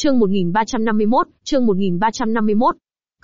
Chương 1351, chương 1351.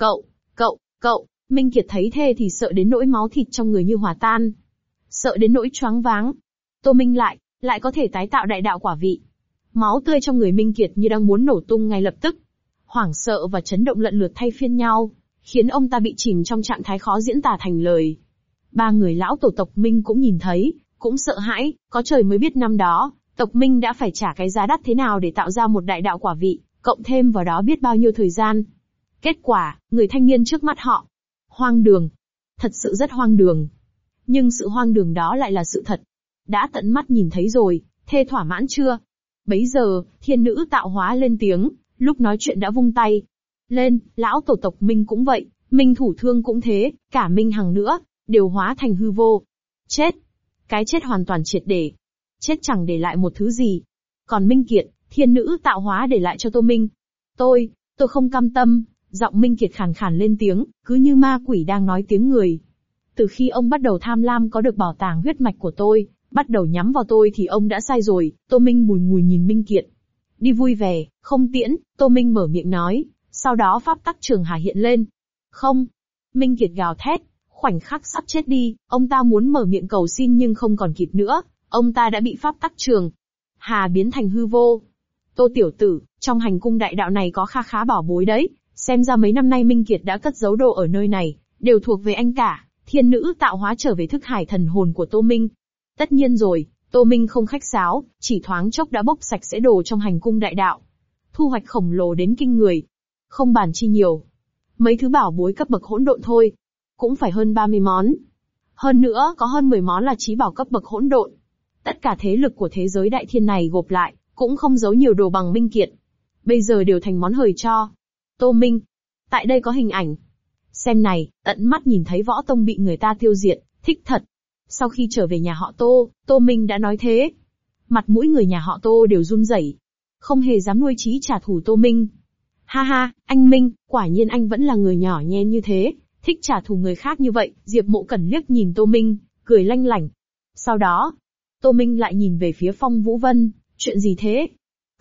Cậu, Minh Kiệt thấy thê thì sợ đến nỗi máu thịt trong người như hòa tan. Sợ đến nỗi choáng váng. Tô Minh lại có thể tái tạo đại đạo quả vị. Máu tươi trong người Minh Kiệt như đang muốn nổ tung ngay lập tức. Hoảng sợ và chấn động lần lượt thay phiên nhau, khiến ông ta bị chìm trong trạng thái khó diễn tả thành lời. Ba người lão tổ tộc Minh cũng nhìn thấy, cũng sợ hãi, có trời mới biết năm đó, tộc Minh đã phải trả cái giá đắt thế nào để tạo ra một đại đạo quả vị, cộng thêm vào đó biết bao nhiêu thời gian. Kết quả, người thanh niên trước mắt họ. Hoang đường. Thật sự rất hoang đường. Nhưng sự hoang đường đó lại là sự thật. Đã tận mắt nhìn thấy rồi, thê thỏa mãn chưa? Bấy giờ, thiên nữ tạo hóa lên tiếng, lúc nói chuyện đã vung tay. Lên, lão tổ tộc Minh cũng vậy, Minh Thủ Thương cũng thế, cả Minh Hằng nữa, đều hóa thành hư vô. Chết. Cái chết hoàn toàn triệt để. Chết chẳng để lại một thứ gì. Còn Minh Kiệt, thiên nữ tạo hóa để lại cho Tô Minh. Tôi không cam tâm, giọng Minh Kiệt khàn khàn lên tiếng, cứ như ma quỷ đang nói tiếng người. Từ khi ông bắt đầu tham lam có được bảo tàng huyết mạch của tôi, bắt đầu nhắm vào tôi thì ông đã sai rồi. Tô Minh bùi ngùi nhìn Minh Kiệt. Đi vui về, không tiễn, Tô Minh mở miệng nói, sau đó pháp tắc trường hà hiện lên. Không. Minh Kiệt gào thét, khoảnh khắc sắp chết đi, ông ta muốn mở miệng cầu xin nhưng không còn kịp nữa, ông ta đã bị pháp tắc trường hà biến thành hư vô. Tô tiểu tử, trong hành cung đại đạo này có kha khá bảo bối đấy, xem ra mấy năm nay Minh Kiệt đã cất giấu đồ ở nơi này, đều thuộc về anh cả. Thiên nữ tạo hóa trở về thức hải thần hồn của Tô Minh. Tất nhiên rồi, Tô Minh không khách sáo, chỉ thoáng chốc đã bốc sạch sẽ đồ trong hành cung đại đạo. Thu hoạch khổng lồ đến kinh người. Không bàn chi nhiều. Mấy thứ bảo bối cấp bậc hỗn độn thôi, cũng phải hơn 30 món. Hơn nữa có hơn 10 món là chí bảo cấp bậc hỗn độn. Tất cả thế lực của thế giới đại thiên này gộp lại, cũng không giấu nhiều đồ bằng Minh Kiệt. Bây giờ đều thành món hời cho. Tô Minh. Tại đây có hình ảnh. Xem này, tận mắt nhìn thấy võ tông bị người ta tiêu diệt, thích thật. Sau khi trở về nhà họ Tô, Tô Minh đã nói thế. Mặt mũi người nhà họ Tô đều run rẩy, không hề dám nuôi chí trả thù Tô Minh. Ha ha, anh Minh, quả nhiên anh vẫn là người nhỏ nhen như thế, thích trả thù người khác như vậy. Diệp Mộ Cẩn liếc nhìn Tô Minh, cười lanh lảnh. Sau đó, Tô Minh lại nhìn về phía Phong Vũ Vân, chuyện gì thế?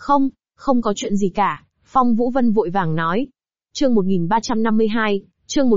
Không có chuyện gì cả, Phong Vũ Vân vội vàng nói. Chương 1352, chương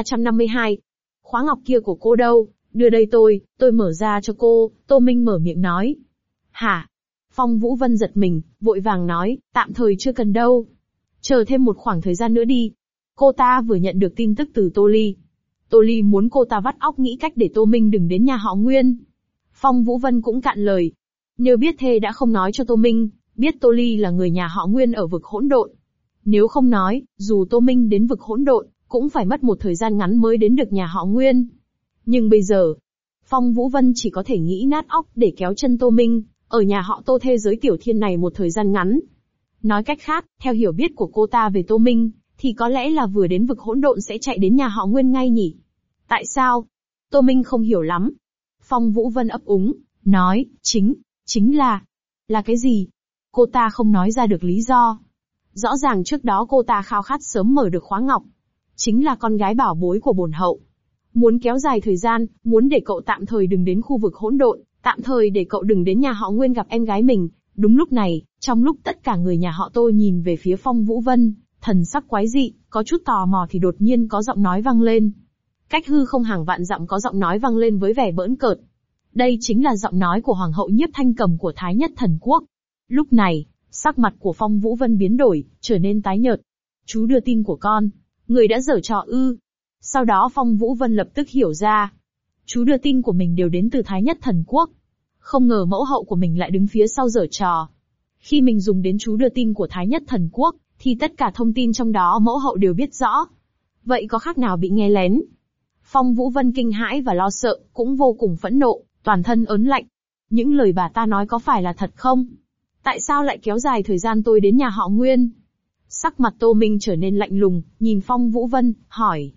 1352. Khóa ngọc kia của cô đâu? Đưa đây tôi mở ra cho cô, Tô Minh mở miệng nói. Hả? Phong Vũ Vân giật mình, vội vàng nói, tạm thời chưa cần đâu. Chờ thêm một khoảng thời gian nữa đi. Cô ta vừa nhận được tin tức từ Tô Ly. Tô Ly muốn cô ta vắt óc nghĩ cách để Tô Minh đừng đến nhà họ Nguyên. Phong Vũ Vân cũng cạn lời. Nếu biết thê đã không nói cho Tô Minh, biết Tô Ly là người nhà họ Nguyên ở vực hỗn độn. Nếu không nói, dù Tô Minh đến vực hỗn độn, cũng phải mất một thời gian ngắn mới đến được nhà họ Nguyên. Nhưng bây giờ, Phong Vũ Vân chỉ có thể nghĩ nát óc để kéo chân Tô Minh, ở nhà họ Tô thế giới tiểu thiên này một thời gian ngắn. Nói cách khác, theo hiểu biết của cô ta về Tô Minh, thì có lẽ là vừa đến vực hỗn độn sẽ chạy đến nhà họ Nguyên ngay nhỉ? Tại sao? Tô Minh không hiểu lắm. Phong Vũ Vân ấp úng, nói, chính là cái gì? Cô ta không nói ra được lý do. Rõ ràng trước đó cô ta khao khát sớm mở được khóa ngọc. Chính là con gái bảo bối của bổn hậu. Muốn kéo dài thời gian, muốn để cậu tạm thời đừng đến khu vực hỗn độn, tạm thời để cậu đừng đến nhà họ Nguyên gặp em gái mình. Đúng lúc này, trong lúc tất cả người nhà họ Tô nhìn về phía Phong Vũ Vân, thần sắc quái dị, có chút tò mò thì đột nhiên có giọng nói vang lên. Cách hư không hàng vạn dặm có giọng nói vang lên với vẻ bỡn cợt. Đây chính là giọng nói của Hoàng hậu Nhiếp Thanh Cầm của Thái Nhất Thần Quốc. Lúc này, sắc mặt của Phong Vũ Vân biến đổi, trở nên tái nhợt. Chú đưa tin của con, người đã giở trò ư? Sau đó Phong Vũ Vân lập tức hiểu ra. Chú đưa tin của mình đều đến từ Thái Nhất Thần Quốc. Không ngờ mẫu hậu của mình lại đứng phía sau giở trò. Khi mình dùng đến chú đưa tin của Thái Nhất Thần Quốc, thì tất cả thông tin trong đó mẫu hậu đều biết rõ. Vậy có khác nào bị nghe lén? Phong Vũ Vân kinh hãi và lo sợ, cũng vô cùng phẫn nộ, toàn thân ớn lạnh. Những lời bà ta nói có phải là thật không? Tại sao lại kéo dài thời gian tôi đến nhà họ Nguyên? Sắc mặt Tô Minh trở nên lạnh lùng, nhìn Phong Vũ Vân, hỏi.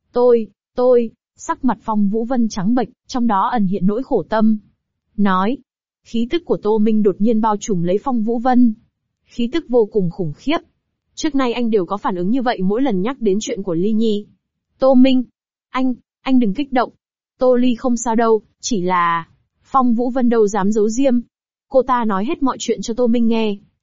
Tôi, sắc mặt Phong Vũ Vân trắng bệch, trong đó ẩn hiện nỗi khổ tâm. Nói. Khí tức của Tô Minh đột nhiên bao trùm lấy Phong Vũ Vân. Khí tức vô cùng khủng khiếp. Trước nay anh đều có phản ứng như vậy mỗi lần nhắc đến chuyện của Ly Nhi. Tô Minh. Anh đừng kích động. Tô Ly không sao đâu, chỉ là... Phong Vũ Vân đâu dám giấu diêm. Cô ta nói hết mọi chuyện cho Tô Minh nghe.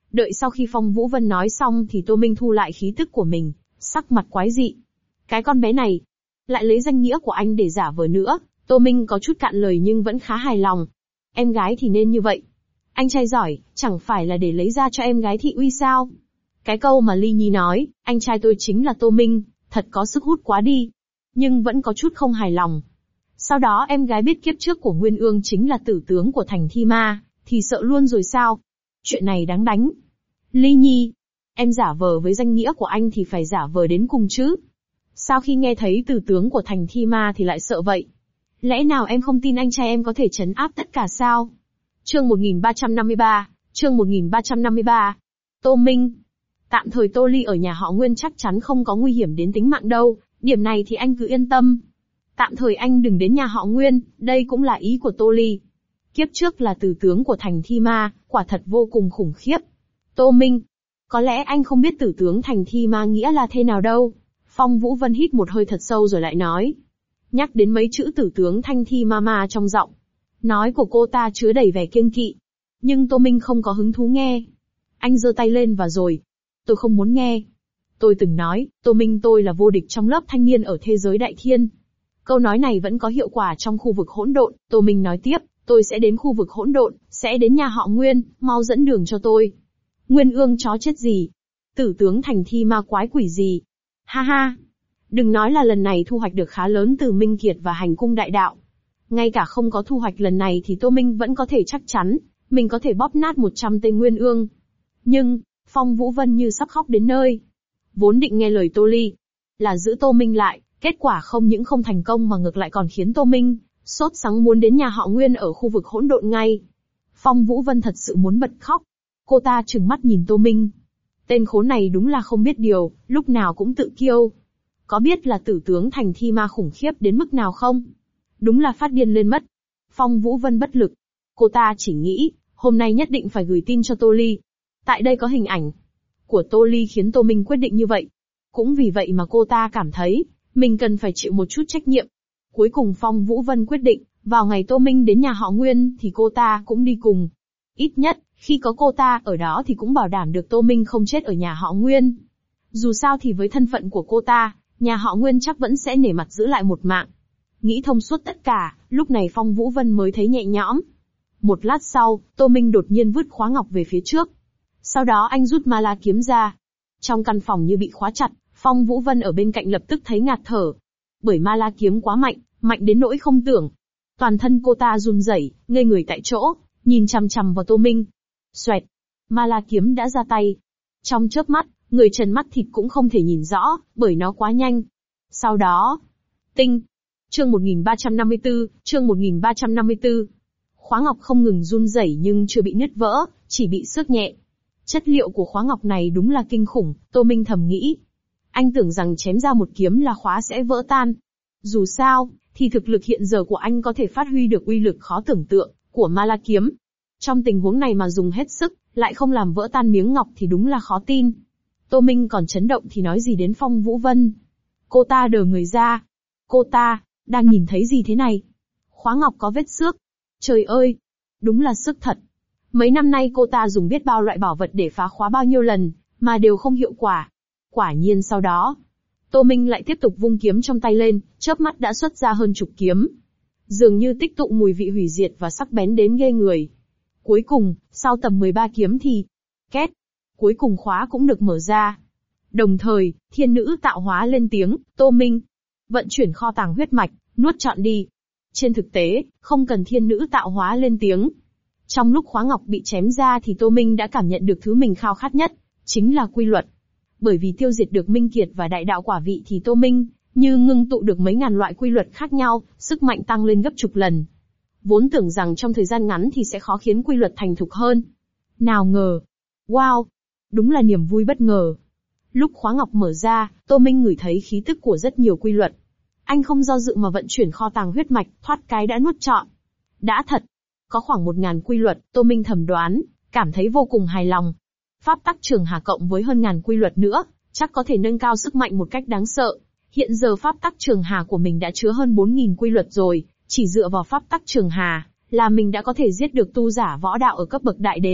Đợi sau khi Phong Vũ Vân nói xong thì Tô Minh thu lại khí tức của mình, sắc mặt quái dị. Cái con bé này, lại lấy danh nghĩa của anh để giả vờ nữa. Tô Minh có chút cạn lời nhưng vẫn khá hài lòng. Em gái thì nên như vậy. Anh trai giỏi, chẳng phải là để lấy ra cho em gái thị uy sao? Cái câu mà Ly Nhi nói, anh trai tôi chính là Tô Minh, thật có sức hút quá đi. Nhưng vẫn có chút không hài lòng. Sau đó em gái biết kiếp trước của Nguyên Ương chính là tử tướng của thành Thi Ma, thì sợ luôn rồi sao? Chuyện này đáng đánh. Ly Nhi, em giả vờ với danh nghĩa của anh thì phải giả vờ đến cùng chứ. Sao khi nghe thấy tử tướng của thành Thi Ma thì lại sợ vậy? Lẽ nào em không tin anh trai em có thể trấn áp tất cả sao? Chương 1353, chương 1353. Tô Minh. Tạm thời Tô Ly ở nhà họ Nguyên chắc chắn không có nguy hiểm đến tính mạng đâu, điểm này thì anh cứ yên tâm. Tạm thời anh đừng đến nhà họ Nguyên, đây cũng là ý của Tô Ly. Kiếp trước là tử tướng của thành Thi Ma, quả thật vô cùng khủng khiếp. Tô Minh. Có lẽ anh không biết tử tướng thành Thi Ma nghĩa là thế nào đâu. Phong Vũ Vân hít một hơi thật sâu rồi lại nói. Nhắc đến mấy chữ tử tướng thanh Thi Ma trong giọng. Nói của cô ta chứa đầy vẻ kiêng kỵ. Nhưng Tô Minh không có hứng thú nghe. Anh giơ tay lên và rồi. Tôi không muốn nghe. Tôi từng nói, Tô Minh tôi là vô địch trong lớp thanh niên ở thế giới đại thiên. Câu nói này vẫn có hiệu quả trong khu vực hỗn độn. Tô Minh nói tiếp, tôi sẽ đến khu vực hỗn độn, sẽ đến nhà họ Nguyên, mau dẫn đường cho tôi. Nguyên Ương chó chết gì? Tử tướng thành Thi Ma quái quỷ gì? Ha ha! Đừng nói là lần này thu hoạch được khá lớn từ Minh Kiệt và hành cung đại đạo. Ngay cả không có thu hoạch lần này thì Tô Minh vẫn có thể chắc chắn, mình có thể bóp nát 100 tên Nguyên Ương. Nhưng, Phong Vũ Vân như sắp khóc đến nơi. Vốn định nghe lời Tô Ly, là giữ Tô Minh lại, kết quả không những không thành công mà ngược lại còn khiến Tô Minh sốt sắng muốn đến nhà họ Nguyên ở khu vực hỗn độn ngay. Phong Vũ Vân thật sự muốn bật khóc. Cô ta trừng mắt nhìn Tô Minh. Tên khốn này đúng là không biết điều, lúc nào cũng tự kiêu. Có biết là tử tướng thành Thi Ma khủng khiếp đến mức nào không? Đúng là phát điên lên mất. Phong Vũ Vân bất lực. Cô ta chỉ nghĩ, hôm nay nhất định phải gửi tin cho Tô Ly. Tại đây có hình ảnh của Tô Ly khiến Tô Minh quyết định như vậy. Cũng vì vậy mà cô ta cảm thấy, mình cần phải chịu một chút trách nhiệm. Cuối cùng Phong Vũ Vân quyết định, vào ngày Tô Minh đến nhà họ Nguyên thì cô ta cũng đi cùng. Ít nhất, khi có cô ta ở đó thì cũng bảo đảm được Tô Minh không chết ở nhà họ Nguyên. Dù sao thì với thân phận của cô ta, nhà họ Nguyên chắc vẫn sẽ nể mặt giữ lại một mạng. Nghĩ thông suốt tất cả, lúc này Phong Vũ Vân mới thấy nhẹ nhõm. Một lát sau, Tô Minh đột nhiên vứt khóa ngọc về phía trước. Sau đó anh rút ma la kiếm ra. Trong căn phòng như bị khóa chặt, Phong Vũ Vân ở bên cạnh lập tức thấy ngạt thở. Bởi ma la kiếm quá mạnh, mạnh đến nỗi không tưởng. Toàn thân cô ta run rẩy, ngây người tại chỗ, nhìn chằm chằm vào Tô Minh. Xoẹt, ma la kiếm đã ra tay. Trong chớp mắt, người trần mắt thịt cũng không thể nhìn rõ, bởi nó quá nhanh. Sau đó, tinh. Chương 1354, chương 1354. Khóa ngọc không ngừng run rẩy nhưng chưa bị nứt vỡ, chỉ bị xước nhẹ. Chất liệu của khóa ngọc này đúng là kinh khủng, Tô Minh thầm nghĩ. Anh tưởng rằng chém ra một kiếm là khóa sẽ vỡ tan. Dù sao, thì thực lực hiện giờ của anh có thể phát huy được uy lực khó tưởng tượng của ma la kiếm. Trong tình huống này mà dùng hết sức, lại không làm vỡ tan miếng ngọc thì đúng là khó tin. Tô Minh còn chấn động thì nói gì đến Phong Vũ Vân. Cô ta đờ người ra. Cô ta, đang nhìn thấy gì thế này? Khóa ngọc có vết xước. Trời ơi! Đúng là xước thật. Mấy năm nay cô ta dùng biết bao loại bảo vật để phá khóa bao nhiêu lần, mà đều không hiệu quả. Quả nhiên sau đó, Tô Minh lại tiếp tục vung kiếm trong tay lên, chớp mắt đã xuất ra hơn chục kiếm. Dường như tích tụ mùi vị hủy diệt và sắc bén đến ghê người. Cuối cùng, sau tầm 13 kiếm thì, két, cuối cùng khóa cũng được mở ra. Đồng thời, thiên nữ tạo hóa lên tiếng, Tô Minh, vận chuyển kho tàng huyết mạch, nuốt trọn đi. Trên thực tế, không cần thiên nữ tạo hóa lên tiếng. Trong lúc khóa ngọc bị chém ra thì Tô Minh đã cảm nhận được thứ mình khao khát nhất, chính là quy luật. Bởi vì tiêu diệt được Minh Kiệt và đại đạo quả vị thì Tô Minh như ngưng tụ được mấy ngàn loại quy luật khác nhau, sức mạnh tăng lên gấp chục lần. Vốn tưởng rằng trong thời gian ngắn thì sẽ khó khiến quy luật thành thục hơn. Nào ngờ, wow, đúng là niềm vui bất ngờ. Lúc khóa ngọc mở ra, Tô Minh ngửi thấy khí tức của rất nhiều quy luật. Anh không do dự mà vận chuyển kho tàng huyết mạch, thoát cái đã nuốt trọn. Đã thật, có khoảng 1000 quy luật, Tô Minh thầm đoán, cảm thấy vô cùng hài lòng. Pháp tắc Trường Hà cộng với hơn ngàn quy luật nữa, chắc có thể nâng cao sức mạnh một cách đáng sợ. Hiện giờ pháp tắc Trường Hà của mình đã chứa hơn 4000 quy luật rồi, chỉ dựa vào pháp tắc Trường Hà, là mình đã có thể giết được tu giả võ đạo ở cấp bậc đại đế,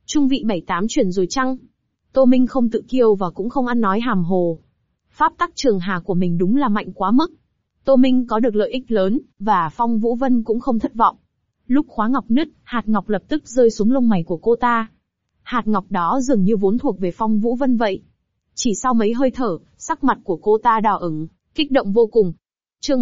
Trung vị 7-8 chuyển rồi chăng? Tô Minh không tự kiêu và cũng không ăn nói hàm hồ. Pháp tắc trường hà của mình đúng là mạnh quá mức. Tô Minh có được lợi ích lớn, và Phong Vũ Vân cũng không thất vọng. Lúc khóa ngọc nứt, hạt ngọc lập tức rơi xuống lông mày của cô ta. Hạt ngọc đó dường như vốn thuộc về Phong Vũ Vân vậy. Chỉ sau mấy hơi thở, sắc mặt của cô ta đỏ ửng, kích động vô cùng. Chương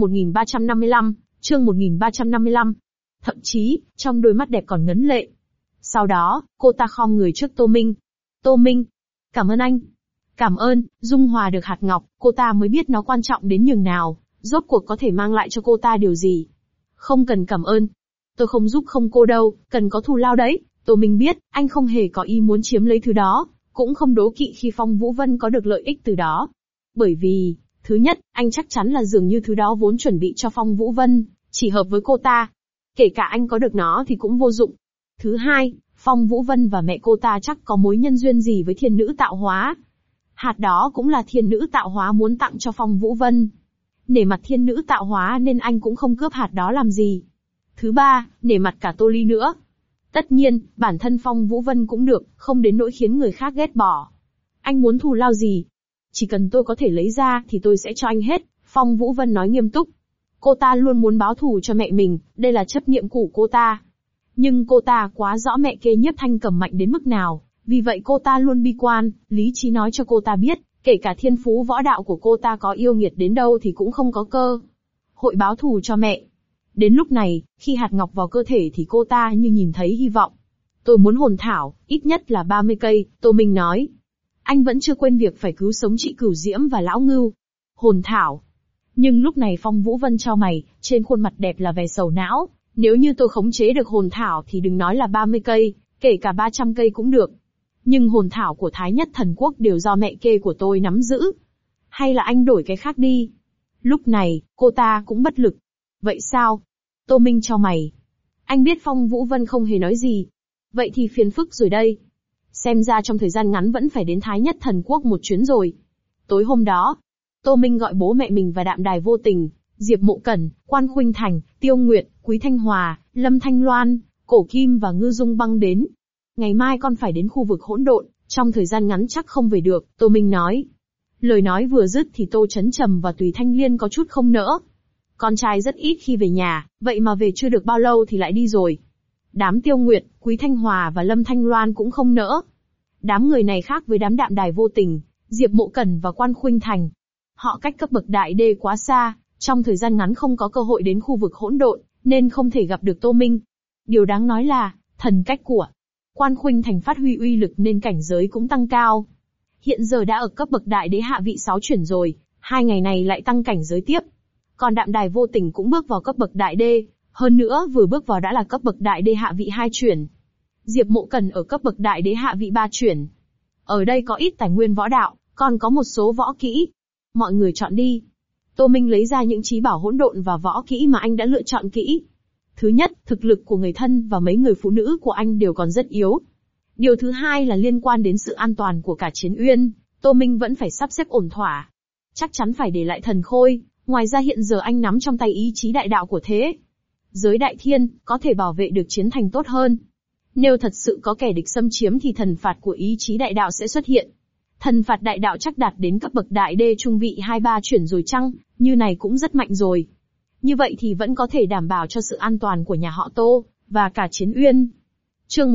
1355. Thậm chí, trong đôi mắt đẹp còn ngấn lệ. Sau đó, cô ta khom người trước Tô Minh. Tô Minh, cảm ơn anh. Cảm ơn, dung hòa được hạt ngọc, cô ta mới biết nó quan trọng đến nhường nào, rốt cuộc có thể mang lại cho cô ta điều gì. Không cần cảm ơn. Tôi không giúp không cô đâu, cần có thù lao đấy. Tô Minh biết, anh không hề có ý muốn chiếm lấy thứ đó, cũng không đố kỵ khi Phong Vũ Vân có được lợi ích từ đó. Bởi vì, thứ nhất, anh chắc chắn là dường như thứ đó vốn chuẩn bị cho Phong Vũ Vân, chỉ hợp với cô ta. Kể cả anh có được nó thì cũng vô dụng. Thứ hai, Phong Vũ Vân và mẹ cô ta chắc có mối nhân duyên gì với thiên nữ tạo hóa. Hạt đó cũng là thiên nữ tạo hóa muốn tặng cho Phong Vũ Vân. Nể mặt thiên nữ tạo hóa nên anh cũng không cướp hạt đó làm gì. Thứ ba, nể mặt cả Tô Ly nữa. Tất nhiên, bản thân Phong Vũ Vân cũng được, không đến nỗi khiến người khác ghét bỏ. Anh muốn thù lao gì? Chỉ cần tôi có thể lấy ra thì tôi sẽ cho anh hết, Phong Vũ Vân nói nghiêm túc. Cô ta luôn muốn báo thù cho mẹ mình, đây là chấp niệm của cô ta. Nhưng cô ta quá rõ mẹ kế Nhiếp Thanh Cầm mạnh đến mức nào, vì vậy cô ta luôn bi quan, lý trí nói cho cô ta biết, kể cả thiên phú võ đạo của cô ta có yêu nghiệt đến đâu thì cũng không có cơ hội báo thù cho mẹ. Đến lúc này, khi hạt ngọc vào cơ thể thì cô ta như nhìn thấy hy vọng. Tôi muốn hồn thảo, ít nhất là 30 cây, Tô Minh nói. Anh vẫn chưa quên việc phải cứu sống chị Cửu Diễm và Lão Ngưu. Hồn thảo. Nhưng lúc này Phong Vũ Vân chau mày, trên khuôn mặt đẹp là vẻ sầu não. Nếu như tôi khống chế được hồn thảo thì đừng nói là 30 cây, kể cả 300 cây cũng được. Nhưng hồn thảo của Thái Nhất Thần Quốc đều do mẹ kê của tôi nắm giữ. Hay là anh đổi cái khác đi? Lúc này, cô ta cũng bất lực. Vậy sao? Tô Minh chau mày. Anh biết Phong Vũ Vân không hề nói gì. Vậy thì phiền phức rồi đây. Xem ra trong thời gian ngắn vẫn phải đến Thái Nhất Thần Quốc một chuyến rồi. Tối hôm đó, Tô Minh gọi bố mẹ mình và Đạm Đài Vô Tình, Diệp Mộ Cẩn, Quan Khuynh Thành, Tiêu Nguyệt, Quý Thanh Hòa, Lâm Thanh Loan, Cổ Kim và Ngư Dung Băng đến. Ngày mai con phải đến khu vực hỗn độn, trong thời gian ngắn chắc không về được, Tô Minh nói. Lời nói vừa dứt thì Tô Chấn Trầm và Tùy Thanh Liên có chút không nỡ. Con trai rất ít khi về nhà, vậy mà về chưa được bao lâu thì lại đi rồi. Đám Tiêu Nguyệt, Quý Thanh Hòa và Lâm Thanh Loan cũng không nỡ. Đám người này khác với đám Đạm Đài Vô Tình, Diệp Mộ Cẩn và Quan Khuynh Thành. Họ cách cấp bậc đại đê quá xa, trong thời gian ngắn không có cơ hội đến khu vực hỗn độn, nên không thể gặp được Tô Minh. Điều đáng nói là, thần cách của Quan Khuynh Thành phát huy uy lực nên cảnh giới cũng tăng cao. Hiện giờ đã ở cấp bậc đại đế hạ vị 6 chuyển rồi, 2 ngày này lại tăng cảnh giới tiếp. Còn Đạm Đài Vô Tình cũng bước vào cấp bậc đại đê, hơn nữa vừa bước vào đã là cấp bậc đại đê hạ vị 2 chuyển. Diệp Mộ Cẩn ở cấp bậc đại đế hạ vị 3 chuyển. Ở đây có ít tài nguyên võ đạo, còn có một số võ kỹ. Mọi người chọn đi. Tô Minh lấy ra những trí bảo hỗn độn và võ kỹ mà anh đã lựa chọn kỹ. Thứ nhất, thực lực của người thân và mấy người phụ nữ của anh đều còn rất yếu. Điều thứ hai là liên quan đến sự an toàn của cả Chiến Uyên, Tô Minh vẫn phải sắp xếp ổn thỏa. Chắc chắn phải để lại thần khôi, ngoài ra hiện giờ anh nắm trong tay ý chí đại đạo của thế giới đại thiên, có thể bảo vệ được chiến thành tốt hơn. Nếu thật sự có kẻ địch xâm chiếm thì thần phạt của ý chí đại đạo sẽ xuất hiện. Thần phạt đại đạo chắc đạt đến cấp bậc đại đê trung vị 2-3 chuyển rồi chăng, như này cũng rất mạnh rồi. Như vậy thì vẫn có thể đảm bảo cho sự an toàn của nhà họ Tô, và cả Chiến Uyên. Chương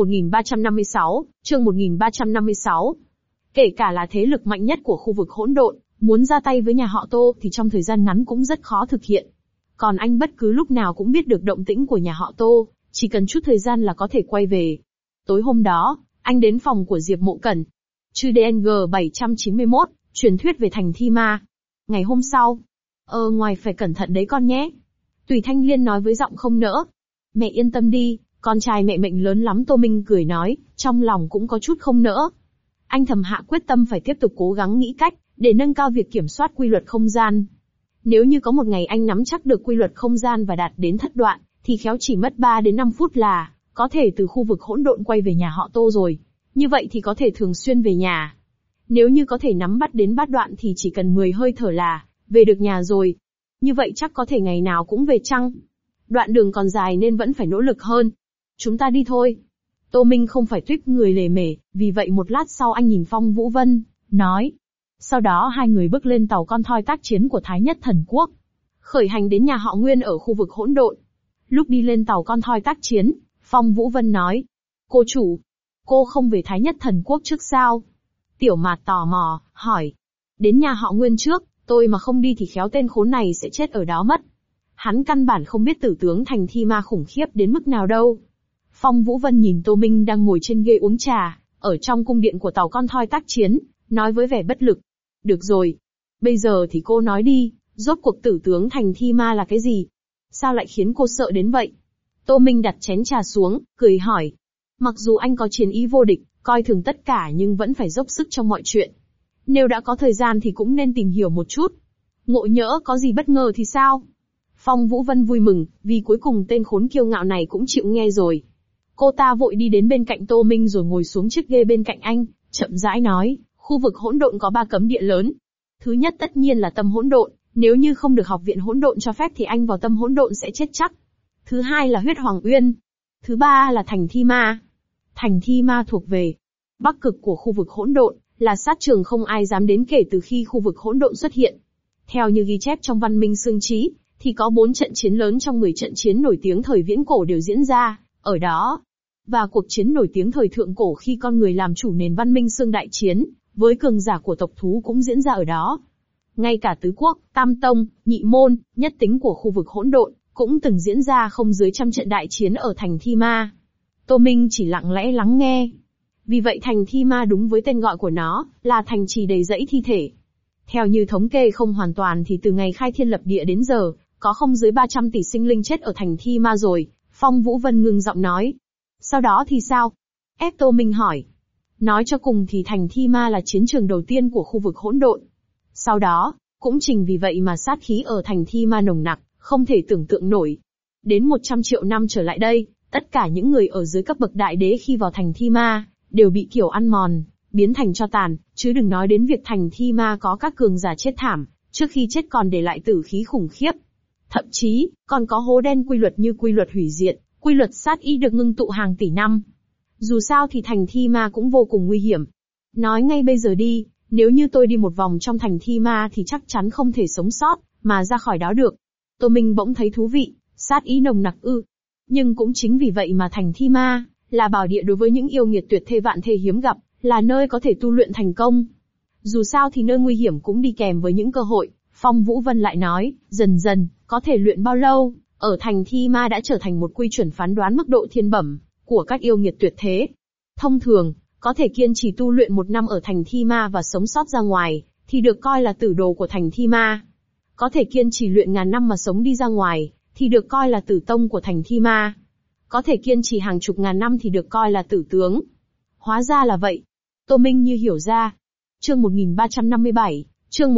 1356. Kể cả là thế lực mạnh nhất của khu vực hỗn độn, muốn ra tay với nhà họ Tô thì trong thời gian ngắn cũng rất khó thực hiện. Còn anh bất cứ lúc nào cũng biết được động tĩnh của nhà họ Tô, chỉ cần chút thời gian là có thể quay về. Tối hôm đó, anh đến phòng của Diệp Mộ Cẩn. Chư DNG 791, truyền thuyết về thành thi ma. Ngày hôm sau, ngoài phải cẩn thận đấy con nhé. Tùy Thanh Liên nói với giọng không nỡ. Mẹ yên tâm đi, con trai mẹ mệnh lớn lắm, Tô Minh cười nói, trong lòng cũng có chút không nỡ. Anh thầm hạ quyết tâm phải tiếp tục cố gắng nghĩ cách, để nâng cao việc kiểm soát quy luật không gian. Nếu như có một ngày anh nắm chắc được quy luật không gian và đạt đến thất đoạn, thì khéo chỉ mất 3 đến 5 phút là có thể từ khu vực hỗn độn quay về nhà họ Tô rồi. Như vậy thì có thể thường xuyên về nhà. Nếu như có thể nắm bắt đến bát đoạn thì chỉ cần 10 hơi thở là về được nhà rồi. Như vậy chắc có thể ngày nào cũng về chăng? Đoạn đường còn dài nên vẫn phải nỗ lực hơn. Chúng ta đi thôi. Tô Minh không phải tuýp người lề mề, vì vậy một lát sau anh nhìn Phong Vũ Vân, nói. Sau đó hai người bước lên tàu con thoi tác chiến của Thái Nhất Thần Quốc, khởi hành đến nhà họ Nguyên ở khu vực hỗn độn. Lúc đi lên tàu con thoi tác chiến, Phong Vũ Vân nói. Cô chủ, cô không về Thái Nhất Thần Quốc trước sao? Tiểu Mạt tò mò, hỏi. Đến nhà họ Nguyên trước, tôi mà không đi thì khéo tên khốn này sẽ chết ở đó mất. Hắn căn bản không biết tử tướng thành thi ma khủng khiếp đến mức nào đâu. Phong Vũ Vân nhìn Tô Minh đang ngồi trên ghế uống trà, ở trong cung điện của tàu con thoi tác chiến, nói với vẻ bất lực. Được rồi. Bây giờ thì cô nói đi, rốt cuộc tử tướng thành thi ma là cái gì? Sao lại khiến cô sợ đến vậy? Tô Minh đặt chén trà xuống, cười hỏi. Mặc dù anh có chiến ý vô địch, coi thường tất cả nhưng vẫn phải dốc sức trong mọi chuyện. Nếu đã có thời gian thì cũng nên tìm hiểu một chút. Ngộ nhỡ có gì bất ngờ thì sao? Phong Vũ Vân vui mừng, vì cuối cùng tên khốn kiêu ngạo này cũng chịu nghe rồi. Cô ta vội đi đến bên cạnh Tô Minh rồi ngồi xuống chiếc ghế bên cạnh anh, chậm rãi nói, khu vực hỗn độn có 3 cấm địa lớn. Thứ nhất tất nhiên là tâm hỗn độn, nếu như không được học viện hỗn độn cho phép thì anh vào tâm hỗn độn sẽ chết chắc. Thứ hai là huyết hoàng uyên. Thứ ba là thành thi ma. Thành thi ma thuộc về bắc cực của khu vực hỗn độn, là sát trường không ai dám đến kể từ khi khu vực hỗn độn xuất hiện. Theo như ghi chép trong văn minh xương trí, thì có 4 trận chiến lớn trong 10 trận chiến nổi tiếng thời viễn cổ đều diễn ra ở đó. Và cuộc chiến nổi tiếng thời thượng cổ khi con người làm chủ nền văn minh xương đại chiến với cường giả của tộc thú cũng diễn ra ở đó. Ngay cả tứ quốc, tam tông, nhị môn, nhất tính của khu vực hỗn độn cũng từng diễn ra không dưới 100 trận đại chiến ở thành thi ma. Tô Minh chỉ lặng lẽ lắng nghe. Vì vậy thành thi ma đúng với tên gọi của nó, là thành trì đầy rẫy thi thể. Theo như thống kê không hoàn toàn thì từ ngày khai thiên lập địa đến giờ, có không dưới 300 tỷ sinh linh chết ở thành thi ma rồi. Phong Vũ Vân ngưng giọng nói. Sau đó thì sao? ép Tô Minh hỏi. Nói cho cùng thì thành thi ma là chiến trường đầu tiên của khu vực hỗn độn. Sau đó, cũng chính vì vậy mà sát khí ở thành thi ma nồng nặc, không thể tưởng tượng nổi. Đến 100 triệu năm trở lại đây, tất cả những người ở dưới cấp bậc đại đế khi vào thành thi ma, đều bị kiểu ăn mòn, biến thành tro tàn, chứ đừng nói đến việc thành thi ma có các cường giả chết thảm, trước khi chết còn để lại tử khí khủng khiếp. Thậm chí, còn có hố đen quy luật như quy luật hủy diệt, quy luật sát ý được ngưng tụ hàng tỷ năm. Dù sao thì thành thi ma cũng vô cùng nguy hiểm. Nói ngay bây giờ đi, nếu như tôi đi một vòng trong thành thi ma thì chắc chắn không thể sống sót, mà ra khỏi đó được. Tô Minh bỗng thấy thú vị, sát ý nồng nặc ư. Nhưng cũng chính vì vậy mà thành thi ma, là bảo địa đối với những yêu nghiệt tuyệt thê vạn thê hiếm gặp, là nơi có thể tu luyện thành công. Dù sao thì nơi nguy hiểm cũng đi kèm với những cơ hội. Phong Vũ Vân lại nói, dần dần, có thể luyện bao lâu, ở thành thi ma đã trở thành một quy chuẩn phán đoán mức độ thiên bẩm của các yêu nghiệt tuyệt thế. Thông thường, có thể kiên trì tu luyện 1 năm ở thành thi ma và sống sót ra ngoài, thì được coi là tử đồ của thành thi ma. Có thể kiên trì luyện ngàn năm mà sống đi ra ngoài, thì được coi là tử tông của thành thi ma. Có thể kiên trì hàng chục ngàn năm thì được coi là tử tướng. Hóa ra là vậy. Tô Minh như hiểu ra. Chương 1357, chương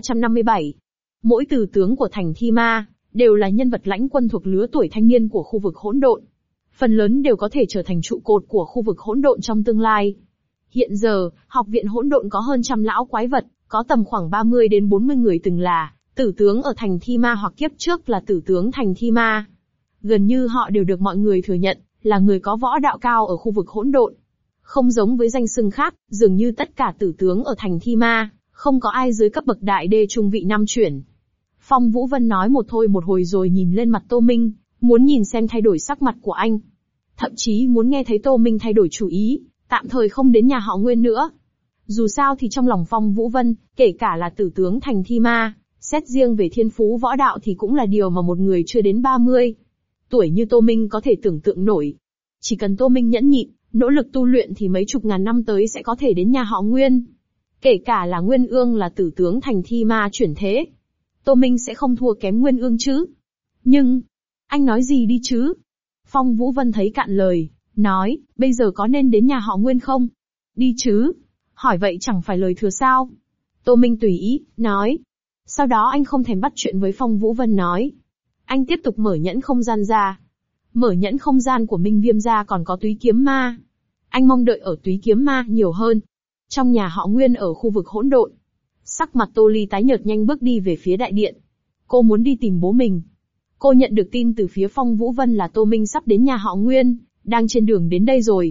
1357. Mỗi tử tướng của thành thi ma, đều là nhân vật lãnh quân thuộc lứa tuổi thanh niên của khu vực hỗn độn. Phần lớn đều có thể trở thành trụ cột của khu vực hỗn độn trong tương lai. Hiện giờ, học viện hỗn độn có hơn 100 lão quái vật, có tầm khoảng 30 đến 40 người từng là tử tướng ở thành thi ma hoặc kiếp trước là tử tướng thành thi ma. Gần như họ đều được mọi người thừa nhận là người có võ đạo cao ở khu vực hỗn độn. Không giống với danh xưng khác, dường như tất cả tử tướng ở thành thi ma, không có ai dưới cấp bậc đại đê trung vị 5 chuyển. Phong Vũ Vân nói một thôi một hồi rồi nhìn lên mặt Tô Minh, muốn nhìn xem thay đổi sắc mặt của anh. Thậm chí muốn nghe thấy Tô Minh thay đổi chủ ý, tạm thời không đến nhà họ Nguyên nữa. Dù sao thì trong lòng Phong Vũ Vân, kể cả là tử tướng thành thi ma, xét riêng về thiên phú võ đạo thì cũng là điều mà một người chưa đến 30 tuổi như Tô Minh có thể tưởng tượng nổi. Chỉ cần Tô Minh nhẫn nhịn, nỗ lực tu luyện thì mấy chục ngàn năm tới sẽ có thể đến nhà họ Nguyên. Kể cả là Nguyên Ương là tử tướng thành thi ma chuyển thế, Tô Minh sẽ không thua kém Nguyên Ương chứ. Nhưng, anh nói gì đi chứ? Phong Vũ Vân thấy cạn lời, nói, bây giờ có nên đến nhà họ Nguyên không? Đi chứ. Hỏi vậy chẳng phải lời thừa sao? Tô Minh tùy ý, nói. Sau đó anh không thèm bắt chuyện với Phong Vũ Vân nói. Anh tiếp tục mở nhẫn không gian ra. Mở nhẫn không gian của Minh Viêm ra còn có túy kiếm ma. Anh mong đợi ở túy kiếm ma nhiều hơn. Trong nhà họ Nguyên ở khu vực hỗn độn. Sắc mặt Tô Ly tái nhợt nhanh bước đi về phía đại điện. Cô muốn đi tìm bố mình. Cô nhận được tin từ phía Phong Vũ Vân là Tô Minh sắp đến nhà họ Nguyên, đang trên đường đến đây rồi.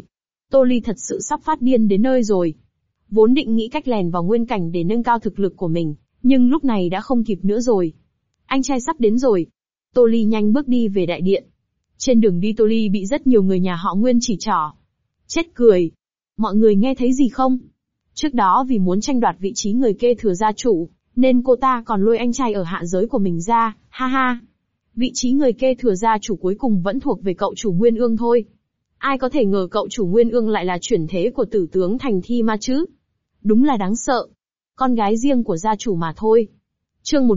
Tô Ly thật sự sắp phát điên đến nơi rồi. Vốn định nghĩ cách lèn vào nguyên cảnh để nâng cao thực lực của mình, nhưng lúc này đã không kịp nữa rồi. Anh trai sắp đến rồi. Tô Ly nhanh bước đi về đại điện. Trên đường đi Tô Ly bị rất nhiều người nhà họ Nguyên chỉ trỏ. Chết cười. Mọi người nghe thấy gì không? Trước đó vì muốn tranh đoạt vị trí người kế thừa gia chủ, nên cô ta còn lôi anh trai ở hạ giới của mình ra, ha ha. Vị trí người kế thừa gia chủ cuối cùng vẫn thuộc về cậu chủ Nguyên Ương thôi. Ai có thể ngờ cậu chủ Nguyên Ương lại là chuyển thế của tử tướng Thành Thi Ma chứ? Đúng là đáng sợ. Con gái riêng của gia chủ mà thôi. Chương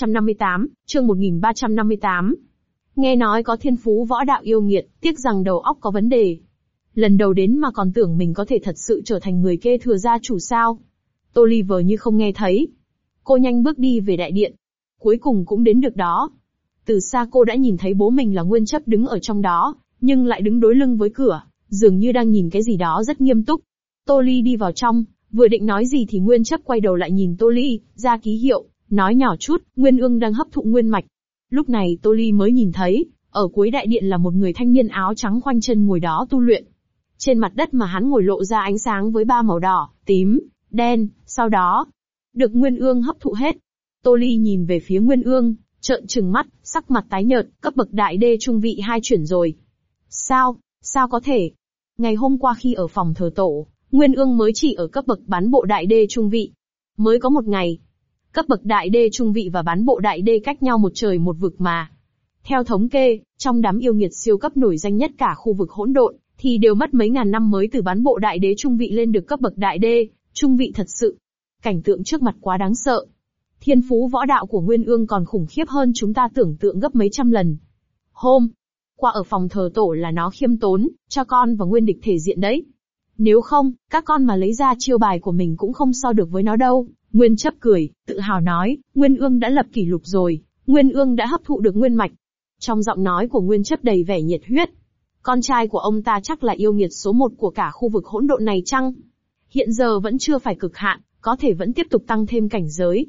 1358. Nghe nói có thiên phú võ đạo yêu nghiệt, tiếc rằng đầu óc có vấn đề. Lần đầu đến mà còn tưởng mình có thể thật sự trở thành người kế thừa gia chủ sao? Tô Ly vờ như không nghe thấy. Cô nhanh bước đi về đại điện. Cuối cùng cũng đến được đó. Từ xa cô đã nhìn thấy bố mình là Nguyên Chấp đứng ở trong đó, nhưng lại đứng đối lưng với cửa, dường như đang nhìn cái gì đó rất nghiêm túc. Tô Ly đi vào trong, vừa định nói gì thì Nguyên Chấp quay đầu lại nhìn Tô Ly, ra ký hiệu, nói nhỏ chút, Nguyên Ương đang hấp thụ nguyên mạch. Lúc này Tô Ly mới nhìn thấy, ở cuối đại điện là một người thanh niên áo trắng khoanh chân ngồi đó tu luyện. Trên mặt đất mà hắn ngồi lộ ra ánh sáng với ba màu đỏ, tím, đen, sau đó được Nguyên Ương hấp thụ hết. Tô Ly nhìn về phía Nguyên Ương, trợn trừng mắt, sắc mặt tái nhợt, cấp bậc đại đê trung vị 2 chuyển rồi. Sao có thể? Ngày hôm qua khi ở phòng thờ tổ, Nguyên Ương mới chỉ ở cấp bậc bán bộ đại đê trung vị. Mới có một ngày. Cấp bậc đại đê trung vị và bán bộ đại đê cách nhau một trời một vực mà. Theo thống kê, trong đám yêu nghiệt siêu cấp nổi danh nhất cả khu vực hỗn độn, thì đều mất mấy ngàn năm mới từ bán bộ đại đế trung vị lên được cấp bậc đại đê, trung vị thật sự. Cảnh tượng trước mặt quá đáng sợ. Thiên phú võ đạo của Nguyên Ương còn khủng khiếp hơn chúng ta tưởng tượng gấp mấy trăm lần. Hôm qua ở phòng thờ tổ là nó khiêm tốn, cho con và Nguyên Địch thể diện đấy. Nếu không, các con mà lấy ra chiêu bài của mình cũng không so được với nó đâu. Nguyên Chấp cười, tự hào nói, Nguyên Ương đã lập kỷ lục rồi, Nguyên Ương đã hấp thụ được nguyên mạch. Trong giọng nói của Nguyên Chấp đầy vẻ nhiệt huyết. Con trai của ông ta chắc là yêu nghiệt số 1 của cả khu vực hỗn độn này chăng? Hiện giờ vẫn chưa phải cực hạn, có thể vẫn tiếp tục tăng thêm cảnh giới,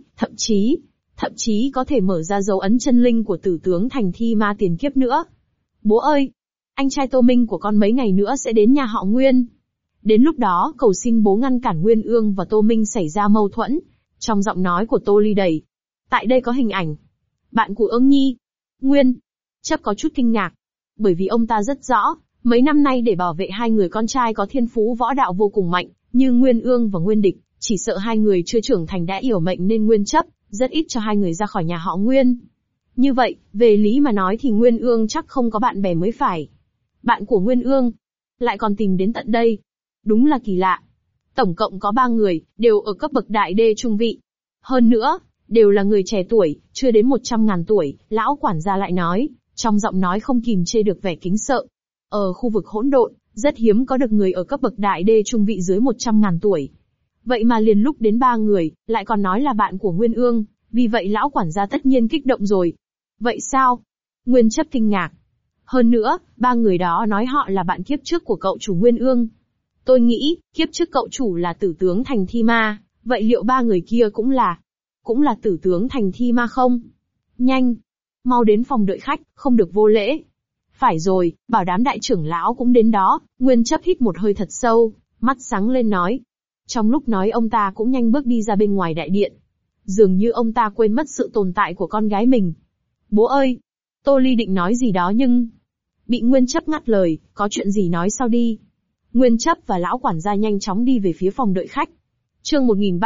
thậm chí có thể mở ra dấu ấn chân linh của tử tướng Thành Thi Ma tiền kiếp nữa. Bố ơi! Anh trai Tô Minh của con mấy ngày nữa sẽ đến nhà họ Nguyên. Đến lúc đó cầu xin bố ngăn cản Nguyên Ương và Tô Minh xảy ra mâu thuẫn. Trong giọng nói của Tô Ly đầy. Tại đây có hình ảnh. Bạn của Ương Nhi. Nguyên. Chấp có chút kinh ngạc. Bởi vì ông ta rất rõ, mấy năm nay để bảo vệ hai người con trai có thiên phú võ đạo vô cùng mạnh, như Nguyên Ương và Nguyên Địch, chỉ sợ hai người chưa trưởng thành đã yểu mệnh nên Nguyên Chấp, rất ít cho hai người ra khỏi nhà họ Nguyên. Như vậy, về lý mà nói thì Nguyên Ương chắc không có bạn bè mới phải. Bạn của Nguyên Ương lại còn tìm đến tận đây. Đúng là kỳ lạ. Tổng cộng có 3 người, đều ở cấp bậc đại đê trung vị. Hơn nữa, đều là người trẻ tuổi, chưa đến 100.000 tuổi, lão quản gia lại nói, trong giọng nói không kìm chê được vẻ kính sợ. Ở khu vực hỗn độn, rất hiếm có được người ở cấp bậc đại đê trung vị dưới 100.000 tuổi. Vậy mà liền lúc đến 3 người, lại còn nói là bạn của Nguyên Ương, vì vậy lão quản gia tất nhiên kích động rồi. Vậy sao? Nguyên Chấp kinh ngạc. Hơn nữa, 3 người đó nói họ là bạn kiếp trước của cậu chủ Nguyên Ương. Tôi nghĩ, kiếp trước cậu chủ là tử tướng Thành Thi Ma, vậy liệu 3 người kia cũng là tử tướng Thành Thi Ma không? Nhanh! Mau đến phòng đợi khách, không được vô lễ. Phải rồi, bảo đám đại trưởng lão cũng đến đó. Nguyên Chấp hít một hơi thật sâu, mắt sáng lên nói. Trong lúc nói ông ta cũng nhanh bước đi ra bên ngoài đại điện. Dường như ông ta quên mất sự tồn tại của con gái mình. Bố ơi! Tô Ly định nói gì đó nhưng bị Nguyên Chấp ngắt lời, có chuyện gì nói sau đi. Nguyên Chấp và lão quản gia nhanh chóng đi về phía phòng đợi khách. Chương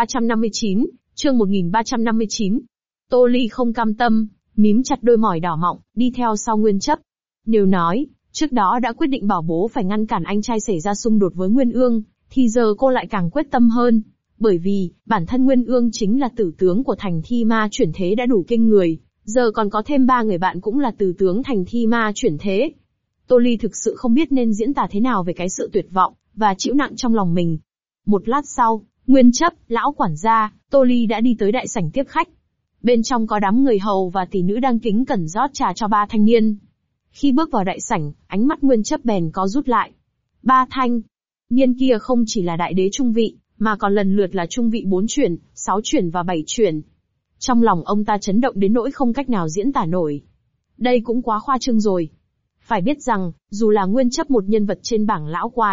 1359. Tô Ly không cam tâm, mím chặt đôi mỏi đỏ mọng, đi theo sau Nguyên Chấp. Nếu nói, trước đó đã quyết định bảo bố phải ngăn cản anh trai xảy ra xung đột với Nguyên Ương, thì giờ cô lại càng quyết tâm hơn. Bởi vì, bản thân Nguyên Ương chính là tử tướng của Thành Thi Ma chuyển thế đã đủ kinh người, giờ còn có thêm 3 người bạn cũng là tử tướng Thành Thi Ma chuyển thế. Tô Ly thực sự không biết nên diễn tả thế nào về cái sự tuyệt vọng và chịu nặng trong lòng mình. Một lát sau, Nguyên Chấp, lão quản gia, Tô Ly đã đi tới đại sảnh tiếp khách. Bên trong có đám người hầu và tỷ nữ đang kính cẩn rót trà cho 3 thanh niên. Khi bước vào đại sảnh, ánh mắt Nguyên Chấp bèn có rút lại. 3 thanh niên kia không chỉ là đại đế trung vị, mà còn lần lượt là trung vị 4 chuyển, 6 chuyển và 7 chuyển. Trong lòng ông ta chấn động đến nỗi không cách nào diễn tả nổi. Đây cũng quá khoa trương rồi. Phải biết rằng, dù là Nguyên Chấp một nhân vật trên bảng lão quái,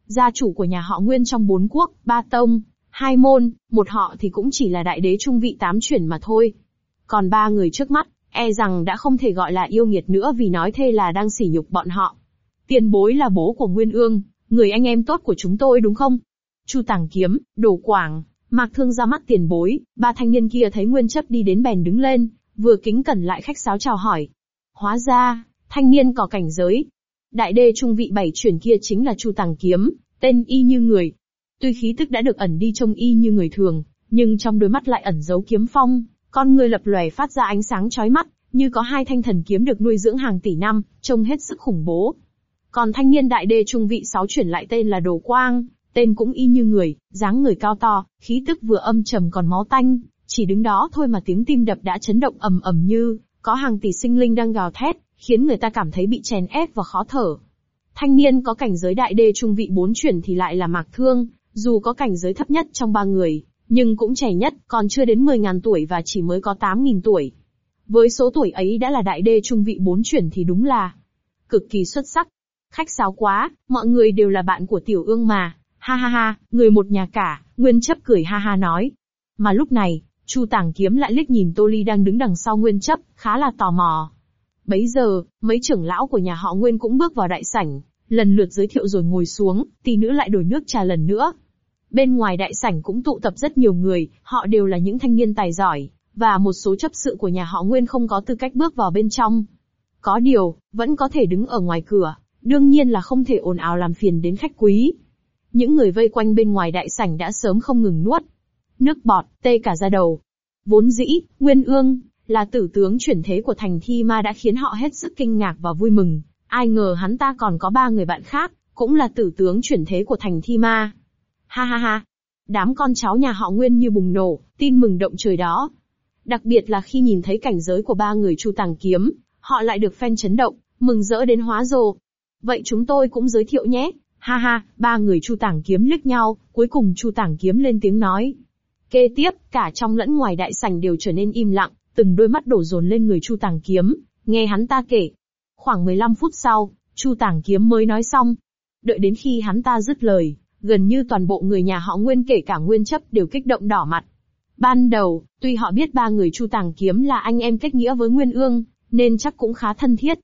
Gia chủ của nhà họ Nguyên trong 4 quốc, 3 tông, 2 môn, một họ thì cũng chỉ là đại đế trung vị 8 chuyển mà thôi. Còn 3 người trước mắt, e rằng đã không thể gọi là yêu nghiệt nữa vì nói thế là đang sỉ nhục bọn họ. Tiền bối là bố của Nguyên Ương, người anh em tốt của chúng tôi đúng không? Chu Tàng Kiếm, Đồ Quảng, Mạc Thương ra mắt tiền bối, 3 thanh niên kia thấy Nguyên Chấp đi đến bèn đứng lên, vừa kính cẩn lại khách sáo chào hỏi. Hóa ra, thanh niên có cảnh giới. Đại đế trung vị 7 chuyển kia chính là Chu Tàng Kiếm, tên y như người. Tuy khí tức đã được ẩn đi trông y như người thường, nhưng trong đôi mắt lại ẩn giấu kiếm phong, con người lập lòe phát ra ánh sáng chói mắt, như có 2 thanh thần kiếm được nuôi dưỡng hàng tỷ năm, trông hết sức khủng bố. Còn thanh niên đại đế trung vị 6 chuyển lại tên là Đồ Quang, tên cũng y như người, dáng người cao to, khí tức vừa âm trầm còn máu tanh, chỉ đứng đó thôi mà tiếng tim đập đã chấn động ầm ầm như có hàng tỷ sinh linh đang gào thét, khiến người ta cảm thấy bị chèn ép và khó thở. Thanh niên có cảnh giới đại đế trung vị 4 chuyển thì lại là Mạc Thương, dù có cảnh giới thấp nhất trong 3 người, nhưng cũng trẻ nhất, còn chưa đến 10.000 tuổi và chỉ mới có 8.000 tuổi. Với số tuổi ấy đã là đại đế trung vị 4 chuyển thì đúng là cực kỳ xuất sắc. Khách sáo quá, mọi người đều là bạn của Tiểu Ương mà, ha ha ha, người một nhà cả, Nguyên Chấp cười ha ha nói. Mà lúc này, Chu Tàng Kiếm lại liếc nhìn Tô Ly đang đứng đằng sau Nguyên Chấp, khá là tò mò. Bấy giờ, mấy trưởng lão của nhà họ Nguyên cũng bước vào đại sảnh, lần lượt giới thiệu rồi ngồi xuống, tí nữa lại đổi nước trà lần nữa. Bên ngoài đại sảnh cũng tụ tập rất nhiều người, họ đều là những thanh niên tài giỏi, và một số chấp sự của nhà họ Nguyên không có tư cách bước vào bên trong. Có điều, vẫn có thể đứng ở ngoài cửa, đương nhiên là không thể ồn ào làm phiền đến khách quý. Những người vây quanh bên ngoài đại sảnh đã sớm không ngừng nuốt nước bọt, tê cả da đầu. Vốn dĩ, Nguyên Ương là tử tướng chuyển thế của thành Thi Ma đã khiến họ hết sức kinh ngạc và vui mừng. Ai ngờ hắn ta còn có 3 người bạn khác, cũng là tử tướng chuyển thế của thành Thi Ma. Ha ha ha! Đám con cháu nhà họ Nguyên như bùng nổ, tin mừng động trời đó. Đặc biệt là khi nhìn thấy cảnh giới của 3 người Chu Tàng Kiếm, họ lại được phen chấn động, mừng rỡ đến hóa rồ. Vậy chúng tôi cũng giới thiệu nhé. Ha ha, 3 người Chu Tàng Kiếm liếc nhau, cuối cùng Chu Tàng Kiếm lên tiếng nói. Kế tiếp, cả trong lẫn ngoài đại sảnh đều trở nên im lặng, từng đôi mắt đổ dồn lên người Chu Tàng Kiếm, nghe hắn ta kể. Khoảng 15 phút sau, Chu Tàng Kiếm mới nói xong. Đợi đến khi hắn ta dứt lời, gần như toàn bộ người nhà họ Nguyên kể cả Nguyên Chấp đều kích động đỏ mặt. Ban đầu, tuy họ biết 3 người Chu Tàng Kiếm là anh em kết nghĩa với Nguyên Ương, nên chắc cũng khá thân thiết.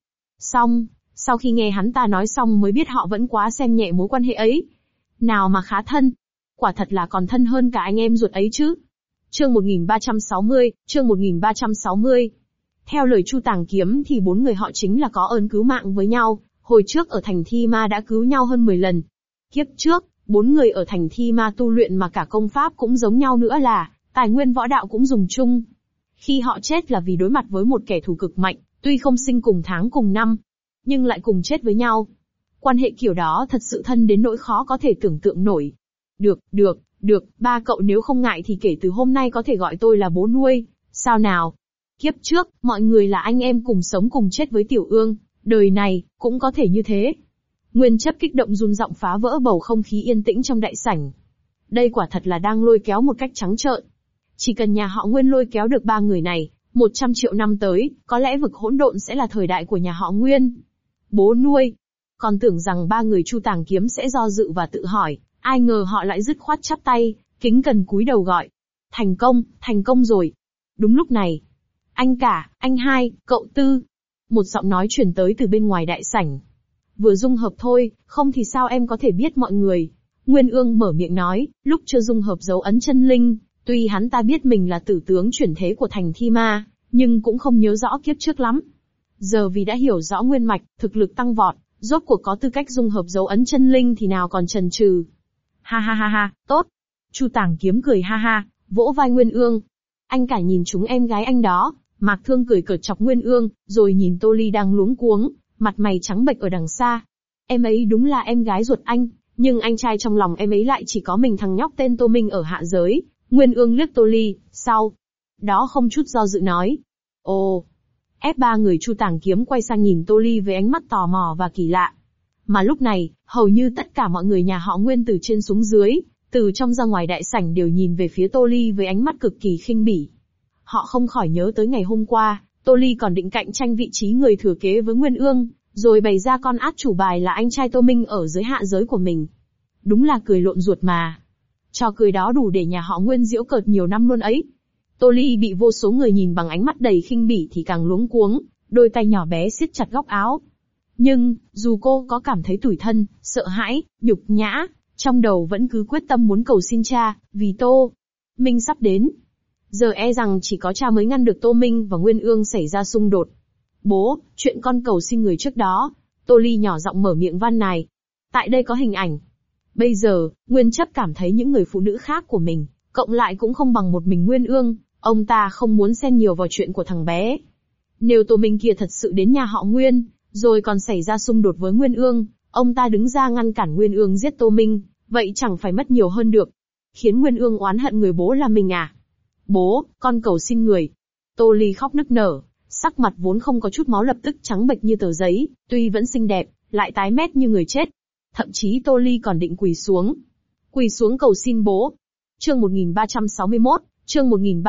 Sau khi nghe hắn ta nói xong mới biết họ vẫn quá xem nhẹ mối quan hệ ấy. Nào mà khá thân. Quả thật là còn thân hơn cả anh em ruột ấy chứ. Chương 1360. Theo lời Chu Tàng Kiếm thì 4 người họ chính là có ơn cứu mạng với nhau, hồi trước ở thành Thi Ma đã cứu nhau hơn 10 lần. Kiếp trước, 4 người ở thành Thi Ma tu luyện mà cả công pháp cũng giống nhau nữa là, tài nguyên võ đạo cũng dùng chung. Khi họ chết là vì đối mặt với một kẻ thù cực mạnh, tuy không sinh cùng tháng cùng năm, nhưng lại cùng chết với nhau. Quan hệ kiểu đó thật sự thân đến nỗi khó có thể tưởng tượng nổi. Được, 3 cậu nếu không ngại thì kể từ hôm nay có thể gọi tôi là bố nuôi, sao nào? Kiếp trước, mọi người là anh em cùng sống cùng chết với Tiểu Ương, đời này, cũng có thể như thế. Nguyên Chấp kích động run giọng phá vỡ bầu không khí yên tĩnh trong đại sảnh. Đây quả thật là đang lôi kéo một cách trắng trợn. Chỉ cần nhà họ Nguyên lôi kéo được 3 người này, 100 triệu năm tới, có lẽ vực hỗn độn sẽ là thời đại của nhà họ Nguyên. Bố nuôi. Còn tưởng rằng 3 người Chu Tàng Kiếm sẽ do dự và tự hỏi, ai ngờ họ lại dứt khoát chắp tay, kính cẩn cúi đầu gọi. Thành công rồi. Đúng lúc này. Anh cả, anh hai, cậu tư. Một giọng nói truyền tới từ bên ngoài đại sảnh. Vừa dung hợp thôi, không thì sao em có thể biết mọi người. Nguyên Ương mở miệng nói, lúc chưa dung hợp dấu ấn chân linh, tuy hắn ta biết mình là tử tướng chuyển thế của thành Thi Ma, nhưng cũng không nhớ rõ kiếp trước lắm. Giờ vì đã hiểu rõ nguyên mạch, thực lực tăng vọt, rốt cuộc có tư cách dung hợp dấu ấn chân linh thì nào còn chần chừ. Ha ha ha ha, tốt. Chu Tàng Kiếm cười ha ha, vỗ vai Nguyên Ương. Anh cả nhìn chúng em gái anh đó. Mạc Thương cười cợt chọc Nguyên Ương, rồi nhìn Tô Ly đang luống cuống, mặt mày trắng bệch ở đằng xa. Em ấy đúng là em gái ruột anh, nhưng anh trai trong lòng em ấy lại chỉ có mình thằng nhóc tên Tô Minh ở hạ giới. Nguyên Ương liếc Tô Ly, sau đó không chút do dự nói. Ồ. Ép 3 người Chu Tàng Kiếm quay sang nhìn Tô Ly với ánh mắt tò mò và kỳ lạ. Mà lúc này, hầu như tất cả mọi người nhà họ Nguyên từ trên xuống dưới, từ trong ra ngoài đại sảnh đều nhìn về phía Tô Ly với ánh mắt cực kỳ khinh bỉ. Họ không khỏi nhớ tới ngày hôm qua, Tô Ly còn định cạnh tranh vị trí người thừa kế với Nguyên Ương, rồi bày ra con át chủ bài là anh trai Tô Minh ở dưới hạ giới của mình. Đúng là cười lộn ruột mà. Trò cười đó đủ để nhà họ Nguyên giễu cợt nhiều năm luôn ấy. Tô Ly bị vô số người nhìn bằng ánh mắt đầy khinh bỉ thì càng luống cuống, đôi tay nhỏ bé siết chặt góc áo. Nhưng, dù cô có cảm thấy tủi thân, sợ hãi, nhục nhã, trong đầu vẫn cứ quyết tâm muốn cầu xin cha, vì Tô Minh sắp đến. Giờ e rằng chỉ có cha mới ngăn được Tô Minh và Nguyên Ương xảy ra xung đột. Bố, chuyện con cầu xin người trước đó. Tô Ly nhỏ giọng mở miệng van nài. Tại đây có hình ảnh. Bây giờ, Nguyên Chấp cảm thấy những người phụ nữ khác của mình, cộng lại cũng không bằng một mình Nguyên Ương, ông ta không muốn xen nhiều vào chuyện của thằng bé. Nếu Tô Minh kia thật sự đến nhà họ Nguyên, rồi còn xảy ra xung đột với Nguyên Ương, ông ta đứng ra ngăn cản Nguyên Ương giết Tô Minh, vậy chẳng phải mất nhiều hơn được. Khiến Nguyên Ương oán hận người bố là mình à? Bố, con cầu xin người. Tô Ly khóc nức nở, sắc mặt vốn không có chút máu lập tức trắng bệch như tờ giấy, tuy vẫn xinh đẹp, lại tái mét như người chết. Thậm chí Tô Ly còn định quỳ xuống. Quỳ xuống cầu xin bố. Chương 1361, chương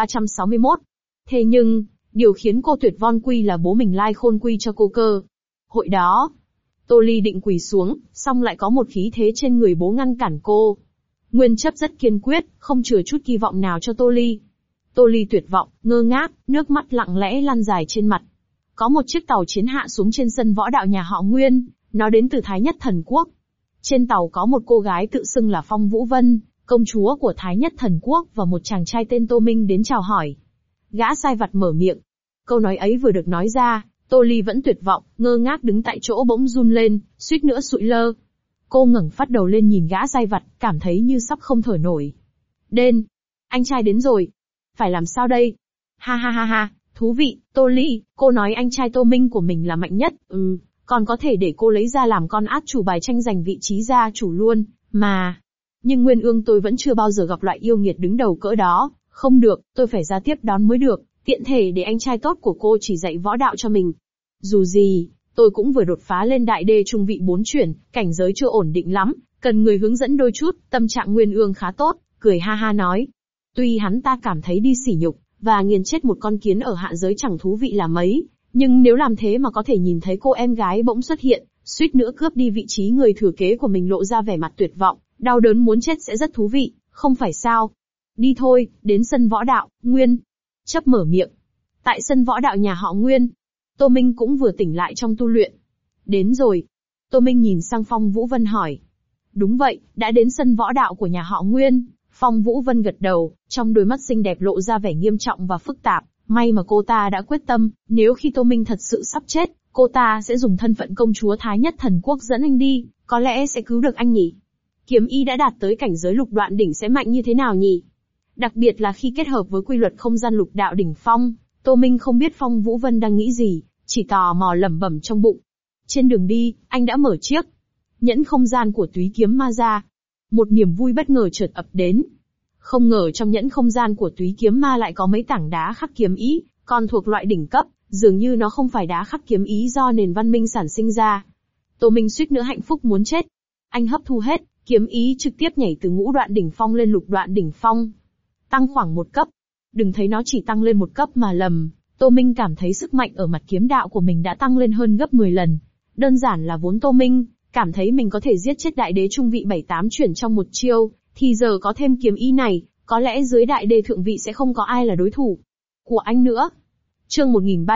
1361. Thế nhưng, điều khiến cô tuyệt vọng quy là bố mình lai khôn quy cho cô cơ. Hội đó, Tô Ly định quỳ xuống, song lại có một khí thế trên người bố ngăn cản cô. Nguyên Chấp rất kiên quyết, không chừa chút kỳ vọng nào cho Tô Ly. Tô Ly tuyệt vọng, ngơ ngác, nước mắt lặng lẽ lăn dài trên mặt. Có một chiếc tàu chiến hạ xuống trên sân võ đạo nhà họ Nguyên, nó đến từ Thái Nhất Thần Quốc. Trên tàu có một cô gái tự xưng là Phong Vũ Vân, công chúa của Thái Nhất Thần Quốc và một chàng trai tên Tô Minh đến chào hỏi. Gã sai vặt mở miệng. Câu nói ấy vừa được nói ra, Tô Ly vẫn tuyệt vọng, ngơ ngác đứng tại chỗ bỗng run lên, suýt nữa sụi lơ. Cô ngẩng phát đầu lên nhìn gã sai vặt, cảm thấy như sắp không thở nổi. Đến, anh trai đến rồi. Phải làm sao đây? Ha ha ha ha, thú vị, Tô Ly, cô nói anh trai Tô Minh của mình là mạnh nhất, còn có thể để cô lấy ra làm con át chủ bài tranh giành vị trí gia chủ luôn, mà. Nhưng Nguyên Ương tôi vẫn chưa bao giờ gặp loại yêu nghiệt đứng đầu cỡ đó, không được, tôi phải ra tiếp đón mới được, tiện thể để anh trai tốt của cô chỉ dạy võ đạo cho mình. Dù gì, tôi cũng vừa đột phá lên đại đê trung vị 4 chuyển, cảnh giới chưa ổn định lắm, cần người hướng dẫn đôi chút, tâm trạng Nguyên Ương khá tốt, cười ha ha nói. Tuy hắn ta cảm thấy đi sỉ nhục, và nghiền chết một con kiến ở hạ giới chẳng thú vị là mấy, nhưng nếu làm thế mà có thể nhìn thấy cô em gái bỗng xuất hiện, suýt nữa cướp đi vị trí người thừa kế của mình lộ ra vẻ mặt tuyệt vọng, đau đớn muốn chết sẽ rất thú vị, không phải sao? Đi thôi, đến sân võ đạo, Nguyên Chấp mở miệng. Tại sân võ đạo nhà họ Nguyên, Tô Minh cũng vừa tỉnh lại trong tu luyện. Đến rồi. Tô Minh nhìn sang Phong Vũ Vân hỏi. Đúng vậy, đã đến sân võ đạo của nhà họ Nguyên. Phong Vũ Vân gật đầu, trong đôi mắt xinh đẹp lộ ra vẻ nghiêm trọng và phức tạp. May mà cô ta đã quyết tâm, nếu khi Tô Minh thật sự sắp chết, cô ta sẽ dùng thân phận công chúa Thái Nhất Thần Quốc dẫn anh đi, có lẽ sẽ cứu được anh nhỉ. Kiếm ý đã đạt tới cảnh giới lục đoạn đỉnh sẽ mạnh như thế nào nhỉ? Đặc biệt là khi kết hợp với quy luật không gian lục đạo đỉnh phong, Tô Minh không biết Phong Vũ Vân đang nghĩ gì, chỉ tò mò lẩm bẩm trong bụng. Trên đường đi, anh đã mở chiếc nhẫn không gian của Túy Kiếm Ma ra. Một niềm vui bất ngờ chợt ập đến. Không ngờ trong nhẫn không gian của Túy Kiếm Ma lại có mấy tảng đá khắc kiếm ý, còn thuộc loại đỉnh cấp, dường như nó không phải đá khắc kiếm ý do nền văn minh sản sinh ra. Tô Minh suýt nữa hạnh phúc muốn chết. Anh hấp thu hết, kiếm ý trực tiếp nhảy từ ngũ đoạn đỉnh phong lên lục đoạn đỉnh phong. Tăng khoảng một cấp. Đừng thấy nó chỉ tăng lên một cấp mà lầm, Tô Minh cảm thấy sức mạnh ở mặt kiếm đạo của mình đã tăng lên hơn gấp 10 lần. Đơn giản là vốn Tô Minh cảm thấy mình có thể giết chết đại đế trung vị 7-8 chuyển trong một chiêu, thì giờ có thêm kiếm ý này, có lẽ dưới đại đế thượng vị sẽ không có ai là đối thủ của anh nữa. Chương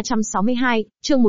1362, chương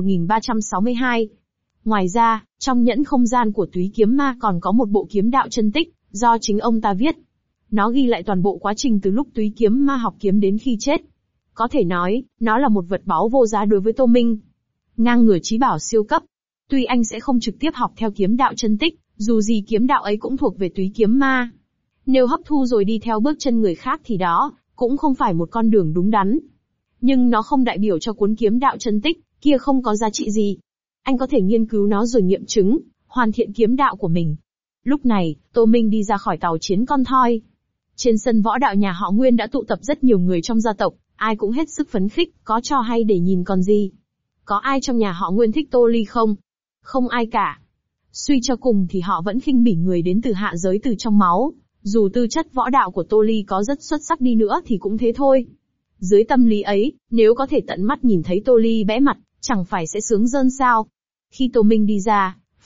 1362. Ngoài ra, trong nhẫn không gian của Túy Kiếm Ma còn có một bộ kiếm đạo chân tích, do chính ông ta viết. Nó ghi lại toàn bộ quá trình từ lúc Túy Kiếm Ma học kiếm đến khi chết. Có thể nói, nó là một vật báu vô giá đối với Tô Minh. Ngang ngửa chí bảo siêu cấp. Tuy anh sẽ không trực tiếp học theo kiếm đạo chân tích, dù gì kiếm đạo ấy cũng thuộc về Túy Kiếm Ma. Nếu hấp thu rồi đi theo bước chân người khác thì đó, cũng không phải một con đường đúng đắn. Nhưng nó không đại biểu cho cuốn kiếm đạo chân tích, kia không có giá trị gì. Anh có thể nghiên cứu nó rồi nghiệm chứng, hoàn thiện kiếm đạo của mình. Lúc này, Tô Minh đi ra khỏi tàu chiến con thoi. Trên sân võ đạo nhà họ Nguyên đã tụ tập rất nhiều người trong gia tộc, ai cũng hết sức phấn khích, có trò hay để nhìn còn gì. Có ai trong nhà họ Nguyên thích Tô Ly không? Không ai cả. Suy cho cùng thì họ vẫn khinh bỉ người đến từ hạ giới từ trong máu, dù tư chất võ đạo của Tô Ly có rất xuất sắc đi nữa thì cũng thế thôi. Dưới tâm lý ấy, nếu có thể tận mắt nhìn thấy Tô Ly bẽ mặt, chẳng phải sẽ sướng rơn sao? Khi Tô Minh đi ra,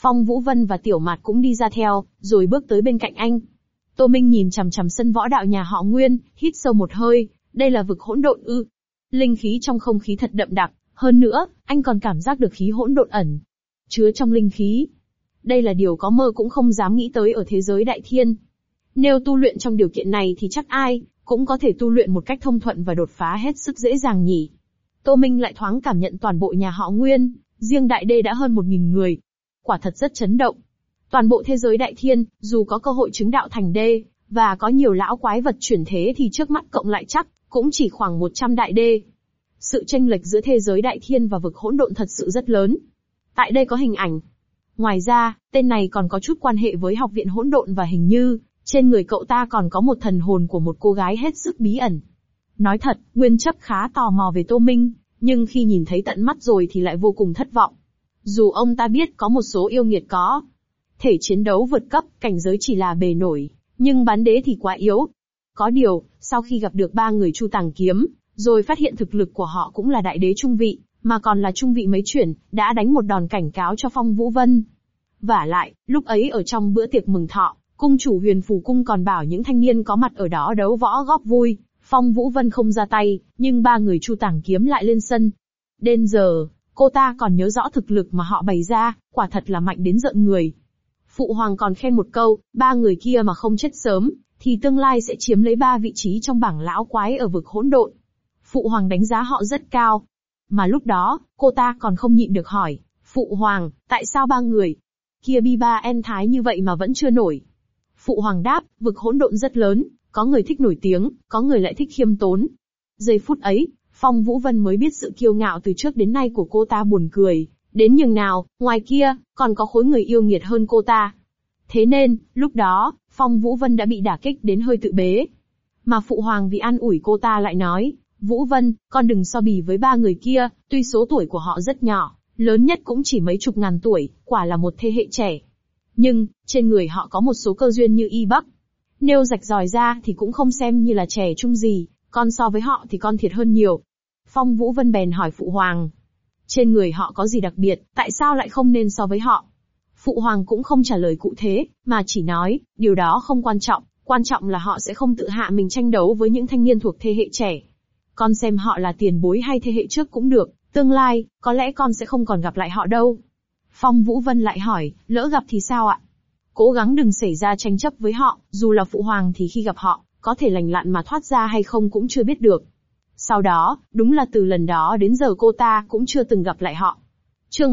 Phong Vũ Vân và Tiểu Mạt cũng đi ra theo, rồi bước tới bên cạnh anh. Tô Minh nhìn chằm chằm sân võ đạo nhà họ Nguyên, hít sâu một hơi, đây là vực hỗn độn ư? Linh khí trong không khí thật đậm đặc, hơn nữa, anh còn cảm giác được khí hỗn độn ẩn chứa trong linh khí. Đây là điều có mơ cũng không dám nghĩ tới ở thế giới đại thiên. Nếu tu luyện trong điều kiện này thì chắc ai cũng có thể tu luyện một cách thông thuận và đột phá hết sức dễ dàng nhỉ. Tô Minh lại thoáng cảm nhận toàn bộ nhà họ Nguyên, riêng đại đê đã hơn 1.000 người. Quả thật rất chấn động. Toàn bộ thế giới đại thiên, dù có cơ hội chứng đạo thành đê, và có nhiều lão quái vật chuyển thế thì trước mắt cộng lại chắc, cũng chỉ khoảng 100 đại đê. Sự chênh lệch giữa thế giới đại thiên và vực hỗn độn thật sự rất lớn. Tại đây có hình ảnh. Ngoài ra, tên này còn có chút quan hệ với học viện hỗn độn và hình như, trên người cậu ta còn có một thần hồn của một cô gái hết sức bí ẩn. Nói thật, Nguyên Chấp khá tò mò về Tô Minh, nhưng khi nhìn thấy tận mắt rồi thì lại vô cùng thất vọng. Dù ông ta biết có một số yêu nghiệt có thể chiến đấu vượt cấp, cảnh giới chỉ là bề nổi, nhưng bán đế thì quá yếu. Có điều, sau khi gặp được 3 người Chu Tàng Kiếm, rồi phát hiện thực lực của họ cũng là đại đế trung vị, mà còn là trung vị mấy chuyển, đã đánh một đòn cảnh cáo cho Phong Vũ Vân. Vả lại, lúc ấy ở trong bữa tiệc mừng thọ, cung chủ Huyền Phù Cung còn bảo những thanh niên có mặt ở đó đấu võ góp vui. Phong Vũ Vân không ra tay, nhưng 3 người Chu Tàng Kiếm lại lên sân. Đến giờ, cô ta còn nhớ rõ thực lực mà họ bày ra, quả thật là mạnh đến rợn người. Phụ hoàng còn khen một câu, 3 người kia mà không chết sớm, thì tương lai sẽ chiếm lấy 3 vị trí trong bảng lão quái ở vực hỗn độn. Phụ hoàng đánh giá họ rất cao. Mà lúc đó, cô ta còn không nhịn được hỏi, Phụ hoàng, tại sao 3 người kia bi ba en thái như vậy mà vẫn chưa nổi? Phụ hoàng đáp, vực hỗn độn rất lớn, có người thích nổi tiếng, có người lại thích khiêm tốn. Giây phút ấy, Phong Vũ Vân mới biết sự kiêu ngạo từ trước đến nay của cô ta buồn cười, đến nhường nào, ngoài kia, còn có khối người yêu nghiệt hơn cô ta. Thế nên, lúc đó, Phong Vũ Vân đã bị đả kích đến hơi tự bế. Mà Phụ hoàng vì an ủi cô ta lại nói, Vũ Vân, con đừng so bì với 3 người kia, tuy số tuổi của họ rất nhỏ, lớn nhất cũng chỉ mấy chục ngàn tuổi, quả là một thế hệ trẻ. Nhưng, trên người họ có một số cơ duyên như y bắc. Nếu rạch ròi ra thì cũng không xem như là trẻ trung gì, con so với họ thì con thiệt hơn nhiều. Phong Vũ Vân bèn hỏi Phụ hoàng. Trên người họ có gì đặc biệt, tại sao lại không nên so với họ? Phụ hoàng cũng không trả lời cụ thể, mà chỉ nói, điều đó không quan trọng là họ sẽ không tự hạ mình tranh đấu với những thanh niên thuộc thế hệ trẻ. Con xem họ là tiền bối hay thế hệ trước cũng được, tương lai, có lẽ con sẽ không còn gặp lại họ đâu. Phong Vũ Vân lại hỏi, lỡ gặp thì sao ạ? Cố gắng đừng xảy ra tranh chấp với họ, dù là phụ hoàng thì khi gặp họ, có thể lành lặn mà thoát ra hay không cũng chưa biết được. Sau đó, đúng là từ lần đó đến giờ cô ta cũng chưa từng gặp lại họ. Chương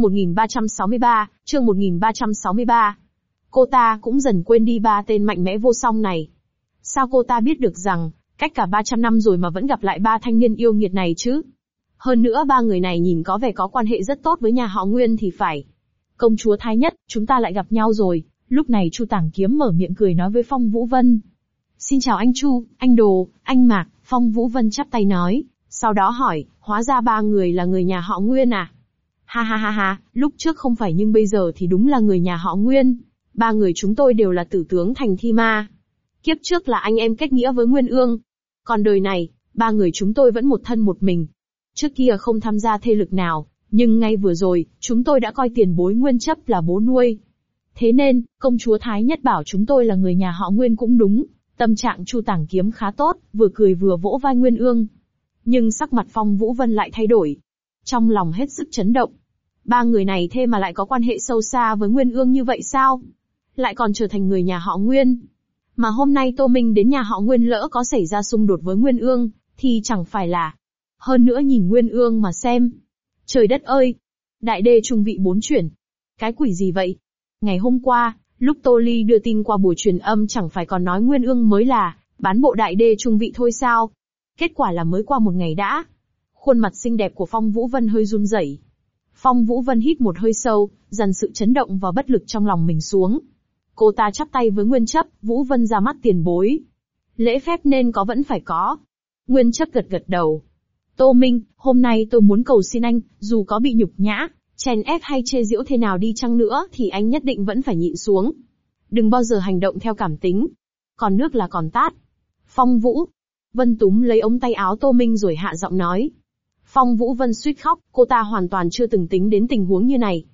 1363. Cô ta cũng dần quên đi 3 tên mạnh mẽ vô song này. Sao cô ta biết được rằng, cách cả 300 năm rồi mà vẫn gặp lại 3 thanh niên yêu nghiệt này chứ? Hơn nữa 3 người này nhìn có vẻ có quan hệ rất tốt với nhà họ Nguyên thì phải. Công chúa Thái Nhất, chúng ta lại gặp nhau rồi. Lúc này Chu Tàng Kiếm mở miệng cười nói với Phong Vũ Vân. Xin chào anh Chu, anh Đồ, anh Mạc. Phong Vũ Vân chắp tay nói, sau đó hỏi, hóa ra 3 người là người nhà họ Nguyên à? Ha ha ha ha, lúc trước không phải nhưng bây giờ thì đúng là người nhà họ Nguyên. 3 người chúng tôi đều là tử tướng thành thi ma. Kiếp trước là anh em kết nghĩa với Nguyên Ương. Còn đời này, 3 người chúng tôi vẫn một thân một mình. Trước kia không tham gia thế lực nào, nhưng ngay vừa rồi, chúng tôi đã coi tiền bối Nguyên Chấp là bố nuôi. Thế nên, công chúa Thái Nhất bảo chúng tôi là người nhà họ Nguyên cũng đúng. Tâm trạng Chu Tàng Kiếm khá tốt, vừa cười vừa vỗ vai Nguyên Ương. Nhưng sắc mặt Phong Vũ Vân lại thay đổi. Trong lòng hết sức chấn động. 3 người này thế mà lại có quan hệ sâu xa với Nguyên Ương như vậy sao? Lại còn trở thành người nhà họ Nguyên. Mà hôm nay Tô Minh đến nhà họ Nguyên lỡ có xảy ra xung đột với Nguyên Ương, thì chẳng phải là. Hơn nữa nhìn Nguyên Ương mà xem. Trời đất ơi! Đại đê trung vị 4 chuyển. Cái quỷ gì vậy? Ngày hôm qua, lúc Tô Ly đưa tin qua buổi truyền âm chẳng phải còn nói Nguyên Ương mới là bán bộ đại đê trung vị thôi sao? Kết quả là mới qua một ngày đã. Khuôn mặt xinh đẹp của Phong Vũ Vân hơi run rẩy. Phong Vũ Vân hít một hơi sâu, dằn sự chấn động và bất lực trong lòng mình xuống. Cô ta chắp tay với Nguyên Chấp, Vũ Vân ra mắt tiền bối. Lễ phép nên có vẫn phải có. Nguyên Chấp gật gật đầu. Tô Minh, hôm nay tôi muốn cầu xin anh, dù có bị nhục nhã, chèn ép hay chê giễu thế nào đi chăng nữa thì anh nhất định vẫn phải nhịn xuống. Đừng bao giờ hành động theo cảm tính. Còn nước là còn tát. Phong Vũ Vân túm lấy ống tay áo Tô Minh rồi hạ giọng nói. Phong Vũ Vân suýt khóc, cô ta hoàn toàn chưa từng tính đến tình huống như này.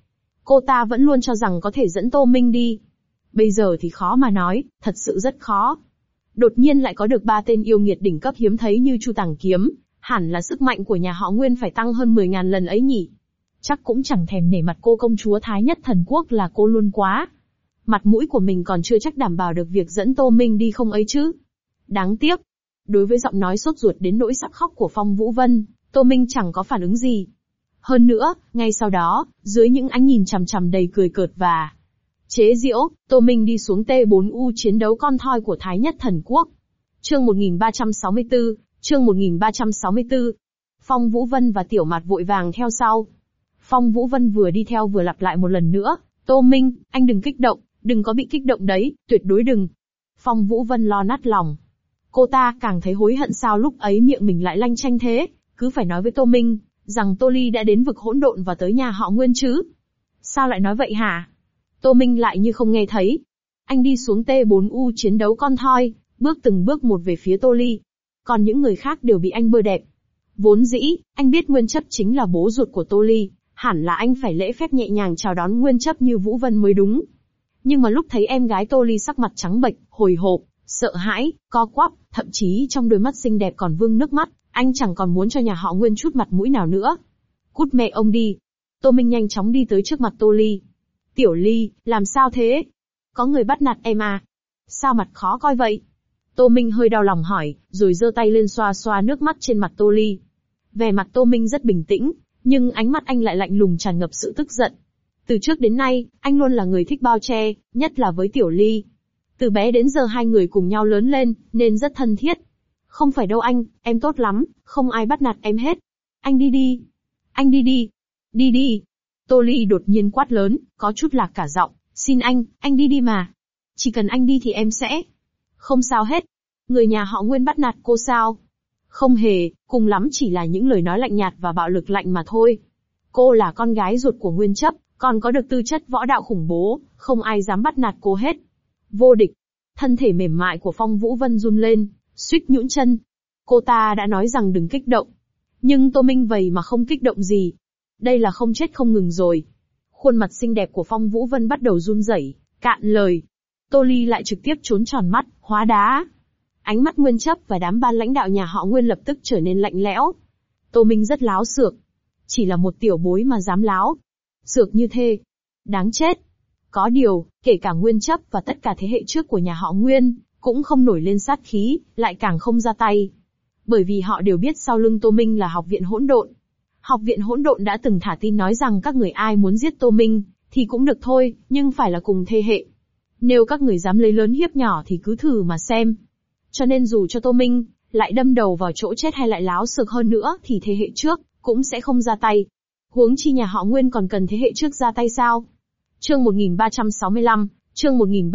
Cô ta vẫn luôn cho rằng có thể dẫn Tô Minh đi. Bây giờ thì khó mà nói, thật sự rất khó. Đột nhiên lại có được 3 tên yêu nghiệt đỉnh cấp hiếm thấy như Chu Tàng Kiếm, hẳn là sức mạnh của nhà họ Nguyên phải tăng hơn 10.000 lần ấy nhỉ. Chắc cũng chẳng thèm nể mặt cô công chúa Thái Nhất Thần Quốc là cô luôn quá. Mặt mũi của mình còn chưa chắc đảm bảo được việc dẫn Tô Minh đi không ấy chứ. Đáng tiếc. Đối với giọng nói sốt ruột đến nỗi sắp khóc của Phong Vũ Vân, Tô Minh chẳng có phản ứng gì. Hơn nữa, ngay sau đó, dưới những ánh nhìn chằm chằm đầy cười cợt và chế giễu, Tô Minh đi xuống T4U chiến đấu con thoi của Thái Nhất Thần Quốc. Chương 1364, chương 1364. Phong Vũ Vân và Tiểu Mạt vội vàng theo sau. Phong Vũ Vân vừa đi theo vừa lặp lại một lần nữa, Tô Minh, anh đừng kích động, đừng có bị kích động đấy, tuyệt đối đừng. Phong Vũ Vân lo nát lòng. Cô ta càng thấy hối hận sao lúc ấy miệng mình lại lanh chanh thế, cứ phải nói với Tô Minh, rằng Tô Ly đã đến vực hỗn độn và tới nhà họ Nguyên chứ. Sao lại nói vậy hả? Tô Minh lại như không nghe thấy. Anh đi xuống T4U chiến đấu con thoi, bước từng bước một về phía Tô Ly. Còn những người khác đều bị anh bơ đẹp. Vốn dĩ, anh biết Nguyên Chấp chính là bố ruột của Tô Ly, hẳn là anh phải lễ phép nhẹ nhàng chào đón Nguyên Chấp như Vũ Vân mới đúng. Nhưng mà lúc thấy em gái Tô Ly sắc mặt trắng bệch, hồi hộp, sợ hãi, co quắp, thậm chí trong đôi mắt xinh đẹp còn vương nước mắt, anh chẳng còn muốn cho nhà họ Nguyên chút mặt mũi nào nữa. Cút mẹ ông đi. Tô Minh nhanh chóng đi tới trước mặt Tô Ly. Tiểu Ly, làm sao thế? Có người bắt nạt em à? Sao mặt khó coi vậy? Tô Minh hơi đau lòng hỏi, rồi giơ tay lên xoa xoa nước mắt trên mặt Tô Ly. Vẻ mặt Tô Minh rất bình tĩnh, nhưng ánh mắt anh lại lạnh lùng tràn ngập sự tức giận. Từ trước đến nay, anh luôn là người thích bao che, nhất là với Tiểu Ly. Từ bé đến giờ hai người cùng nhau lớn lên, nên rất thân thiết. Không phải đâu anh, em tốt lắm, không ai bắt nạt em hết. Anh đi đi. Anh đi đi. Đi đi. Tô Ly đột nhiên quát lớn, có chút lạc cả giọng. Xin anh đi đi mà. Chỉ cần anh đi thì em sẽ. Không sao hết. Người nhà họ Nguyên bắt nạt cô sao? Không hề, cùng lắm chỉ là những lời nói lạnh nhạt và bạo lực lạnh mà thôi. Cô là con gái ruột của Nguyên Chấp, còn có được tư chất võ đạo khủng bố, không ai dám bắt nạt cô hết. Vô địch. Thân thể mềm mại của Phong Vũ Vân run lên, suýt nhũn chân. Cô ta đã nói rằng đừng kích động. Nhưng Tô Minh vậy mà không kích động gì. Đây là không chết không ngừng rồi. Khuôn mặt xinh đẹp của Phong Vũ Vân bắt đầu run rẩy, cạn lời. Tô Ly lại trực tiếp trốn tròn mắt, hóa đá. Ánh mắt Nguyên Chấp và đám ban lãnh đạo nhà họ Nguyên lập tức trở nên lạnh lẽo. Tô Minh rất láo xược. Chỉ là một tiểu bối mà dám láo xược như thế. Đáng chết. Có điều, kể cả Nguyên Chấp và tất cả thế hệ trước của nhà họ Nguyên, cũng không nổi lên sát khí, lại càng không ra tay. Bởi vì họ đều biết sau lưng Tô Minh là Học viện Hỗn Độn. Học viện Hỗn Độn đã từng thả tin nói rằng các người ai muốn giết Tô Minh, thì cũng được thôi, nhưng phải là cùng thế hệ. Nếu các người dám lấy lớn hiếp nhỏ thì cứ thử mà xem. Cho nên dù cho Tô Minh lại đâm đầu vào chỗ chết hay lại láo xược hơn nữa thì thế hệ trước cũng sẽ không ra tay. Huống chi nhà họ Nguyên còn cần thế hệ trước ra tay sao? Chương 1365, chương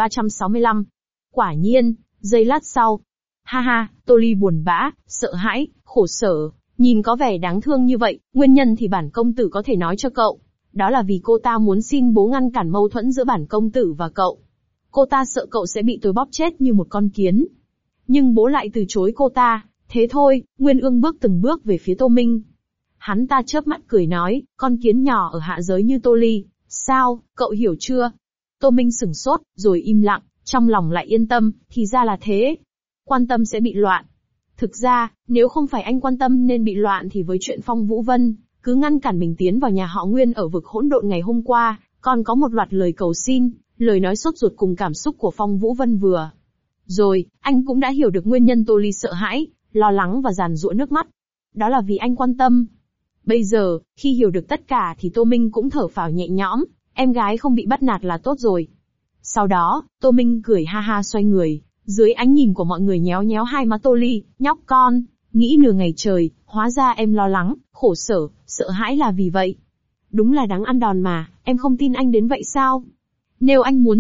1365. Quả nhiên, giây lát sau. Ha ha, Tô Ly buồn bã, sợ hãi, khổ sở, nhìn có vẻ đáng thương như vậy, nguyên nhân thì bản công tử có thể nói cho cậu. Đó là vì cô ta muốn xin bố ngăn cản mâu thuẫn giữa bản công tử và cậu. Cô ta sợ cậu sẽ bị tôi bóp chết như một con kiến. Nhưng bố lại từ chối cô ta, thế thôi, Nguyên Ương bước từng bước về phía Tô Minh. Hắn ta chớp mắt cười nói, con kiến nhỏ ở hạ giới như Tô Ly, sao, cậu hiểu chưa? Tô Minh sửng sốt, rồi im lặng, trong lòng lại yên tâm, thì ra là thế. Quan tâm sẽ bị loạn. Thực ra, nếu không phải anh quan tâm nên bị loạn thì với chuyện Phong Vũ Vân, cứ ngăn cản mình tiến vào nhà họ Nguyên ở vực hỗn độn ngày hôm qua, còn có một loạt lời cầu xin, lời nói sốt ruột cùng cảm xúc của Phong Vũ Vân vừa. Rồi, anh cũng đã hiểu được nguyên nhân Tô Ly sợ hãi, lo lắng và giàn giụa nước mắt. Đó là vì anh quan tâm. Bây giờ, khi hiểu được tất cả thì Tô Minh cũng thở phào nhẹ nhõm, em gái không bị bắt nạt là tốt rồi. Sau đó, Tô Minh cười ha ha xoay người, dưới ánh nhìn của mọi người nhéo nhéo hai má Tô Ly, nhóc con, nghĩ nửa ngày trời, hóa ra em lo lắng, khổ sở, sợ hãi là vì vậy. Đúng là đáng ăn đòn mà, em không tin anh đến vậy sao? Nếu anh muốn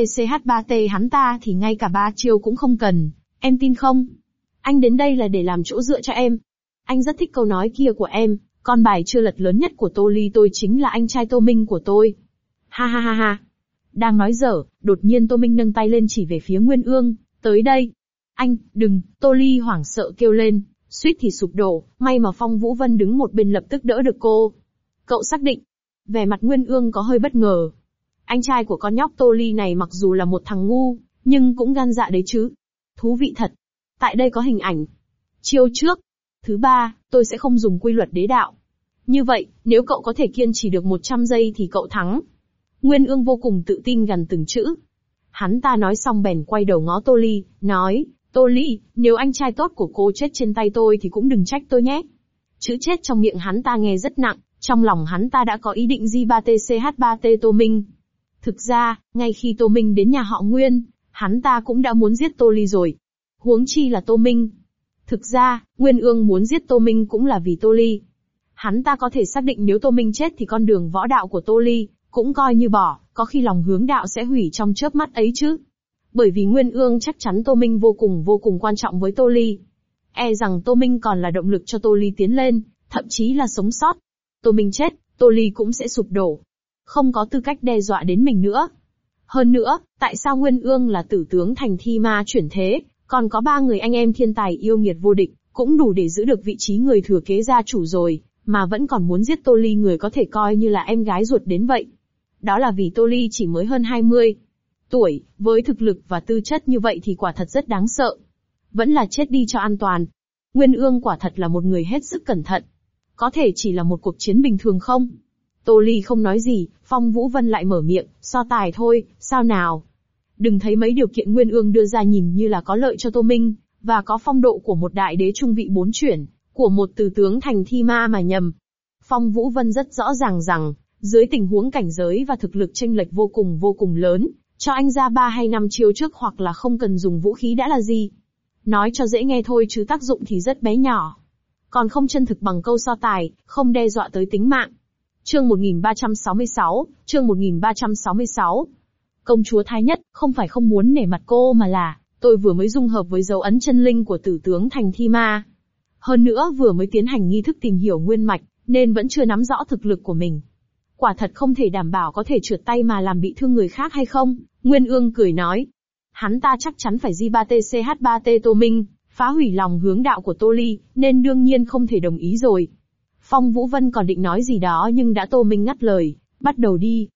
J3TCH3T hắn ta thì ngay cả 3 chiêu cũng không cần, em tin không? Anh đến đây là để làm chỗ dựa cho em. Anh rất thích câu nói kia của em, con bài chưa lật lớn nhất của Tô Ly tôi chính là anh trai Tô Minh của tôi. Ha ha ha ha. Đang nói dở, đột nhiên Tô Minh nâng tay lên chỉ về phía Nguyên Ương, tới đây. Anh, đừng, Tô Ly hoảng sợ kêu lên, suýt thì sụp đổ, may mà Phong Vũ Vân đứng một bên lập tức đỡ được cô. Cậu xác định. Vẻ mặt Nguyên Ương có hơi bất ngờ. Anh trai của con nhóc Tô Ly này mặc dù là một thằng ngu, nhưng cũng gan dạ đấy chứ. Thú vị thật. Tại đây có hình ảnh. Chiêu trước. Thứ ba, tôi sẽ không dùng quy luật đế đạo. Như vậy, nếu cậu có thể kiên trì được 100 giây thì cậu thắng. Nguyên Ương vô cùng tự tin gằn từng chữ. Hắn ta nói xong bèn quay đầu ngó Tô Ly, nói, Tô Ly, nếu anh trai tốt của cô chết trên tay tôi thì cũng đừng trách tôi nhé. Chữ chết trong miệng hắn ta nghe rất nặng, trong lòng hắn ta đã có ý định J3TCH3T Tô Minh. Thực ra, ngay khi Tô Minh đến nhà họ Nguyên, hắn ta cũng đã muốn giết Tô Ly rồi. Huống chi là Tô Minh. Thực ra, Nguyên Ương muốn giết Tô Minh cũng là vì Tô Ly. Hắn ta có thể xác định nếu Tô Minh chết thì con đường võ đạo của Tô Ly cũng coi như bỏ, có khi lòng hướng đạo sẽ hủy trong chớp mắt ấy chứ. Bởi vì Nguyên Ương chắc chắn Tô Minh vô cùng quan trọng với Tô Ly. E rằng Tô Minh còn là động lực cho Tô Ly tiến lên, thậm chí là sống sót. Tô Minh chết, Tô Ly cũng sẽ sụp đổ. Không có tư cách đe dọa đến mình nữa. Hơn nữa, tại sao Nguyên Ương là tử tướng thành thi ma chuyển thế, còn có 3 người anh em thiên tài yêu nghiệt vô địch, cũng đủ để giữ được vị trí người thừa kế gia chủ rồi, mà vẫn còn muốn giết Tô Ly, người có thể coi như là em gái ruột đến vậy. Đó là vì Tô Ly chỉ mới hơn 20 tuổi, với thực lực và tư chất như vậy thì quả thật rất đáng sợ. Vẫn là chết đi cho an toàn. Nguyên Ương quả thật là một người hết sức cẩn thận. Có thể chỉ là một cuộc chiến bình thường không? Tô Ly không nói gì, Phong Vũ Vân lại mở miệng, so tài thôi, sao nào? Đừng thấy mấy điều kiện Nguyên Ương đưa ra nhìn như là có lợi cho Tô Minh, và có phong độ của một đại đế trung vị 4 chuyển, của một tử tướng thành thi ma mà nhầm. Phong Vũ Vân rất rõ ràng rằng, dưới tình huống cảnh giới và thực lực chênh lệch vô cùng lớn, cho anh ra 3 hay 5 chiêu trước hoặc là không cần dùng vũ khí đã là gì. Nói cho dễ nghe thôi chứ tác dụng thì rất bé nhỏ. Còn không chân thực bằng câu so tài, không đe dọa tới tính mạng. Chương 1366, chương 1366. Công chúa Thái Nhất, không phải không muốn nể mặt cô mà là, tôi vừa mới dung hợp với dấu ấn chân linh của tử tướng thành thi ma. Hơn nữa vừa mới tiến hành nghi thức tìm hiểu nguyên mạch, nên vẫn chưa nắm rõ thực lực của mình. Quả thật không thể đảm bảo có thể trượt tay mà làm bị thương người khác hay không, Nguyên Ương cười nói. Hắn ta chắc chắn phải J3TCH3T Tô Minh, phá hủy lòng hướng đạo của Tô Ly, nên đương nhiên không thể đồng ý rồi. Phong Vũ Vân còn định nói gì đó nhưng đã Tô Minh ngắt lời, bắt đầu đi.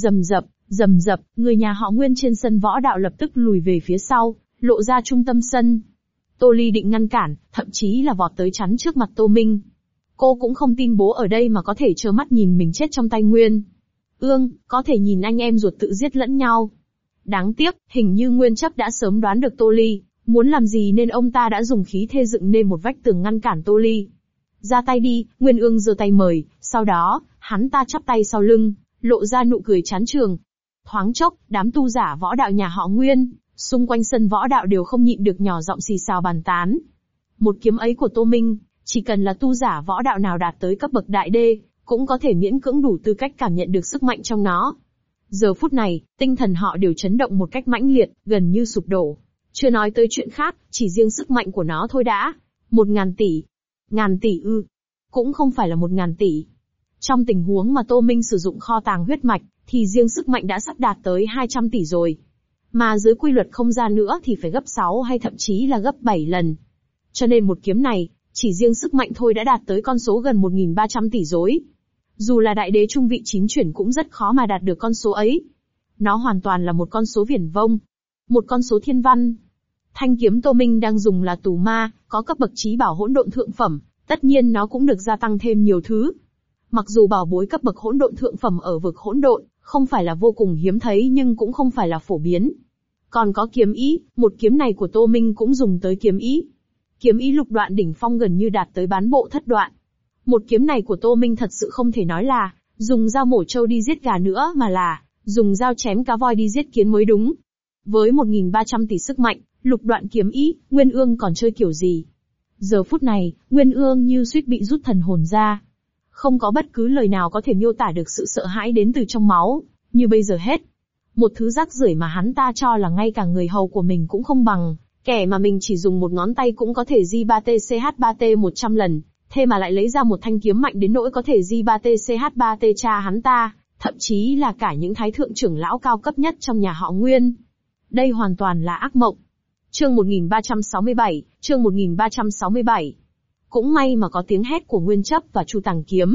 Rầm rập, người nhà họ Nguyên trên sân võ đạo lập tức lùi về phía sau, lộ ra trung tâm sân. Tô Ly định ngăn cản, thậm chí là vọt tới chắn trước mặt Tô Minh. Cô cũng không tin bố ở đây mà có thể trơ mắt nhìn mình chết trong tay Nguyên Ương, có thể nhìn anh em ruột tự giết lẫn nhau. Đáng tiếc, hình như Nguyên Chấp đã sớm đoán được Tô Ly muốn làm gì nên ông ta đã dùng khí thê dựng nên một vách tường ngăn cản Tô Ly. Ra tay đi, Nguyên Ương giơ tay mời, sau đó, hắn ta chắp tay sau lưng, lộ ra nụ cười chán trường. Thoáng chốc, đám tu giả võ đạo nhà họ Nguyên, xung quanh sân võ đạo đều không nhịn được nhỏ giọng xì xào bàn tán. Một kiếm ấy của Tô Minh, chỉ cần là tu giả võ đạo nào đạt tới cấp bậc đại đê, cũng có thể miễn cưỡng đủ tư cách cảm nhận được sức mạnh trong nó. Giờ phút này, tinh thần họ đều chấn động một cách mãnh liệt, gần như sụp đổ. Chưa nói tới chuyện khác, chỉ riêng sức mạnh của nó thôi đã. 1.000 tỷ. Ngàn tỷ ư. Cũng không phải là 1.000 tỷ. Trong tình huống mà Tô Minh sử dụng kho tàng huyết mạch, thì riêng sức mạnh đã sắp đạt tới 200 tỷ rồi. Mà dưới quy luật không gian nữa thì phải gấp 6 hay thậm chí là gấp 7 lần. Cho nên một kiếm này, chỉ riêng sức mạnh thôi đã đạt tới con số gần 1.300 tỷ rồi. Dù là đại đế trung vị 9 chuyển cũng rất khó mà đạt được con số ấy. Nó hoàn toàn là một con số viển vông. Một con số thiên văn. Thanh kiếm Tô Minh đang dùng là tù ma, có cấp bậc chí bảo hỗn độn thượng phẩm, tất nhiên nó cũng được gia tăng thêm nhiều thứ. Mặc dù bảo bối cấp bậc hỗn độn thượng phẩm ở vực hỗn độn, không phải là vô cùng hiếm thấy nhưng cũng không phải là phổ biến. Còn có kiếm ý, một kiếm này của Tô Minh cũng dùng tới kiếm ý. Kiếm ý lục đoạn đỉnh phong gần như đạt tới bán bộ thất đoạn. Một kiếm này của Tô Minh thật sự không thể nói là dùng dao mổ trâu đi giết gà nữa mà là dùng dao chém cá voi đi giết kiến mới đúng. Với 1.300 tỷ sức mạnh, lục đoạn kiếm ý, Nguyên Ương còn chơi kiểu gì? Giờ phút này, Nguyên Ương như suýt bị rút thần hồn ra. Không có bất cứ lời nào có thể miêu tả được sự sợ hãi đến từ trong máu, như bây giờ hết. Một thứ rác rưởi mà hắn ta cho là ngay cả người hầu của mình cũng không bằng, kẻ mà mình chỉ dùng một ngón tay cũng có thể J3TCH3T 100 lần, thế mà lại lấy ra một thanh kiếm mạnh đến nỗi có thể J3TCH3T cha hắn ta, thậm chí là cả những thái thượng trưởng lão cao cấp nhất trong nhà họ Nguyên. Đây hoàn toàn là ác mộng. Chương 1367, chương 1367. Cũng may mà có tiếng hét của Nguyên Chấp và Chu Tàng Kiếm,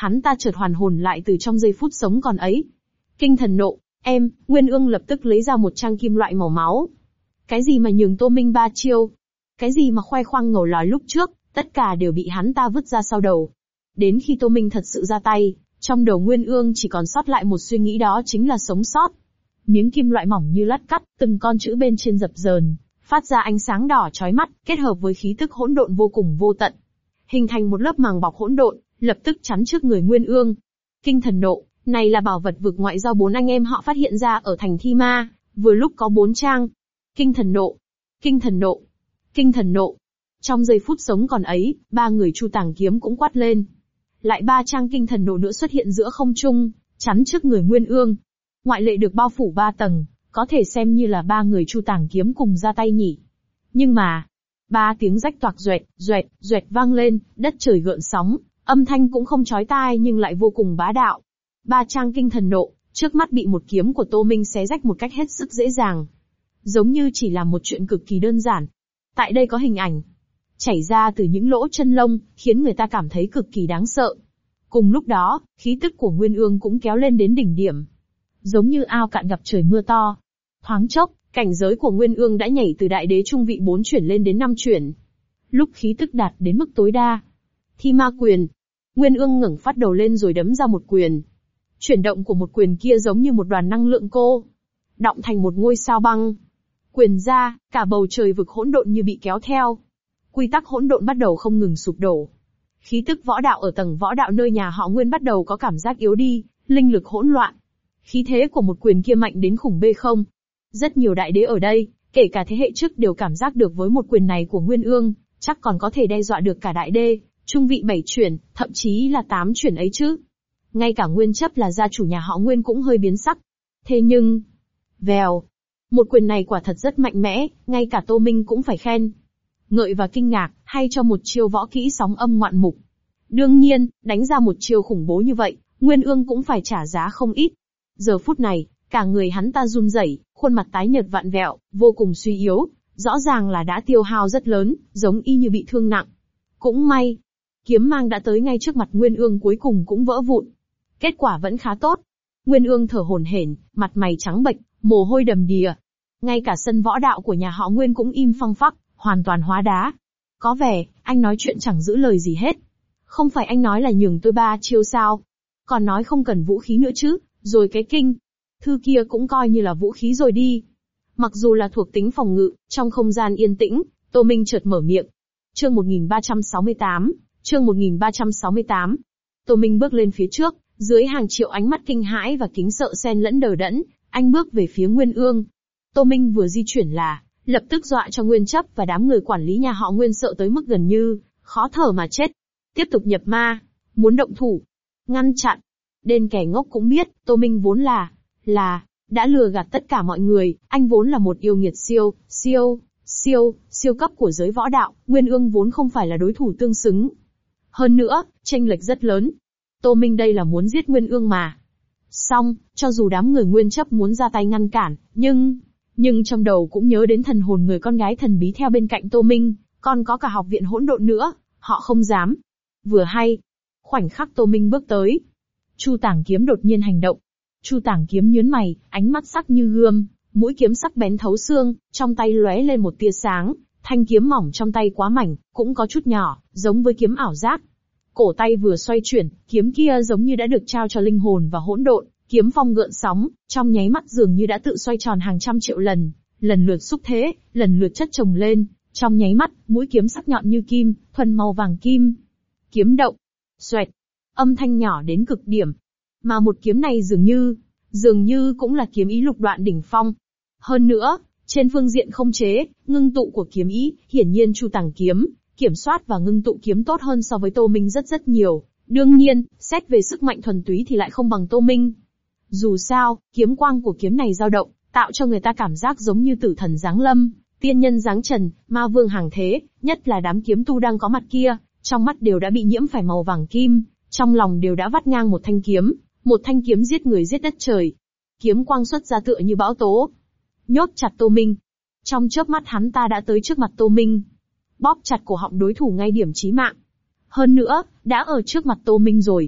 hắn ta chợt hoàn hồn lại từ trong giây phút sống còn ấy. Kinh thần nộ, em, Nguyên Ương lập tức lấy ra một trang kim loại màu máu. Cái gì mà nhường Tô Minh 3 chiêu? Cái gì mà khoe khoang ngầu lòi lúc trước, tất cả đều bị hắn ta vứt ra sau đầu. Đến khi Tô Minh thật sự ra tay, trong đầu Nguyên Ương chỉ còn sót lại một suy nghĩ, đó chính là sống sót. Miếng kim loại mỏng như lát cắt, từng con chữ bên trên dập dờn, phát ra ánh sáng đỏ chói mắt, kết hợp với khí tức hỗn độn vô cùng vô tận, hình thành một lớp màng bọc hỗn độn, lập tức chắn trước người Nguyên Ương. Kinh thần nộ, này là bảo vật vực ngoại do 4 anh em họ phát hiện ra ở thành Thi Ma, vừa lúc có 4 trang. Kinh thần nộ, kinh thần nộ, kinh thần nộ. Trong giây phút sống còn ấy, 3 người Chu Tàng Kiếm cũng quát lên. Lại 3 trang kinh thần nộ nữa xuất hiện giữa không trung, chắn trước người Nguyên Ương. Ngoại lệ được bao phủ 3 tầng, có thể xem như là 3 người Chu Tàng Kiếm cùng ra tay nhỉ. Nhưng mà, 3 tiếng rách toạc duẹt, duẹt, duẹt vang lên, đất trời gợn sóng, âm thanh cũng không chói tai nhưng lại vô cùng bá đạo. 3 trang kinh thần nộ, trước mắt bị một kiếm của Tô Minh xé rách một cách hết sức dễ dàng. Giống như chỉ là một chuyện cực kỳ đơn giản. Tại đây có hình ảnh chảy ra từ những lỗ chân lông, khiến người ta cảm thấy cực kỳ đáng sợ. Cùng lúc đó, khí tức của Nguyên Ương cũng kéo lên đến đỉnh điểm. Giống như ao cạn gặp trời mưa to. Thoáng chốc, cảnh giới của Nguyên Ương đã nhảy từ đại đế trung vị 4 chuyển lên đến 5 chuyển. Lúc khí tức đạt đến mức tối đa. Thi Ma quyền. Nguyên Ương ngẩng phát đầu lên rồi đấm ra một quyền. Chuyển động của một quyền kia giống như một đoàn năng lượng cô đọng thành một ngôi sao băng. Quyền ra, cả bầu trời vực hỗn độn như bị kéo theo. Quy tắc hỗn độn bắt đầu không ngừng sụp đổ. Khí tức võ đạo ở tầng võ đạo nơi nhà họ Nguyên bắt đầu có cảm giác yếu đi, linh lực hỗn loạn. Khí thế của một quyền kia mạnh đến khủng bê không. Rất nhiều đại đế ở đây, kể cả thế hệ trước đều cảm giác được với một quyền này của Nguyên Ương, chắc còn có thể đe dọa được cả đại đế, trung vị 7 chuyển, thậm chí là 8 chuyển ấy chứ. Ngay cả Nguyên Chấp là gia chủ nhà họ Nguyên cũng hơi biến sắc. Thế nhưng, vèo, một quyền này quả thật rất mạnh mẽ, ngay cả Tô Minh cũng phải khen ngợi và kinh ngạc, hay cho một chiêu võ kỹ sóng âm ngoạn mục. Đương nhiên, đánh ra một chiêu khủng bố như vậy, Nguyên Ương cũng phải trả giá không ít. Giờ phút này, cả người hắn ta run rẩy, khuôn mặt tái nhợt vặn vẹo, vô cùng suy yếu, rõ ràng là đã tiêu hao rất lớn, giống y như bị thương nặng. Cũng may, kiếm mang đã tới ngay trước mặt Nguyên Ương cuối cùng cũng vỡ vụn. Kết quả vẫn khá tốt. Nguyên Ương thở hổn hển, mặt mày trắng bệch, mồ hôi đầm đìa. Ngay cả sân võ đạo của nhà họ Nguyên cũng im phăng phắc, hoàn toàn hóa đá. Có vẻ, anh nói chuyện chẳng giữ lời gì hết. Không phải anh nói là nhường tôi 3 chiêu sao? Còn nói không cần vũ khí nữa chứ, rồi cái kinh thư kia cũng coi như là vũ khí rồi đi. Mặc dù là thuộc tính phòng ngự, trong không gian yên tĩnh, Tô Minh chợt mở miệng. Chương 1368, chương 1368. Tô Minh bước lên phía trước, dưới hàng triệu ánh mắt kinh hãi và kính sợ xen lẫn đờ đẫn, anh bước về phía Nguyên Ương. Tô Minh vừa di chuyển là, lập tức dọa cho Nguyên Chấp và đám người quản lý nhà họ Nguyên sợ tới mức gần như khó thở mà chết. Tiếp tục nhập ma, muốn động thủ, ngăn chặn. Đến kẻ ngốc cũng biết, Tô Minh vốn là đã lừa gạt tất cả mọi người, anh vốn là một yêu nghiệt siêu cấp của giới võ đạo, Nguyên Ương vốn không phải là đối thủ tương xứng. Hơn nữa, chênh lệch rất lớn. Tô Minh đây là muốn giết Nguyên Ương mà. Xong, cho dù đám người Nguyên Chấp muốn ra tay ngăn cản, nhưng trong đầu cũng nhớ đến thần hồn người con gái thần bí theo bên cạnh Tô Minh, còn có cả học viện hỗn độn nữa, họ không dám. Vừa hay, khoảnh khắc Tô Minh bước tới, Chu Tàng Kiếm đột nhiên hành động. Chu Tàng Kiếm nhướng mày, ánh mắt sắc như gươm, mũi kiếm sắc bén thấu xương, trong tay lóe lên một tia sáng, thanh kiếm mỏng trong tay quá mảnh, cũng có chút nhỏ, giống với kiếm ảo giác. Cổ tay vừa xoay chuyển, kiếm kia giống như đã được trao cho linh hồn và hỗn độn, kiếm phong gợn sóng, trong nháy mắt dường như đã tự xoay tròn hàng trăm triệu lần, lần lượt xúc thế, lần lượt chất chồng lên, trong nháy mắt, mũi kiếm sắc nhọn như kim, thuần màu vàng kim. Kiếm động, xoẹt, âm thanh nhỏ đến cực điểm. Mà một kiếm này dường như cũng là kiếm ý lục đoạn đỉnh phong. Hơn nữa, trên phương diện không chế, ngưng tụ của kiếm ý, hiển nhiên Chu Tàng Kiếm kiểm soát và ngưng tụ kiếm tốt hơn so với Tô Minh rất nhiều. Đương nhiên, xét về sức mạnh thuần túy thì lại không bằng Tô Minh. Dù sao, kiếm quang của kiếm này dao động, tạo cho người ta cảm giác giống như tử thần giáng lâm, tiên nhân giáng trần, ma vương hàng thế, nhất là đám kiếm tu đang có mặt kia, trong mắt đều đã bị nhiễm phải màu vàng kim, trong lòng đều đã vắt ngang một thanh kiếm giết người giết đất trời. Kiếm quang xuất ra tựa như bão tố, nhốt chặt Tô Minh. Trong chớp mắt hắn ta đã tới trước mặt Tô Minh, bóp chặt cổ họng đối thủ ngay điểm chí mạng. Hơn nữa, đã ở trước mặt Tô Minh rồi.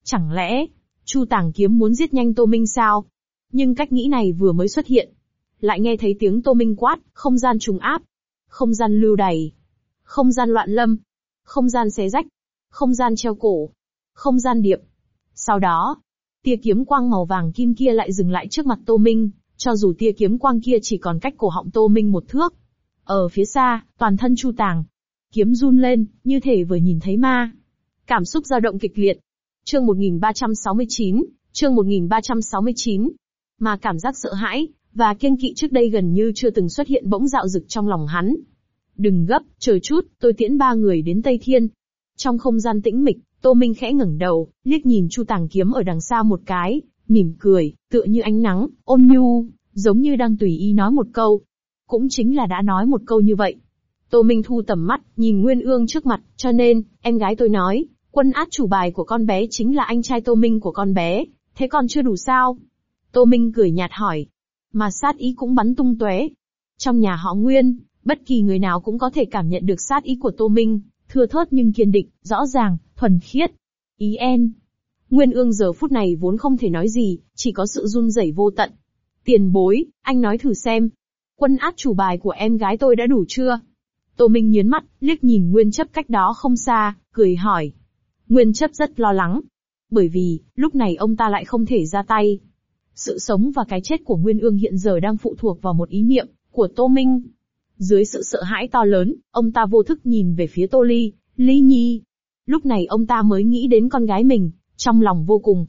Chẳng lẽ, Chu Tàng Kiếm muốn giết nhanh Tô Minh sao? Nhưng cách nghĩ này vừa mới xuất hiện, lại nghe thấy tiếng Tô Minh quát, không gian trùng áp, không gian lưu đày, không gian loạn lâm, không gian xé rách, không gian treo cổ, không gian điệp. Sau đó, tia kiếm quang màu vàng kim kia lại dừng lại trước mặt Tô Minh, cho dù tia kiếm quang kia chỉ còn cách cổ họng Tô Minh một thước. Ở phía xa, toàn thân Chu Tàng Kiếm run lên, như thể vừa nhìn thấy ma. Cảm xúc dao động kịch liệt. Chương 1369, chương 1369. Mà cảm giác sợ hãi và kiêng kỵ trước đây gần như chưa từng xuất hiện bỗng dạo dực trong lòng hắn. Đừng gấp, chờ chút, tôi tiễn ba người đến Tây Thiên. Trong không gian tĩnh mịch, Tô Minh khẽ ngẩng đầu, liếc nhìn Chu Tàng Kiếm ở đằng xa một cái, mỉm cười, tựa như ánh nắng, ôn nhu, giống như đang tùy ý nói một câu. Cũng chính là đã nói một câu như vậy. Tô Minh thu tầm mắt, nhìn Nguyên Ương trước mặt, cho nên, em gái tôi nói, quân át chủ bài của con bé chính là anh trai Tô Minh của con bé, thế còn chưa đủ sao? Tô Minh cười nhạt hỏi. Mà sát ý cũng bắn tung tóe. Trong nhà họ Nguyên, bất kỳ người nào cũng có thể cảm nhận được sát ý của Tô Minh, thưa thớt nhưng kiên định, rõ ràng, thuần khiết. Ý en. Nguyên Ương giờ phút này vốn không thể nói gì, chỉ có sự run rẩy vô tận. Tiền bối, anh nói thử xem. Quân át chủ bài của em gái tôi đã đủ chưa? Tô Minh nhướng mắt, liếc nhìn Nguyên Chấp cách đó không xa, cười hỏi. Nguyên Chấp rất lo lắng. Bởi vì, lúc này ông ta lại không thể ra tay. Sự sống và cái chết của Nguyên Ương hiện giờ đang phụ thuộc vào một ý niệm của Tô Minh. Dưới sự sợ hãi to lớn, ông ta vô thức nhìn về phía Tô Ly, Ly Nhi. Lúc này ông ta mới nghĩ đến con gái mình, trong lòng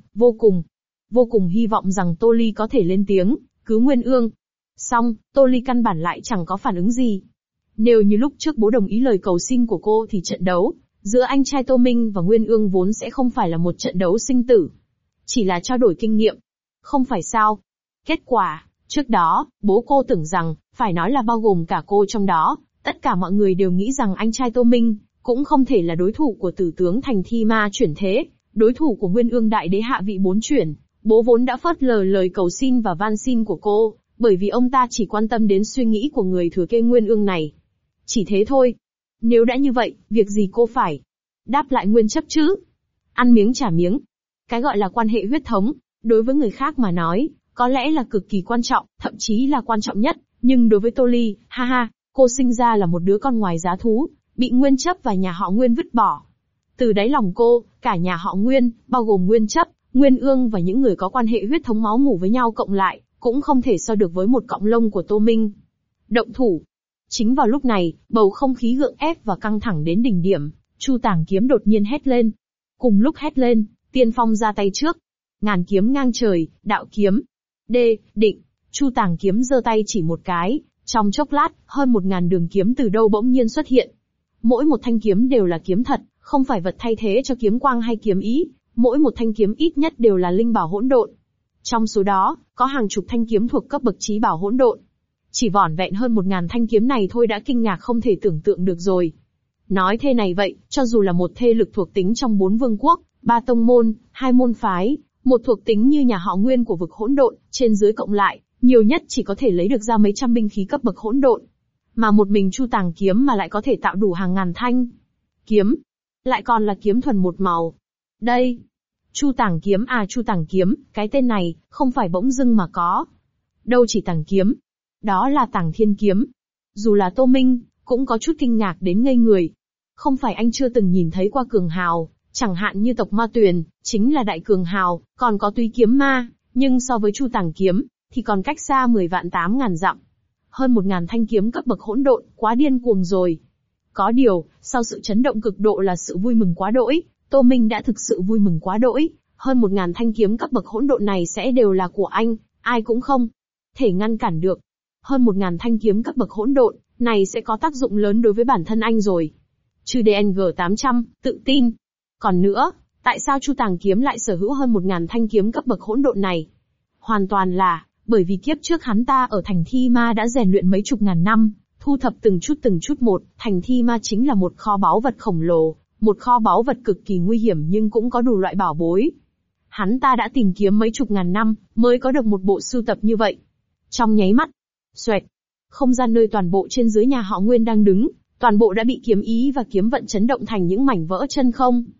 vô cùng hy vọng rằng Tô Ly có thể lên tiếng, cứu Nguyên Ương. Xong, Tô Ly căn bản lại chẳng có phản ứng gì. Nếu như lúc trước bố đồng ý lời cầu xin của cô thì trận đấu giữa anh trai Tô Minh và Nguyên Ương vốn sẽ không phải là một trận đấu sinh tử. Chỉ là trao đổi kinh nghiệm. Không phải sao? Kết quả, trước đó, bố cô tưởng rằng, phải nói là bao gồm cả cô trong đó, tất cả mọi người đều nghĩ rằng anh trai Tô Minh cũng không thể là đối thủ của tử tướng Thành Thi Ma chuyển thế, đối thủ của Nguyên Ương Đại Đế hạ vị 4 chuyển. Bố vốn đã phớt lờ lời cầu xin và van xin của cô, bởi vì ông ta chỉ quan tâm đến suy nghĩ của người thừa kế Nguyên Ương này. Chỉ thế thôi. Nếu đã như vậy, việc gì cô phải đáp lại Nguyên Chấp chứ? Ăn miếng trả miếng. Cái gọi là quan hệ huyết thống, đối với người khác mà nói, có lẽ là cực kỳ quan trọng, thậm chí là quan trọng nhất, nhưng đối với Tô Ly, ha ha, cô sinh ra là một đứa con ngoài giá thú, bị Nguyên Chấp và nhà họ Nguyên vứt bỏ. Từ đáy lòng cô, cả nhà họ Nguyên, bao gồm Nguyên Chấp, Nguyên Ương và những người có quan hệ huyết thống máu mủ với nhau cộng lại, cũng không thể so được với một cọng lông của Tô Minh. Động thủ. Chính vào lúc này, bầu không khí gượng ép và căng thẳng đến đỉnh điểm, Chu Tàng Kiếm đột nhiên hét lên. Cùng lúc hét lên, tiên phong ra tay trước. Ngàn kiếm ngang trời, đạo kiếm. Định. Chu Tàng Kiếm giơ tay chỉ một cái, trong chốc lát, hơn 1000 đường kiếm từ đâu bỗng nhiên xuất hiện. Mỗi một thanh kiếm đều là kiếm thật, không phải vật thay thế cho kiếm quang hay kiếm ý, mỗi một thanh kiếm ít nhất đều là linh bảo hỗn độn. Trong số đó, có hàng chục thanh kiếm thuộc cấp bậc chí bảo hỗn độn. Chỉ vỏn vẹn hơn 1000 thanh kiếm này thôi đã kinh ngạc không thể tưởng tượng được rồi. Nói thế này vậy, cho dù là một thế lực thuộc tính trong 4 vương quốc, 3 tông môn, 2 môn phái, một thuộc tính như nhà họ Nguyên của vực hỗn độn, trên dưới cộng lại, nhiều nhất chỉ có thể lấy được ra mấy trăm binh khí cấp bậc hỗn độn. Mà một mình Chu Tàng Kiếm mà lại có thể tạo đủ hàng ngàn thanh kiếm, lại còn là kiếm thuần một màu. Đây, Chu Tàng Kiếm, cái tên này, không phải bỗng dưng mà có. Đâu chỉ Tàng Kiếm, đó là Tàng Thiên Kiếm. Dù là Tô Minh, cũng có chút kinh ngạc đến ngây người. Không phải anh chưa từng nhìn thấy qua cường hào, chẳng hạn như tộc Ma Tuyền, chính là đại cường hào, còn có Túy Kiếm Ma, nhưng so với Chu Tàng Kiếm, thì còn cách xa 10 vạn 8.000 dặm. Hơn 1000 thanh kiếm cấp bậc hỗn độn, quá điên cuồng rồi. Có điều, sau sự chấn động cực độ là sự vui mừng quá đỗi, Tô Minh đã thực sự vui mừng quá đỗi, hơn 1000 thanh kiếm cấp bậc hỗn độn này sẽ đều là của anh, ai cũng không thể ngăn cản được. Hơn 1000 thanh kiếm cấp bậc hỗn độn này sẽ có tác dụng lớn đối với bản thân anh rồi. Trừ DNG 800, tự tin. Còn nữa, tại sao Chu Tàng Kiếm lại sở hữu hơn 1000 thanh kiếm cấp bậc hỗn độn này? Hoàn toàn là bởi vì kiếp trước hắn ta ở Thành Thi Ma đã rèn luyện mấy chục ngàn năm, thu thập từng chút một. Thành Thi Ma chính là một kho báu vật khổng lồ, một kho báu vật cực kỳ nguy hiểm nhưng cũng có đủ loại bảo bối. Hắn ta đã tìm kiếm mấy chục ngàn năm, mới có được một bộ sưu tập như vậy. Trong nháy mắt, xoẹt, không gian nơi toàn bộ trên dưới nhà họ Nguyên đang đứng, toàn bộ đã bị kiếm ý và kiếm vận chấn động thành những mảnh vỡ chân không.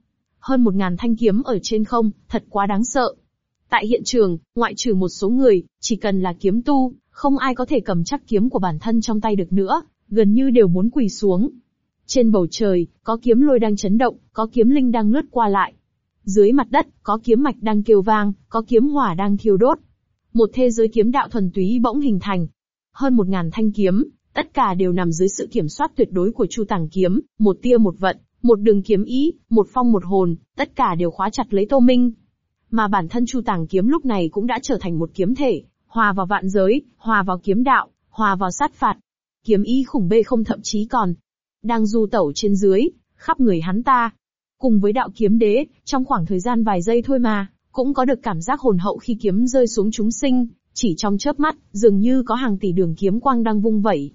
Hơn 1000 thanh kiếm ở trên không, thật quá đáng sợ. Tại hiện trường, ngoại trừ một số người, chỉ cần là kiếm tu, không ai có thể cầm chắc kiếm của bản thân trong tay được nữa, gần như đều muốn quỳ xuống. Trên bầu trời, có kiếm lôi đang chấn động, có kiếm linh đang lướt qua lại. Dưới mặt đất, có kiếm mạch đang kêu vang, có kiếm hỏa đang thiêu đốt. Một thế giới kiếm đạo thuần túy bỗng hình thành. Hơn 1000 thanh kiếm, tất cả đều nằm dưới sự kiểm soát tuyệt đối của Chu Tàng kiếm, một tia một vận, một đường kiếm ý, một phong một hồn, tất cả đều khóa chặt lấy Tô Minh. Mà bản thân Chu Tàng kiếm lúc này cũng đã trở thành một kiếm thể, hòa vào vạn giới, hòa vào kiếm đạo, hòa vào sát phạt. Kiếm ý khủng bê không thậm chí còn đang du tẩu trên dưới, khắp người hắn ta. Cùng với đạo kiếm đế, trong khoảng thời gian vài giây thôi mà, cũng có được cảm giác hồn hậu khi kiếm rơi xuống chúng sinh, chỉ trong chớp mắt, dường như có hàng tỷ đường kiếm quang đang vung vẩy.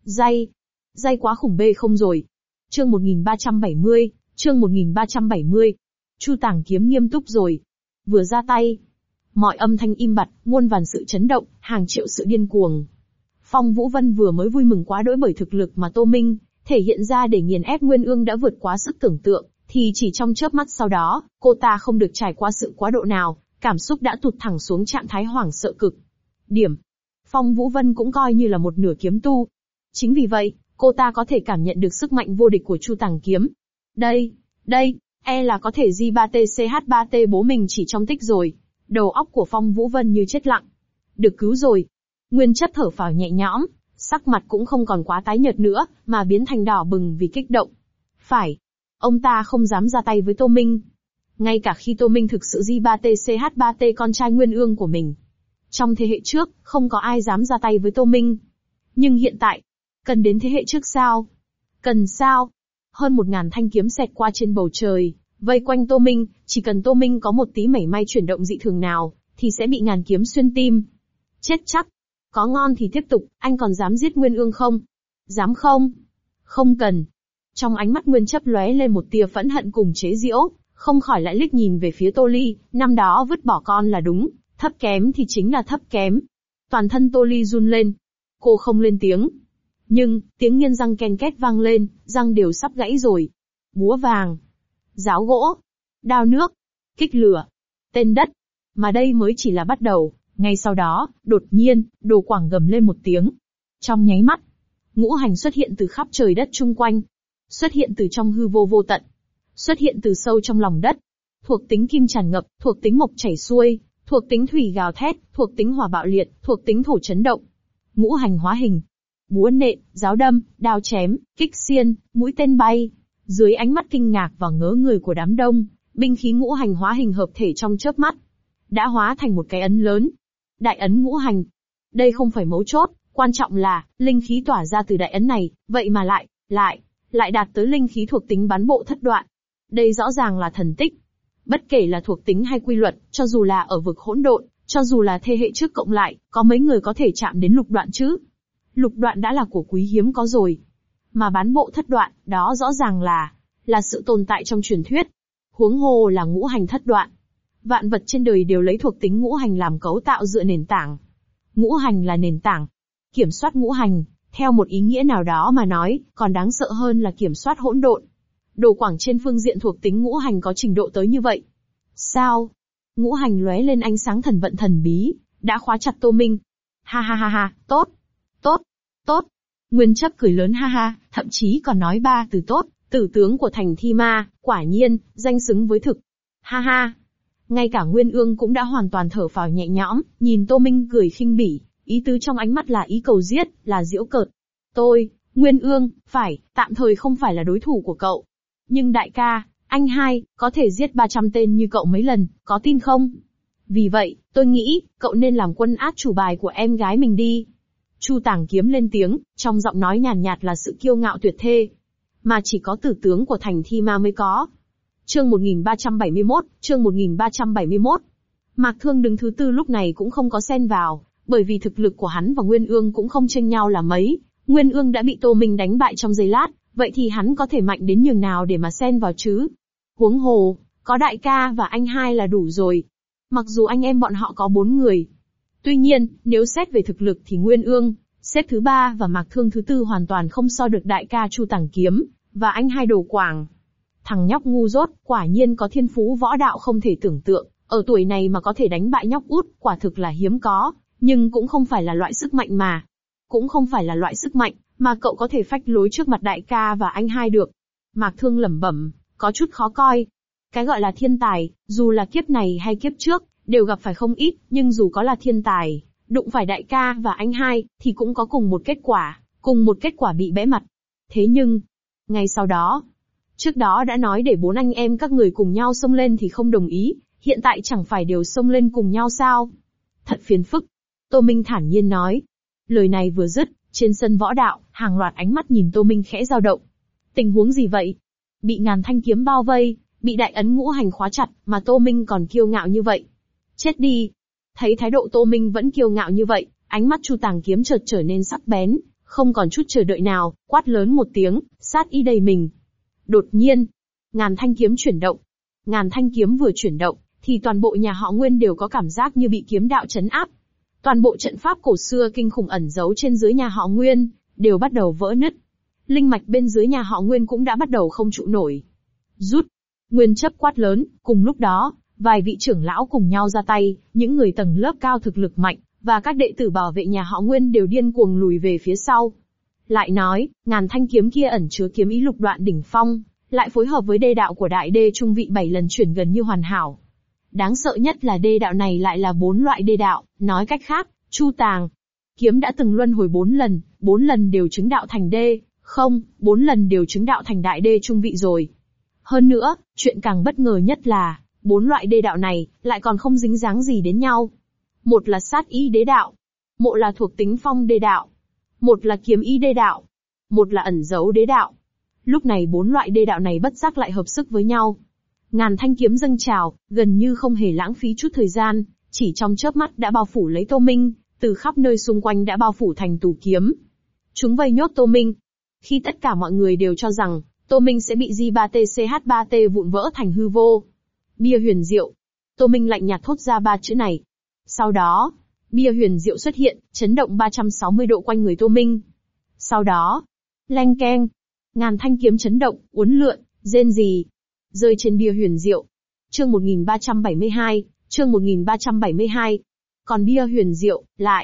Dây quá khủng bê không rồi. Chương 1370, chương 1370. Chu Tàng kiếm nghiêm túc rồi. Vừa ra tay, mọi âm thanh im bặt, muôn vàn sự chấn động, hàng triệu sự điên cuồng. Phong Vũ Vân vừa mới vui mừng quá đỗi bởi thực lực mà Tô Minh thể hiện ra để nghiền ép Nguyên Ương đã vượt quá sức tưởng tượng, thì chỉ trong chớp mắt sau đó, cô ta không được trải qua sự quá độ nào, cảm xúc đã tụt thẳng xuống trạng thái hoảng sợ cực điểm. Phong Vũ Vân cũng coi như là một nửa kiếm tu. Chính vì vậy, cô ta có thể cảm nhận được sức mạnh vô địch của Chu Tàng kiếm. Đây, e là có thể J3TCH3T bố mình chỉ trong tích rồi. Đầu óc của Phong Vũ Vân như chết lặng. Được cứu rồi. Nguyên Chất thở phào nhẹ nhõm, sắc mặt cũng không còn quá tái nhợt nữa, mà biến thành đỏ bừng vì kích động. Phải, ông ta không dám ra tay với Tô Minh. Ngay cả khi Tô Minh thực sự J3TCH3T con trai Nguyên Ương của mình. Trong thế hệ trước, không có ai dám ra tay với Tô Minh. Nhưng hiện tại, cần đến thế hệ trước sao? Cần sao? Hơn 1000 thanh kiếm xẹt qua trên bầu trời, vây quanh Tô Minh, chỉ cần Tô Minh có một tí mảy may chuyển động dị thường nào, thì sẽ bị ngàn kiếm xuyên tim. Chết chắc. Có ngon thì tiếp tục, anh còn dám giết Nguyên Ương không? Dám không? Không cần. Trong ánh mắt Nguyên Chấp lóe lên một tia phẫn hận cùng chế giễu, không khỏi lại liếc nhìn về phía Tô Ly, năm đó vứt bỏ con là đúng, thấp kém thì chính là thấp kém. Toàn thân Tô Ly run lên. Cô không lên tiếng. Nhưng, tiếng nghiến răng ken két vang lên, răng đều sắp gãy rồi. Búa vàng, giáo gỗ, đao nước, kích lửa, tên đất. Mà đây mới chỉ là bắt đầu. Ngay sau đó, đột nhiên, Đồ Quảng gầm lên một tiếng. Trong nháy mắt, ngũ hành xuất hiện từ khắp trời đất chung quanh. Xuất hiện từ trong hư vô vô tận. Xuất hiện từ sâu trong lòng đất. Thuộc tính kim tràn ngập, thuộc tính mộc chảy xuôi, thuộc tính thủy gào thét, thuộc tính hỏa bạo liệt, thuộc tính thổ chấn động. Ngũ hành hóa hình. Búa nện, giáo đâm, đao chém, kích xiên, mũi tên bay. Dưới ánh mắt kinh ngạc và ngớ người của đám đông, binh khí ngũ hành hóa hình hợp thể trong chớp mắt. Đã hóa thành một cái ấn lớn. Đại ấn ngũ hành. Đây không phải mấu chốt, quan trọng là, linh khí tỏa ra từ đại ấn này, vậy mà lại đạt tới linh khí thuộc tính bắn bộ thất đoạn. Đây rõ ràng là thần tích. Bất kể là thuộc tính hay quy luật, cho dù là ở vực hỗn độn, cho dù là thế hệ trước cộng lại, có mấy người có thể chạm đến lục đoạn chứ? Lục đoạn đã là của quý hiếm có rồi. Mà bán bộ thất đoạn, đó rõ ràng là sự tồn tại trong truyền thuyết. Huống hồ là ngũ hành thất đoạn. Vạn vật trên đời đều lấy thuộc tính ngũ hành làm cấu tạo dựa nền tảng. Ngũ hành là nền tảng. Kiểm soát ngũ hành, theo một ý nghĩa nào đó mà nói, còn đáng sợ hơn là kiểm soát hỗn độn. Đồ Quảng trên phương diện thuộc tính ngũ hành có trình độ tới như vậy. Sao? Ngũ hành lóe lên ánh sáng thần vận thần bí, đã khóa chặt Tô Minh. Ha ha ha ha, tốt. Nguyên Chấp cười lớn ha ha, thậm chí còn nói 3 từ tốt, tử tướng của thành thi ma, quả nhiên, danh xứng với thực. Ha ha. Ngay cả Nguyên Ương cũng đã hoàn toàn thở phào nhẹ nhõm, nhìn Tô Minh cười khinh bỉ, ý tứ trong ánh mắt là ý cầu giết, là giễu cợt. Nguyên Ương, phải, tạm thời không phải là đối thủ của cậu. Nhưng đại ca, anh hai, có thể giết 300 tên như cậu mấy lần, có tin không? Vì vậy, tôi nghĩ, cậu nên làm quân át chủ bài của em gái mình đi. Chu Tàng kiếm lên tiếng, trong giọng nói nhàn nhạt là sự kiêu ngạo tuyệt thê. Mà chỉ có tử tướng của thành thi ma mới có. Chương 1371, chương 1371. Mạc Thương đứng thứ tư lúc này cũng không có xen vào, bởi vì thực lực của hắn và Nguyên Ương cũng không chênh nhau là mấy. Nguyên Ương đã bị Tô Minh đánh bại trong giây lát, vậy thì hắn có thể mạnh đến nhường nào để mà xen vào chứ? Huống hồ, có đại ca và anh hai là đủ rồi. Mặc dù anh em bọn họ có 4 người. Tuy nhiên, nếu xét về thực lực thì Nguyên Ương, xếp thứ 3 và Mạc Thương thứ tư hoàn toàn không so được đại ca Chu Tàng kiếm, và anh hai Đồ Quảng. Thằng nhóc ngu dốt, quả nhiên có thiên phú võ đạo không thể tưởng tượng, ở tuổi này mà có thể đánh bại nhóc út, quả thực là hiếm có, nhưng cũng không phải là loại sức mạnh mà. Cũng không phải là loại sức mạnh mà cậu có thể phách lối trước mặt đại ca và anh hai được. Mạc Thương lẩm bẩm, có chút khó coi. Cái gọi là thiên tài, dù là kiếp này hay kiếp trước, đều gặp phải không ít, nhưng dù có là thiên tài, đụng phải đại ca và anh hai, thì cũng có cùng một kết quả bị bẽ mặt. Thế nhưng, ngay sau đó, trước đó đã nói để 4 anh em các người cùng nhau xông lên thì không đồng ý, hiện tại chẳng phải đều xông lên cùng nhau sao? Thật phiền phức. Tô Minh thản nhiên nói. Lời này vừa dứt, trên sân võ đạo, hàng loạt ánh mắt nhìn Tô Minh khẽ dao động. Tình huống gì vậy? Bị ngàn thanh kiếm bao vây, bị đại ấn ngũ hành khóa chặt, mà Tô Minh còn kiêu ngạo như vậy. Chết đi! Thấy thái độ Tô Minh vẫn kiêu ngạo như vậy, ánh mắt Chu Tàng Kiếm chợt trở nên sắc bén, không còn chút chờ đợi nào, quát lớn một tiếng, sát ý đầy mình. Đột nhiên, ngàn thanh kiếm chuyển động. Ngàn thanh kiếm vừa chuyển động, thì toàn bộ nhà họ Nguyên đều có cảm giác như bị kiếm đạo trấn áp. Toàn bộ trận pháp cổ xưa kinh khủng ẩn giấu trên dưới nhà họ Nguyên, đều bắt đầu vỡ nứt. Linh mạch bên dưới nhà họ Nguyên cũng đã bắt đầu không trụ nổi. Rút! Nguyên chấp quát lớn, cùng lúc đó, vài vị trưởng lão cùng nhau ra tay, những người tầng lớp cao thực lực mạnh, và các đệ tử bảo vệ nhà họ Nguyên đều điên cuồng lùi về phía sau. Lại nói, ngàn thanh kiếm kia ẩn chứa kiếm ý lục đoạn đỉnh phong, lại phối hợp với đê đạo của đại đê trung vị 7 lần chuyển gần như hoàn hảo. Đáng sợ nhất là đê đạo này lại là 4 loại đê đạo, nói cách khác, Chu Tàng Kiếm đã từng luân hồi 4 lần đều chứng đạo thành đê, không, 4 lần đều chứng đạo thành đại đê trung vị rồi. Hơn nữa, chuyện càng bất ngờ nhất là, 4 loại đê đạo này, lại còn không dính dáng gì đến nhau. Một là sát ý đế đạo, một là thuộc tính phong đê đạo, một là kiếm ý đê đạo, một là ẩn giấu đế đạo. Lúc này 4 loại đê đạo này bất giác lại hợp sức với nhau. Ngàn thanh kiếm dâng trào, gần như không hề lãng phí chút thời gian, chỉ trong chớp mắt đã bao phủ lấy Tô Minh, từ khắp nơi xung quanh đã bao phủ thành tù kiếm. Chúng vây nhốt Tô Minh. Khi tất cả mọi người đều cho rằng, Tô Minh sẽ bị J3TCH3T vụn vỡ thành hư vô. Bia huyền diệu. Tô Minh lạnh nhạt thốt ra 3 chữ này. Sau đó, bia huyền diệu xuất hiện, chấn động 360 độ quanh người Tô Minh. Sau đó, leng keng, ngàn thanh kiếm chấn động, uốn lượn, rên rì, rơi trên bia huyền diệu. Chương 1372, chương 1372. Còn bia huyền diệu,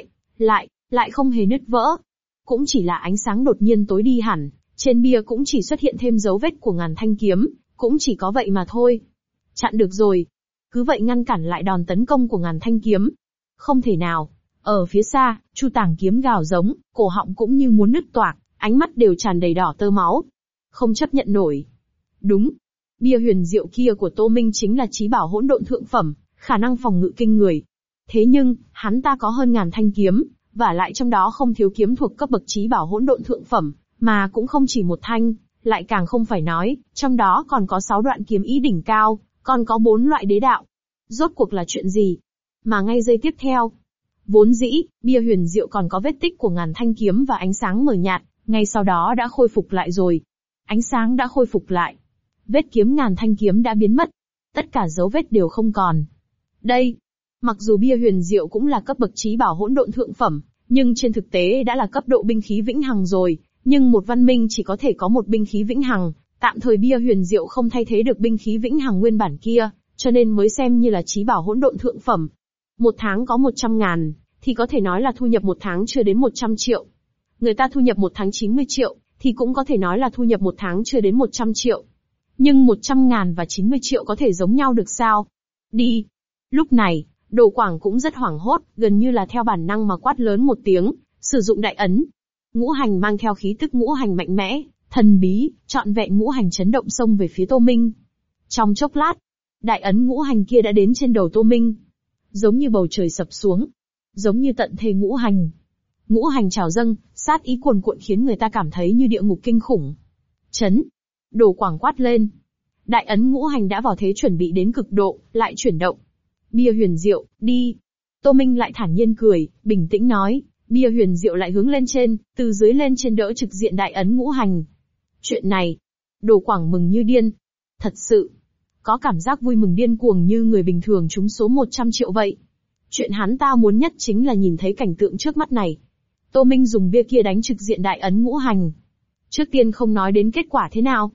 lại không hề nứt vỡ. Cũng chỉ là ánh sáng đột nhiên tối đi hẳn, trên bia cũng chỉ xuất hiện thêm dấu vết của ngàn thanh kiếm, cũng chỉ có vậy mà thôi. Chặn được rồi. Cứ vậy ngăn cản lại đòn tấn công của ngàn thanh kiếm. Không thể nào. Ở phía xa, Chu Tàng Kiếm gào giống, cổ họng cũng như muốn nứt toạc, ánh mắt đều tràn đầy đỏ tơ máu. Không chấp nhận nổi. Đúng. Bia huyền diệu kia của Tô Minh chính là chí bảo hỗn độn thượng phẩm, khả năng phòng ngự kinh người. Thế nhưng, hắn ta có hơn ngàn thanh kiếm, và lại trong đó không thiếu kiếm thuộc cấp bậc chí bảo hỗn độn thượng phẩm, mà cũng không chỉ một thanh, lại càng không phải nói, trong đó còn có 6 đoạn kiếm ý đỉnh cao, còn có 4 loại đế đạo. Rốt cuộc là chuyện gì? Mà ngay giây tiếp theo, vốn dĩ, bia huyền diệu còn có vết tích của ngàn thanh kiếm và ánh sáng mờ nhạt, ngay sau đó đã khôi phục lại rồi. Ánh sáng đã khôi phục lại. Vết kiếm ngàn thanh kiếm đã biến mất. Tất cả dấu vết đều không còn. Đây, mặc dù bia huyền diệu cũng là cấp bậc chí bảo hỗn độn thượng phẩm, nhưng trên thực tế đã là cấp độ binh khí vĩnh hằng rồi. Nhưng một văn minh chỉ có thể có một binh khí vĩnh hằng, tạm thời bia huyền diệu không thay thế được binh khí vĩnh hằng nguyên bản kia, cho nên mới xem như là chí bảo hỗn độn thượng phẩm. Một tháng có 100.000, thì có thể nói là thu nhập một tháng chưa đến 100 triệu. Người ta thu nhập một tháng 90 triệu, thì cũng có thể nói là thu nhập một tháng chưa đến 100 triệu. Nhưng 100.000 và 90 triệu có thể giống nhau được sao? Đi! Lúc này, Đồ Quảng cũng rất hoảng hốt, gần như là theo bản năng mà quát lớn một tiếng, sử dụng đại ấn. Ngũ hành mang theo khí tức ngũ hành mạnh mẽ, thần bí, trọn vẹn ngũ hành chấn động xông về phía Tô Minh. Trong chốc lát, đại ấn ngũ hành kia đã đến trên đầu Tô Minh. Giống như bầu trời sập xuống. Giống như tận thế ngũ hành. Ngũ hành trào dâng, sát ý cuồn cuộn khiến người ta cảm thấy như địa ngục kinh khủng. Chấn! Đồ Quảng quát lên. Đại ấn ngũ hành đã vào thế chuẩn bị đến cực độ, lại chuyển động. Bia huyền diệu, đi! Tô Minh lại thản nhiên cười, bình tĩnh nói. Bia huyền diệu lại hướng lên trên, từ dưới lên trên đỡ trực diện đại ấn ngũ hành. Chuyện này, Đồ Quảng mừng như điên. Thật sự, có cảm giác vui mừng điên cuồng như người bình thường trúng số 100 triệu vậy. Chuyện hắn ta muốn nhất chính là nhìn thấy cảnh tượng trước mắt này. Tô Minh dùng bia kia đánh trực diện đại ấn ngũ hành. Trước tiên không nói đến kết quả thế nào.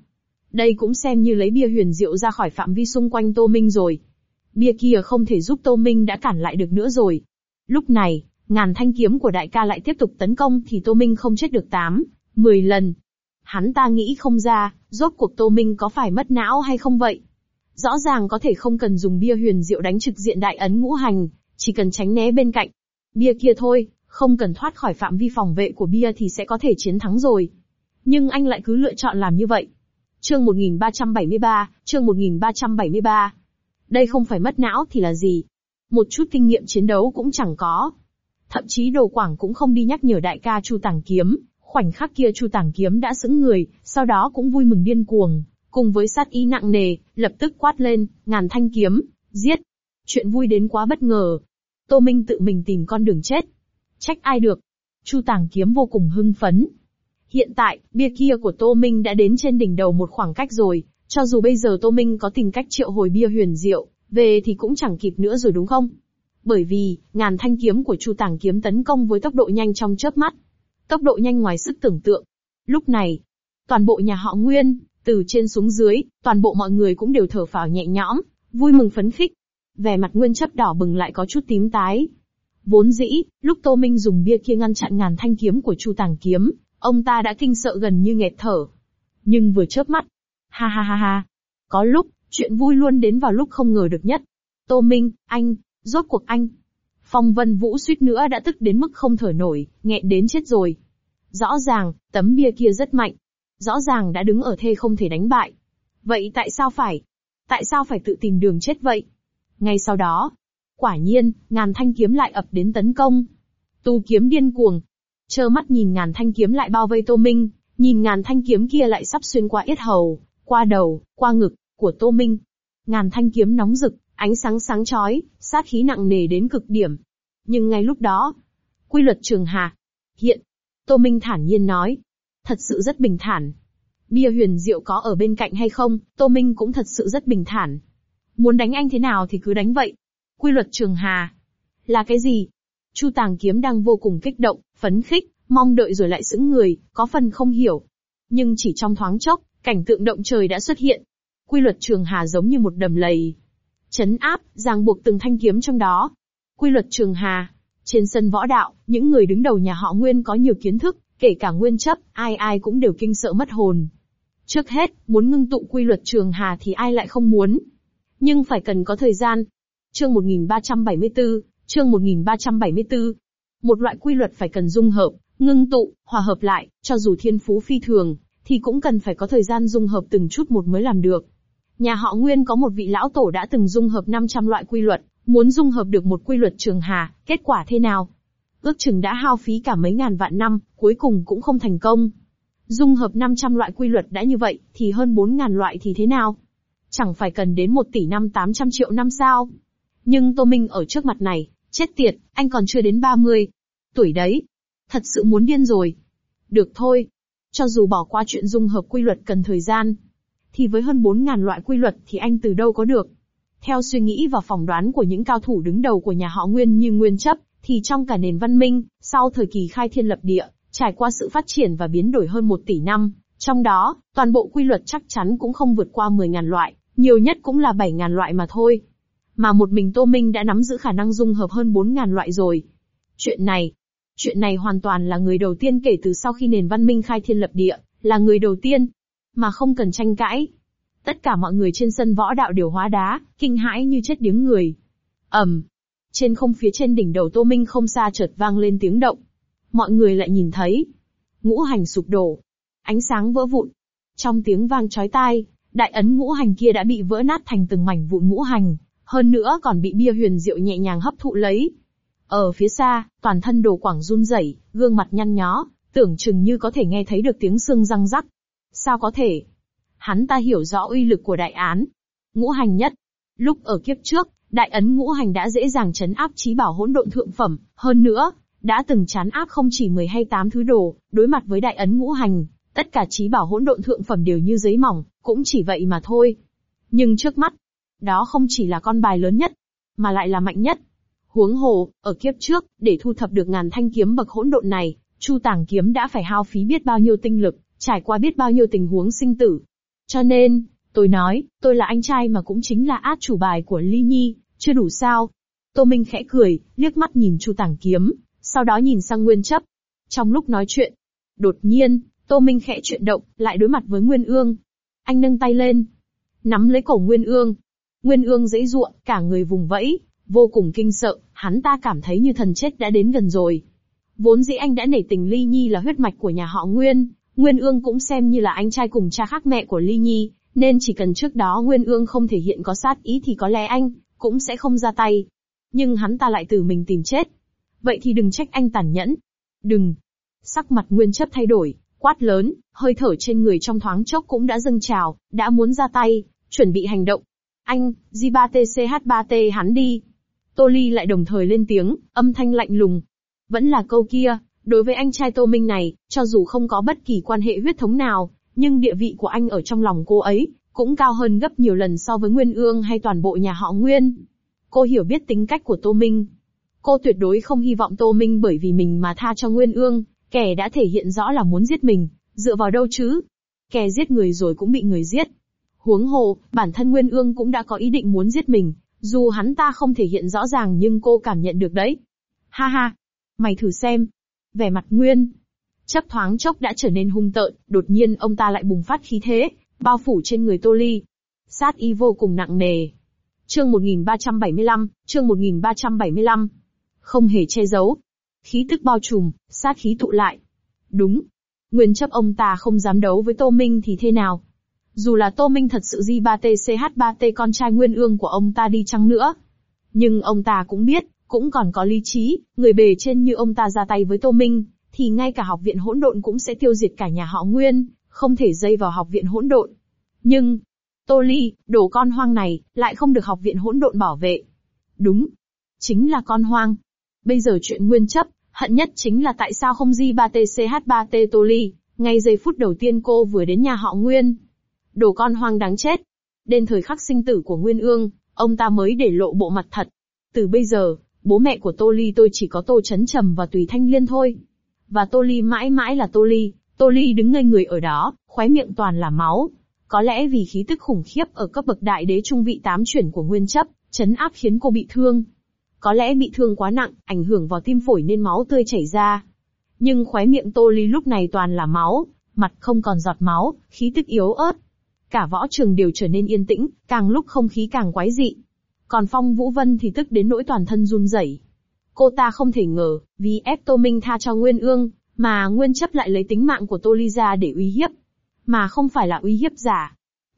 Đây cũng xem như lấy bia huyền diệu ra khỏi phạm vi xung quanh Tô Minh rồi. Bia kia không thể giúp Tô Minh đã cản lại được nữa rồi. Lúc này, ngàn thanh kiếm của đại ca lại tiếp tục tấn công thì Tô Minh không chết được 8, 10 lần. Hắn ta nghĩ không ra, rốt cuộc Tô Minh có phải mất não hay không vậy? Rõ ràng có thể không cần dùng bia huyền diệu đánh trực diện đại ấn ngũ hành, chỉ cần tránh né bên cạnh. Bia kia thôi, không cần thoát khỏi phạm vi phòng vệ của bia thì sẽ có thể chiến thắng rồi. Nhưng anh lại cứ lựa chọn làm như vậy. Chương 1373, chương 1373. Đây không phải mất não thì là gì? Một chút kinh nghiệm chiến đấu cũng chẳng có. Thậm chí Đồ Quảng cũng không đi nhắc nhở đại ca Chu Tàng Kiếm, khoảnh khắc kia Chu Tàng Kiếm đã sững người, sau đó cũng vui mừng điên cuồng, cùng với sát ý nặng nề, lập tức quát lên, ngàn thanh kiếm, giết. Chuyện vui đến quá bất ngờ. Tô Minh tự mình tìm con đường chết. Trách ai được. Chu Tàng Kiếm vô cùng hưng phấn. Hiện tại, bia kia của Tô Minh đã đến trên đỉnh đầu một khoảng cách rồi, cho dù bây giờ Tô Minh có tìm cách triệu hồi bia huyền diệu, về thì cũng chẳng kịp nữa rồi đúng không? Bởi vì, ngàn thanh kiếm của Chu Tàng Kiếm tấn công với tốc độ nhanh trong chớp mắt. Tốc độ nhanh ngoài sức tưởng tượng. Lúc này, toàn bộ nhà họ Nguyên, từ trên xuống dưới, toàn bộ mọi người cũng đều thở phào nhẹ nhõm, vui mừng phấn khích. Vẻ mặt Nguyên Chấp đỏ bừng lại có chút tím tái. Vốn dĩ, lúc Tô Minh dùng bia kia ngăn chặn ngàn thanh kiếm của Chu Tàng Kiếm, ông ta đã kinh sợ gần như nghẹt thở. Nhưng vừa chớp mắt, ha ha ha ha, có lúc, chuyện vui luôn đến vào lúc không ngờ được nhất. Tô Minh, anh, rốt cuộc anh. Phong Vân Vũ suýt nữa đã tức đến mức không thở nổi, nghẹn đến chết rồi. Rõ ràng, tấm bia kia rất mạnh. Rõ ràng đã đứng ở thế không thể đánh bại. Vậy tại sao phải tự tìm đường chết vậy? Ngay sau đó, quả nhiên, ngàn thanh kiếm lại ập đến tấn công. Tu kiếm điên cuồng. Trơ mắt nhìn ngàn thanh kiếm lại bao vây Tô Minh, nhìn ngàn thanh kiếm kia lại sắp xuyên qua yết hầu, qua đầu, qua ngực của Tô Minh. Ngàn thanh kiếm nóng rực, ánh sáng sáng chói, sát khí nặng nề đến cực điểm. Nhưng ngay lúc đó, quy luật trường hà hiện. Tô Minh thản nhiên nói, thật sự rất bình thản. Bia huyền diệu có ở bên cạnh hay không, Tô Minh cũng thật sự rất bình thản. Muốn đánh anh thế nào thì cứ đánh vậy. Quy luật trường hà là cái gì? Chu Tàng Kiếm đang vô cùng kích động, phấn khích, mong đợi rồi lại sững người, có phần không hiểu. Nhưng chỉ trong thoáng chốc, cảnh tượng động trời đã xuất hiện. Quy luật trường hà giống như một đầm lầy, trấn áp, ràng buộc từng thanh kiếm trong đó. Quy luật trường hà. Trên sân võ đạo, những người đứng đầu nhà họ Nguyên có nhiều kiến thức, kể cả Nguyên Chấp, ai ai cũng đều kinh sợ mất hồn. Trước hết, muốn ngưng tụ quy luật trường hà thì ai lại không muốn. Nhưng phải cần có thời gian. Chương 1374, chương 1374. Một loại quy luật phải cần dung hợp, ngưng tụ, hòa hợp lại, cho dù thiên phú phi thường, thì cũng cần phải có thời gian dung hợp từng chút một mới làm được. Nhà họ Nguyên có một vị lão tổ đã từng dung hợp 500 loại quy luật, muốn dung hợp được một quy luật trường hà, kết quả thế nào? Ước chừng đã hao phí cả mấy ngàn vạn năm, cuối cùng cũng không thành công. Dung hợp 500 loại quy luật đã như vậy, thì hơn 4.000 loại thì thế nào? Chẳng phải cần đến 1 tỷ 800 triệu năm sao? Nhưng Tô Minh ở trước mặt này, chết tiệt, anh còn chưa đến 30 tuổi đấy. Thật sự muốn điên rồi. Được thôi. Cho dù bỏ qua chuyện dung hợp quy luật cần thời gian, thì với hơn 4.000 loại quy luật thì anh từ đâu có được. Theo suy nghĩ và phỏng đoán của những cao thủ đứng đầu của nhà họ Nguyên như Nguyên Chấp, thì trong cả nền văn minh, sau thời kỳ khai thiên lập địa, trải qua sự phát triển và biến đổi hơn 1 tỷ năm, trong đó, toàn bộ quy luật chắc chắn cũng không vượt qua 10.000 loại, nhiều nhất cũng là 7.000 loại mà thôi. Mà một mình Tô Minh đã nắm giữ khả năng dung hợp hơn 4.000 loại rồi. Chuyện này hoàn toàn là người đầu tiên kể từ sau khi nền văn minh khai thiên lập địa, là người đầu tiên. Mà không cần tranh cãi. Tất cả mọi người trên sân võ đạo đều hóa đá, kinh hãi như chết điếng người. Trên không phía trên đỉnh đầu Tô Minh không xa chợt vang lên tiếng động. Mọi người lại nhìn thấy. Ngũ hành sụp đổ. Ánh sáng vỡ vụn. Trong tiếng vang chói tai, đại ấn ngũ hành kia đã bị vỡ nát thành từng mảnh vụn ngũ hành, hơn nữa còn bị bia huyền diệu nhẹ nhàng hấp thụ lấy. Ở phía xa, toàn thân Đồ Quảng run rẩy, gương mặt nhăn nhó, tưởng chừng như có thể nghe thấy được tiếng xương răng rắc. Sao có thể? Hắn ta hiểu rõ uy lực của đại án ngũ hành nhất. Lúc ở kiếp trước, đại ấn ngũ hành đã dễ dàng trấn áp chí bảo hỗn độn thượng phẩm, hơn nữa, đã từng trấn áp không chỉ 10 hay 8 thứ đồ, đối mặt với đại ấn ngũ hành, tất cả chí bảo hỗn độn thượng phẩm đều như giấy mỏng, cũng chỉ vậy mà thôi. Nhưng trước mắt, đó không chỉ là con bài lớn nhất, mà lại là mạnh nhất. Huống hồ, ở kiếp trước, để thu thập được ngàn thanh kiếm bậc hỗn độn này, Chu Tàng Kiếm đã phải hao phí biết bao nhiêu tinh lực, trải qua biết bao nhiêu tình huống sinh tử. Cho nên, tôi nói, tôi là anh trai mà cũng chính là át chủ bài của Ly Nhi, chưa đủ sao? Tô Minh khẽ cười, liếc mắt nhìn Chu Tảng Kiếm, sau đó nhìn sang Nguyên Chấp. Trong lúc nói chuyện, đột nhiên, Tô Minh khẽ chuyển động, lại đối mặt với Nguyên Ương. Anh nâng tay lên, nắm lấy cổ Nguyên Ương. Nguyên Ương giãy giụa, cả người vùng vẫy, vô cùng kinh sợ, hắn ta cảm thấy như thần chết đã đến gần rồi. Vốn dĩ anh đã nể tình Ly Nhi là huyết mạch của nhà họ Nguyên, Nguyên Ương cũng xem như là anh trai cùng cha khác mẹ của Ly Nhi, nên chỉ cần trước đó Nguyên Ương không thể hiện có sát ý thì có lẽ anh cũng sẽ không ra tay. Nhưng hắn ta lại tự mình tìm chết. Vậy thì đừng trách anh tàn nhẫn. Đừng. Sắc mặt Nguyên Chấp thay đổi, quát lớn, hơi thở trên người trong thoáng chốc cũng đã dâng trào, đã muốn ra tay, chuẩn bị hành động. Anh, J3TCH3T hắn đi. Tô Ly lại đồng thời lên tiếng, âm thanh lạnh lùng. Vẫn là câu kia, đối với anh trai Tô Minh này, cho dù không có bất kỳ quan hệ huyết thống nào, nhưng địa vị của anh ở trong lòng cô ấy, cũng cao hơn gấp nhiều lần so với Nguyên Ương hay toàn bộ nhà họ Nguyên. Cô hiểu biết tính cách của Tô Minh. Cô tuyệt đối không hy vọng Tô Minh bởi vì mình mà tha cho Nguyên Ương, kẻ đã thể hiện rõ là muốn giết mình, dựa vào đâu chứ? Kẻ giết người rồi cũng bị người giết. Huống hồ, bản thân Nguyên Ương cũng đã có ý định muốn giết mình, dù hắn ta không thể hiện rõ ràng nhưng cô cảm nhận được đấy. Ha ha, mày thử xem. Vẻ mặt Nguyên Chấp thoáng chốc đã trở nên hung tợn, đột nhiên ông ta lại bùng phát khí thế, bao phủ trên người Tô Ly. Sát ý vô cùng nặng nề. Chương 1375. Không hề che giấu. Khí tức bao trùm, sát khí tụ lại. Đúng. Nguyên Chấp ông ta không dám đấu với Tô Minh thì thế nào? Dù là Tô Minh thật sự J3TCH3T con trai Nguyên Ương của ông ta đi chăng nữa. Nhưng ông ta cũng biết, cũng còn có lý trí, người bề trên như ông ta ra tay với Tô Minh, thì ngay cả học viện hỗn độn cũng sẽ tiêu diệt cả nhà họ Nguyên, không thể dây vào học viện hỗn độn. Nhưng, Tô Ly, đồ con hoang này, lại không được học viện hỗn độn bảo vệ. Đúng. Chính là con hoang. Bây giờ chuyện Nguyên Chấp, hận nhất chính là tại sao không J3TCH3T Tô Ly, ngay giây phút đầu tiên cô vừa đến nhà họ Nguyên. Đồ con hoang đáng chết. Đến thời khắc sinh tử của Nguyên Ương, ông ta mới để lộ bộ mặt thật. Từ bây giờ, bố mẹ của Tô Ly tôi chỉ có Tô Chấn Trầm và Tùy Thanh Liên thôi. Và Tô Ly mãi mãi là Tô Ly. Tô Ly đứng ngây người ở đó, khóe miệng toàn là máu. Có lẽ vì khí tức khủng khiếp ở cấp bậc đại đế trung vị 8 chuyển của Nguyên Chấp, trấn áp khiến cô bị thương. Có lẽ bị thương quá nặng, ảnh hưởng vào tim phổi nên máu tươi chảy ra. Nhưng khóe miệng Tô Ly lúc này toàn là máu, mặt không còn giọt máu, khí tức yếu ớt. Cả võ trường đều trở nên yên tĩnh, càng lúc không khí càng quái dị. Còn Phong Vũ Vân thì tức đến nỗi toàn thân run rẩy. Cô ta không thể ngờ, vì ép Tô Minh tha cho Nguyên Ương, mà Nguyên Chấp lại lấy tính mạng của Tô Ly ra để uy hiếp. Mà không phải là uy hiếp giả.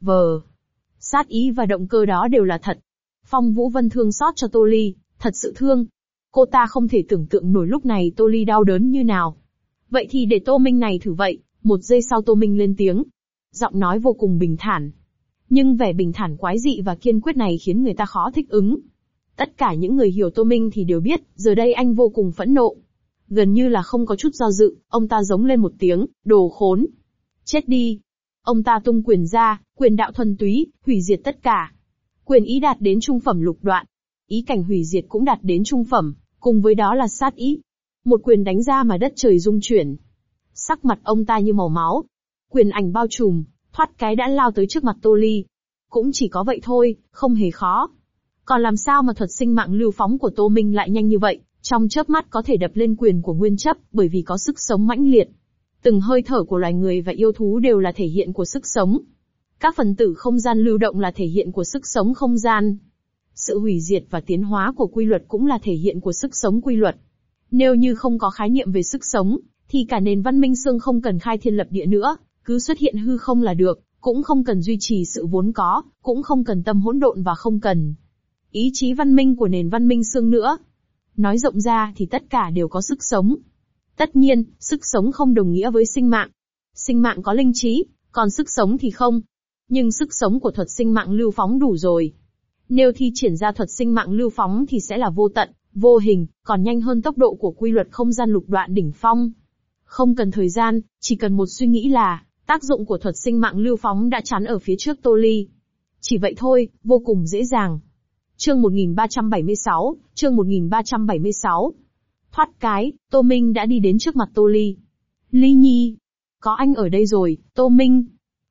Sát ý và động cơ đó đều là thật. Phong Vũ Vân thương xót cho Tô Ly, thật sự thương. Cô ta không thể tưởng tượng nổi lúc này Tô Ly đau đớn như nào. Vậy thì để Tô Minh này thử vậy. Một giây sau Tô Minh lên tiếng. Giọng nói vô cùng bình thản. Nhưng vẻ bình thản quái dị và kiên quyết này khiến người ta khó thích ứng. Tất cả những người hiểu Tô Minh thì đều biết, giờ đây anh vô cùng phẫn nộ. Gần như là không có chút do dự, ông ta giống lên một tiếng, đồ khốn. Chết đi. Ông ta tung quyền ra, quyền đạo thuần túy, hủy diệt tất cả. Quyền ý đạt đến trung phẩm lục đoạn. Ý cảnh hủy diệt cũng đạt đến trung phẩm, cùng với đó là sát ý. Một quyền đánh ra mà đất trời rung chuyển. Sắc mặt ông ta như màu máu. Quyền ảnh bao trùm, thoát cái đã lao tới trước mặt Tô Ly. Cũng chỉ có vậy thôi, không hề khó. Còn làm sao mà thuật sinh mạng lưu phóng của Tô Minh lại nhanh như vậy, trong chớp mắt có thể đập lên quyền của Nguyên Chấp, bởi vì có sức sống mãnh liệt. Từng hơi thở của loài người và yêu thú đều là thể hiện của sức sống. Các phần tử không gian lưu động là thể hiện của sức sống không gian. Sự hủy diệt và tiến hóa của quy luật cũng là thể hiện của sức sống quy luật. Nếu như không có khái niệm về sức sống, thì cả nền văn minh xương không cần khai thiên lập địa nữa, cứ xuất hiện hư không là được, cũng không cần duy trì sự vốn có, cũng không cần tâm hỗn độn và không cần ý chí văn minh của nền văn minh xương nữa. Nói rộng ra thì tất cả đều có sức sống. Tất nhiên, sức sống không đồng nghĩa với sinh mạng. Sinh mạng có linh trí, còn sức sống thì không. Nhưng sức sống của thuật sinh mạng lưu phóng đủ rồi. Nếu thi triển ra thuật sinh mạng lưu phóng thì sẽ là vô tận, vô hình, còn nhanh hơn tốc độ của quy luật không gian lục đoạn đỉnh phong. Không cần thời gian, chỉ cần một suy nghĩ là, tác dụng của thuật sinh mạng lưu phóng đã chắn ở phía trước Tô Ly. Chỉ vậy thôi, vô cùng dễ dàng. Chương 1376. Thoát cái, Tô Minh đã đi đến trước mặt Tô Ly. Ly Nhi, có anh ở đây rồi, Tô Minh.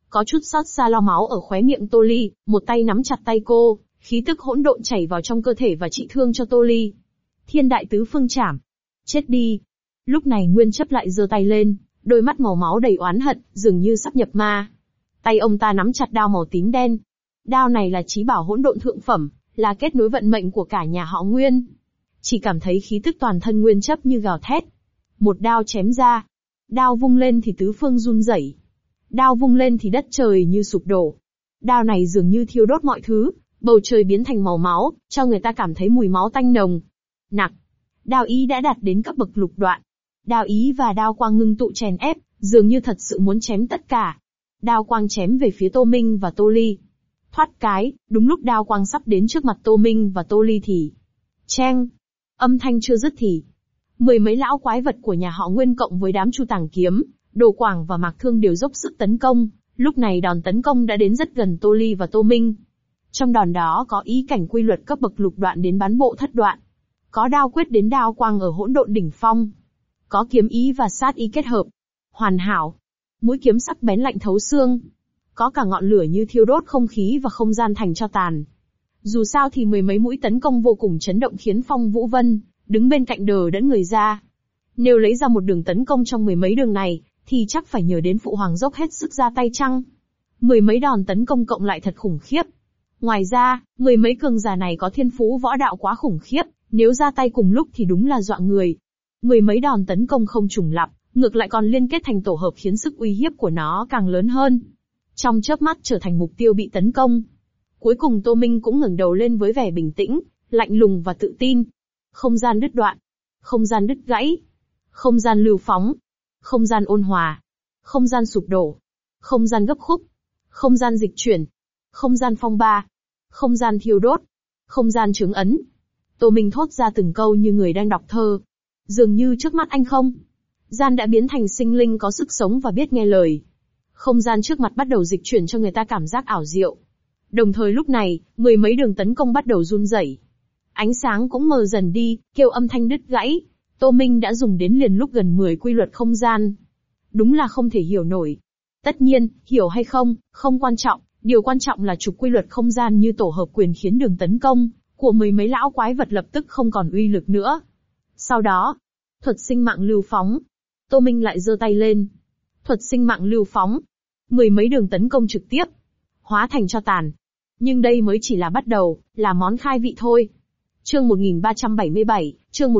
Có chút xót xa lau máu ở khóe miệng Tô Ly, một tay nắm chặt tay cô, khí tức hỗn độn chảy vào trong cơ thể và trị thương cho Tô Ly. Thiên đại tứ phương trảm. Chết đi. Lúc này Nguyên Chấp lại giơ tay lên, đôi mắt màu máu đầy oán hận, dường như sắp nhập ma. Tay ông ta nắm chặt đao màu tím đen. Đao này là chí bảo hỗn độn thượng phẩm, là kết nối vận mệnh của cả nhà họ Nguyên. Chỉ cảm thấy khí tức toàn thân Nguyên Chấp như gào thét. Một đao chém ra. Đao vung lên thì tứ phương run rẩy. Đao vung lên thì đất trời như sụp đổ. Đao này dường như thiêu đốt mọi thứ, bầu trời biến thành màu máu, cho người ta cảm thấy mùi máu tanh nồng. Nặc. Đao ý đã đạt đến cấp bậc lục đoạn. Đao ý và đao quang ngưng tụ chèn ép, dường như thật sự muốn chém tất cả. Đao quang chém về phía Tô Minh và Tô Ly. Thoát cái, đúng lúc đao quang sắp đến trước mặt Tô Minh và Tô Ly thì... Cheng! Âm thanh chưa dứt thì... Mười mấy lão quái vật của nhà họ Nguyên cộng với đám Chu Tàng Kiếm, Đồ Quảng và Mạc Thương đều dốc sức tấn công. Lúc này đòn tấn công đã đến rất gần Tô Ly và Tô Minh. Trong đòn đó có ý cảnh quy luật cấp bậc lục đoạn đến bán bộ thất đoạn. Có đao quyết đến đao quang ở hỗn độn đỉnh phong. Có kiếm ý và sát ý kết hợp. Hoàn hảo. Mũi kiếm sắc bén lạnh thấu xương. Có cả ngọn lửa như thiêu đốt không khí và không gian thành tro tàn. Dù sao thì mười mấy mũi tấn công vô cùng chấn động khiến Phong Vũ Vân đứng bên cạnh đờ đẫn người ra. Nếu lấy ra một đường tấn công trong mười mấy đường này, thì chắc phải nhờ đến Phụ Hoàng dốc hết sức ra tay chăng? Mười mấy đòn tấn công cộng lại thật khủng khiếp. Ngoài ra, mười mấy cường giả này có thiên phú võ đạo quá khủng khiếp, nếu ra tay cùng lúc thì đúng là dọa người. Mười mấy đòn tấn công không trùng lặp, ngược lại còn liên kết thành tổ hợp khiến sức uy hiếp của nó càng lớn hơn. Trong chớp mắt trở thành mục tiêu bị tấn công. Cuối cùng Tô Minh cũng ngẩng đầu lên với vẻ bình tĩnh, lạnh lùng và tự tin. Không gian đứt đoạn, không gian đứt gãy, không gian lưu phóng, không gian ôn hòa, không gian sụp đổ, không gian gấp khúc, không gian dịch chuyển, không gian phong ba, không gian thiêu đốt, không gian chứng ấn. Tô Minh thốt ra từng câu như người đang đọc thơ. Dường như trước mắt anh không gian đã biến thành sinh linh có sức sống và biết nghe lời. Không gian trước mặt bắt đầu dịch chuyển cho người ta cảm giác ảo diệu. Đồng thời lúc này, mười mấy đường tấn công bắt đầu run rẩy. Ánh sáng cũng mờ dần đi, kêu âm thanh đứt gãy. Tô Minh đã dùng đến liền lúc gần 10 quy luật không gian. Đúng là không thể hiểu nổi. Tất nhiên, hiểu hay không, không quan trọng, điều quan trọng là chụp quy luật không gian như tổ hợp quyền khiến đường tấn công của mười mấy lão quái vật lập tức không còn uy lực nữa. Sau đó, thuật sinh mạng lưu phóng. Tô Minh lại giơ tay lên. Thuật sinh mạng lưu phóng. Mười mấy đường tấn công trực tiếp, hóa thành tro tàn. Nhưng đây mới chỉ là bắt đầu, là món khai vị thôi. Chương 1377, chương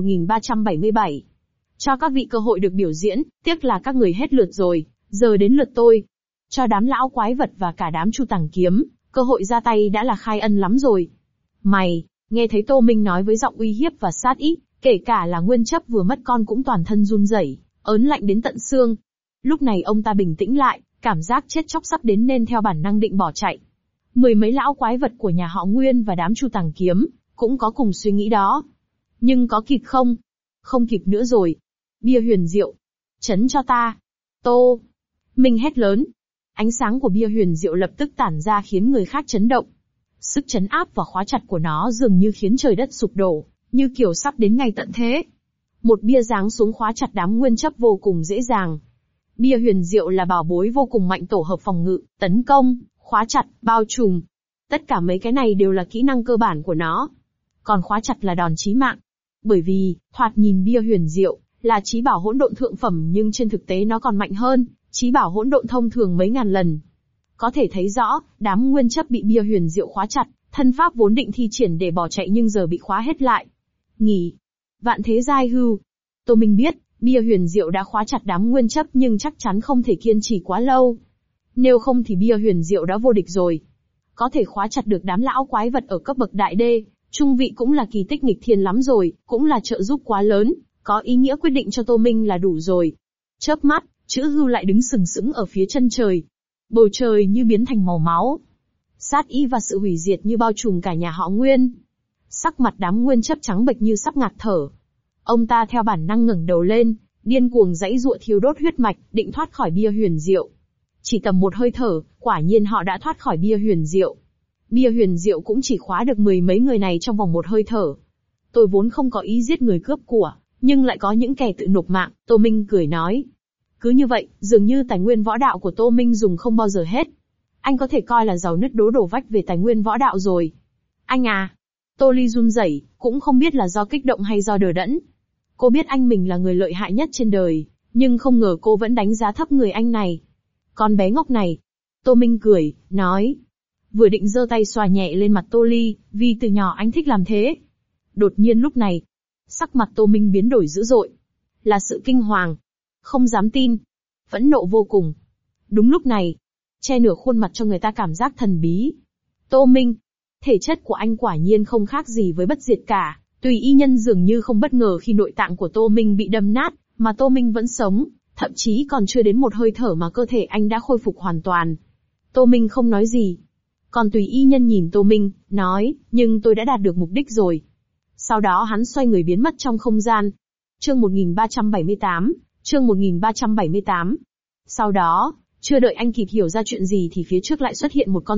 1377. Cho các vị cơ hội được biểu diễn, tiếc là các người hết lượt rồi, giờ đến lượt tôi. Cho đám lão quái vật và cả đám Chu Tàng Kiếm, cơ hội ra tay đã là khai ân lắm rồi. Mày, nghe thấy Tô Minh nói với giọng uy hiếp và sát ý, kể cả là Nguyên Chấp vừa mất con cũng toàn thân run rẩy, ớn lạnh đến tận xương. Lúc này ông ta bình tĩnh lại, cảm giác chết chóc sắp đến nên theo bản năng định bỏ chạy. Mười mấy lão quái vật của nhà họ Nguyên và đám Chu Tàng Kiếm cũng có cùng suy nghĩ đó. Nhưng có kịp không? Không kịp nữa rồi. Bia huyền diệu. Chấn cho ta. Tô Minh hét lớn. Ánh sáng của bia huyền diệu lập tức tản ra khiến người khác chấn động. Sức chấn áp và khóa chặt của nó dường như khiến trời đất sụp đổ, như kiểu sắp đến ngày tận thế. Một bia giáng xuống khóa chặt đám Nguyên Chấp vô cùng dễ dàng. Bia huyền diệu là bảo bối vô cùng mạnh tổ hợp phòng ngự, tấn công, khóa chặt, bao trùm. Tất cả mấy cái này đều là kỹ năng cơ bản của nó. Còn khóa chặt là đòn chí mạng. Bởi vì, thoạt nhìn bia huyền diệu là chí bảo hỗn độn thượng phẩm nhưng trên thực tế nó còn mạnh hơn chí bảo hỗn độn thông thường mấy ngàn lần. Có thể thấy rõ, đám Nguyên Chấp bị bia huyền diệu khóa chặt, thân pháp vốn định thi triển để bỏ chạy nhưng giờ bị khóa hết lại. Nghỉ. Vạn thế giai hưu. Tô Minh biết, bia huyền diệu đã khóa chặt đám Nguyên Chấp nhưng chắc chắn không thể kiên trì quá lâu. Nếu không thì bia huyền diệu đã vô địch rồi. Có thể khóa chặt được đám lão quái vật ở cấp bậc đại đê, trung vị cũng là kỳ tích nghịch thiên lắm rồi, cũng là trợ giúp quá lớn, có ý nghĩa quyết định cho Tô Minh là đủ rồi. Chớp mắt, chữ hưu lại đứng sừng sững ở phía chân trời. Bầu trời như biến thành màu máu. Sát ý và sự hủy diệt như bao trùm cả nhà họ Nguyên. Sắc mặt đám Nguyên Chấp trắng bệch như sắp ngạt thở. Ông ta theo bản năng ngẩng đầu lên, điên cuồng giãy giụa thiêu đốt huyết mạch, định thoát khỏi bia huyền diệu. Chỉ tầm một hơi thở, quả nhiên họ đã thoát khỏi bia huyền diệu. Bia huyền diệu cũng chỉ khóa được mười mấy người này trong vòng một hơi thở. Tôi vốn không có ý giết người cướp của, nhưng lại có những kẻ tự nộp mạng, Tô Minh cười nói. Cứ như vậy, dường như tài nguyên võ đạo của Tô Minh dùng không bao giờ hết. Anh có thể coi là giàu nứt đố đổ vách về tài nguyên võ đạo rồi. Anh à. Tô Ly run rẩy, cũng không biết là do kích động hay do đờ đẫn. Cô biết anh mình là người lợi hại nhất trên đời, nhưng không ngờ cô vẫn đánh giá thấp người anh này. Con bé ngốc này. Tô Minh cười, nói. Vừa định giơ tay xoa nhẹ lên mặt Tô Ly, vì từ nhỏ anh thích làm thế. Đột nhiên lúc này, sắc mặt Tô Minh biến đổi dữ dội. Là sự kinh hoàng. Không dám tin. Phẫn nộ vô cùng. Đúng lúc này, che nửa khuôn mặt cho người ta cảm giác thần bí. Tô Minh. Thể chất của anh quả nhiên không khác gì với bất diệt cả. Tùy y nhân dường như không bất ngờ khi nội tạng của Tô Minh bị đâm nát, mà Tô Minh vẫn sống, thậm chí còn chưa đến một hơi thở mà cơ thể anh đã khôi phục hoàn toàn. Tô Minh không nói gì. Còn Tùy y nhân nhìn Tô Minh, nói, nhưng tôi đã đạt được mục đích rồi. Sau đó hắn xoay người biến mất trong không gian. Chương 1378, chương 1378. Sau đó, chưa đợi anh kịp hiểu ra chuyện gì thì phía trước lại xuất hiện một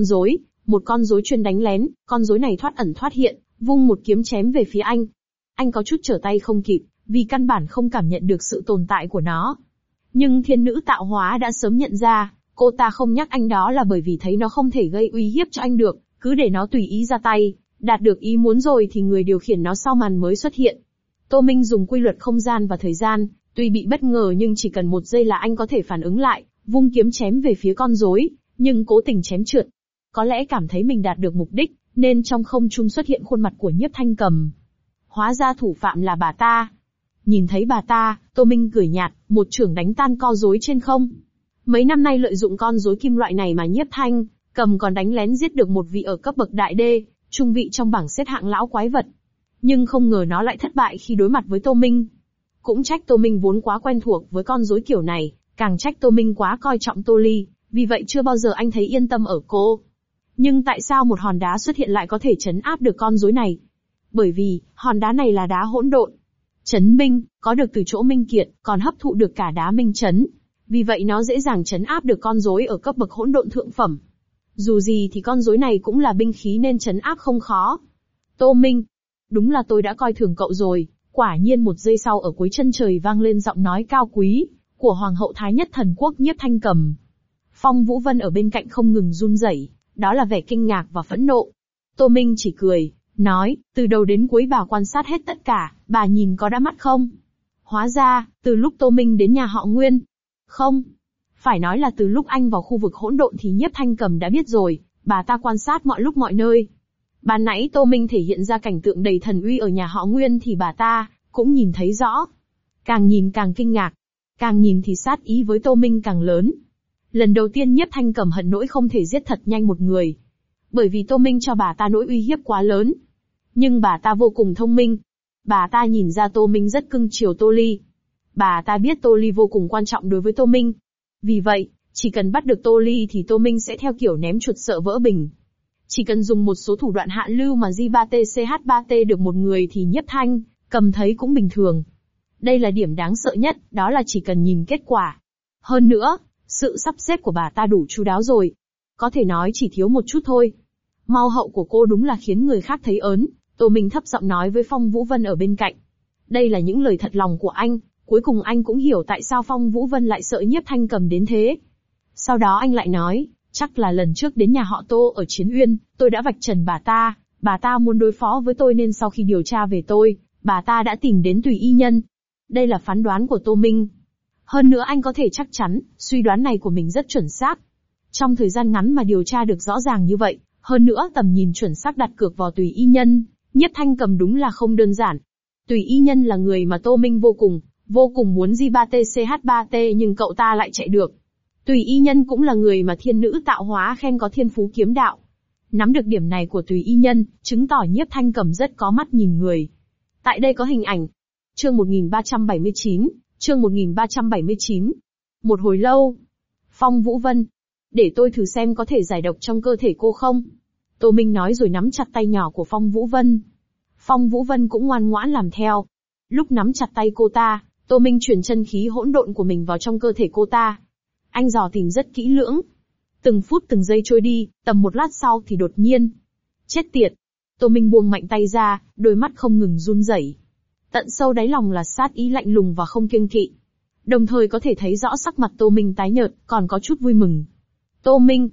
con rối chuyên đánh lén, con rối này thoát ẩn thoát hiện, vung một kiếm chém về phía anh. Anh có chút trở tay không kịp, vì căn bản không cảm nhận được sự tồn tại của nó. Nhưng thiên nữ tạo hóa đã sớm nhận ra, cô ta không nhắc anh đó là bởi vì thấy nó không thể gây uy hiếp cho anh được, cứ để nó tùy ý ra tay, đạt được ý muốn rồi thì người điều khiển nó sau màn mới xuất hiện. Tô Minh dùng quy luật không gian và thời gian, tuy bị bất ngờ nhưng chỉ cần 1 giây là anh có thể phản ứng lại, vung kiếm chém về phía con rối, nhưng cố tình chém trượt. Có lẽ cảm thấy mình đạt được mục đích, nên trong không trung xuất hiện khuôn mặt của Nhiếp Thanh Cầm. Hóa ra thủ phạm là bà ta. Nhìn thấy bà ta, Tô Minh cười nhạt, một chưởng đánh tan con rối trên không. Mấy năm nay lợi dụng con rối kim loại này mà Nhiếp Thanh Cầm còn đánh lén giết được một vị ở cấp bậc đại đê, trung vị trong bảng xếp hạng lão quái vật. Nhưng không ngờ nó lại thất bại khi đối mặt với Tô Minh. Cũng trách Tô Minh vốn quá quen thuộc với con rối kiểu này, càng trách Tô Minh quá coi trọng Tô Ly, vì vậy chưa bao giờ anh thấy yên tâm ở cô. Nhưng tại sao một hòn đá xuất hiện lại có thể trấn áp được con rối này? Bởi vì, hòn đá này là đá hỗn độn. Trấn minh, có được từ chỗ minh kiệt, còn hấp thụ được cả đá minh trấn. Vì vậy nó dễ dàng trấn áp được con rối ở cấp bậc hỗn độn thượng phẩm. Dù gì thì con rối này cũng là binh khí nên trấn áp không khó. Tô Minh, đúng là tôi đã coi thường cậu rồi. Quả nhiên 1 giây sau ở cuối chân trời vang lên giọng nói cao quý của Hoàng hậu Thái Nhất Thần Quốc Nhiếp Thanh Cầm. Phong Vũ Vân ở bên cạnh không ngừng run rẩy, đó là vẻ kinh ngạc và phẫn nộ. Tô Minh chỉ cười, nói, từ đầu đến cuối bà quan sát hết tất cả, bà nhìn có đã mắt không? Hóa ra, từ lúc Tô Minh đến nhà họ Nguyên. Không. Phải nói là từ lúc anh vào khu vực hỗn độn thì Nhiếp Thanh Cầm đã biết rồi, bà ta quan sát mọi lúc mọi nơi. Ban nãy Tô Minh thể hiện ra cảnh tượng đầy thần uy ở nhà họ Nguyên thì bà ta cũng nhìn thấy rõ. Càng nhìn càng kinh ngạc, càng nhìn thì sát ý với Tô Minh càng lớn. Lần đầu tiên Nhiếp Thanh Cầm hận nỗi không thể giết thật nhanh một người. Bởi vì Tô Minh cho bà ta nỗi uy hiếp quá lớn. Nhưng bà ta vô cùng thông minh. Bà ta nhìn ra Tô Minh rất cưng chiều Tô Ly. Bà ta biết Tô Ly vô cùng quan trọng đối với Tô Minh. Vì vậy, chỉ cần bắt được Tô Ly thì Tô Minh sẽ theo kiểu ném chuột sợ vỡ bình. Chỉ cần dùng một số thủ đoạn hạ lưu mà J3T-CH3T được một người thì Nhiếp Thanh Cầm thấy cũng bình thường. Đây là điểm đáng sợ nhất, đó là chỉ cần nhìn kết quả. Hơn nữa, sự sắp xếp của bà ta đủ chu đáo rồi. Có thể nói chỉ thiếu một chút thôi. Mau hậu của cô đúng là khiến người khác thấy ớn, Tô Minh thấp giọng nói với Phong Vũ Vân ở bên cạnh. Đây là những lời thật lòng của anh, cuối cùng anh cũng hiểu tại sao Phong Vũ Vân lại sợ Nhiếp Thanh Cầm đến thế. Sau đó anh lại nói, chắc là lần trước đến nhà họ Tô ở Chiến Uyên, tôi đã vạch trần bà ta muốn đối phó với tôi nên sau khi điều tra về tôi, bà ta đã tìm đến Tùy y nhân. Đây là phán đoán của Tô Minh. Hơn nữa anh có thể chắc chắn, suy đoán này của mình rất chuẩn xác. Trong thời gian ngắn mà điều tra được rõ ràng như vậy, hơn nữa tầm nhìn chuẩn xác đặt cược vào Tùy y nhân, Nhiếp Thanh Cầm đúng là không đơn giản. Tùy y nhân là người mà Tô Minh vô cùng muốn J3T-CH3T nhưng cậu ta lại chạy được. Tùy y nhân cũng là người mà thiên nữ tạo hóa khen có thiên phú kiếm đạo. Nắm được điểm này của Tùy y nhân, chứng tỏ Nhiếp Thanh Cầm rất có mắt nhìn người. Tại đây có hình ảnh. Chương 1379, chương 1379. Một hồi lâu. Phong Vũ Vân. Để tôi thử xem có thể giải độc trong cơ thể cô không? Tô Minh nói rồi nắm chặt tay nhỏ của Phong Vũ Vân. Phong Vũ Vân cũng ngoan ngoãn làm theo. Lúc nắm chặt tay cô ta, Tô Minh chuyển chân khí hỗn độn của mình vào trong cơ thể cô ta. Anh dò tìm rất kỹ lưỡng. Từng phút từng giây trôi đi, tầm một lát sau thì đột nhiên. Chết tiệt. Tô Minh buông mạnh tay ra, đôi mắt không ngừng run rẩy. Tận sâu đáy lòng là sát ý lạnh lùng và không kiêng kỵ. Đồng thời có thể thấy rõ sắc mặt Tô Minh tái nhợt, còn có chút vui mừng. Tô Minh.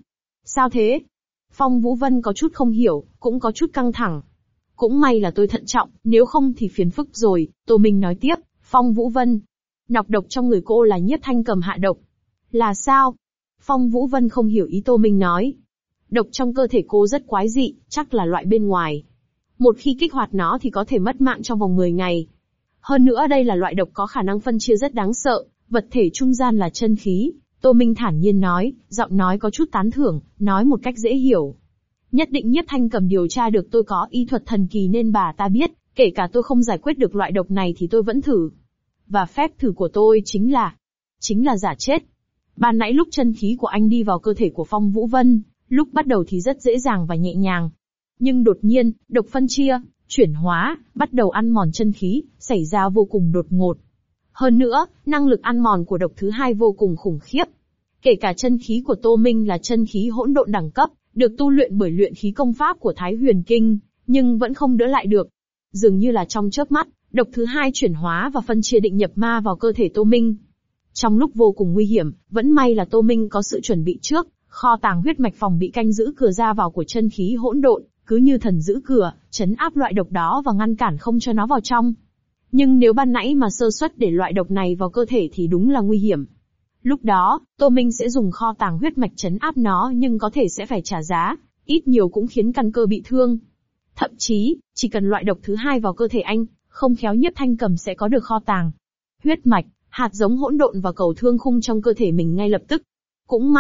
Sao thế? Phong Vũ Vân có chút không hiểu, cũng có chút căng thẳng. Cũng may là tôi thận trọng, nếu không thì phiền phức rồi, Tô Minh nói tiếp, Phong Vũ Vân. Nọc độc trong người cô là Nhiếp Thanh Cầm hạ độc. Là sao? Phong Vũ Vân không hiểu ý Tô Minh nói. Độc trong cơ thể cô rất quái dị, chắc là loại bên ngoài. Một khi kích hoạt nó thì có thể mất mạng trong vòng 10 ngày. Hơn nữa đây là loại độc có khả năng phân chia rất đáng sợ, vật thể trung gian là chân khí. Tô Minh thản nhiên nói, giọng nói có chút tán thưởng, nói một cách dễ hiểu. Nhất định Nhiếp Thanh Cầm điều tra được tôi có y thuật thần kỳ nên bà ta biết, kể cả tôi không giải quyết được loại độc này thì tôi vẫn thử. Và phép thử của tôi chính là giả chết. Ban nãy lúc chân khí của anh đi vào cơ thể của Phong Vũ Vân, lúc bắt đầu thì rất dễ dàng và nhẹ nhàng. Nhưng đột nhiên, độc phân chia, chuyển hóa, bắt đầu ăn mòn chân khí, xảy ra vô cùng đột ngột. Hơn nữa, năng lực ăn mòn của độc thứ hai vô cùng khủng khiếp. Kể cả chân khí của Tô Minh là chân khí hỗn độn đẳng cấp, được tu luyện bởi luyện khí công pháp của Thái Huyền Kinh, nhưng vẫn không đỡ lại được. Dường như là trong chớp mắt, độc thứ hai chuyển hóa và phân chia định nhập ma vào cơ thể Tô Minh. Trong lúc vô cùng nguy hiểm, vẫn may là Tô Minh có sự chuẩn bị trước, kho tàng huyết mạch phòng bị canh giữ cửa ra vào của chân khí hỗn độn, cứ như thần giữ cửa, trấn áp loại độc đó và ngăn cản không cho nó vào trong. Nhưng nếu ban nãy mà sơ suất để loại độc này vào cơ thể thì đúng là nguy hiểm. Lúc đó, Tô Minh sẽ dùng kho tàng huyết mạch trấn áp nó nhưng có thể sẽ phải trả giá, ít nhiều cũng khiến căn cơ bị thương. Thậm chí, chỉ cần loại độc thứ hai vào cơ thể anh, không khéo Nhiếp Thanh Cầm sẽ có được kho tàng huyết mạch, hạt giống hỗn độn và cầu thương khung trong cơ thể mình ngay lập tức. Cũng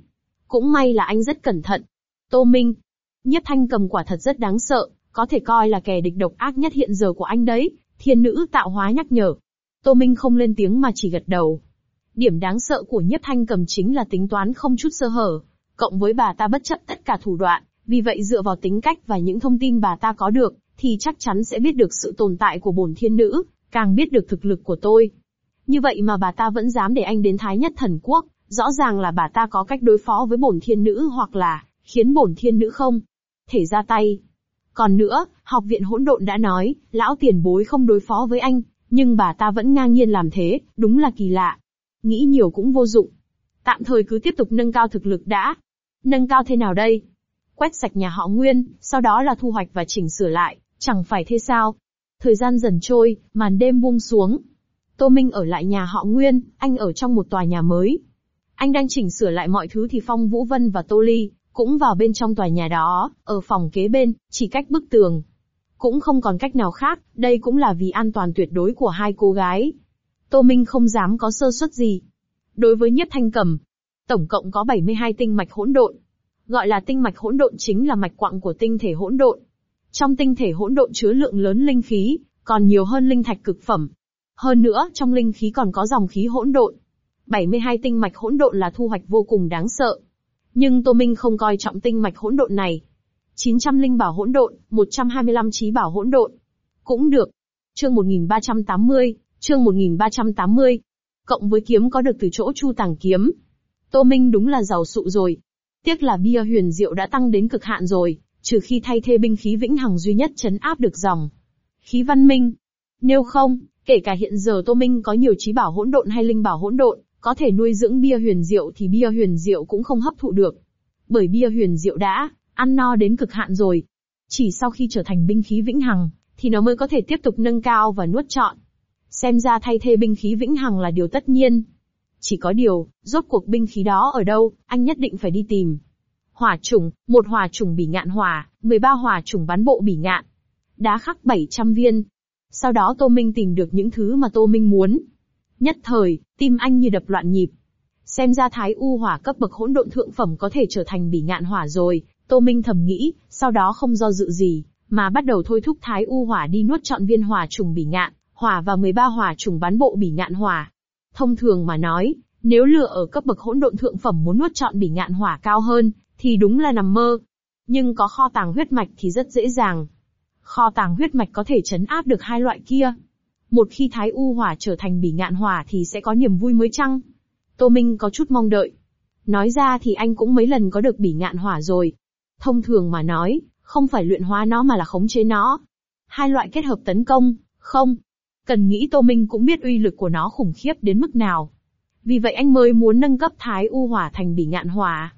may là anh rất cẩn thận. Tô Minh, Nhiếp Thanh Cầm quả thật rất đáng sợ, có thể coi là kẻ địch độc ác nhất hiện giờ của anh đấy, thiên nữ tạo hóa nhắc nhở. Tô Minh không lên tiếng mà chỉ gật đầu. Điểm đáng sợ của Nhiếp Thanh Cầm chính là tính toán không chút sơ hở, cộng với bà ta bất chấp tất cả thủ đoạn, vì vậy dựa vào tính cách và những thông tin bà ta có được, thì chắc chắn sẽ biết được sự tồn tại của bổn thiên nữ, càng biết được thực lực của tôi. Như vậy mà bà ta vẫn dám để anh đến Thái Nhất Thần Quốc, rõ ràng là bà ta có cách đối phó với bổn thiên nữ hoặc là khiến bổn thiên nữ không thể ra tay. Còn nữa, học viện hỗn độn đã nói, lão tiền bối không đối phó với anh, nhưng bà ta vẫn ngang nhiên làm thế, đúng là kỳ lạ. Nghĩ nhiều cũng vô dụng. Tạm thời cứ tiếp tục nâng cao thực lực đã. Nâng cao thế nào đây? Quét sạch nhà họ Nguyên, sau đó là thu hoạch và chỉnh sửa lại, chẳng phải thế sao? Thời gian dần trôi, màn đêm buông xuống. Tô Minh ở lại nhà họ Nguyên, anh ở trong một tòa nhà mới. Anh đang chỉnh sửa lại mọi thứ thì Phong Vũ Vân và Tô Ly cũng vào bên trong tòa nhà đó, ở phòng kế bên, chỉ cách bức tường. Cũng không còn cách nào khác, đây cũng là vì an toàn tuyệt đối của hai cô gái. Tô Minh không dám có sơ suất gì. Đối với Nhiếp Thanh Cầm, tổng cộng có 72 tinh mạch hỗn độn. Gọi là tinh mạch hỗn độn chính là mạch quặng của tinh thể hỗn độn. Trong tinh thể hỗn độn chứa lượng lớn linh khí, còn nhiều hơn linh thạch cực phẩm. Hơn nữa, trong linh khí còn có dòng khí hỗn độn. 72 tinh mạch hỗn độn là thu hoạch vô cùng đáng sợ. Nhưng Tô Minh không coi trọng tinh mạch hỗn độn này. 900 linh bảo hỗn độn, 125 trí bảo hỗn độn. Cũng được. Chương 1380. Cộng với kiếm có được từ chỗ Chu Tàng kiếm. Tô Minh đúng là giàu sụ rồi. Tiếc là bia huyền diệu đã tăng đến cực hạn rồi, trừ khi thay thế binh khí vĩnh hằng duy nhất trấn áp được dòng khí văn minh. Nếu không, kể cả hiện giờ Tô Minh có nhiều trí bảo hỗn độn hay linh bảo hỗn độn, có thể nuôi dưỡng bia huyền diệu thì bia huyền diệu cũng không hấp thụ được. Bởi bia huyền diệu đã ăn no đến cực hạn rồi. Chỉ sau khi trở thành binh khí vĩnh hằng, thì nó mới có thể tiếp tục nâng cao và nuốt trọn. Xem ra thay thế binh khí vĩnh hằng là điều tất nhiên. Chỉ có điều, rốt cuộc binh khí đó ở đâu, anh nhất định phải đi tìm. Hỏa chủng, 1 hỏa chủng bỉ ngạn hỏa, 13 hỏa chủng bắn bộ bỉ ngạn. Đá khắc 700 viên. Sau đó Tô Minh tìm được những thứ mà Tô Minh muốn. Nhất thời, tim anh như đập loạn nhịp. Xem ra Thái U hỏa cấp bậc hỗn độn thượng phẩm có thể trở thành bỉ ngạn hỏa rồi, Tô Minh thầm nghĩ, sau đó không do dự gì, mà bắt đầu thôi thúc Thái U hỏa đi nuốt trọn viên hỏa trùng bỉ ngạn hỏa và 13 hỏa trùng bắn bộ bỉ ngạn hỏa. Thông thường mà nói, nếu lửa ở cấp bậc hỗn độn thượng phẩm muốn nuốt trọn bỉ ngạn hỏa cao hơn, thì đúng là nằm mơ. Nhưng có kho tàng huyết mạch thì rất dễ dàng. Kho tàng huyết mạch có thể trấn áp được hai loại kia. Một khi Thái U hỏa trở thành bỉ ngạn hỏa thì sẽ có niềm vui mới chăng? Tô Minh có chút mong đợi. Nói ra thì anh cũng mấy lần có được bỉ ngạn hỏa rồi. Thông thường mà nói, không phải luyện hóa nó mà là khống chế nó. Hai loại kết hợp tấn công, không. Cần nghĩ Tô Minh cũng biết uy lực của nó khủng khiếp đến mức nào. Vì vậy anh mới muốn nâng cấp Thái U hỏa thành bỉ ngạn hỏa.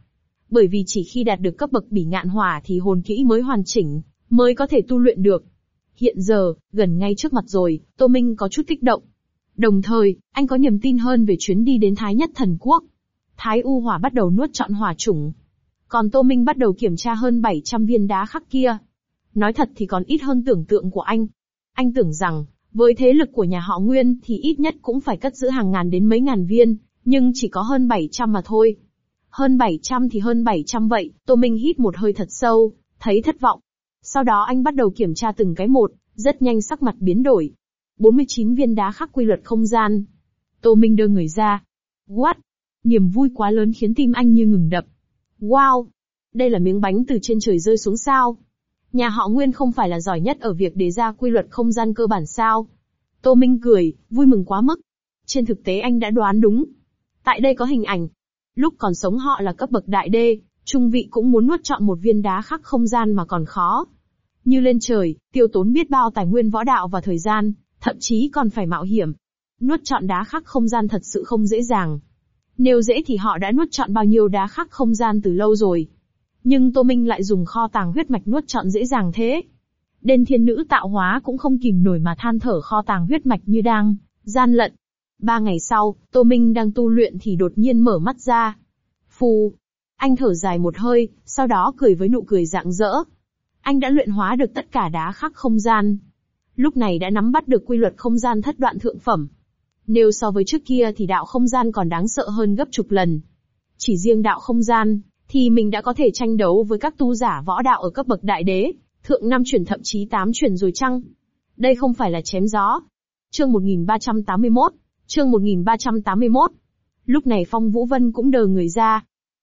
Bởi vì chỉ khi đạt được cấp bậc bỉ ngạn hỏa thì hồn kỹ mới hoàn chỉnh, mới có thể tu luyện được. Hiện giờ, gần ngay trước mặt rồi, Tô Minh có chút kích động. Đồng thời, anh có niềm tin hơn về chuyến đi đến Thái Nhất Thần Quốc. Thái U Hỏa bắt đầu nuốt trọn hỏa chủng. Còn Tô Minh bắt đầu kiểm tra hơn 700 viên đá khắc kia. Nói thật thì còn ít hơn tưởng tượng của anh. Anh tưởng rằng, với thế lực của nhà họ Nguyên thì ít nhất cũng phải cất giữ hàng ngàn đến mấy ngàn viên, nhưng chỉ có hơn 700 mà thôi. Hơn 700 thì hơn 700 vậy, Tô Minh hít một hơi thật sâu, thấy thất vọng. Sau đó anh bắt đầu kiểm tra từng cái một, rất nhanh sắc mặt biến đổi. 49 viên đá khắc quy luật không gian. Tô Minh đưa người ra. What? Niềm vui quá lớn khiến tim anh như ngừng đập. Wow! Đây là miếng bánh từ trên trời rơi xuống sao? Nhà họ Nguyên không phải là giỏi nhất ở việc đề ra quy luật không gian cơ bản sao? Tô Minh cười, vui mừng quá mức. Trên thực tế anh đã đoán đúng. Tại đây có hình ảnh. Lúc còn sống họ là cấp bậc đại đê, trung vị cũng muốn nuốt trọn một viên đá khắc không gian mà còn khó. Như lên trời, tiêu tốn biết bao tài nguyên võ đạo và thời gian, thậm chí còn phải mạo hiểm. Nuốt trọn đá khắc không gian thật sự không dễ dàng. Nếu dễ thì họ đã nuốt trọn bao nhiêu đá khắc không gian từ lâu rồi. Nhưng Tô Minh lại dùng kho tàng huyết mạch nuốt trọn dễ dàng thế. Đên thiên nữ tạo hóa cũng không kìm nổi mà than thở kho tàng huyết mạch như đang gian lận. 3 ngày sau, Tô Minh đang tu luyện thì đột nhiên mở mắt ra. Phù! Anh thở dài một hơi, sau đó cười với nụ cười rạng rỡ. Anh đã luyện hóa được tất cả đá khắc không gian. Lúc này đã nắm bắt được quy luật không gian thất đoạn thượng phẩm. Nếu so với trước kia thì đạo không gian còn đáng sợ hơn gấp chục lần. Chỉ riêng đạo không gian, thì mình đã có thể tranh đấu với các tu giả võ đạo ở cấp bậc đại đế, thượng 5 chuyển thậm chí 8 chuyển rồi chăng? Đây không phải là chém gió. Chương 1381. Chương 1381. Lúc này Phong Vũ Vân cũng đờ người ra.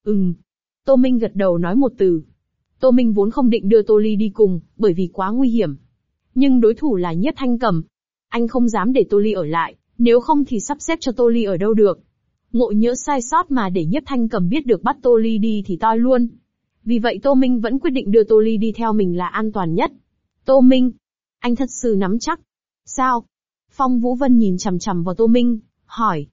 Tô Minh gật đầu nói một từ. Tô Minh vốn không định đưa Tô Ly đi cùng, bởi vì quá nguy hiểm. Nhưng đối thủ là Nhiếp Thanh Cầm. Anh không dám để Tô Ly ở lại, nếu không thì sắp xếp cho Tô Ly ở đâu được. Ngộ nhỡ sai sót mà để Nhiếp Thanh Cầm biết được bắt Tô Ly đi thì toi luôn. Vì vậy Tô Minh vẫn quyết định đưa Tô Ly đi theo mình là an toàn nhất. Tô Minh, anh thật sự nắm chắc. Sao? Phong Vũ Vân nhìn chằm chằm vào Tô Minh, hỏi.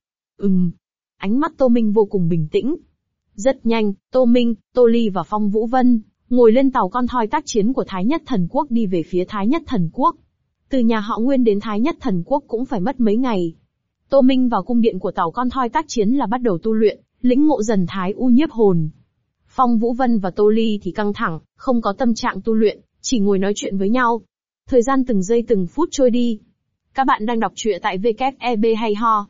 Ánh mắt Tô Minh vô cùng bình tĩnh. Rất nhanh, Tô Minh, Tô Ly và Phong Vũ Vân ngồi lên tàu con thoi tác chiến của Thái Nhất Thần Quốc đi về phía Thái Nhất Thần Quốc. Từ nhà họ Nguyên đến Thái Nhất Thần Quốc cũng phải mất mấy ngày. Tô Minh vào cung điện của tàu con thoi tác chiến là bắt đầu tu luyện, lĩnh ngộ dần Thái U nhiếp hồn. Phong Vũ Vân và Tô Ly thì căng thẳng, không có tâm trạng tu luyện, chỉ ngồi nói chuyện với nhau. Thời gian từng giây từng phút trôi đi. Các bạn đang đọc truyện tại WEB hay ho.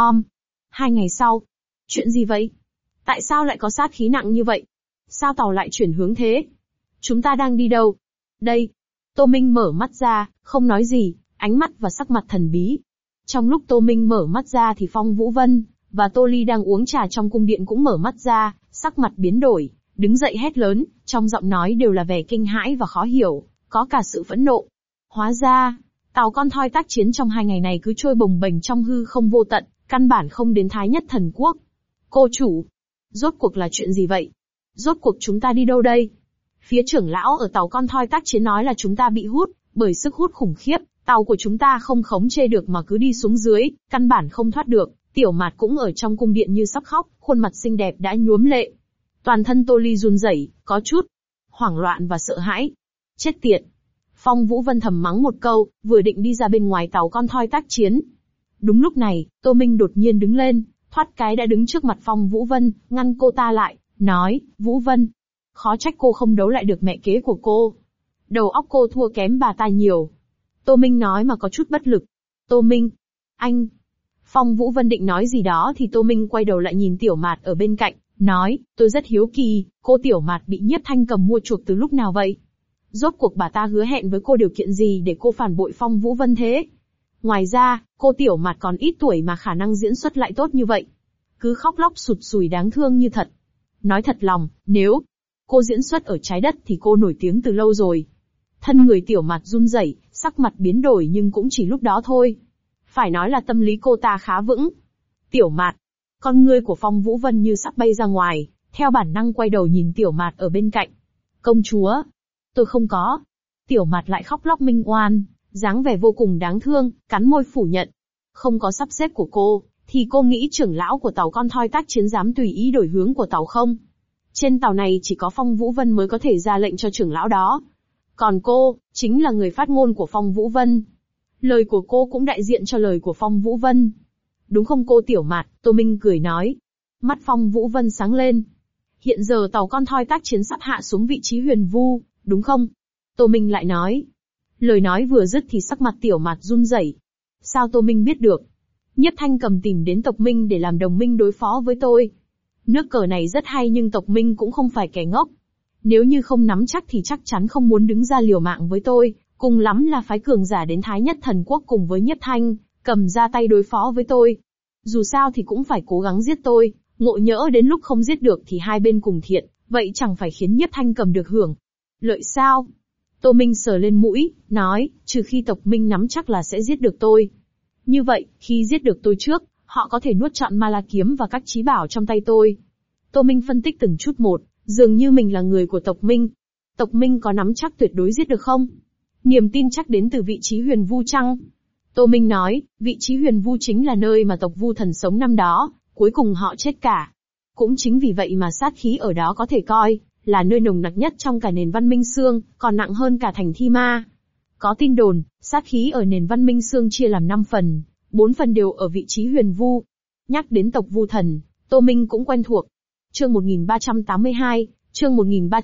2 ngày sau. Chuyện gì vậy? Tại sao lại có sát khí nặng như vậy? Sao tàu lại chuyển hướng thế? Chúng ta đang đi đâu? Đây. Tô Minh mở mắt ra, không nói gì, ánh mắt và sắc mặt thần bí. Trong lúc Tô Minh mở mắt ra thì Phong Vũ Vân và Tô Ly đang uống trà trong cung điện cũng mở mắt ra, sắc mặt biến đổi, đứng dậy hét lớn, trong giọng nói đều là vẻ kinh hãi và khó hiểu, có cả sự phẫn nộ. Hóa ra, tàu con thoi tác chiến trong 2 ngày này cứ trôi bồng bềnh trong hư không vô tận, căn bản không đến Thái Nhất Thần Quốc. Cô chủ, rốt cuộc là chuyện gì vậy? Rốt cuộc chúng ta đi đâu đây? Phía trưởng lão ở tàu con thoi tác chiến nói là chúng ta bị hút, bởi sức hút khủng khiếp, tàu của chúng ta không khống chế được mà cứ đi xuống dưới, căn bản không thoát được. Tiểu Mạt cũng ở trong cung điện như sắp khóc, khuôn mặt xinh đẹp đã nhuốm lệ. Toàn thân Tô Ly run rẩy, có chút hoảng loạn và sợ hãi. Chết tiệt! Phong Vũ Vân thầm mắng một câu, vừa định đi ra bên ngoài tàu con thoi tác chiến. Đúng lúc này, Tô Minh đột nhiên đứng lên, thoát cái đã đứng trước mặt Phong Vũ Vân, ngăn cô ta lại, nói, Vũ Vân, khó trách cô không đấu lại được mẹ kế của cô. Đầu óc cô thua kém bà ta nhiều. Tô Minh nói mà có chút bất lực. Tô Minh, anh... Phong Vũ Vân định nói gì đó thì Tô Minh quay đầu lại nhìn Tiểu Mạt ở bên cạnh, nói, tôi rất hiếu kỳ, cô Tiểu Mạt bị Nhiếp Thanh Cầm mua chuộc từ lúc nào vậy? Rốt cuộc bà ta hứa hẹn với cô điều kiện gì để cô phản bội Phong Vũ Vân thế? Ngoài ra, cô Tiểu Mạt còn ít tuổi mà khả năng diễn xuất lại tốt như vậy. Cứ khóc lóc sụt sùi đáng thương như thật. Nói thật lòng, nếu cô diễn xuất ở trái đất thì cô nổi tiếng từ lâu rồi. Thân người Tiểu Mạt run rẩy, sắc mặt biến đổi nhưng cũng chỉ lúc đó thôi. Phải nói là tâm lý cô ta khá vững. Tiểu Mạt, con ngươi của Phong Vũ Vân như sắp bay ra ngoài, theo bản năng quay đầu nhìn Tiểu Mạt ở bên cạnh. Công chúa, tôi không có. Tiểu Mạt lại khóc lóc minh oan, dáng vẻ vô cùng đáng thương, cắn môi phủ nhận. Không có sắp xếp của cô, thì cô nghĩ trưởng lão của tàu con thoi tác chiến dám tùy ý đổi hướng của tàu không? Trên tàu này chỉ có Phong Vũ Vân mới có thể ra lệnh cho trưởng lão đó. Còn cô, chính là người phát ngôn của Phong Vũ Vân. Lời của cô cũng đại diện cho lời của Phong Vũ Vân. Đúng không cô Tiểu Mạt? Tô Minh cười nói. Mắt Phong Vũ Vân sáng lên. Hiện giờ tàu con thoi tác chiến sắp hạ xuống vị trí Huyền Vu, đúng không? Tô Minh lại nói. Lời nói vừa dứt thì sắc mặt Tiểu Mạt run rẩy. Sao Tô Minh biết được? Nhiếp Thanh Cầm tìm đến tộc Minh để làm đồng minh đối phó với tôi. Nước cờ này rất hay nhưng tộc Minh cũng không phải kẻ ngốc. Nếu như không nắm chắc thì chắc chắn không muốn đứng ra liều mạng với tôi, cùng lắm là phái cường giả đến Thái Nhất Thần Quốc cùng với Nhiếp Thanh Cầm ra tay đối phó với tôi. Dù sao thì cũng phải cố gắng giết tôi, ngộ nhỡ đến lúc không giết được thì hai bên cùng thiện, vậy chẳng phải khiến Nhiếp Thanh Cầm được hưởng lợi sao? Tô Minh sờ lên mũi, nói, trừ khi tộc Minh nắm chắc là sẽ giết được tôi. Như vậy, khi giết được tôi trước, họ có thể nuốt trọn Ma La Kiếm và các chí bảo trong tay tôi. Tô Minh phân tích từng chút một, dường như mình là người của tộc Minh. Tộc Minh có nắm chắc tuyệt đối giết được không? Niềm tin chắc đến từ vị trí Huyền Vu chăng? Tô Minh nói, vị trí Huyền Vu chính là nơi mà tộc Vu Thần sống năm đó, cuối cùng họ chết cả. Cũng chính vì vậy mà sát khí ở đó có thể coi là nơi nồng nặc nhất trong cả nền văn minh xương, còn nặng hơn cả thành Thi Ma. Có tin đồn, sát khí ở nền văn minh xương chia làm 5 phần, 4 phần đều ở vị trí Huyền Vu. Nhắc đến tộc Vu Thần, Tô Minh cũng quen thuộc. Chương 1382, chương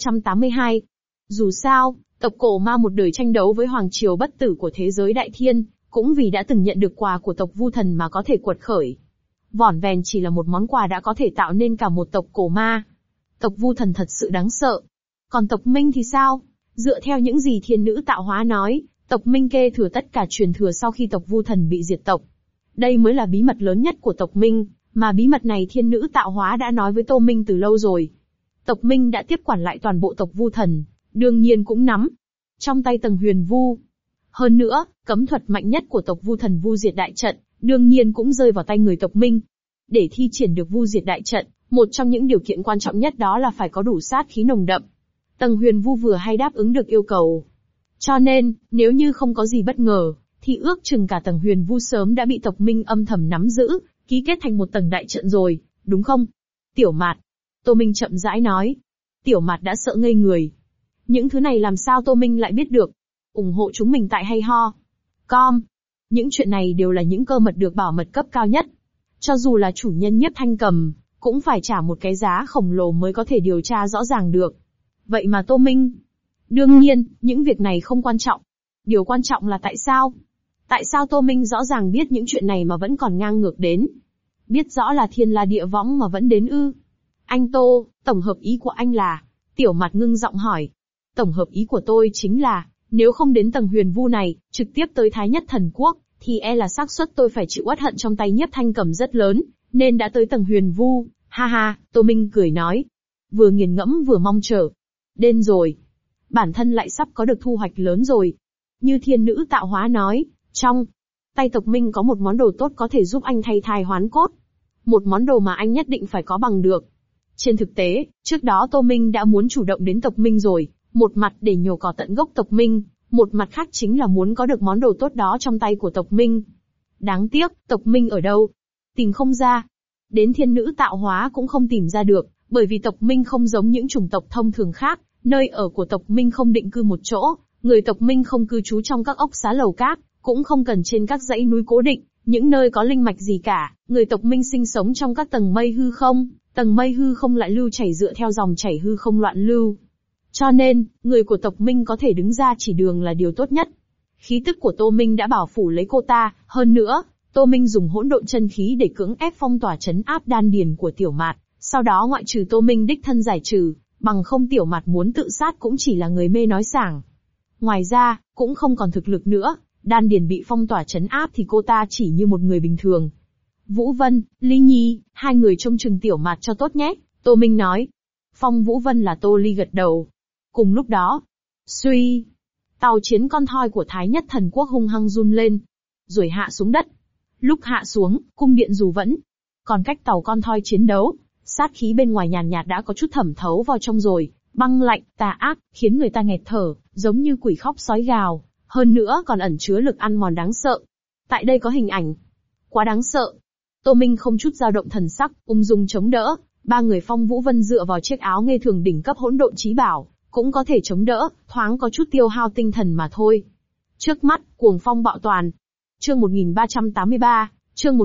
1382. Dù sao, tộc Cổ Ma một đời tranh đấu với hoàng triều bất tử của thế giới Đại Thiên, cũng vì đã từng nhận được quà của tộc Vu Thần mà có thể quật khởi. Vỏn vẹn chỉ là một món quà đã có thể tạo nên cả một tộc Cổ Ma. Tộc Vu Thần thật sự đáng sợ. Còn tộc Minh thì sao? Dựa theo những gì thiên nữ tạo hóa nói, tộc Minh kế thừa tất cả truyền thừa sau khi tộc Vu Thần bị diệt tộc. Đây mới là bí mật lớn nhất của tộc Minh, mà bí mật này thiên nữ tạo hóa đã nói với Tô Minh từ lâu rồi. Tộc Minh đã tiếp quản lại toàn bộ tộc Vu Thần, đương nhiên cũng nắm trong tay tầng Huyền Vu. Hơn nữa, cấm thuật mạnh nhất của tộc Vu Thần Vu Diệt Đại Trận, đương nhiên cũng rơi vào tay người tộc Minh. Để thi triển được Vu Diệt Đại Trận, một trong những điều kiện quan trọng nhất đó là phải có đủ sát khí nồng đậm. Tầng Huyền Vu vừa hay đáp ứng được yêu cầu. Cho nên, nếu như không có gì bất ngờ, thì ước chừng cả tầng Huyền Vu sớm đã bị tộc Minh âm thầm nắm giữ, ký kết thành một tầng đại trận rồi, đúng không? Tiểu Mạt. Tô Minh chậm rãi nói. Tiểu Mạt đã sợ ngây người. Những thứ này làm sao Tô Minh lại biết được? Ủng hộ chúng mình tại hay ho. Com. Những chuyện này đều là những cơ mật được bảo mật cấp cao nhất. Cho dù là chủ nhân Nhiếp Thanh Cầm, cũng phải trả một cái giá khổng lồ mới có thể điều tra rõ ràng được. Vậy mà Tô Minh. Đương nhiên, những việc này không quan trọng. Điều quan trọng là tại sao? Tại sao Tô Minh rõ ràng biết những chuyện này mà vẫn còn ngang ngược đến? Biết rõ là thiên la địa võng mà vẫn đến ư? Anh Tô, tổng hợp ý của anh là? Tiểu Mạt ngưng giọng hỏi. Tổng hợp ý của tôi chính là, nếu không đến tầng Huyền Vu này, trực tiếp tới Thái Nhất Thần Quốc, thì e là xác suất tôi phải chịu uất hận trong tay Nhiếp Thanh Cầm rất lớn, nên đã tới tầng Huyền Vu. Ha ha, Tô Minh cười nói. Vừa nghiền ngẫm vừa mong chờ. Đến rồi. Bản thân lại sắp có được thu hoạch lớn rồi. Như thiên nữ tạo hóa nói, trong tay tộc Minh có một món đồ tốt có thể giúp anh thay thai hoán cốt. Một món đồ mà anh nhất định phải có bằng được. Trên thực tế, trước đó Tô Minh đã muốn chủ động đến tộc Minh rồi, một mặt để nhổ cỏ tận gốc tộc Minh, một mặt khác chính là muốn có được món đồ tốt đó trong tay của tộc Minh. Đáng tiếc, tộc Minh ở đâu? Tìm không ra. Đến thiên nữ tạo hóa cũng không tìm ra được, bởi vì tộc Minh không giống những chủng tộc thông thường khác, nơi ở của tộc Minh không định cư một chỗ, người tộc Minh không cư trú trong các ốc xá lầu cát, cũng không cần trên các dãy núi cố định, những nơi có linh mạch gì cả, người tộc Minh sinh sống trong các tầng mây hư không, tầng mây hư không lại lưu chảy dựa theo dòng chảy hư không loạn lưu. Cho nên, người của tộc Minh có thể đứng ra chỉ đường là điều tốt nhất. Khí tức của Tô Minh đã bảo phủ lấy cô ta, hơn nữa, Tô Minh dùng hỗn độn chân khí để cưỡng ép phong tỏa trấn áp đan điền của Tiểu Mạt, sau đó ngoại trừ Tô Minh đích thân giải trừ, bằng không Tiểu Mạt muốn tự sát cũng chỉ là người mê nói sảng. Ngoài ra, cũng không còn thực lực nữa, đan điền bị phong tỏa trấn áp thì cô ta chỉ như một người bình thường. Vũ Vân, Ly Nhi, hai người trông chừng Tiểu Mạt cho tốt nhé, Tô Minh nói. Phong Vũ Vân là Tô Ly gật đầu. Cùng lúc đó, suy, tàu chiến con thoi của Thái Nhất Thần Quốc hung hăng run lên, rồi hạ xuống đất. Lúc hạ xuống, cung điện dù vẫn còn cách tàu con thoi chiến đấu, sát khí bên ngoài nhàn nhạt đã có chút thẩm thấu vào trong rồi, băng lạnh, tà ác, khiến người ta nghẹt thở, giống như quỷ khóc sói gào, hơn nữa còn ẩn chứa lực ăn mòn đáng sợ. Tại đây có hình ảnh, quá đáng sợ. Tô Minh không chút dao động thần sắc, ung dung chống đỡ, Ba người Phong Vũ Vân dựa vào chiếc áo nghe thường đỉnh cấp hỗn độn chí bảo, cũng có thể chống đỡ, thoáng có chút tiêu hao tinh thần mà thôi. Trước mắt, cuồng phong bạo toàn. Chương 1383, chương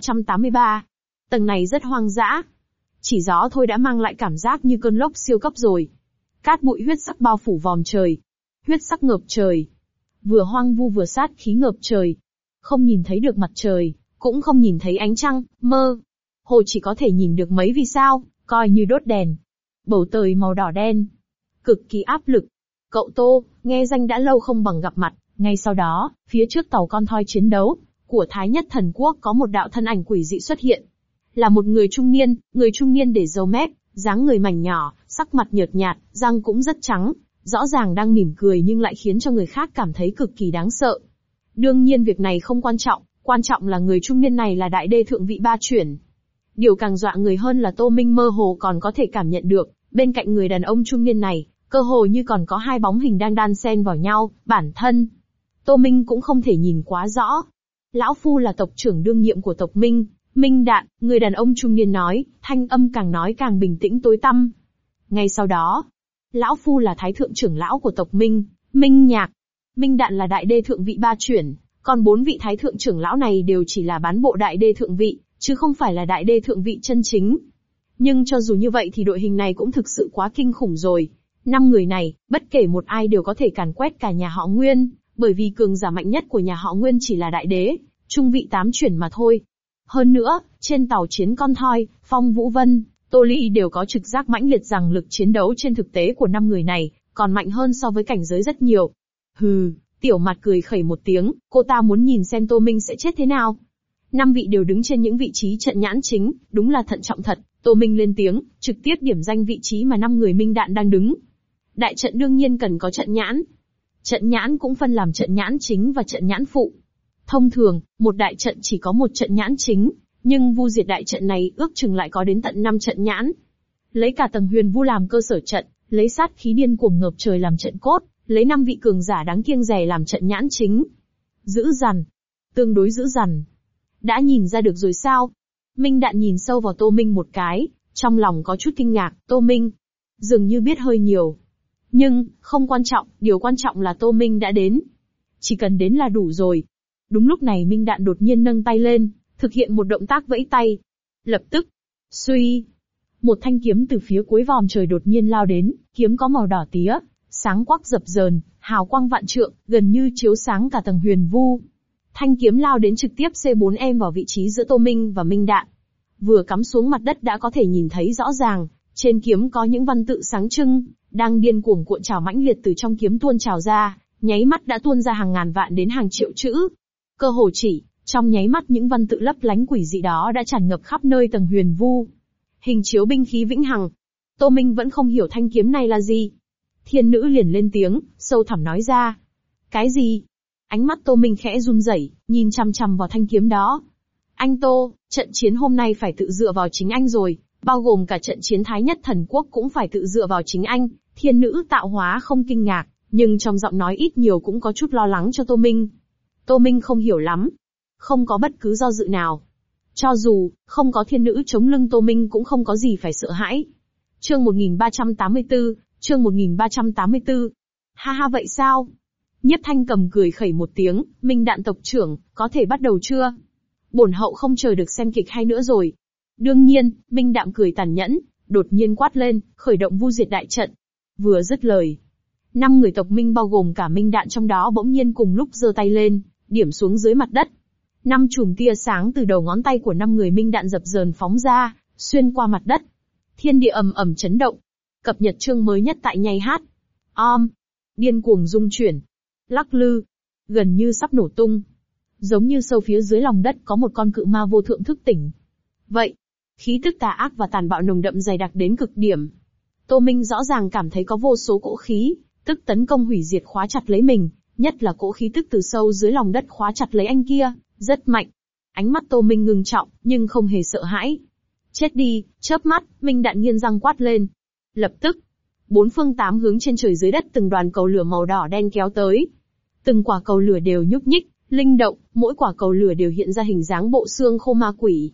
1383. Tầng này rất hoang dã. Chỉ gió thôi đã mang lại cảm giác như cơn lốc siêu cấp rồi. Cát bụi huyết sắc bao phủ vòm trời. Huyết sắc ngợp trời. Vừa hoang vu vừa sát khí ngợp trời. Không nhìn thấy được mặt trời, cũng không nhìn thấy ánh trăng, mơ. Hồ chỉ có thể nhìn được mấy vì sao, coi như đốt đèn. Bầu trời màu đỏ đen. Cực kỳ áp lực. Cậu Tô, nghe danh đã lâu không bằng gặp mặt, ngay sau đó, phía trước tàu con thoi chiến đấu của Thái Nhất Thần Quốc có một đạo thân ảnh quỷ dị xuất hiện. Là một người trung niên để râu mép, dáng người mảnh nhỏ, sắc mặt nhợt nhạt, răng cũng rất trắng, rõ ràng đang mỉm cười nhưng lại khiến cho người khác cảm thấy cực kỳ đáng sợ. Đương nhiên việc này không quan trọng là người trung niên này là đại đê thượng vị ba chuyển. Điều càng dọa người hơn là Tô Minh mơ hồ còn có thể cảm nhận được, bên cạnh người đàn ông trung niên này, cơ hồ như còn có hai bóng hình đang đan xen vào nhau, bản thân. Tô Minh cũng không thể nhìn quá rõ. Lão Phu là tộc trưởng đương nhiệm của tộc Minh, Minh Đạn, người đàn ông trung niên nói, thanh âm càng nói càng bình tĩnh tối tăm. Ngay sau đó, Lão Phu là thái thượng trưởng lão của tộc Minh, Minh Nhạc. Minh Đạn là đại đê thượng vị ba chuyển, còn 4 vị thái thượng trưởng lão này đều chỉ là bán bộ đại đê thượng vị, chứ không phải là đại đê thượng vị chân chính. Nhưng cho dù như vậy thì đội hình này cũng thực sự quá kinh khủng rồi. 5 người này, bất kể một ai đều có thể càn quét cả nhà họ Nguyên, bởi vì cường giả mạnh nhất của nhà họ Nguyên chỉ là đại đế, trung vị 8 chuyển mà thôi. Hơn nữa, trên tàu chiến con thoi, Phong Vũ Vân, Tô Ly đều có trực giác mãnh liệt rằng lực chiến đấu trên thực tế của 5 người này còn mạnh hơn so với cảnh giới rất nhiều. Hừ, Tiểu Mặt cười khẩy một tiếng, cô ta muốn nhìn xem Tô Minh sẽ chết thế nào. 5 vị đều đứng trên những vị trí trận nhãn chính, đúng là thận trọng thật. Tô Minh lên tiếng, trực tiếp điểm danh vị trí mà 5 người Minh Đạn đang đứng. Đại trận đương nhiên cần có trận nhãn. Trận nhãn cũng phân làm trận nhãn chính và trận nhãn phụ. Thông thường, một đại trận chỉ có một trận nhãn chính, nhưng Vu Diệt đại trận này ước chừng lại có đến tận 5 trận nhãn. Lấy cả tầng Huyền Vu làm cơ sở trận, lấy sát khí điên cuồng ngập trời làm trận cốt, lấy 5 vị cường giả đáng kiêng dè làm trận nhãn chính. Dữ dằn, tương đối dữ dằn. Đã nhìn ra được rồi sao? Minh Đạn nhìn sâu vào Tô Minh một cái, trong lòng có chút kinh ngạc, Tô Minh dường như biết hơi nhiều. Nhưng, không quan trọng, điều quan trọng là Tô Minh đã đến. Chỉ cần đến là đủ rồi. Đúng lúc này Minh Đạn đột nhiên nâng tay lên, thực hiện một động tác vẫy tay. Lập tức, suy, một thanh kiếm từ phía cuối vòm trời đột nhiên lao đến, kiếm có màu đỏ tía, sáng quắc dập dờn, hào quang vạn trượng, gần như chiếu sáng cả tầng Huyền Vu. Thanh kiếm lao đến trực tiếp C4M vào vị trí giữa Tô Minh và Minh Đạn. Vừa cắm xuống mặt đất đã có thể nhìn thấy rõ ràng, trên kiếm có những văn tự sáng trưng, đang điên cuồng cuộn trào mãnh liệt từ trong kiếm tuôn trào ra, nháy mắt đã tuôn ra hàng ngàn vạn đến hàng triệu chữ. Cơ hồ chỉ, trong nháy mắt những văn tự lấp lánh quỷ dị đó đã tràn ngập khắp nơi tầng Huyền Vu. Hình chiếu binh khí vĩnh hằng. Tô Minh vẫn không hiểu thanh kiếm này là gì. Thiên nữ liền lên tiếng, sâu thẳm nói ra. Cái gì? Ánh mắt Tô Minh khẽ run rẩy, nhìn chằm chằm vào thanh kiếm đó. Anh Tô, trận chiến hôm nay phải tự dựa vào chính anh rồi, bao gồm cả trận chiến Thái Nhất Thần Quốc cũng phải tự dựa vào chính anh. Thiên nữ tạo hóa không kinh ngạc, nhưng trong giọng nói ít nhiều cũng có chút lo lắng cho Tô Minh. Tô Minh không hiểu lắm. Không có bất cứ do dự nào. Cho dù, không có thiên nữ chống lưng Tô Minh cũng không có gì phải sợ hãi. Chương 1384, chương 1384. Ha ha vậy sao? Nhiếp Thanh Cầm cười khẩy một tiếng, Minh Đạn tộc trưởng, có thể bắt đầu chưa? Bổn hậu không chờ được xem kịch hay nữa rồi. Đương nhiên, Minh Đạm cười tàn nhẫn, đột nhiên quát lên, khởi động Vu Diệt đại trận. Vừa dứt lời, 5 người tộc Minh bao gồm cả Minh Đạn trong đó bỗng nhiên cùng lúc giơ tay lên, điểm xuống dưới mặt đất. 5 chùm tia sáng từ đầu ngón tay của 5 người Minh Đạn dập dờn phóng ra, xuyên qua mặt đất. Thiên địa ầm ầm chấn động. Cập nhật chương mới nhất tại Nhai Hát. Điên cuồng rung chuyển, lắc lư, gần như sắp nổ tung. Giống như sâu phía dưới lòng đất có một con cự ma vô thượng thức tỉnh. Vậy, khí tức tà ác và tàn bạo nồng đậm dày đặc đến cực điểm. Tô Minh rõ ràng cảm thấy có vô số cỗ khí, tức tấn công hủy diệt khóa chặt lấy mình, nhất là cỗ khí tức từ sâu dưới lòng đất khóa chặt lấy anh kia, rất mạnh. Ánh mắt Tô Minh ngưng trọng, nhưng không hề sợ hãi. Chết đi, chớp mắt, Minh Đạn nghiến răng quát lên. Lập tức, 4 phương 8 hướng trên trời dưới đất từng đoàn cầu lửa màu đỏ đen kéo tới. Từng quả cầu lửa đều nhúc nhích, linh động, mỗi quả cầu lửa đều hiện ra hình dáng bộ xương khô ma quỷ.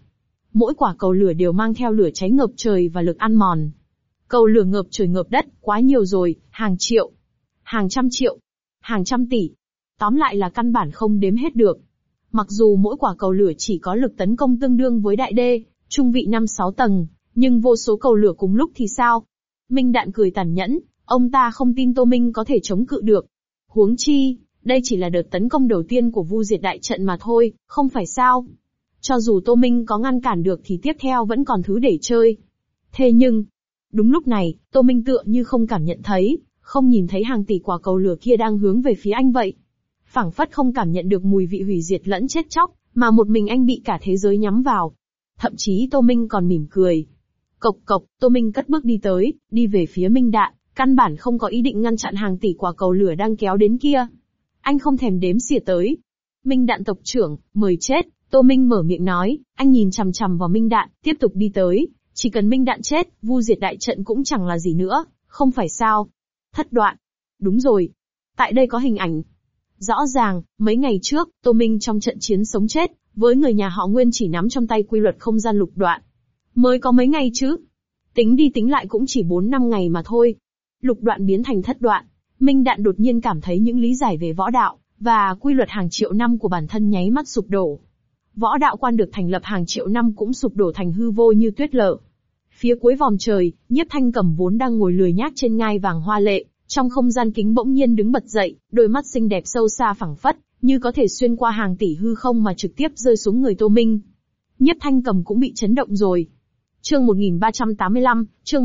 Mỗi quả cầu lửa đều mang theo lửa cháy ngập trời và lực ăn mòn. Cầu lửa ngập trời ngập đất, quá nhiều rồi, hàng triệu, hàng trăm triệu, hàng trăm tỷ. Tóm lại là căn bản không đếm hết được. Mặc dù mỗi quả cầu lửa chỉ có lực tấn công tương đương với đại đê, trung vị 5-6 tầng, nhưng vô số cầu lửa cùng lúc thì sao? Minh Đạn cười tàn nhẫn, ông ta không tin Tô Minh có thể chống cự được. Huống chi, đây chỉ là đợt tấn công đầu tiên của Vu Diệt Đại Trận mà thôi, không phải sao? Cho dù Tô Minh có ngăn cản được thì tiếp theo vẫn còn thứ để chơi. Thế nhưng, đúng lúc này, Tô Minh tựa như không cảm nhận thấy, không nhìn thấy hàng tỷ quả cầu lửa kia đang hướng về phía anh vậy. Phảng phất không cảm nhận được mùi vị hủy diệt lẫn chết chóc, mà một mình anh bị cả thế giới nhắm vào. Thậm chí Tô Minh còn mỉm cười. Cộc cộc, Tô Minh cất bước đi tới, đi về phía Minh Đạn, căn bản không có ý định ngăn chặn hàng tỷ quả cầu lửa đang kéo đến kia. Anh không thèm đếm xỉa tới. Minh Đạn tộc trưởng, mời chết, Tô Minh mở miệng nói, anh nhìn chằm chằm vào Minh Đạn, tiếp tục đi tới. Chỉ cần Minh Đạn chết, Vu Diệt Đại Trận cũng chẳng là gì nữa, không phải sao? Thất đoạn. Đúng rồi. Tại đây có hình ảnh. Rõ ràng, mấy ngày trước, Tô Minh trong trận chiến sống chết, với người nhà họ Nguyên chỉ nắm trong tay quy luật không gian lục đoạn. Mới có mấy ngày chứ? Tính đi tính lại cũng chỉ 4-5 ngày mà thôi. Lục đoạn biến thành thất đoạn. Minh Đạn đột nhiên cảm thấy những lý giải về võ đạo, và quy luật hàng triệu năm của bản thân nháy mắt sụp đổ. Võ đạo quan được thành lập hàng triệu năm cũng sụp đổ thành hư vô như tuyết lở. Phía cuối vòm trời, Nhiếp Thanh Cầm vốn đang ngồi lười nhác trên ngai vàng hoa lệ, trong không gian kính bỗng nhiên đứng bật dậy, đôi mắt xinh đẹp sâu xa phẳng phất, như có thể xuyên qua hàng tỷ hư không mà trực tiếp rơi xuống người Tô Minh. Nhiếp Thanh Cầm cũng bị chấn động rồi. Chương 1385, chương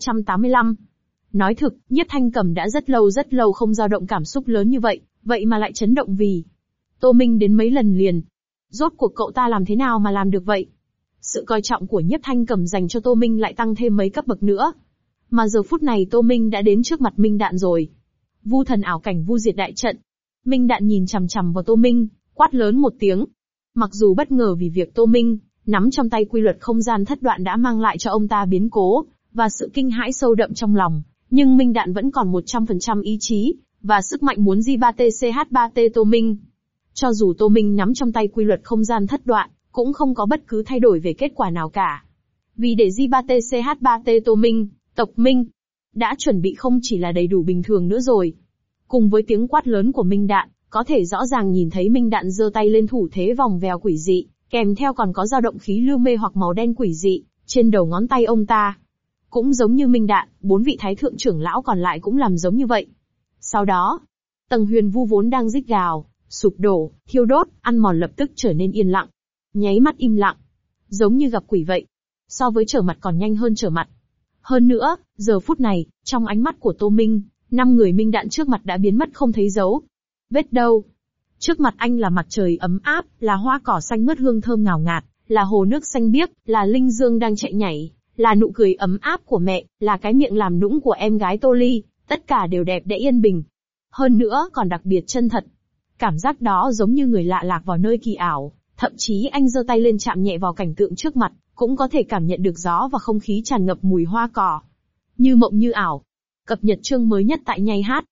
1385. Nói thực, Nhiếp Thanh Cầm đã rất lâu không dao động cảm xúc lớn như vậy, vậy mà lại chấn động vì Tô Minh đến mấy lần liền. Rốt cuộc cậu ta làm thế nào mà làm được vậy? Sự coi trọng của Nhiếp Thanh Cầm dành cho Tô Minh lại tăng thêm mấy cấp bậc nữa. Mà giờ phút này Tô Minh đã đến trước mặt Minh Đạn rồi. Vu thần ảo cảnh Vu Diệt Đại Trận. Minh Đạn nhìn chằm chằm vào Tô Minh, quát lớn một tiếng. Mặc dù bất ngờ vì việc Tô Minh nắm trong tay quy luật không gian thất đoạn đã mang lại cho ông ta biến cố, và sự kinh hãi sâu đậm trong lòng, nhưng Minh Đạn vẫn còn 100% ý chí, và sức mạnh muốn J3TCH3T Tô Minh. Cho dù Tô Minh nắm trong tay quy luật không gian thất đoạn, cũng không có bất cứ thay đổi về kết quả nào cả. Vì để J3TCH3T Tô Minh, tộc Minh, đã chuẩn bị không chỉ là đầy đủ bình thường nữa rồi. Cùng với tiếng quát lớn của Minh Đạn, có thể rõ ràng nhìn thấy Minh Đạn giơ tay lên thủ thế vòng vèo quỷ dị, kèm theo còn có dao động khí lưu mê hoặc màu đen quỷ dị, trên đầu ngón tay ông ta. Cũng giống như Minh Đạn, 4 vị thái thượng trưởng lão còn lại cũng làm giống như vậy. Sau đó, tầng huyền vu vốn đang rít gào, sụp đổ, thiêu đốt, ăn mòn lập tức trở nên yên lặng. Nháy mắt im lặng. Giống như gặp quỷ vậy. So với trở mặt còn nhanh hơn trở mặt. Hơn nữa, giờ phút này, trong ánh mắt của Tô Minh, 5 người Minh Đạn trước mặt đã biến mất không thấy dấu vết đâu. Trước mặt anh là mặt trời ấm áp, là hoa cỏ xanh mướt hương thơm ngào ngạt, là hồ nước xanh biếc, là linh dương đang chạy nhảy, là nụ cười ấm áp của mẹ, là cái miệng làm nũng của em gái Tô Ly, tất cả đều đẹp đẽ yên bình. Hơn nữa còn đặc biệt chân thật. Cảm giác đó giống như người lạ lạc vào nơi kỳ ảo, thậm chí anh giơ tay lên chạm nhẹ vào cảnh tượng trước mặt, cũng có thể cảm nhận được gió và không khí tràn ngập mùi hoa cỏ. Như mộng như ảo. Cập nhật chương mới nhất tại Nhai Hát.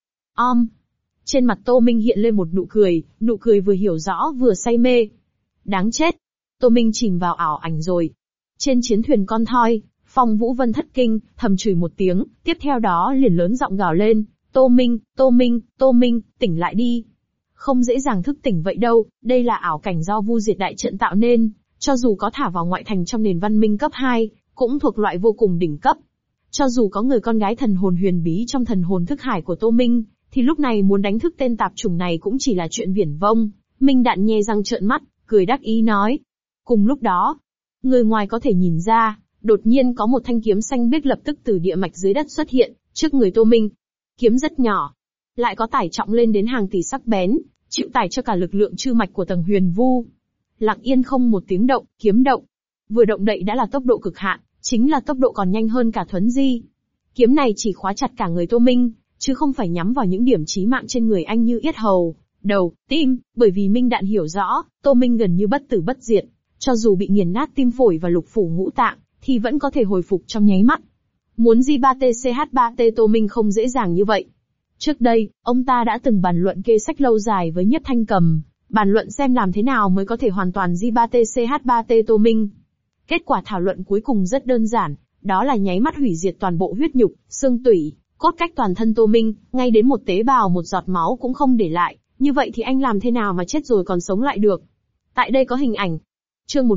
Trên mặt Tô Minh hiện lên một nụ cười vừa hiểu rõ vừa say mê. Đáng chết. Tô Minh chìm vào ảo ảnh rồi. Trên chiến thuyền con thoi, Phong Vũ Vân thất kinh, thầm chửi một tiếng, tiếp theo đó liền lớn giọng gào lên, Tô Minh, Tô Minh, Tô Minh, tỉnh lại đi. Không dễ dàng thức tỉnh vậy đâu, đây là ảo cảnh do Vu Diệt Đại Trận tạo nên, cho dù có thả vào ngoại thành trong nền văn minh cấp 2, cũng thuộc loại vô cùng đỉnh cấp. Cho dù có người con gái thần hồn huyền bí trong thần hồn thức hải của Tô Minh, thì lúc này muốn đánh thức tên tạp chủng này cũng chỉ là chuyện viển vông. Minh Đạn nhe răng trợn mắt, cười đắc ý nói. Cùng lúc đó, người ngoài có thể nhìn ra, đột nhiên có một thanh kiếm xanh biếc lập tức từ địa mạch dưới đất xuất hiện, trước người Tô Minh. Kiếm rất nhỏ, lại có tải trọng lên đến hàng tỷ sắc bén, chịu tải cho cả lực lượng chư mạch của tầng huyền vu. Lặng yên không một tiếng động, kiếm động. Vừa động đậy đã là tốc độ cực hạn, chính là tốc độ còn nhanh hơn cả thuấn di. Kiếm này chỉ khóa chặt cả người Tô Minh, chứ không phải nhắm vào những điểm chí mạng trên người anh như yết hầu, đầu, tim, bởi vì Minh Đạn hiểu rõ, Tô Minh gần như bất tử bất diệt, cho dù bị nghiền nát tim phổi và lục phủ ngũ tạng, thì vẫn có thể hồi phục trong nháy mắt. Muốn J3TCH3T Tô Minh không dễ dàng như vậy. Trước đây, ông ta đã từng bàn luận kê sách lâu dài với Nhiếp Thanh Cầm, bàn luận xem làm thế nào mới có thể hoàn toàn J3TCH3T Tô Minh. Kết quả thảo luận cuối cùng rất đơn giản, đó là nháy mắt hủy diệt toàn bộ huyết nhục, xương tủy, cốt cách toàn thân Tô Minh, ngay đến một tế bào một giọt máu cũng không để lại, như vậy thì anh làm thế nào mà chết rồi còn sống lại được? Tại đây có hình ảnh. Chương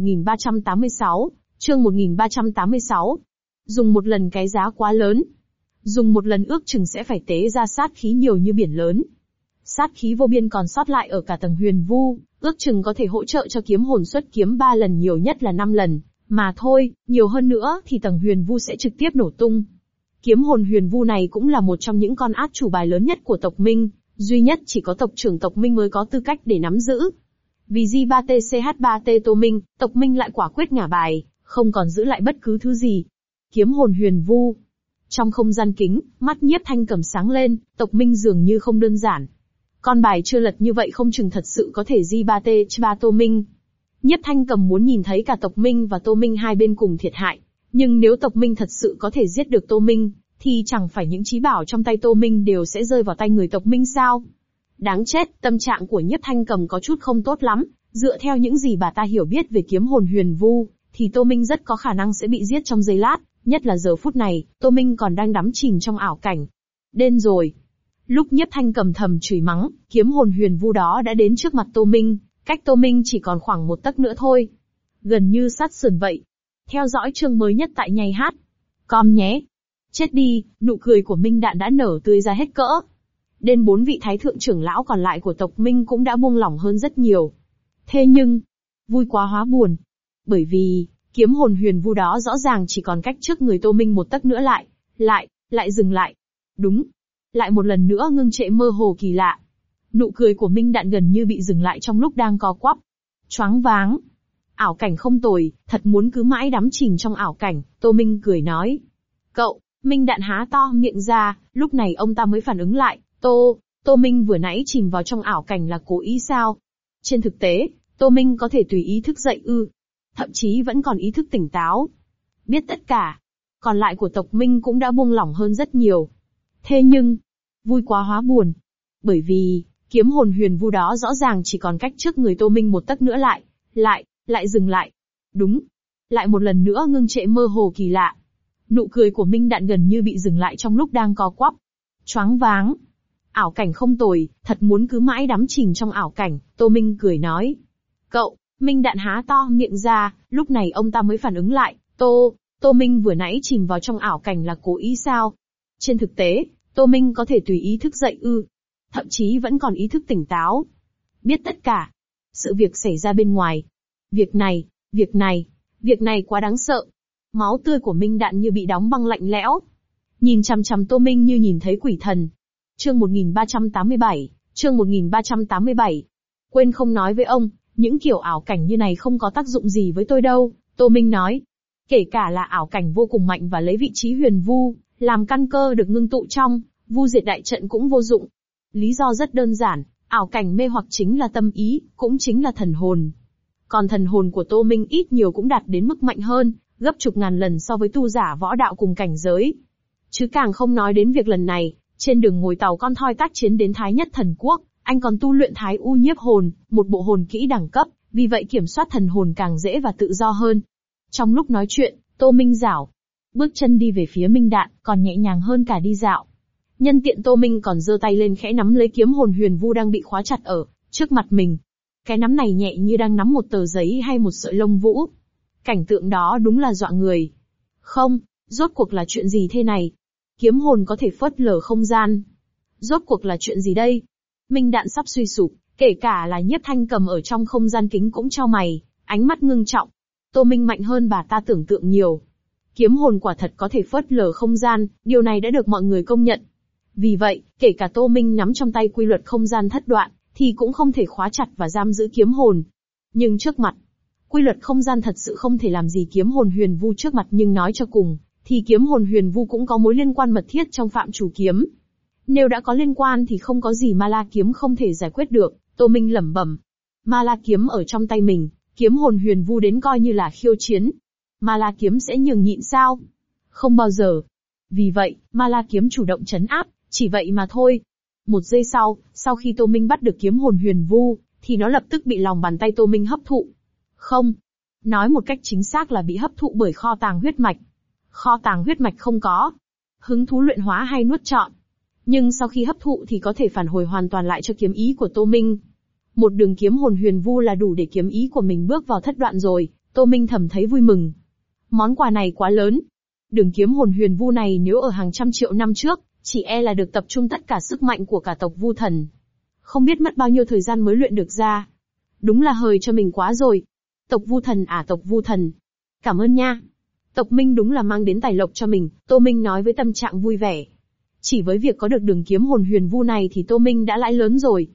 1386, chương 1386. Dùng một lần cái giá quá lớn. Dùng một lần ước chừng sẽ phải tế ra sát khí nhiều như biển lớn. Sát khí vô biên còn sót lại ở cả tầng huyền vu, ước chừng có thể hỗ trợ cho kiếm hồn xuất kiếm 3 lần, nhiều nhất là 5 lần, mà thôi, nhiều hơn nữa thì tầng huyền vu sẽ trực tiếp nổ tung. Kiếm hồn huyền vu này cũng là một trong những con át chủ bài lớn nhất của tộc Minh, duy nhất chỉ có tộc trưởng tộc Minh mới có tư cách để nắm giữ. Vì J3TCH3T Tô Minh, tộc Minh lại quả quyết ngả bài, không còn giữ lại bất cứ thứ gì. Kiếm hồn huyền vu. Trong không gian kính, mắt Nhiếp Thanh Cầm sáng lên, tộc Minh dường như không đơn giản. Con bài chưa lật như vậy không chừng thật sự có thể J3T3 Tô Minh. Nhiếp Thanh Cầm muốn nhìn thấy cả tộc Minh và Tô Minh hai bên cùng thiệt hại. Nhưng nếu tộc Minh thật sự có thể giết được Tô Minh, thì chẳng phải những chí bảo trong tay Tô Minh đều sẽ rơi vào tay người tộc Minh sao? Đáng chết, tâm trạng của Nhiếp Thanh Cầm có chút không tốt lắm, dựa theo những gì bà ta hiểu biết về kiếm hồn huyền vu, thì Tô Minh rất có khả năng sẽ bị giết trong giây lát, nhất là giờ phút này, Tô Minh còn đang đắm chìm trong ảo cảnh. Đen rồi. Lúc Nhiếp Thanh Cầm thầm chửi mắng, kiếm hồn huyền vu đó đã đến trước mặt Tô Minh, cách Tô Minh chỉ còn khoảng một tấc nữa thôi. Gần như sát sườn vậy. Theo dõi chương mới nhất tại Nhai Hát. Com nhé. Chết đi, nụ cười của Minh Đạn đã nở tươi ra hết cỡ. Đến 4 vị thái thượng trưởng lão còn lại của tộc Minh cũng đã buông lỏng hơn rất nhiều. Thế nhưng, vui quá hóa buồn. Bởi vì, kiếm hồn huyền vu đó rõ ràng chỉ còn cách trước người Tô Minh một tấc nữa lại dừng lại. Đúng. Lại một lần nữa ngưng trệ mơ hồ kỳ lạ. Nụ cười của Minh Đạn gần như bị dừng lại trong lúc đang co quắp. Choáng váng. Ảo cảnh không tồi, thật muốn cứ mãi đắm chìm trong ảo cảnh, Tô Minh cười nói. Cậu, Minh Đạn há to miệng ra, lúc này ông ta mới phản ứng lại, Tô Minh vừa nãy chìm vào trong ảo cảnh là cố ý sao? Trên thực tế, Tô Minh có thể tùy ý thức dậy ư. Thậm chí vẫn còn ý thức tỉnh táo. Biết tất cả. Còn lại của tộc Minh cũng đã buông lỏng hơn rất nhiều. Thế nhưng, vui quá hóa buồn. Bởi vì, kiếm hồn huyền vu đó rõ ràng chỉ còn cách trước người Tô Minh một tấc nữa lại dừng lại. Đúng. Lại một lần nữa ngưng trệ mơ hồ kỳ lạ. Nụ cười của Minh Đạn gần như bị dừng lại trong lúc đang co quắp. Choáng váng. Ảo cảnh không tồi, thật muốn cứ mãi đắm chìm trong ảo cảnh, Tô Minh cười nói. Cậu, Minh Đạn há to miệng ra, lúc này ông ta mới phản ứng lại, Tô Minh vừa nãy chìm vào trong ảo cảnh là cố ý sao? Trên thực tế, Tô Minh có thể tùy ý thức dậy ư. Thậm chí vẫn còn ý thức tỉnh táo. Biết tất cả. Sự việc xảy ra bên ngoài. Việc này quá đáng sợ. Máu tươi của Minh Đạn như bị đóng băng lạnh lẽo. Nhìn chằm chằm Tô Minh như nhìn thấy quỷ thần. Chương 1387. Quên không nói với ông, những kiểu ảo cảnh như này không có tác dụng gì với tôi đâu, Tô Minh nói. Kể cả là ảo cảnh vô cùng mạnh và lấy vị trí huyền vu, làm căn cơ được ngưng tụ trong, vu diệt đại trận cũng vô dụng. Lý do rất đơn giản, ảo cảnh mê hoặc chính là tâm ý, cũng chính là thần hồn. Còn thần hồn của Tô Minh ít nhiều cũng đạt đến mức mạnh hơn, gấp chục ngàn lần so với tu giả võ đạo cùng cảnh giới. Chứ càng không nói đến việc lần này, trên đường ngồi tàu con thoi tác chiến đến Thái Nhất Thần Quốc, anh còn tu luyện Thái U Nhiếp Hồn, một bộ hồn kỹ đẳng cấp, vì vậy kiểm soát thần hồn càng dễ và tự do hơn. Trong lúc nói chuyện, Tô Minh giảo bước chân đi về phía Minh Đạn, còn nhẹ nhàng hơn cả đi dạo. Nhân tiện Tô Minh còn giơ tay lên khẽ nắm lấy kiếm hồn huyền vu đang bị khóa chặt ở trước mặt mình. Cái nắm này nhẹ như đang nắm một tờ giấy hay một sợi lông vũ. Cảnh tượng đó đúng là dọa người. Không, rốt cuộc là chuyện gì thế này? Kiếm hồn có thể phớt lờ không gian. Rốt cuộc là chuyện gì đây? Minh Đạn sắp suy sụp, kể cả là Nhiếp Thanh Cầm ở trong không gian kính cũng chau mày, ánh mắt ngưng trọng. Tô Minh mạnh hơn bà ta tưởng tượng nhiều. Kiếm hồn quả thật có thể phớt lờ không gian, điều này đã được mọi người công nhận. Vì vậy, kể cả Tô Minh nắm trong tay quy luật không gian thất đoạn, thì cũng không thể khóa chặt và giam giữ kiếm hồn. Nhưng trước mặt, quy luật không gian thật sự không thể làm gì kiếm hồn huyền vu trước mặt, nhưng nói cho cùng, thì kiếm hồn huyền vu cũng có mối liên quan mật thiết trong phạm chủ kiếm. Nếu đã có liên quan thì không có gì Ma La kiếm không thể giải quyết được, Tô Minh lẩm bẩm. Ma La kiếm ở trong tay mình, kiếm hồn huyền vu đến coi như là khiêu chiến. Ma La kiếm sẽ nhường nhịn sao? Không bao giờ. Vì vậy, Ma La kiếm chủ động trấn áp, chỉ vậy mà thôi. Một giây sau khi Tô Minh bắt được kiếm hồn huyền vu, thì nó lập tức bị lòng bàn tay Tô Minh hấp thụ. Không. Nói một cách chính xác là bị hấp thụ bởi kho tàng huyết mạch. Kho tàng huyết mạch không có hứng thú luyện hóa hay nuốt trọn. Nhưng sau khi hấp thụ thì có thể phản hồi hoàn toàn lại cho kiếm ý của Tô Minh. Một đường kiếm hồn huyền vu là đủ để kiếm ý của mình bước vào thất đoạn rồi, Tô Minh thầm thấy vui mừng. Món quà này quá lớn. Đường kiếm hồn huyền vu này nếu ở hàng trăm triệu năm trước, chỉ e là được tập trung tất cả sức mạnh của cả tộc Vu Thần. Không biết mất bao nhiêu thời gian mới luyện được ra. Đúng là hời cho mình quá rồi. Tộc Vu Thần à, tộc Vu Thần. Cảm ơn nha. Tộc Minh đúng là mang đến tài lộc cho mình, Tô Minh nói với tâm trạng vui vẻ. Chỉ với việc có được đường kiếm hồn huyền vu này thì Tô Minh đã lãi lớn rồi.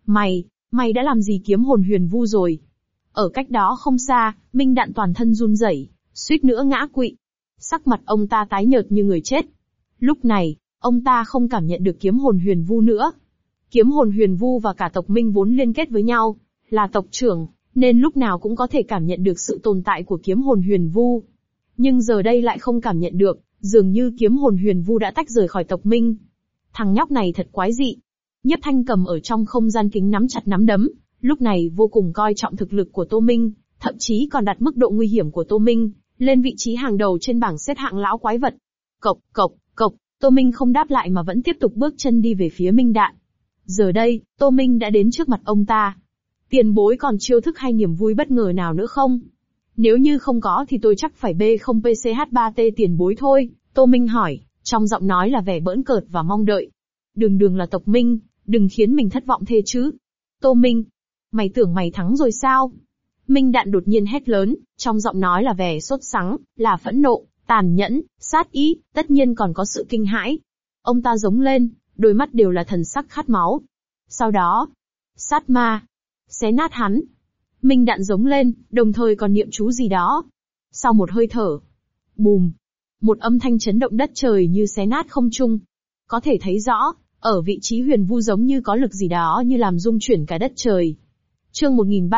Mày đã làm gì kiếm hồn huyền vu rồi? Ở cách đó không xa, Minh Đạn toàn thân run rẩy, suýt nữa ngã quỵ. Sắc mặt ông ta tái nhợt như người chết. Lúc này, ông ta không cảm nhận được kiếm hồn huyền vu nữa. Kiếm hồn huyền vu và cả tộc Minh vốn liên kết với nhau, là tộc trưởng, nên lúc nào cũng có thể cảm nhận được sự tồn tại của kiếm hồn huyền vu. Nhưng giờ đây lại không cảm nhận được, dường như kiếm hồn huyền vu đã tách rời khỏi tộc Minh. Thằng nhóc này thật quái dị. Nhiếp Thanh cầm ở trong không gian kính nắm chặt nắm đấm, lúc này vô cùng coi trọng thực lực của Tô Minh, thậm chí còn đặt mức độ nguy hiểm của Tô Minh lên vị trí hàng đầu trên bảng xếp hạng lão quái vật. Cộc, Tô Minh không đáp lại mà vẫn tiếp tục bước chân đi về phía Minh Đạn. Giờ đây, Tô Minh đã đến trước mặt ông ta. Tiền bối còn chiêu thức hay niềm vui bất ngờ nào nữa không? Nếu như không có thì tôi chắc phải B0PCH3T tiền bối thôi, Tô Minh hỏi, trong giọng nói là vẻ bỡn cợt và mong đợi. Đường là tộc Minh, đừng khiến mình thất vọng thế chứ. Tô Minh, mày tưởng mày thắng rồi sao? Minh Đạn đột nhiên hét lớn, trong giọng nói là vẻ sốt sắng, là phẫn nộ, tàn nhẫn, sát ý, tất nhiên còn có sự kinh hãi. Ông ta giống lên, đôi mắt đều là thần sắc khát máu. Sau đó, sát ma, xé nát hắn. Minh Đạn giống lên, đồng thời còn niệm chú gì đó. Sau một hơi thở, bùm, một âm thanh chấn động đất trời như xé nát không trung. Có thể thấy rõ, ở vị trí huyền vu giống như có lực gì đó như làm rung chuyển cả đất trời. Chương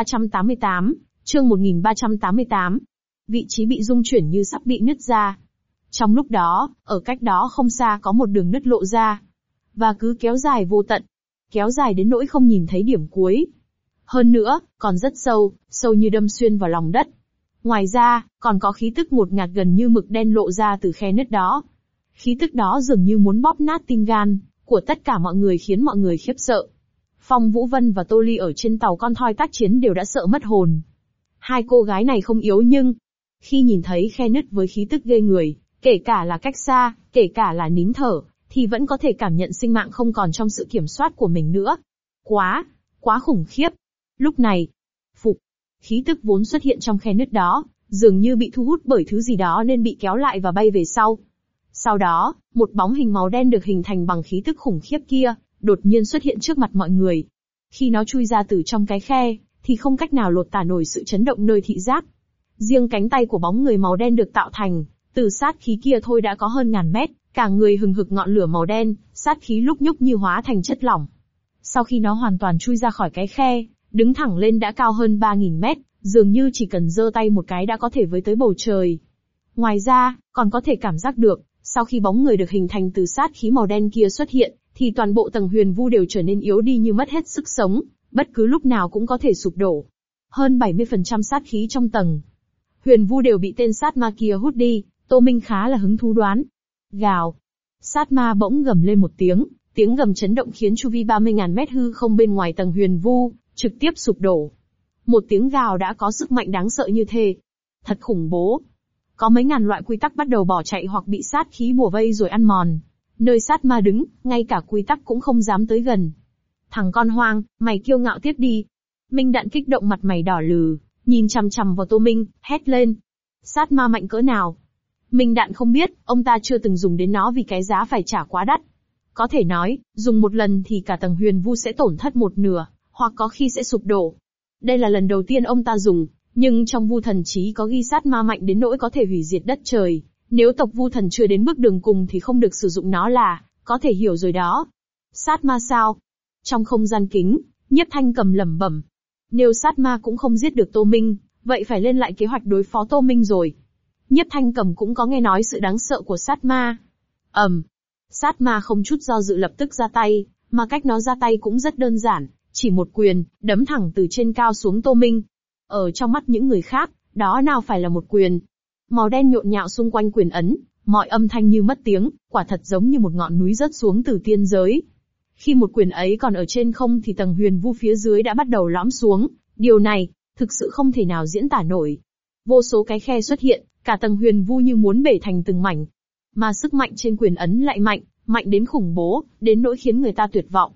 1388. Vị trí bị rung chuyển như sắp bị nứt ra. Trong lúc đó, ở cách đó không xa có một đường nứt lộ ra. Và cứ kéo dài vô tận. Kéo dài đến nỗi không nhìn thấy điểm cuối. Hơn nữa, còn rất sâu, sâu như đâm xuyên vào lòng đất. Ngoài ra, còn có khí tức ngột ngạt gần như mực đen lộ ra từ khe nứt đó. Khí tức đó dường như muốn bóp nát tim gan của tất cả mọi người khiến mọi người khiếp sợ. Phong Vũ Vân và Tô Ly ở trên tàu con thoi tác chiến đều đã sợ mất hồn. Hai cô gái này không yếu nhưng, khi nhìn thấy khe nứt với khí tức ghê người, kể cả là cách xa, kể cả là nín thở, thì vẫn có thể cảm nhận sinh mạng không còn trong sự kiểm soát của mình nữa. Quá khủng khiếp. Lúc này, khí tức vốn xuất hiện trong khe nứt đó, dường như bị thu hút bởi thứ gì đó nên bị kéo lại và bay về sau. Sau đó, một bóng hình màu đen được hình thành bằng khí tức khủng khiếp kia, đột nhiên xuất hiện trước mặt mọi người. Khi nó chui ra từ trong cái khe, thì không cách nào lột tả nổi sự chấn động nơi thị giác. Riêng cánh tay của bóng người màu đen được tạo thành, từ sát khí kia thôi đã có hơn ngàn mét, cả người hừng hực ngọn lửa màu đen, sát khí lúc nhúc như hóa thành chất lỏng. Sau khi nó hoàn toàn chui ra khỏi cái khe, đứng thẳng lên đã cao hơn 3.000 mét, dường như chỉ cần giơ tay một cái đã có thể với tới bầu trời. Ngoài ra, còn có thể cảm giác được, sau khi bóng người được hình thành từ sát khí màu đen kia xuất hiện, thì toàn bộ tầng huyền vu đều trở nên yếu đi như mất hết sức sống, bất cứ lúc nào cũng có thể sụp đổ. Hơn 70% sát khí trong tầng huyền vu đều bị tên sát ma kia hút đi, Tô Minh khá là hứng thú đoán. Gào. Sát ma bỗng gầm lên một tiếng, tiếng gầm chấn động khiến chu vi 30.000 mét hư không bên ngoài tầng huyền vu trực tiếp sụp đổ. Một tiếng gào đã có sức mạnh đáng sợ như thế. Thật khủng bố. Có mấy ngàn loại quy tắc bắt đầu bỏ chạy hoặc bị sát khí bủa vây rồi ăn mòn. Nơi sát ma đứng, ngay cả quy tắc cũng không dám tới gần. Thằng con hoang, mày kiêu ngạo tiếp đi. Minh Đạn kích động mặt mày đỏ lừ, nhìn chằm chằm vào Tô Minh, hét lên. Sát ma mạnh cỡ nào? Minh Đạn không biết, ông ta chưa từng dùng đến nó vì cái giá phải trả quá đắt. Có thể nói, dùng một lần thì cả tầng huyền vu sẽ tổn thất một nửa, hoặc có khi sẽ sụp đổ. Đây là lần đầu tiên ông ta dùng, nhưng trong Vu Thần Chí có ghi sát ma mạnh đến nỗi có thể hủy diệt đất trời. Nếu tộc Vu Thần chưa đến bước đường cùng thì không được sử dụng nó là, có thể hiểu rồi đó. Sát ma sao? Trong không gian kính, Nhiếp Thanh cầm lẩm bẩm. Nếu sát ma cũng không giết được Tô Minh, vậy phải lên lại kế hoạch đối phó Tô Minh rồi. Nhiếp Thanh cầm cũng có nghe nói sự đáng sợ của sát ma. Sát ma không chút do dự lập tức ra tay, mà cách nó ra tay cũng rất đơn giản, chỉ một quyền, đấm thẳng từ trên cao xuống Tô Minh. Ở trong mắt những người khác, Đó nào phải là một quyền. Màu đen nhộn nhạo xung quanh quyền ấn, mọi âm thanh như mất tiếng, quả thật giống như một ngọn núi rớt xuống từ tiên giới. Khi một quyền ấy còn ở trên không thì tầng huyền vu phía dưới đã bắt đầu lõm xuống, điều này, thực sự không thể nào diễn tả nổi. Vô số cái khe xuất hiện, cả tầng huyền vu như muốn bể thành từng mảnh. Mà sức mạnh trên quyền ấn lại mạnh, mạnh đến khủng bố, đến nỗi khiến người ta tuyệt vọng.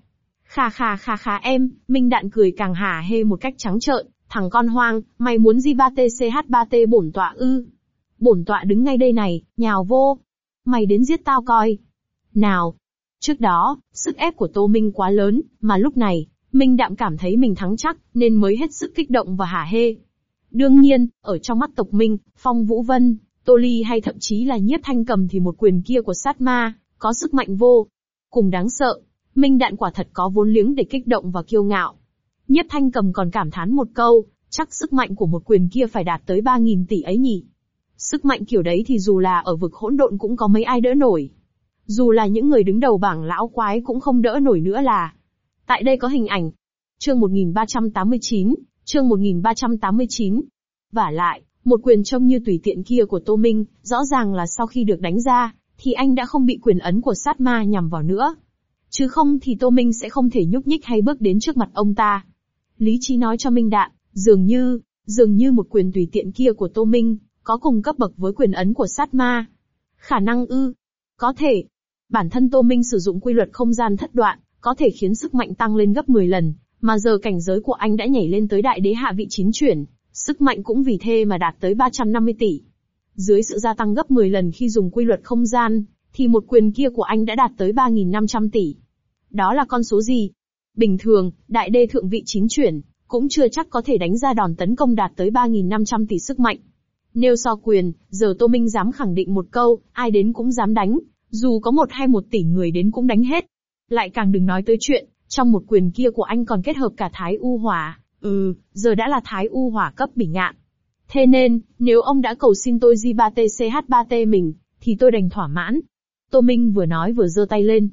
Kha em, Minh Đạn cười càng hả hê một cách trắng trợn, thằng con hoang, mày muốn gì 3TCH3T bổn tọa ư? Bổn tọa đứng ngay đây này, nhào vô. Mày đến giết tao coi. Nào. Trước đó, sức ép của Tô Minh quá lớn, mà lúc này, Minh Đạm cảm thấy mình thắng chắc, nên mới hết sức kích động và hả hê. Đương nhiên, ở trong mắt tộc Minh, Phong Vũ Vân, Tô Ly hay thậm chí là Nhiếp Thanh Cầm thì một quyền kia của sát ma, có sức mạnh vô cùng đáng sợ. Minh Đạn quả thật có vốn liếng để kích động và kiêu ngạo. Nhiếp Thanh Cầm còn cảm thán một câu, chắc sức mạnh của một quyền kia phải đạt tới 3.000 tỷ ấy nhỉ. Sức mạnh kiểu đấy thì dù là ở vực hỗn độn cũng có mấy ai đỡ nổi. Dù là những người đứng đầu bảng lão quái cũng không đỡ nổi nữa là. Tại đây có hình ảnh. Chương 1389, chương 1389. Vả lại, một quyền trông như tùy tiện kia của Tô Minh, rõ ràng là sau khi được đánh ra, thì anh đã không bị quyền ấn của sát ma nhằm vào nữa. Chứ không thì Tô Minh sẽ không thể nhúc nhích hay bước đến trước mặt ông ta. Lý trí nói cho Minh Đạn, dường như một quyền tùy tiện kia của Tô Minh, có cùng cấp bậc với quyền ấn của sát ma. Khả năng ư? Có thể. Bản thân Tô Minh sử dụng quy luật không gian thất đoạn, có thể khiến sức mạnh tăng lên gấp 10 lần, mà giờ cảnh giới của anh đã nhảy lên tới đại đế hạ vị 9 chuyển, sức mạnh cũng vì thế mà đạt tới 350 tỷ. Dưới sự gia tăng gấp 10 lần khi dùng quy luật không gian, thì một quyền kia của anh đã đạt tới 3.500 tỷ. Đó là con số gì? Bình thường, đại đế thượng vị 9 chuyển, cũng chưa chắc có thể đánh ra đòn tấn công đạt tới 3.500 tỷ sức mạnh. Nêu so quyền, giờ Tô Minh dám khẳng định một câu, ai đến cũng dám đánh, dù có 1 hay 1 tỷ người đến cũng đánh hết. Lại càng đừng nói tới chuyện, trong một quyền kia của anh còn kết hợp cả Thái U Hỏa, giờ đã là Thái U Hỏa cấp bỉ ngạn. Thế nên, nếu ông đã cầu xin tôi J3TCH3T mình, thì tôi đành thỏa mãn. Tô Minh vừa nói vừa giơ tay lên.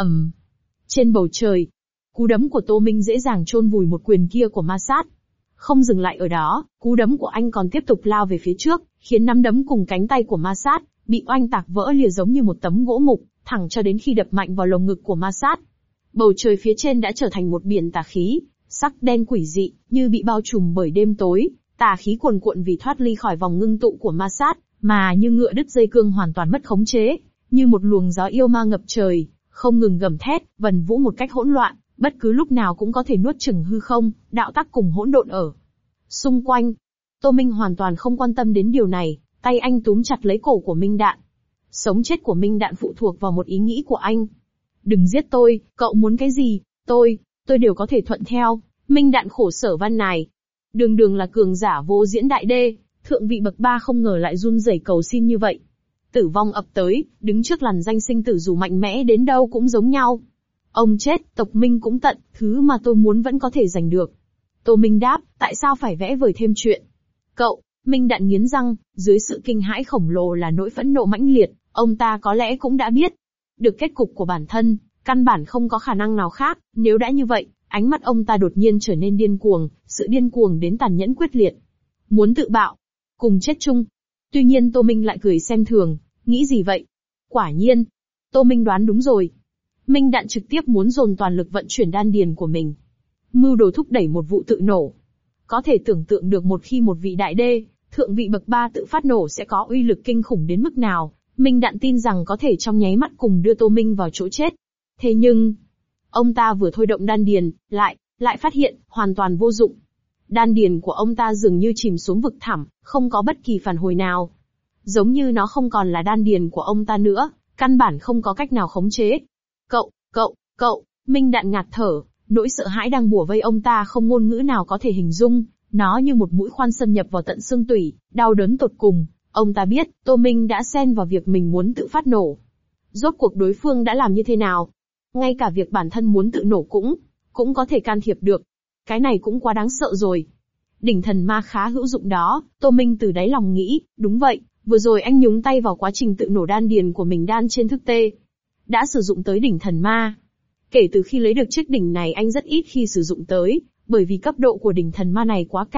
Trên bầu trời, cú đấm của Tô Minh dễ dàng chôn vùi một quyền kia của ma sát. Không dừng lại ở đó, cú đấm của anh còn tiếp tục lao về phía trước, khiến nắm đấm cùng cánh tay của ma sát bị oanh tạc vỡ lìa giống như một tấm gỗ mục, thẳng cho đến khi đập mạnh vào lồng ngực của ma sát. Bầu trời phía trên đã trở thành một biển tà khí, sắc đen quỷ dị, như bị bao trùm bởi đêm tối, tà khí cuồn cuộn vì thoát ly khỏi vòng ngưng tụ của ma sát, mà như ngựa đứt dây cương hoàn toàn mất khống chế, như một luồng gió yêu ma ngập trời, không ngừng gầm thét, vần vũ một cách hỗn loạn, bất cứ lúc nào cũng có thể nuốt chửng hư không, đạo tắc cùng hỗn độn ở xung quanh. Tô Minh hoàn toàn không quan tâm đến điều này, tay anh túm chặt lấy cổ của Minh Đạn. Sống chết của Minh Đạn phụ thuộc vào một ý nghĩ của anh. Đừng giết tôi, cậu muốn cái gì, tôi đều có thể thuận theo. Minh Đạn khổ sở van nài. Đường là cường giả vô diễn đại đê, thượng vị bậc 3 không ngờ lại run rẩy cầu xin như vậy. Tử vong ập tới, đứng trước làn danh sinh tử dù mạnh mẽ đến đâu cũng giống nhau. Ông chết, tộc Minh cũng tận, thứ mà tôi muốn vẫn có thể giành được. Tô Minh đáp, tại sao phải vẽ vời thêm chuyện? Cậu, Minh Đạn nghiến răng, dưới sự kinh hãi khổng lồ là nỗi phẫn nộ mãnh liệt, ông ta có lẽ cũng đã biết được kết cục của bản thân, căn bản không có khả năng nào khác, nếu đã như vậy, ánh mắt ông ta đột nhiên trở nên điên cuồng, sự điên cuồng đến tàn nhẫn quyết liệt. Muốn tự bạo, cùng chết chung. Tuy nhiên Tô Minh lại cười xem thường, nghĩ gì vậy? Quả nhiên, Tô Minh đoán đúng rồi. Minh Đạn trực tiếp muốn dồn toàn lực vận chuyển đan điền của mình. Mưu đồ thúc đẩy một vụ tự nổ. Có thể tưởng tượng được một khi một vị đại đê, thượng vị bậc 3 tự phát nổ sẽ có uy lực kinh khủng đến mức nào, Minh Đạn tin rằng có thể trong nháy mắt cùng đưa Tô Minh vào chỗ chết. Thế nhưng, ông ta vừa thôi động đan điền, lại phát hiện, hoàn toàn vô dụng. Đan điền của ông ta dường như chìm xuống vực thẳm, không có bất kỳ phản hồi nào. Giống như nó không còn là đan điền của ông ta nữa, căn bản không có cách nào khống chế. Cậu, Minh Đạn ngạt thở, nỗi sợ hãi đang bủa vây ông ta không ngôn ngữ nào có thể hình dung, nó như một mũi khoan xâm nhập vào tận xương tủy, đau đớn tột cùng. Ông ta biết, Tô Minh đã xen vào việc mình muốn tự phát nổ. Rốt cuộc đối phương đã làm như thế nào? Ngay cả việc bản thân muốn tự nổ cũng có thể can thiệp được. Cái này cũng quá đáng sợ rồi. Đỉnh thần ma khá hữu dụng đó, Tô Minh từ đáy lòng nghĩ, đúng vậy, vừa rồi anh nhúng tay vào quá trình tự nổ đan điền của mình đan trên thức tê. Đã sử dụng tới đỉnh thần ma. Kể từ khi lấy được chiếc đỉnh này anh rất ít khi sử dụng tới, bởi vì cấp độ của đỉnh thần ma này quá cao,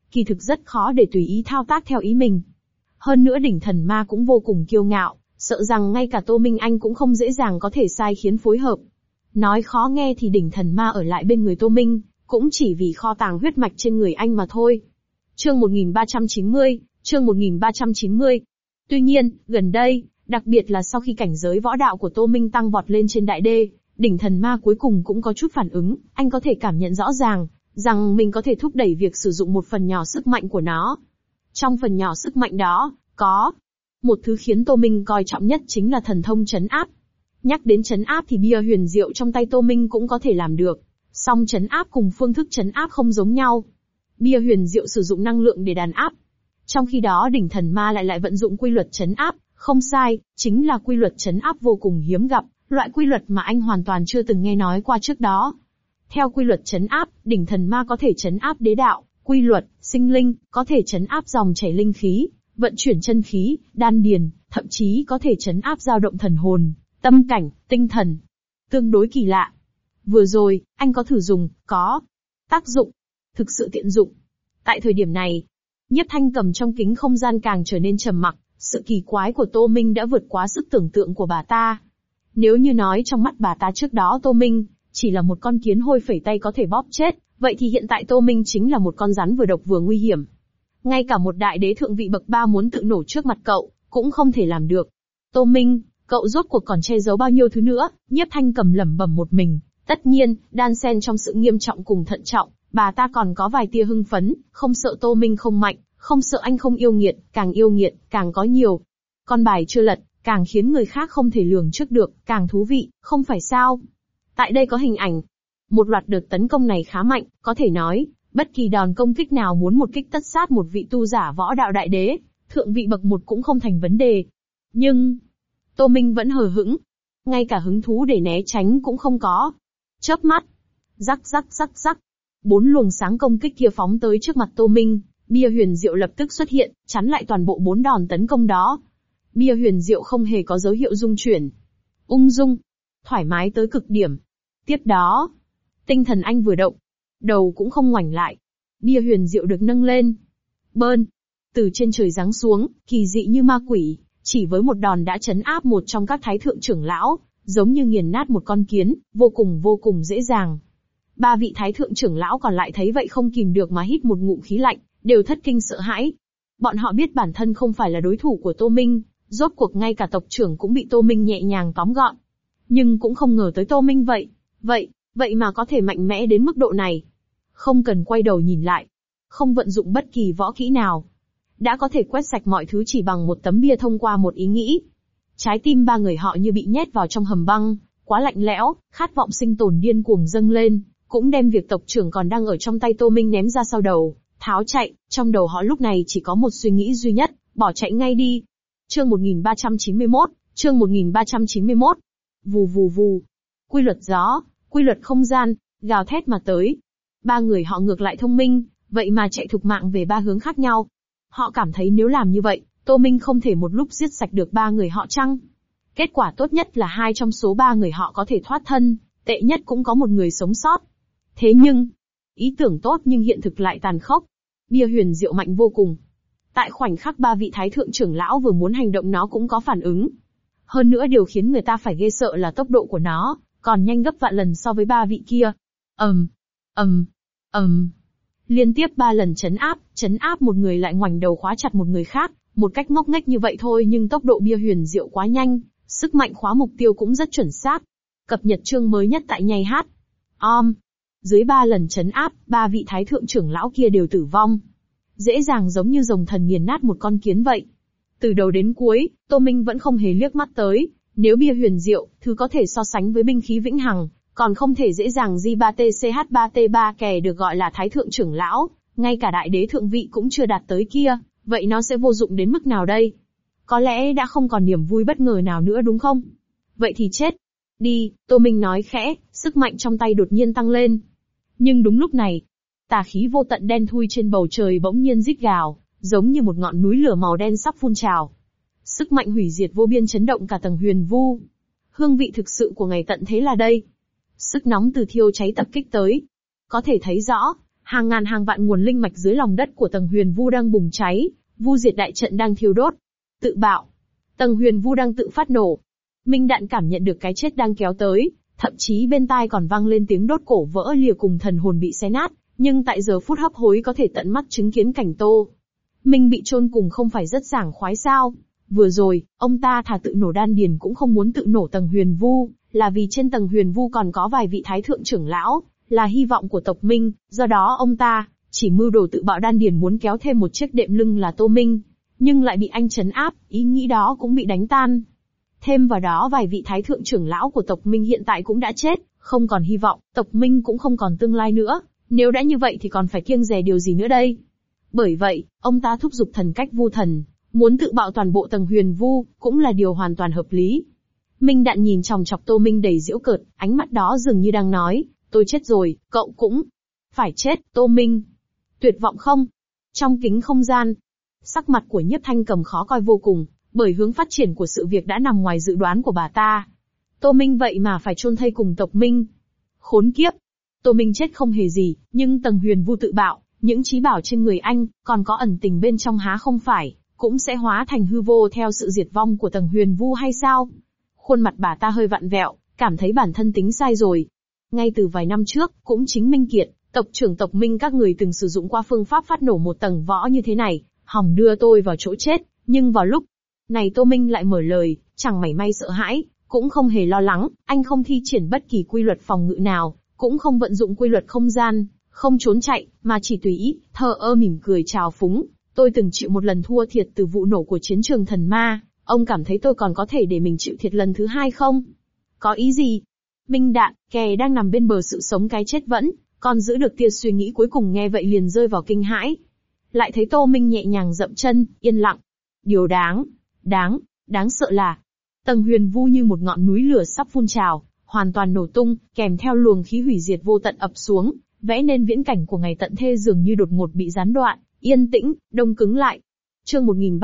kỳ thực rất khó để tùy ý thao tác theo ý mình. Hơn nữa đỉnh thần ma cũng vô cùng kiêu ngạo, sợ rằng ngay cả Tô Minh Anh cũng không dễ dàng có thể sai khiến phối hợp. Nói khó nghe thì đỉnh thần ma ở lại bên người Tô Minh, cũng chỉ vì kho tàng huyết mạch trên người anh mà thôi. Chương 1390, chương 1390. Tuy nhiên, gần đây, đặc biệt là sau khi cảnh giới võ đạo của Tô Minh tăng vọt lên trên đại đê, đỉnh thần ma cuối cùng cũng có chút phản ứng, anh có thể cảm nhận rõ ràng, rằng mình có thể thúc đẩy việc sử dụng một phần nhỏ sức mạnh của nó. Trong phần nhỏ sức mạnh đó, có một thứ khiến Tô Minh coi trọng nhất chính là thần thông trấn áp. Nhắc đến trấn áp thì bia huyền diệu trong tay Tô Minh cũng có thể làm được, song trấn áp cùng phương thức trấn áp không giống nhau. Bia huyền diệu sử dụng năng lượng để đàn áp, trong khi đó đỉnh thần ma lại vận dụng quy luật trấn áp, không sai, chính là quy luật trấn áp vô cùng hiếm gặp, loại quy luật mà anh hoàn toàn chưa từng nghe nói qua trước đó. Theo quy luật trấn áp, đỉnh thần ma có thể trấn áp đế đạo, quy luật, sinh linh, có thể trấn áp dòng chảy linh khí, vận chuyển chân khí, đan điền, thậm chí có thể trấn áp dao động thần hồn, tâm cảnh, tinh thần. Tương đối kỳ lạ. Vừa rồi, anh có thử dùng, có tác dụng, thực sự tiện dụng. Tại thời điểm này, Nhiếp Thanh cầm trong kính không gian càng trở nên trầm mặc, sự kỳ quái của Tô Minh đã vượt quá sức tưởng tượng của bà ta. Nếu như nói trong mắt bà ta trước đó Tô Minh chỉ là một con kiến hôi phẩy tay có thể bóp chết, vậy thì hiện tại Tô Minh chính là một con rắn vừa độc vừa nguy hiểm. Ngay cả một đại đế thượng vị bậc 3 muốn tự nổ trước mặt cậu, cũng không thể làm được. Tô Minh, cậu rốt cuộc còn che giấu bao nhiêu thứ nữa? Nhiếp Thanh cầm lẩm bẩm một mình. Tất nhiên, đan xen trong sự nghiêm trọng cùng thận trọng, bà ta còn có vài tia hưng phấn, không sợ Tô Minh không mạnh, không sợ anh không yêu nghiệt, càng có nhiều. Con bài chưa lật, càng khiến người khác không thể lường trước được, càng thú vị, không phải sao? Tại đây có hình ảnh. Một loạt đợt tấn công này khá mạnh, có thể nói, bất kỳ đòn công kích nào muốn một kích tất sát một vị tu giả võ đạo đại đế, thượng vị bậc 1 cũng không thành vấn đề. Nhưng, Tô Minh vẫn hờ hững, ngay cả hứng thú để né tránh cũng không có. Chớp mắt, rắc rắc rắc rắc, 4 luồng sáng công kích kia phóng tới trước mặt Tô Minh, bia huyền diệu lập tức xuất hiện, chắn lại toàn bộ 4 đòn tấn công đó. Bia huyền diệu không hề có dấu hiệu rung chuyển, ung dung, thoải mái tới cực điểm. Tiếp đó, tinh thần anh vừa động, đầu cũng không ngoảnh lại. Bia huyền diệu được nâng lên, bơn, từ trên trời giáng xuống, kỳ dị như ma quỷ, chỉ với một đòn đã trấn áp một trong các thái thượng trưởng lão, giống như nghiền nát một con kiến, vô cùng dễ dàng. 3 vị thái thượng trưởng lão còn lại thấy vậy không kìm được mà hít một ngụm khí lạnh, đều thất kinh sợ hãi. Bọn họ biết bản thân không phải là đối thủ của Tô Minh, rốt cuộc ngay cả tộc trưởng cũng bị Tô Minh nhẹ nhàng tóm gọn. Nhưng cũng không ngờ tới Tô Minh vậy mà có thể mạnh mẽ đến mức độ này. Không cần quay đầu nhìn lại, không vận dụng bất kỳ võ kỹ nào, đã có thể quét sạch mọi thứ chỉ bằng một tấm bia thông qua một ý nghĩ. Trái tim 3 người họ như bị nhét vào trong hầm băng, quá lạnh lẽo, khát vọng sinh tồn điên cuồng dâng lên, cũng đem việc tộc trưởng còn đang ở trong tay Tô Minh ném ra sau đầu, tháo chạy. Trong đầu họ lúc này chỉ có một suy nghĩ duy nhất, bỏ chạy ngay đi. Chương 1391, chương 1391. Vù vù vù. Quy luật gió, quy luật không gian, gào thét mà tới. 3 người họ ngược lại thông minh, vậy mà chạy thục mạng về 3 hướng khác nhau. Họ cảm thấy nếu làm như vậy, Tô Minh không thể một lúc giết sạch được 3 người họ chăng? Kết quả tốt nhất là 2 trong số 3 người họ có thể thoát thân, tệ nhất cũng có một người sống sót. Thế nhưng, ý tưởng tốt nhưng hiện thực lại tàn khốc. Bia huyền diệu mạnh vô cùng. Tại khoảnh khắc 3 vị thái thượng trưởng lão vừa muốn hành động nó cũng có phản ứng. Hơn nữa điều khiến người ta phải ghê sợ là tốc độ của nó, còn nhanh gấp vạn lần so với 3 vị kia. Liên tiếp 3 lần chấn áp một người lại ngoảnh đầu khóa chặt một người khác, một cách ngốc nghếch như vậy thôi nhưng tốc độ bia huyền diệu quá nhanh, sức mạnh khóa mục tiêu cũng rất chuẩn xác. Cập nhật chương mới nhất tại Nhai Hát. Dưới 3 lần chấn áp, 3 vị thái thượng trưởng lão kia đều tử vong. Dễ dàng giống như rồng thần nghiền nát một con kiến vậy. Từ đầu đến cuối, Tô Minh vẫn không hề liếc mắt tới, nếu bia huyền diệu, thứ có thể so sánh với binh khí vĩnh hằng, còn không thể dễ dàng J3TCH3T3 kè được gọi là thái thượng trưởng lão, ngay cả đại đế thượng vị cũng chưa đạt tới kia, vậy nó sẽ vô dụng đến mức nào đây? Có lẽ đã không còn niềm vui bất ngờ nào nữa đúng không? Vậy thì chết đi, Tô Minh nói khẽ, sức mạnh trong tay đột nhiên tăng lên. Nhưng đúng lúc này, tà khí vô tận đen thui trên bầu trời bỗng nhiên rít gào, giống như một ngọn núi lửa màu đen sắp phun trào. Sức mạnh hủy diệt vô biên chấn động cả tầng huyền vu. Hương vị thực sự của ngày tận thế là đây. Sức nóng từ thiêu cháy tập kích tới. Có thể thấy rõ, Hàng ngàn hàng vạn nguồn linh mạch dưới lòng đất của tầng huyền vu đang bùng cháy, vu diệt đại trận đang thiêu đốt. Tự bạo. Tầng huyền vu đang tự phát nổ. Minh Đạn cảm nhận được cái chết đang kéo tới, thậm chí bên tai còn vang lên tiếng đốt cổ vỡ lìa cùng thần hồn bị xé nát, nhưng tại giờ phút hấp hối có thể tận mắt chứng kiến cảnh Tô Minh bị chôn cùng không phải rất sảng khoái sao? Vừa rồi, ông ta thà tự nổ đan điền cũng không muốn tự nổ tầng huyền vu, là vì trên tầng huyền vu còn có vài vị thái thượng trưởng lão, là hy vọng của tộc Minh, do đó ông ta chỉ mưu đồ tự bạo đan điền muốn kéo thêm một chiếc đệm lưng là Tô Minh, nhưng lại bị anh trấn áp, ý nghĩ đó cũng bị đánh tan. Thêm vào đó vài vị thái thượng trưởng lão của tộc Minh hiện tại cũng đã chết, không còn hy vọng, tộc Minh cũng không còn tương lai nữa, nếu đã như vậy thì còn phải kiêng dè điều gì nữa đây? Bởi vậy, ông ta thúc giục thần cách vu thần, muốn tự bạo toàn bộ tầng huyền vu, cũng là điều hoàn toàn hợp lý. Minh Đạn nhìn chòng chọc Tô Minh đầy giễu cợt, ánh mắt đó dường như đang nói, tôi chết rồi, cậu cũng phải chết, Tô Minh. Tuyệt vọng không? Trong kính không gian, sắc mặt của Nhiếp Thanh Cầm khó coi vô cùng, bởi hướng phát triển của sự việc đã nằm ngoài dự đoán của bà ta. Tô Minh vậy mà phải chôn thây cùng tộc Minh. Khốn kiếp! Tô Minh chết không hề gì, nhưng tầng huyền vu tự bạo, những trí bảo trên người anh, còn có ẩn tình bên trong há không phải, cũng sẽ hóa thành hư vô theo sự diệt vong của tầng huyền vu hay sao? Khuôn mặt bà ta hơi vặn vẹo, cảm thấy bản thân tính sai rồi. Ngay từ vài năm trước, cũng chính Minh Kiệt, tộc trưởng tộc Minh các người từng sử dụng qua phương pháp phát nổ một tầng võ như thế này, hòng đưa tôi vào chỗ chết, nhưng vào lúc này Tô Minh lại mở lời, chẳng mảy may sợ hãi, cũng không hề lo lắng, anh không thi triển bất kỳ quy luật phòng ngự nào, cũng không vận dụng quy luật không gian, không trốn chạy, mà chỉ tùy ý, thờ ơ mỉm cười chào phúng. Tôi từng chịu một lần thua thiệt từ vụ nổ của chiến trường thần ma, ông cảm thấy tôi còn có thể để mình chịu thiệt lần thứ hai không? Có ý gì? Minh Đạn, kẻ đang nằm bên bờ sự sống cái chết vẫn, còn giữ được tia suy nghĩ cuối cùng nghe vậy liền rơi vào kinh hãi. Lại thấy Tô Minh nhẹ nhàng dậm chân, yên lặng. Điều đáng sợ là, tầng huyền vu như một ngọn núi lửa sắp phun trào, hoàn toàn nổ tung, kèm theo luồng khí hủy diệt vô tận ập xuống, vẽ nên viễn cảnh của ngày tận thế dường như đột ngột bị gián đoạn, yên tĩnh, đông cứng lại. Chương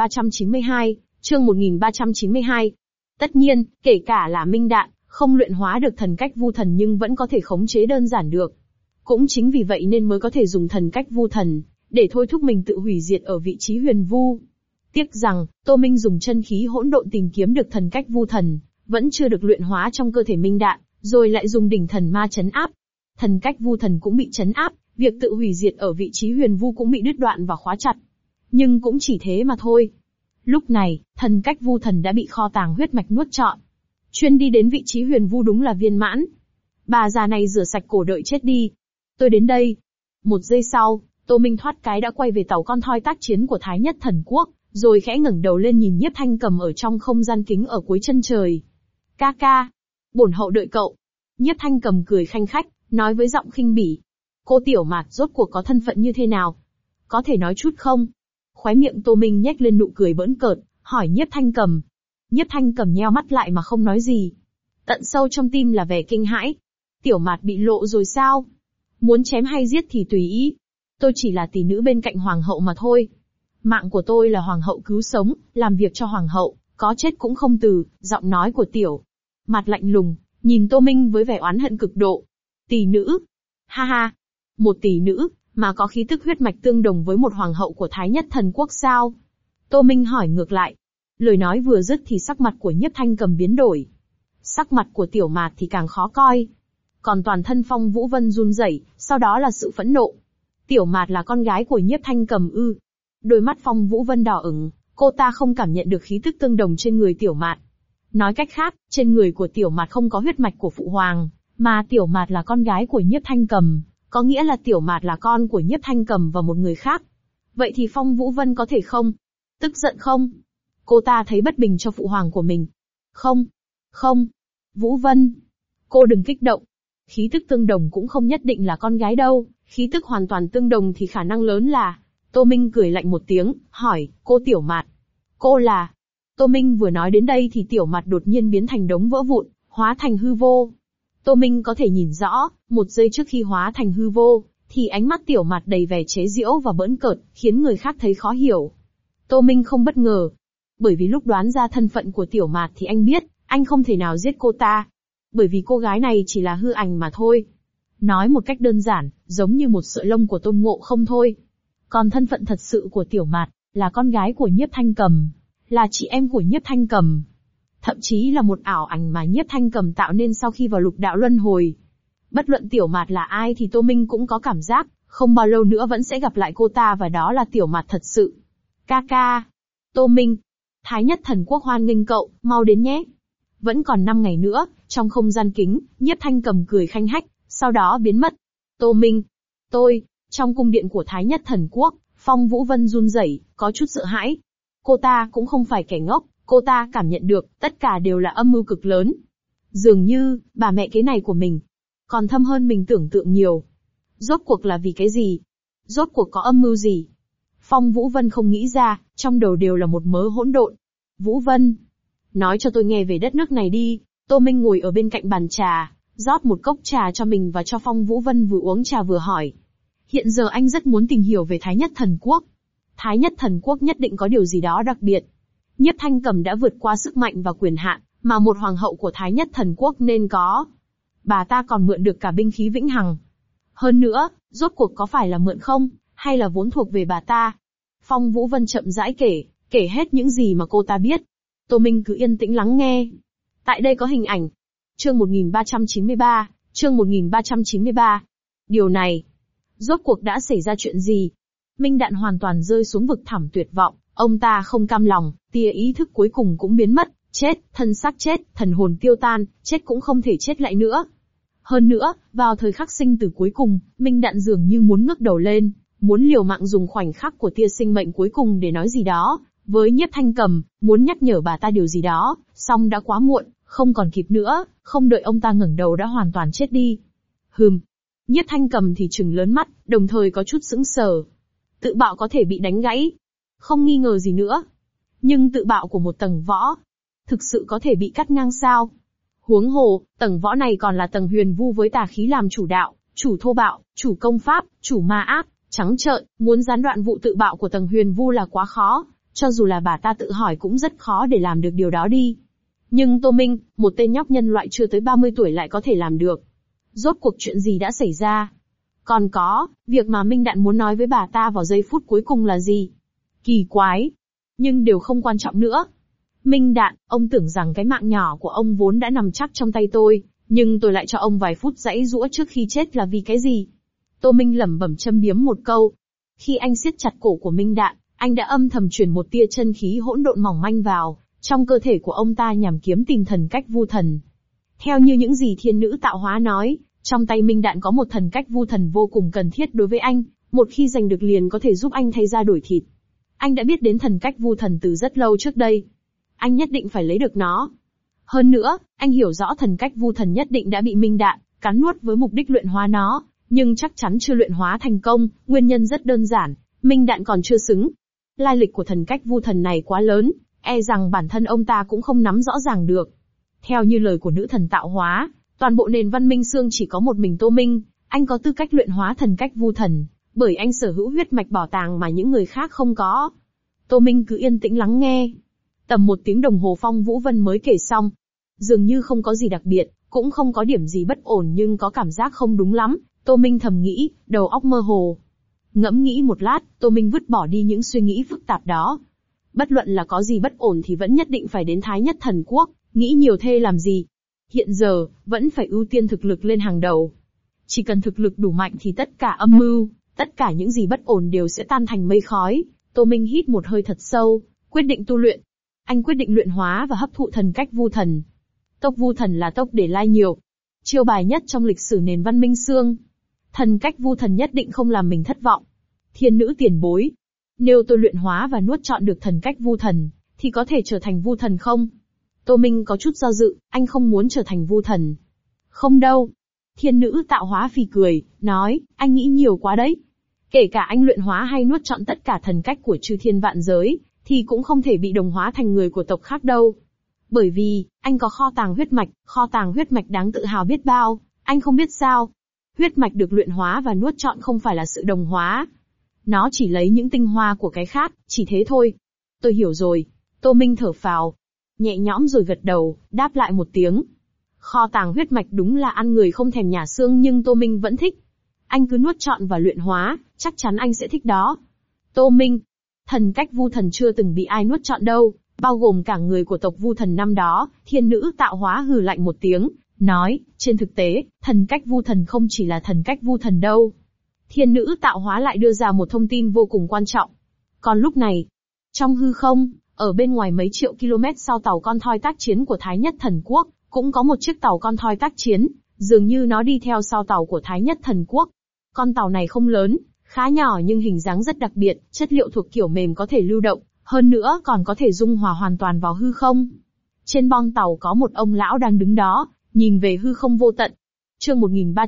1392. Tất nhiên, kể cả là Minh Đạn, không luyện hóa được thần cách vu thần nhưng vẫn có thể khống chế đơn giản được. Cũng chính vì vậy nên mới có thể dùng thần cách vu thần, để thôi thúc mình tự hủy diệt ở vị trí huyền vu. Tiếc rằng, Tô Minh dùng chân khí hỗn độn tìm kiếm được thần cách vu thần, vẫn chưa được luyện hóa trong cơ thể Minh Đạn, rồi lại dùng đỉnh thần ma trấn áp. Thần cách vu thần cũng bị trấn áp, việc tự hủy diệt ở vị trí huyền vu cũng bị đứt đoạn và khóa chặt. Nhưng cũng chỉ thế mà thôi. Lúc này, thần cách vu thần đã bị kho tàng huyết mạch nuốt trọn. Chuyên đi đến vị trí huyền vu đúng là viên mãn. Bà già này rửa sạch cổ đợi chết đi. Tôi đến đây. Một giây sau, Tô Minh thoát cái đã quay về tàu con thoi tác chiến của Thái Nhất Thần Quốc, rồi khẽ ngẩng đầu lên nhìn Nhiếp Thanh Cầm ở trong không gian kính ở cuối chân trời. Ca ca, bổn hậu đợi cậu. Nhiếp Thanh Cầm cười khanh khách, nói với giọng khinh bỉ. Cô Tiểu Mạt rốt cuộc có thân phận như thế nào? Có thể nói chút không? Khóe miệng Tô Minh nhếch lên nụ cười bỡn cợt, hỏi Nhiếp Thanh Cầm. Nhiếp Thanh Cầm nheo mắt lại mà không nói gì. Tận sâu trong tim là vẻ kinh hãi. Tiểu Mạt bị lộ rồi sao? Muốn chém hay giết thì tùy ý. Tôi chỉ là tỷ nữ bên cạnh hoàng hậu mà thôi. Mạng của tôi là hoàng hậu cứu sống, làm việc cho hoàng hậu, có chết cũng không từ. Giọng nói của Tiểu Mạt lạnh lùng, nhìn Tô Minh với vẻ oán hận cực độ. Tỷ nữ? Ha ha, một tỷ nữ, mà có khí tức huyết mạch tương đồng với một hoàng hậu của Thái Nhất Thần Quốc sao? Tô Minh hỏi ngược lại. Lời nói vừa dứt thì sắc mặt của Nhiếp Thanh Cầm biến đổi. Sắc mặt của Tiểu Mạt thì càng khó coi. Còn toàn thân Phong Vũ Vân run rẩy, sau đó là sự phẫn nộ. Tiểu Mạt là con gái của Nhiếp Thanh Cầm ư? Đôi mắt Phong Vũ Vân đỏ ửng, cô ta không cảm nhận được khí tức tương đồng trên người Tiểu Mạt. Nói cách khác, trên người của Tiểu Mạt không có huyết mạch của phụ hoàng, mà Tiểu Mạt là con gái của Nhiếp Thanh Cầm, có nghĩa là Tiểu Mạt là con của Nhiếp Thanh Cầm và một người khác. Vậy thì Phong Vũ Vân có thể không tức giận không? Cô ta thấy bất bình cho phụ hoàng của mình. Không, Vũ Vân, cô đừng kích động. Khí tức tương đồng cũng không nhất định là con gái đâu, khí tức hoàn toàn tương đồng thì khả năng lớn là... Tô Minh cười lạnh một tiếng, hỏi, cô Tiểu Mạt, cô là... Tô Minh vừa nói đến đây thì Tiểu Mạt đột nhiên biến thành đống vỡ vụn, hóa thành hư vô. Tô Minh có thể nhìn rõ, một giây trước khi hóa thành hư vô, thì ánh mắt Tiểu Mạt đầy vẻ chế giễu và bỡn cợt, khiến người khác thấy khó hiểu. Tô Minh không bất ngờ, bởi vì lúc đoán ra thân phận của Tiểu Mạt thì anh biết, anh không thể nào giết cô ta. Bởi vì cô gái này chỉ là hư ảnh mà thôi. Nói một cách đơn giản, giống như một sợi lông của Tôn Ngộ Không thôi. Còn thân phận thật sự của Tiểu Mạt, là con gái của Nhiếp Thanh Cầm, là chị em của Nhiếp Thanh Cầm. Thậm chí là một ảo ảnh mà Nhiếp Thanh Cầm tạo nên sau khi vào lục đạo luân hồi. Bất luận Tiểu Mạt là ai thì Tô Minh cũng có cảm giác, không bao lâu nữa vẫn sẽ gặp lại cô ta và đó là Tiểu Mạt thật sự. Ca ca. Tô Minh. Thái Nhất Thần Quốc hoan nghênh cậu, mau đến nhé. Vẫn còn 5 ngày nữa, trong không gian kính, Nhiếp Thanh Cầm cười khanh hách, sau đó biến mất. Tô Minh. Trong cung điện của Thái Nhất Thần Quốc, Phong Vũ Vân run rẩy, có chút sợ hãi. Cô ta cũng không phải kẻ ngốc, cô ta cảm nhận được, tất cả đều là âm mưu cực lớn. Dường như, bà mẹ kế này của mình, còn thâm hơn mình tưởng tượng nhiều. Rốt cuộc là vì cái gì? Rốt cuộc có âm mưu gì? Phong Vũ Vân không nghĩ ra, trong đầu đều là một mớ hỗn độn. Vũ Vân, nói cho tôi nghe về đất nước này đi. Tô Minh ngồi ở bên cạnh bàn trà, rót một cốc trà cho mình và cho Phong Vũ Vân vừa uống trà vừa hỏi. Hiện giờ anh rất muốn tìm hiểu về Thái Nhất Thần Quốc. Thái Nhất Thần Quốc nhất định có điều gì đó đặc biệt. Nhiếp Thanh Cầm đã vượt qua sức mạnh và quyền hạn, mà một hoàng hậu của Thái Nhất Thần Quốc nên có. Bà ta còn mượn được cả binh khí vĩnh hằng. Hơn nữa, rốt cuộc có phải là mượn không, hay là vốn thuộc về bà ta? Phong Vũ Vân chậm rãi kể hết những gì mà cô ta biết. Tô Minh cứ yên tĩnh lắng nghe. Tại đây có hình ảnh. Chương 1393. Điều này, rốt cuộc đã xảy ra chuyện gì? Minh Đạn hoàn toàn rơi xuống vực thẳm tuyệt vọng, ông ta không cam lòng, tia ý thức cuối cùng cũng biến mất, chết, thân xác chết, thần hồn tiêu tan, chết cũng không thể chết lại nữa. Hơn nữa, vào thời khắc sinh tử cuối cùng, Minh Đạn dường như muốn ngước đầu lên, muốn liều mạng dùng khoảnh khắc của tia sinh mệnh cuối cùng để nói gì đó, với Nhiếp Thanh Cầm, muốn nhắc nhở bà ta điều gì đó, song đã quá muộn, không còn kịp nữa, không đợi ông ta ngẩng đầu đã hoàn toàn chết đi. Nhiếp Thanh Cầm thì trừng lớn mắt, đồng thời có chút sững sờ. Tự bạo có thể bị đánh gãy, không nghi ngờ gì nữa. Nhưng tự bạo của một tầng võ, thực sự có thể bị cắt ngang sao? Huống hồ, tầng võ này còn là tầng huyền vu với tà khí làm chủ đạo, chủ thô bạo, chủ công pháp, chủ ma áp, trắng trợn, muốn gián đoạn vụ tự bạo của tầng huyền vu là quá khó, cho dù là bà ta tự hỏi cũng rất khó để làm được điều đó đi. Nhưng Tô Minh, một tên nhóc nhân loại chưa tới 30 tuổi lại có thể làm được. Rốt cuộc chuyện gì đã xảy ra? Còn có, việc mà Minh Đạn muốn nói với bà ta vào giây phút cuối cùng là gì? Kỳ quái. Nhưng đều không quan trọng nữa. Minh Đạn, ông tưởng rằng cái mạng nhỏ của ông vốn đã nằm chắc trong tay tôi, nhưng tôi lại cho ông vài phút giãy giũa trước khi chết là vì cái gì? Tô Minh lẩm bẩm châm biếm một câu. Khi anh siết chặt cổ của Minh Đạn, anh đã âm thầm truyền một tia chân khí hỗn độn mỏng manh vào trong cơ thể của ông ta nhằm kiếm tìm thần cách vu thần. Theo như những gì thiên nữ tạo hóa nói, trong tay Minh Đạn có một thần cách vu thần vô cùng cần thiết đối với anh, một khi giành được liền có thể giúp anh thay da đổi thịt. Anh đã biết đến thần cách vu thần từ rất lâu trước đây. Anh nhất định phải lấy được nó. Hơn nữa, anh hiểu rõ thần cách vu thần nhất định đã bị Minh Đạn cắn nuốt với mục đích luyện hóa nó, nhưng chắc chắn chưa luyện hóa thành công, nguyên nhân rất đơn giản, Minh Đạn còn chưa xứng. Lai lịch của thần cách vu thần này quá lớn, e rằng bản thân ông ta cũng không nắm rõ ràng được. Theo như lời của nữ thần tạo hóa, toàn bộ nền văn minh xương chỉ có một mình Tô Minh, anh có tư cách luyện hóa thần cách vu thần, bởi anh sở hữu huyết mạch bảo tàng mà những người khác không có. Tô Minh cứ yên tĩnh lắng nghe. Tầm 1 tiếng đồng hồ Phong Vũ Vân mới kể xong. Dường như không có gì đặc biệt, cũng không có điểm gì bất ổn nhưng có cảm giác không đúng lắm, Tô Minh thầm nghĩ, đầu óc mơ hồ. Ngẫm nghĩ một lát, Tô Minh vứt bỏ đi những suy nghĩ phức tạp đó. Bất luận là có gì bất ổn thì vẫn nhất định phải đến Thái Nhất Thần Quốc, nghĩ nhiều thê làm gì. Hiện giờ, vẫn phải ưu tiên thực lực lên hàng đầu. Chỉ cần thực lực đủ mạnh thì tất cả âm mưu, tất cả những gì bất ổn đều sẽ tan thành mây khói. Tô Minh hít một hơi thật sâu, quyết định tu luyện. Anh quyết định luyện hóa và hấp thụ thần cách vu thần. Tốc vu thần là tốc để lai nhiều. Chiêu bài nhất trong lịch sử nền văn minh xương. Thần cách vu thần nhất định không làm mình thất vọng. Thiên nữ tiền bối. Nếu tôi luyện hóa và nuốt trọn được thần cách vu thần, thì có thể trở thành vu thần không? Tô Minh có chút do dự, anh không muốn trở thành vu thần. Không đâu. Thiên nữ tạo hóa phì cười, nói, anh nghĩ nhiều quá đấy. Kể cả anh luyện hóa hay nuốt trọn tất cả thần cách của chư thiên vạn giới, thì cũng không thể bị đồng hóa thành người của tộc khác đâu. Bởi vì, anh có kho tàng huyết mạch đáng tự hào biết bao, anh không biết sao. Huyết mạch được luyện hóa và nuốt trọn không phải là sự đồng hóa. Nó chỉ lấy những tinh hoa của cái khác, chỉ thế thôi. Tôi hiểu rồi. Tô Minh thở phào. Nhẹ nhõm rồi gật đầu, đáp lại một tiếng. Kho tàng huyết mạch đúng là ăn người không thèm nhả xương nhưng Tô Minh vẫn thích. Anh cứ nuốt trọn và luyện hóa, chắc chắn anh sẽ thích đó. Tô Minh, thần cách Vu Thần chưa từng bị ai nuốt trọn đâu, bao gồm cả người của tộc Vu Thần năm đó. Thiên nữ tạo hóa hừ lạnh một tiếng, nói, trên thực tế, thần cách Vu Thần không chỉ là thần cách Vu Thần đâu. Thiên nữ tạo hóa lại đưa ra một thông tin vô cùng quan trọng. Còn lúc này, trong hư không, ở bên ngoài mấy triệu km sau tàu con thoi tác chiến của Thái Nhất Thần Quốc, cũng có một chiếc tàu con thoi tác chiến, dường như nó đi theo sau tàu của Thái Nhất Thần Quốc. Con tàu này không lớn, khá nhỏ nhưng hình dáng rất đặc biệt, chất liệu thuộc kiểu mềm có thể lưu động, hơn nữa còn có thể dung hòa hoàn toàn vào hư không. Trên bong tàu có một ông lão đang đứng đó, nhìn về hư không vô tận. Chương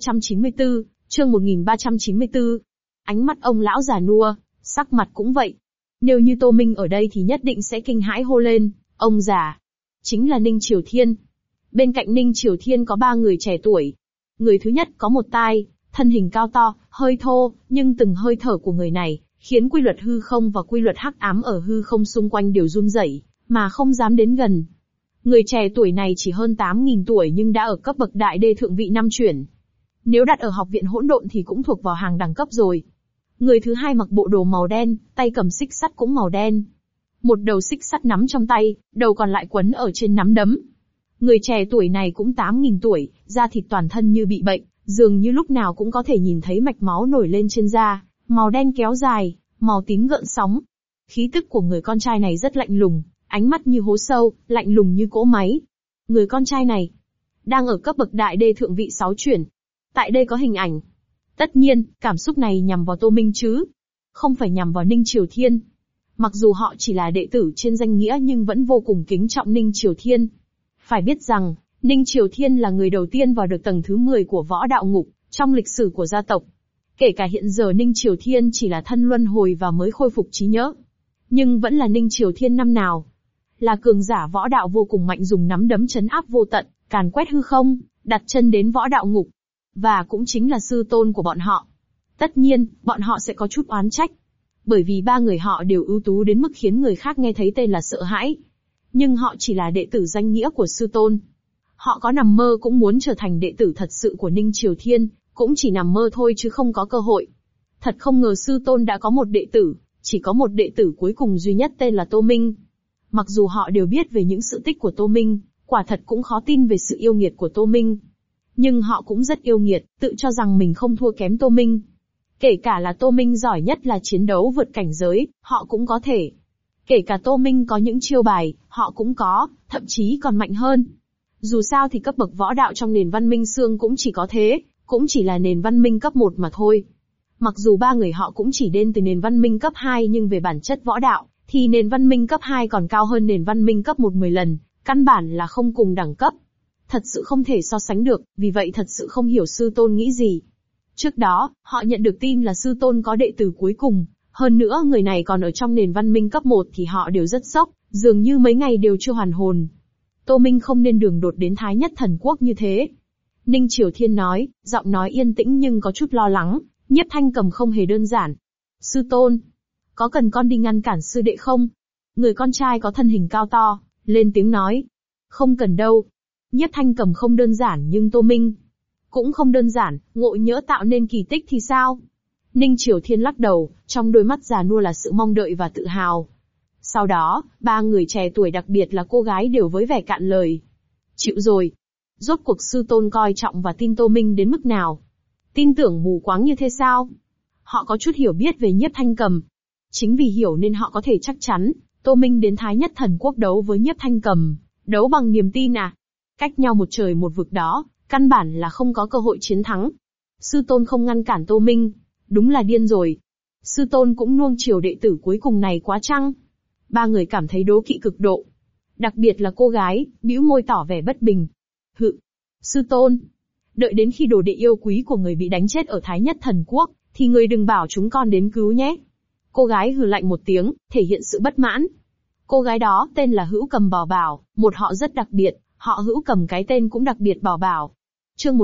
1394, chương 1394. Ánh mắt ông lão già nua, sắc mặt cũng vậy. Nếu như Tô Minh ở đây thì nhất định sẽ kinh hãi hô lên, ông già. Chính là Ninh Triều Thiên. Bên cạnh Ninh Triều Thiên có 3 người trẻ tuổi. Người thứ nhất có một tai, thân hình cao to, hơi thô, nhưng từng hơi thở của người này, khiến quy luật hư không và quy luật hắc ám ở hư không xung quanh đều run rẩy, mà không dám đến gần. Người trẻ tuổi này chỉ hơn 8.000 tuổi nhưng đã ở cấp bậc đại đê thượng vị 5 chuyển. Nếu đặt ở học viện hỗn độn thì cũng thuộc vào hàng đẳng cấp rồi. Người thứ hai mặc bộ đồ màu đen, tay cầm xích sắt cũng màu đen. Một đầu xích sắt nắm trong tay, đầu còn lại quấn ở trên nắm đấm. Người trẻ tuổi này cũng 8.000 tuổi, da thịt toàn thân như bị bệnh, dường như lúc nào cũng có thể nhìn thấy mạch máu nổi lên trên da, màu đen kéo dài, màu tím gợn sóng. Khí tức của người con trai này rất lạnh lùng, ánh mắt như hố sâu, lạnh lùng như cỗ máy. Người con trai này đang ở cấp bậc đại đê thượng vị 6 chuyển. Tại đây có hình ảnh. Tất nhiên, cảm xúc này nhằm vào Tô Minh chứ, không phải nhằm vào Ninh Triều Thiên. Mặc dù họ chỉ là đệ tử trên danh nghĩa nhưng vẫn vô cùng kính trọng Ninh Triều Thiên. Phải biết rằng, Ninh Triều Thiên là người đầu tiên vào được tầng thứ 10 của võ đạo ngục, trong lịch sử của gia tộc. Kể cả hiện giờ Ninh Triều Thiên chỉ là thân luân hồi và mới khôi phục trí nhớ. Nhưng vẫn là Ninh Triều Thiên năm nào. Là cường giả võ đạo vô cùng mạnh dùng nắm đấm trấn áp vô tận, càn quét hư không, đặt chân đến võ đạo ngục. Và cũng chính là sư tôn của bọn họ. Tất nhiên, bọn họ sẽ có chút oán trách. Bởi vì 3 người họ đều ưu tú đến mức khiến người khác nghe thấy tên là sợ hãi. Nhưng họ chỉ là đệ tử danh nghĩa của sư tôn. Họ có nằm mơ cũng muốn trở thành đệ tử thật sự của Ninh Triều Thiên, cũng chỉ nằm mơ thôi chứ không có cơ hội. Thật không ngờ sư tôn đã có một đệ tử, chỉ có một đệ tử cuối cùng duy nhất tên là Tô Minh. Mặc dù họ đều biết về những sự tích của Tô Minh, quả thật cũng khó tin về sự yêu nghiệt của Tô Minh. Nhưng họ cũng rất yêu nghiệt, tự cho rằng mình không thua kém Tô Minh. Kể cả là Tô Minh giỏi nhất là chiến đấu vượt cảnh giới, họ cũng có thể. Kể cả Tô Minh có những chiêu bài, họ cũng có, thậm chí còn mạnh hơn. Dù sao thì cấp bậc võ đạo trong nền văn minh xương cũng chỉ có thế, cũng chỉ là nền văn minh cấp 1 mà thôi. Mặc dù 3 người họ cũng chỉ đến từ nền văn minh cấp 2 nhưng về bản chất võ đạo, thì nền văn minh cấp 2 còn cao hơn nền văn minh cấp 1 10 lần, căn bản là không cùng đẳng cấp. Thật sự không thể so sánh được, vì vậy thật sự không hiểu sư tôn nghĩ gì. Trước đó, họ nhận được tin là sư tôn có đệ tử cuối cùng, hơn nữa người này còn ở trong nền văn minh cấp 1 thì họ đều rất sốc, dường như mấy ngày đều chưa hoàn hồn. Tô Minh không nên đường đột đến Thái Nhất Thần Quốc như thế. Ninh Triều Thiên nói, giọng nói yên tĩnh nhưng có chút lo lắng, Nhiếp Thanh Cầm không hề đơn giản. Sư tôn, có cần con đi ngăn cản sư đệ không? Người con trai có thân hình cao to, lên tiếng nói. Không cần đâu. Nhiếp Thanh Cầm không đơn giản nhưng Tô Minh cũng không đơn giản, ngộ nhỡ tạo nên kỳ tích thì sao? Ninh Triều Thiên lắc đầu, trong đôi mắt già nua là sự mong đợi và tự hào. Sau đó, 3 người trẻ tuổi đặc biệt là cô gái đều với vẻ cạn lời. Chịu rồi. Rốt cuộc sư tôn coi trọng và tin Tô Minh đến mức nào? Tin tưởng mù quáng như thế sao? Họ có chút hiểu biết về Nhiếp Thanh Cầm. Chính vì hiểu nên họ có thể chắc chắn, Tô Minh đến Thái Nhất Thần Quốc đấu với Nhiếp Thanh Cầm. Đấu bằng niềm tin à? Cách nhau một trời một vực đó, căn bản là không có cơ hội chiến thắng. Sư tôn không ngăn cản Tô Minh. Đúng là điên rồi. Sư tôn cũng nuông chiều đệ tử cuối cùng này quá chăng? 3 người cảm thấy đố kỵ cực độ. Đặc biệt là cô gái, bĩu môi tỏ vẻ bất bình. Hự! Sư tôn! Đợi đến khi đồ đệ yêu quý của người bị đánh chết ở Thái Nhất Thần Quốc, thì người đừng bảo chúng con đến cứu nhé. Cô gái hừ lạnh một tiếng, thể hiện sự bất mãn. Cô gái đó tên là Hữu Cầm Bảo Bảo, một họ rất đặc biệt, họ Hữu Cầm cái tên cũng đặc biệt Bảo Bảo. Chương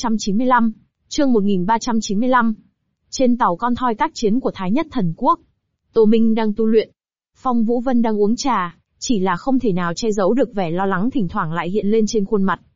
1395. Chương 1395. Trên tàu con thoi tác chiến của Thái Nhất Thần Quốc, Tô Minh đang tu luyện. Phong Vũ Vân đang uống trà, chỉ là không thể nào che giấu được vẻ lo lắng thỉnh thoảng lại hiện lên trên khuôn mặt.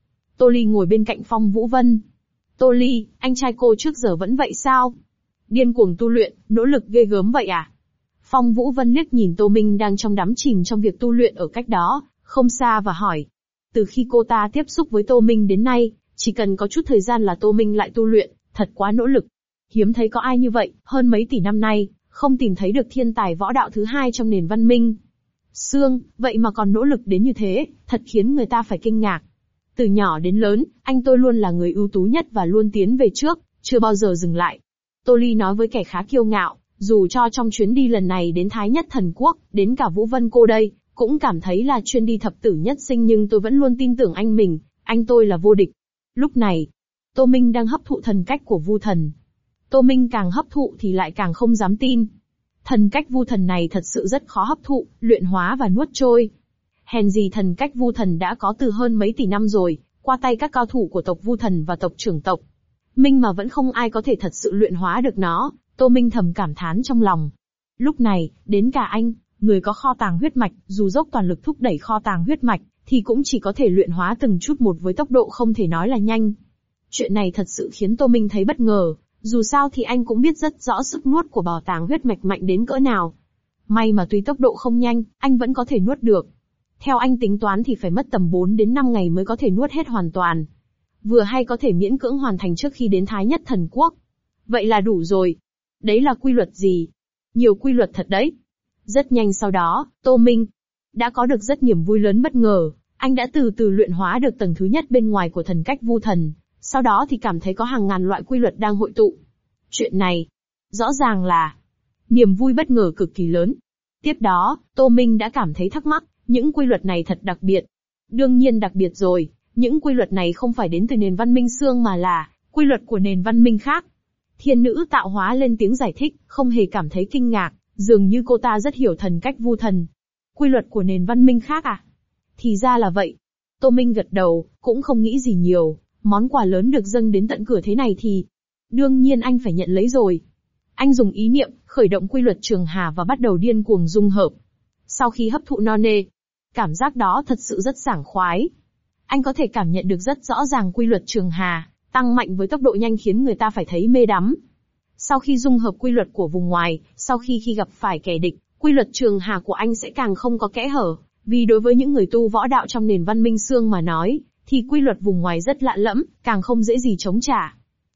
Tô Ly ngồi bên cạnh Phong Vũ Vân. Tô Ly, anh trai cô trước giờ vẫn vậy sao? Điên cuồng tu luyện, nỗ lực ghê gớm vậy à? Phong Vũ Vân liếc nhìn Tô Minh đang trong đắm chìm trong việc tu luyện ở cách đó, không xa và hỏi. Từ khi cô ta tiếp xúc với Tô Minh đến nay, chỉ cần có chút thời gian là Tô Minh lại tu luyện, thật quá nỗ lực. Hiếm thấy có ai như vậy, hơn mấy tỷ năm nay, không tìm thấy được thiên tài võ đạo thứ hai trong nền văn minh. Sương, vậy mà còn nỗ lực đến như thế, thật khiến người ta phải kinh ngạc. Từ nhỏ đến lớn, anh tôi luôn là người ưu tú nhất và luôn tiến về trước, chưa bao giờ dừng lại. Tô Ly nói với kẻ khá kiêu ngạo, dù cho trong chuyến đi lần này đến Thái Nhất Thần Quốc, đến cả Vũ Vân cô đây, cũng cảm thấy là chuyến đi thập tử nhất sinh nhưng tôi vẫn luôn tin tưởng anh mình, anh tôi là vô địch. Lúc này, Tô Minh đang hấp thụ thần cách của Vu Thần. Tô Minh càng hấp thụ thì lại càng không dám tin. Thần cách Vu Thần này thật sự rất khó hấp thụ, luyện hóa và nuốt trôi. Hèn gì thần cách Vu Thần đã có từ hơn mấy tỷ năm rồi, qua tay các cao thủ của tộc Vu Thần và tộc trưởng tộc Minh mà vẫn không ai có thể thật sự luyện hóa được nó, Tô Minh thầm cảm thán trong lòng. Lúc này, đến cả anh, người có kho tàng huyết mạch, dù dốc toàn lực thúc đẩy kho tàng huyết mạch, thì cũng chỉ có thể luyện hóa từng chút một với tốc độ không thể nói là nhanh. Chuyện này thật sự khiến Tô Minh thấy bất ngờ, dù sao thì anh cũng biết rất rõ sức nuốt của bảo tàng huyết mạch mạnh đến cỡ nào. May mà tuy tốc độ không nhanh, anh vẫn có thể nuốt được. Theo anh tính toán thì phải mất tầm 4 đến 5 ngày mới có thể nuốt hết hoàn toàn. Vừa hay có thể miễn cưỡng hoàn thành trước khi đến Thái Nhất Thần Quốc. Vậy là đủ rồi. Đấy là quy luật gì? Nhiều quy luật thật đấy. Rất nhanh sau đó, Tô Minh đã có được rất niềm vui lớn bất ngờ. Anh đã từ từ luyện hóa được tầng thứ nhất bên ngoài của thần cách Vu Thần. Sau đó thì cảm thấy có hàng ngàn loại quy luật đang hội tụ. Chuyện này, rõ ràng là niềm vui bất ngờ cực kỳ lớn. Tiếp đó, Tô Minh đã cảm thấy thắc mắc, những quy luật này thật đặc biệt. Đương nhiên đặc biệt rồi, những quy luật này không phải đến từ nền văn minh xương mà là quy luật của nền văn minh khác. Thiên nữ tạo hóa lên tiếng giải thích, không hề cảm thấy kinh ngạc, dường như cô ta rất hiểu thần cách Vu Thần. Quy luật của nền văn minh khác à? Thì ra là vậy. Tô Minh gật đầu, cũng không nghĩ gì nhiều, món quà lớn được dâng đến tận cửa thế này thì đương nhiên anh phải nhận lấy rồi. Anh dùng ý niệm, khởi động quy luật trường hà và bắt đầu điên cuồng dung hợp. Sau khi hấp thụ no nê, cảm giác đó thật sự rất sảng khoái. Anh có thể cảm nhận được rất rõ ràng quy luật trường hà, tăng mạnh với tốc độ nhanh khiến người ta phải thấy mê đắm. Sau khi dung hợp quy luật của vùng ngoài, sau khi gặp phải kẻ địch, quy luật trường hà của anh sẽ càng không có kẽ hở, vì đối với những người tu võ đạo trong nền văn minh xương mà nói, thì quy luật vùng ngoài rất lạ lẫm, càng không dễ gì chống trả.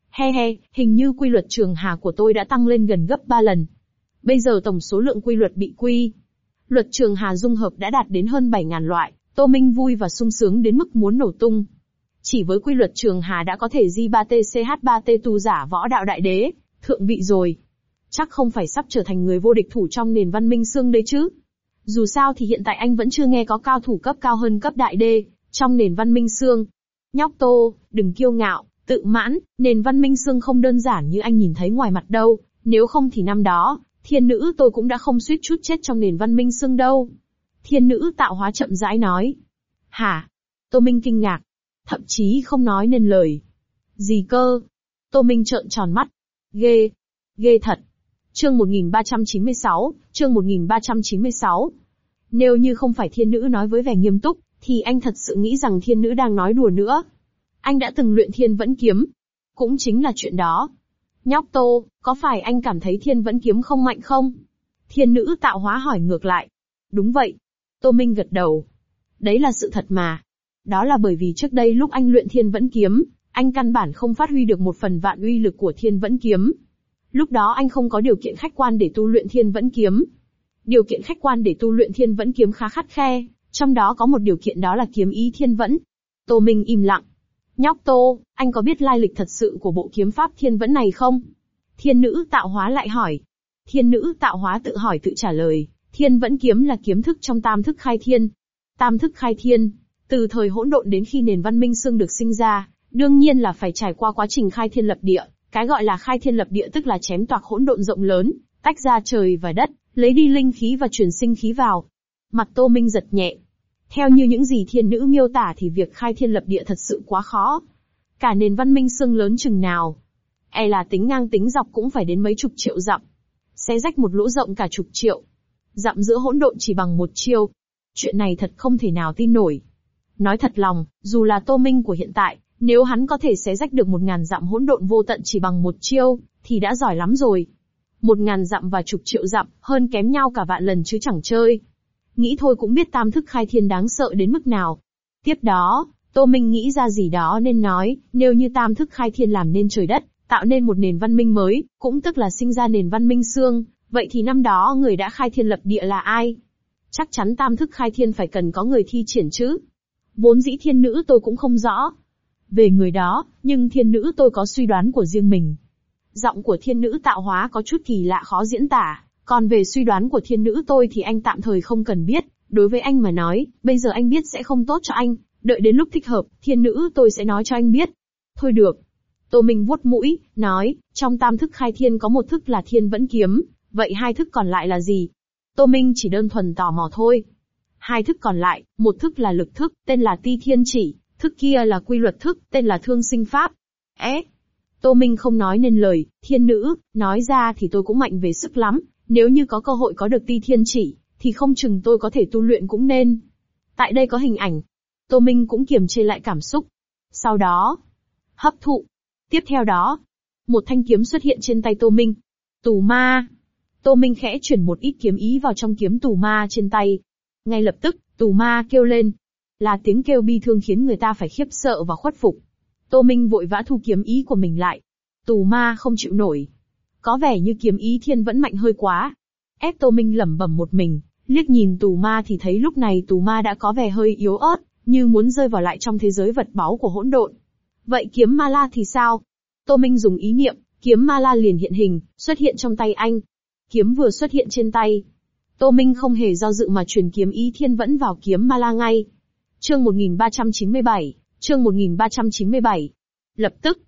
Hình như quy luật trường hà của tôi đã tăng lên gần gấp 3 lần. Bây giờ tổng số lượng quy luật bị quy luật trường hà dung hợp đã đạt đến hơn 7.000 loại, Tô Minh vui và sung sướng đến mức muốn nổ tung. Chỉ với quy luật trường hà đã có thể J3TCH3T tu giả võ đạo đại đế, thượng vị rồi. Chắc không phải sắp trở thành người vô địch thủ trong nền văn minh xương đấy chứ. Dù sao thì hiện tại anh vẫn chưa nghe có cao thủ cấp cao hơn cấp đại đế trong nền văn minh xương. Nhóc Tô, đừng kiêu ngạo, tự mãn, nền văn minh xương không đơn giản như anh nhìn thấy ngoài mặt đâu, nếu không thì năm đó, thiên nữ tôi cũng đã không suýt chút chết trong nền văn minh xương đâu. Thiên nữ tạo hóa chậm rãi nói. Hả? Tô Minh kinh ngạc, thậm chí không nói nên lời. Gì cơ? Tô Minh trợn tròn mắt. Ghê thật. Chương 1396, chương 1396. Nếu như không phải thiên nữ nói với vẻ nghiêm túc, thì anh thật sự nghĩ rằng thiên nữ đang nói đùa nữa. Anh đã từng luyện thiên vẫn kiếm. Cũng chính là chuyện đó. Nhóc Tô, có phải anh cảm thấy thiên vẫn kiếm không mạnh không? Thiên nữ tạo hóa hỏi ngược lại. Đúng vậy. Tô Minh gật đầu. Đấy là sự thật mà. Đó là bởi vì trước đây lúc anh luyện thiên vẫn kiếm, anh căn bản không phát huy được 1/1000 uy lực của thiên vẫn kiếm. Lúc đó anh không có điều kiện khách quan để tu luyện thiên vẫn kiếm. Điều kiện khách quan để tu luyện thiên vẫn kiếm khá khắt khe, trong đó có một điều kiện đó là kiếm ý thiên vẫn. Tô Minh im lặng. Nhóc Tô, anh có biết lai lịch thật sự của bộ kiếm pháp thiên vẫn này không? Thiên nữ tạo hóa lại hỏi. Thiên nữ tạo hóa tự hỏi tự trả lời, thiên vẫn kiếm là kiếm thức trong tam thức khai thiên. Tam thức khai thiên, từ thời hỗn độn đến khi nền văn minh xương được sinh ra, đương nhiên là phải trải qua quá trình khai thiên lập địa. Cái gọi là khai thiên lập địa tức là chém toạc hỗn độn rộng lớn, tách ra trời và đất, lấy đi linh khí và truyền sinh khí vào. Mặt Tô Minh giật nhẹ. Theo như những gì thiên nữ miêu tả thì việc khai thiên lập địa thật sự quá khó. Cả nền văn minh xương lớn chừng nào, là tính ngang tính dọc cũng phải đến mấy chục triệu dặm. Xé rách một lỗ rộng cả chục triệu dặm giữa hỗn độn chỉ bằng một chiêu. Chuyện này thật không thể nào tin nổi. Nói thật lòng, dù là Tô Minh của hiện tại, nếu hắn có thể xé rách được 1000 dặm hỗn độn vô tận chỉ bằng một chiêu, thì đã giỏi lắm rồi. 1000 dặm và chục triệu dặm, hơn kém nhau cả vạn lần chứ chẳng chơi. Nghĩ thôi cũng biết tam thức khai thiên đáng sợ đến mức nào. Tiếp đó, Tô Minh nghĩ ra gì đó nên nói, nếu như tam thức khai thiên làm nên trời đất, tạo nên một nền văn minh mới, cũng tức là sinh ra nền văn minh xương, vậy thì năm đó người đã khai thiên lập địa là ai? Chắc chắn tam thức khai thiên phải cần có người thi triển chứ. Vốn dĩ thiên nữ tôi cũng không rõ về người đó, nhưng thiên nữ tôi có suy đoán của riêng mình. Giọng của thiên nữ tạo hóa có chút kỳ lạ khó diễn tả, còn về suy đoán của thiên nữ tôi thì anh tạm thời không cần biết, đối với anh mà nói, bây giờ anh biết sẽ không tốt cho anh, đợi đến lúc thích hợp, thiên nữ tôi sẽ nói cho anh biết. Thôi được. Tô Minh vuốt mũi, nói, trong tam thức khai thiên có một thức là thiên vẫn kiếm, vậy hai thức còn lại là gì? Tô Minh chỉ đơn thuần tò mò thôi. Hai thức còn lại, một thức là lực thức, tên là ti thiên chỉ, thức kia là quy luật thức, tên là thương sinh pháp. Tô Minh không nói nên lời, thiên nữ, nói ra thì tôi cũng mạnh về sức lắm, nếu như có cơ hội có được ti thiên chỉ, thì không chừng tôi có thể tu luyện cũng nên. Tại đây có hình ảnh. Tô Minh cũng kiềm chế lại cảm xúc. Sau đó, hấp thụ. Tiếp theo đó, một thanh kiếm xuất hiện trên tay Tô Minh. Tù ma. Tô Minh khẽ chuyển một ít kiếm ý vào trong kiếm tù ma trên tay. Ngay lập tức, tù ma kêu lên. Là tiếng kêu bi thương khiến người ta phải khiếp sợ và khuất phục. Tô Minh vội vã thu kiếm ý của mình lại. Tù ma không chịu nổi. Có vẻ như kiếm ý thiên vẫn mạnh hơi quá. Ép Tô Minh lẩm bẩm một mình, liếc nhìn tù ma thì thấy lúc này tù ma đã có vẻ hơi yếu ớt, như muốn rơi vào lại trong thế giới vật báu của hỗn độn. Vậy kiếm ma la thì sao? Tô Minh dùng ý niệm, kiếm ma la liền hiện hình, xuất hiện trong tay anh. Kiếm vừa xuất hiện trên tay, Tô Minh không hề do dự mà truyền kiếm ý thiên vẫn vào kiếm ma la ngay. Chương 1397, chương 1397. Lập tức,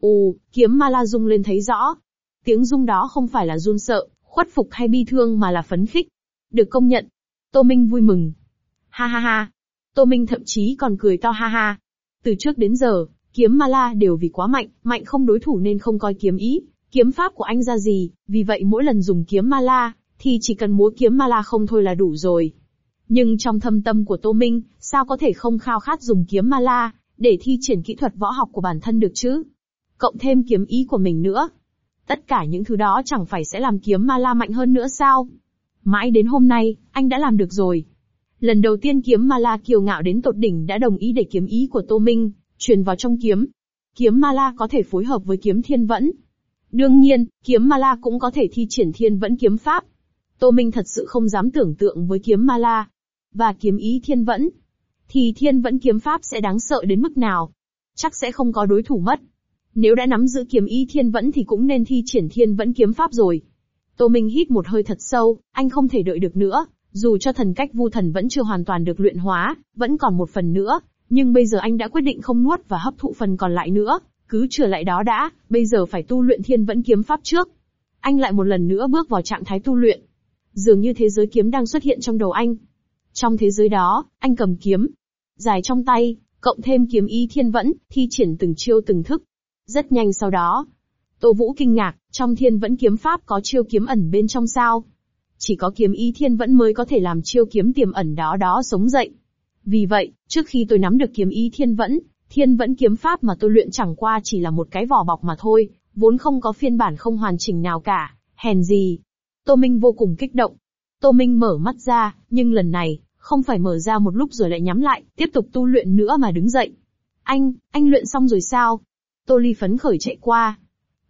kiếm ma la rung lên thấy rõ. Tiếng rung đó không phải là run sợ, khuất phục hay bi thương mà là phấn khích. Được công nhận. Tô Minh vui mừng. Ha ha ha. Tô Minh thậm chí còn cười to ha ha. Từ trước đến giờ, kiếm ma la đều vì quá mạnh, mạnh không đối thủ nên không coi kiếm ý, kiếm pháp của anh ra gì, vì vậy mỗi lần dùng kiếm ma la, thì chỉ cần múa kiếm ma la không thôi là đủ rồi. Nhưng trong thâm tâm của Tô Minh, sao có thể không khao khát dùng kiếm ma la, để thi triển kỹ thuật võ học của bản thân được chứ? Cộng thêm kiếm ý của mình nữa. Tất cả những thứ đó chẳng phải sẽ làm kiếm ma la mạnh hơn nữa sao? Mãi đến hôm nay, anh đã làm được rồi. Lần đầu tiên kiếm ma la kiêu ngạo đến tột đỉnh đã đồng ý để kiếm ý của Tô Minh truyền vào trong kiếm. Kiếm ma la có thể phối hợp với kiếm thiên vẫn. Đương nhiên, kiếm ma la cũng có thể thi triển thiên vẫn kiếm pháp. Tô Minh thật sự không dám tưởng tượng với kiếm ma la và kiếm ý thiên vẫn, thì thiên vẫn kiếm pháp sẽ đáng sợ đến mức nào. Chắc sẽ không có đối thủ mất. Nếu đã nắm giữ kiếm ý thiên vẫn thì cũng nên thi triển thiên vẫn kiếm pháp rồi. Tô Minh hít một hơi thật sâu, anh không thể đợi được nữa, dù cho thần cách vu thần vẫn chưa hoàn toàn được luyện hóa, vẫn còn một phần nữa, nhưng bây giờ anh đã quyết định không nuốt và hấp thụ phần còn lại nữa, cứ trở lại đó đã, bây giờ phải tu luyện thiên vẫn kiếm pháp trước. Anh lại một lần nữa bước vào trạng thái tu luyện. Dường như thế giới kiếm đang xuất hiện trong đầu anh. Trong thế giới đó, anh cầm kiếm dài trong tay, cộng thêm kiếm ý thiên vẫn, thi triển từng chiêu từng thức. Rất nhanh sau đó, Tô Vũ kinh ngạc, trong thiên vẫn kiếm pháp có chiêu kiếm ẩn bên trong sao? Chỉ có kiếm ý thiên vẫn mới có thể làm chiêu kiếm tiềm ẩn đó sống dậy. Vì vậy, trước khi tôi nắm được kiếm ý thiên vẫn kiếm pháp mà tôi luyện chẳng qua chỉ là một cái vỏ bọc mà thôi, vốn không có phiên bản không hoàn chỉnh nào cả, hèn gì. Tô Minh vô cùng kích động. Tô Minh mở mắt ra, nhưng lần này, không phải mở ra một lúc rồi lại nhắm lại, tiếp tục tu luyện nữa mà đứng dậy. Anh luyện xong rồi sao? Tô Ly phấn khởi chạy qua.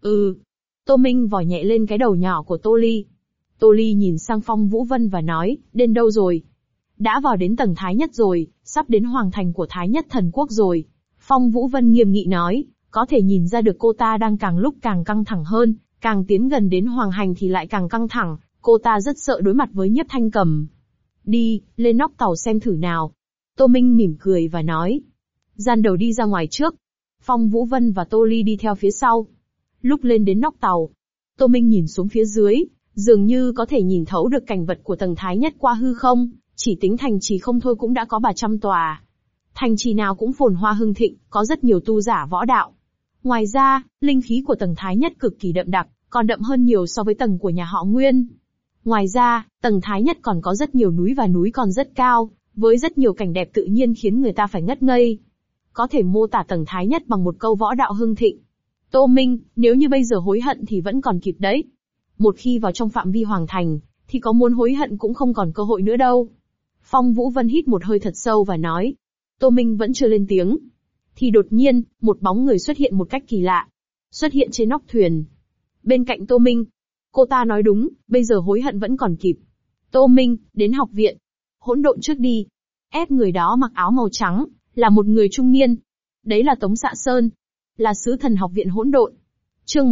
Tô Minh vò nhẹ lên cái đầu nhỏ của Tô Ly. Tô Ly nhìn sang Phong Vũ Vân và nói, đến đâu rồi? Đã vào đến tầng Thái Nhất rồi, sắp đến hoàng thành của Thái Nhất Thần Quốc rồi. Phong Vũ Vân nghiêm nghị nói, có thể nhìn ra được cô ta đang càng lúc càng căng thẳng hơn, càng tiến gần đến hoàng hành thì lại càng căng thẳng, cô ta rất sợ đối mặt với Nhiếp Thanh Cầm. Đi, lên nóc tàu xem thử nào. Tô Minh mỉm cười và nói. Gian đầu đi ra ngoài trước. Phong Vũ Vân và Tô Ly đi theo phía sau. Lúc lên đến nóc tàu, Tô Minh nhìn xuống phía dưới, dường như có thể nhìn thấu được cảnh vật của tầng Thái Nhất qua hư không, chỉ tính thành trì không thôi cũng đã có 300 tòa. Thành trì nào cũng phồn hoa hưng thịnh, có rất nhiều tu giả võ đạo. Ngoài ra, linh khí của tầng Thái Nhất cực kỳ đậm đặc, còn đậm hơn nhiều so với tầng của nhà họ Nguyên. Ngoài ra, tầng Thái Nhất còn có rất nhiều núi và núi còn rất cao, với rất nhiều cảnh đẹp tự nhiên khiến người ta phải ngất ngây. Có thể mô tả tầng thái nhất bằng một câu võ đạo hưng thịnh. Tô Minh, nếu như bây giờ hối hận thì vẫn còn kịp đấy. Một khi vào trong phạm vi hoàng thành, thì có muốn hối hận cũng không còn cơ hội nữa đâu. Phong Vũ Vân hít một hơi thật sâu và nói. Tô Minh vẫn chưa lên tiếng. Thì đột nhiên, một bóng người xuất hiện một cách kỳ lạ. Xuất hiện trên nóc thuyền. Bên cạnh Tô Minh. Cô ta nói đúng, bây giờ hối hận vẫn còn kịp. Tô Minh, đến học viện. Hỗn độn trước đi. Ép người đó mặc áo màu trắng, là một người trung niên. Đấy là Tống Xạ Sơn. Là sứ thần học viện hỗn độn. Chương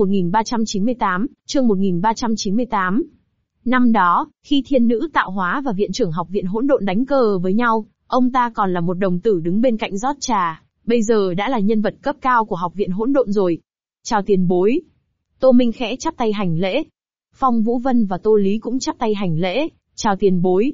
1398. Năm đó, khi thiên nữ tạo hóa và viện trưởng học viện hỗn độn đánh cờ với nhau, ông ta còn là một đồng tử đứng bên cạnh rót trà, bây giờ đã là nhân vật cấp cao của học viện hỗn độn rồi. Chào tiền bối. Tô Minh khẽ chắp tay hành lễ. Phong Vũ Vân và Tô Lý cũng chắp tay hành lễ, chào tiền bối.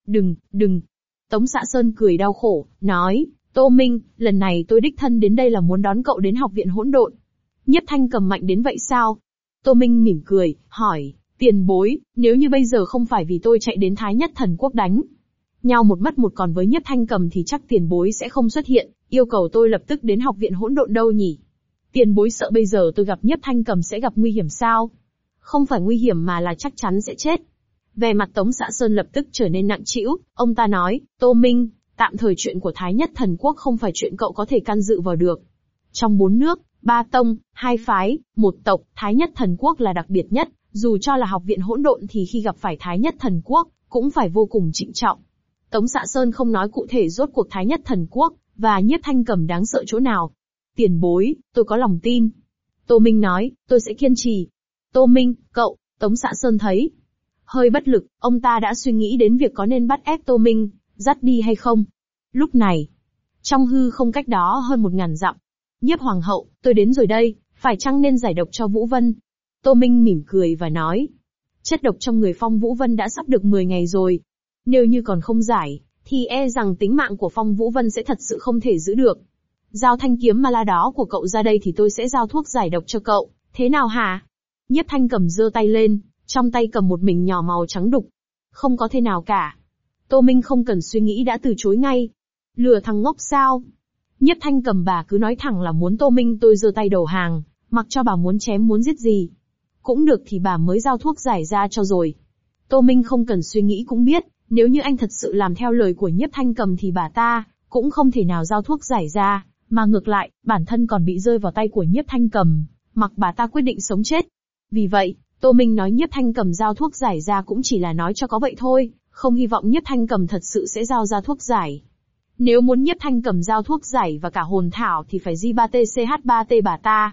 Đừng. Tống Xạ Sơn cười đau khổ, nói, Tô Minh, lần này tôi đích thân đến đây là muốn đón cậu đến học viện hỗn độn. Nhiếp Thanh Cầm mạnh đến vậy sao? Tô Minh mỉm cười, hỏi, tiền bối, nếu như bây giờ không phải vì tôi chạy đến Thái Nhất Thần Quốc đánh nhau một mất một còn với Nhiếp Thanh Cầm thì chắc tiền bối sẽ không xuất hiện, yêu cầu tôi lập tức đến học viện hỗn độn đâu nhỉ? Tiền bối sợ bây giờ tôi gặp Nhiếp Thanh Cầm sẽ gặp nguy hiểm sao? Không phải nguy hiểm mà là chắc chắn sẽ chết. Vẻ mặt Tống Xạ Sơn lập tức trở nên nặng trĩu, ông ta nói, Tô Minh, tạm thời chuyện của Thái Nhất Thần Quốc không phải chuyện cậu có thể can dự vào được. Trong 4 nước, 3 tông, 2 phái, 1 tộc, Thái Nhất Thần Quốc là đặc biệt nhất, dù cho là học viện hỗn độn thì khi gặp phải Thái Nhất Thần Quốc, cũng phải vô cùng trịnh trọng. Tống Xạ Sơn không nói cụ thể rốt cuộc Thái Nhất Thần Quốc và Nhiếp Thanh Cầm đáng sợ chỗ nào. Tiền bối, tôi có lòng tin. Tô Minh nói, tôi sẽ kiên trì. Tô Minh, cậu, Tống Xạ Sơn thấy hơi bất lực, ông ta đã suy nghĩ đến việc có nên bắt ép Tô Minh, dắt đi hay không. Lúc này, trong hư không cách đó hơn 1000 dặm, Nhiếp Hoàng hậu, tôi đến rồi đây, phải chăng nên giải độc cho Vũ Vân? Tô Minh mỉm cười và nói, chất độc trong người Phong Vũ Vân đã sắp được 10 ngày rồi. Nếu như còn không giải, thì e rằng tính mạng của Phong Vũ Vân sẽ thật sự không thể giữ được. Giao thanh kiếm ma la đó của cậu ra đây thì tôi sẽ giao thuốc giải độc cho cậu, thế nào hả? Nhiếp Thanh Cầm giơ tay lên, trong tay cầm một bình nhỏ màu trắng đục. Không có thế nào cả. Tô Minh không cần suy nghĩ đã từ chối ngay. Lừa thằng ngốc sao? Nhiếp Thanh Cầm bà cứ nói thẳng là muốn Tô Minh tôi giơ tay đầu hàng, mặc cho bà muốn chém muốn giết gì. Cũng được thì bà mới giao thuốc giải ra cho rồi. Tô Minh không cần suy nghĩ cũng biết, nếu như anh thật sự làm theo lời của Nhiếp Thanh Cầm thì bà ta cũng không thể nào giao thuốc giải ra, mà ngược lại, bản thân còn bị rơi vào tay của Nhiếp Thanh Cầm, mặc bà ta quyết định sống chết. Vì vậy, Tô Minh nói Nhiếp Thanh Cầm giao thuốc giải ra cũng chỉ là nói cho có vậy thôi, không hy vọng Nhiếp Thanh Cầm thật sự sẽ giao ra thuốc giải. Nếu muốn Nhiếp Thanh Cầm giao thuốc giải và cả hồn thảo thì phải J3TCH3T bà ta.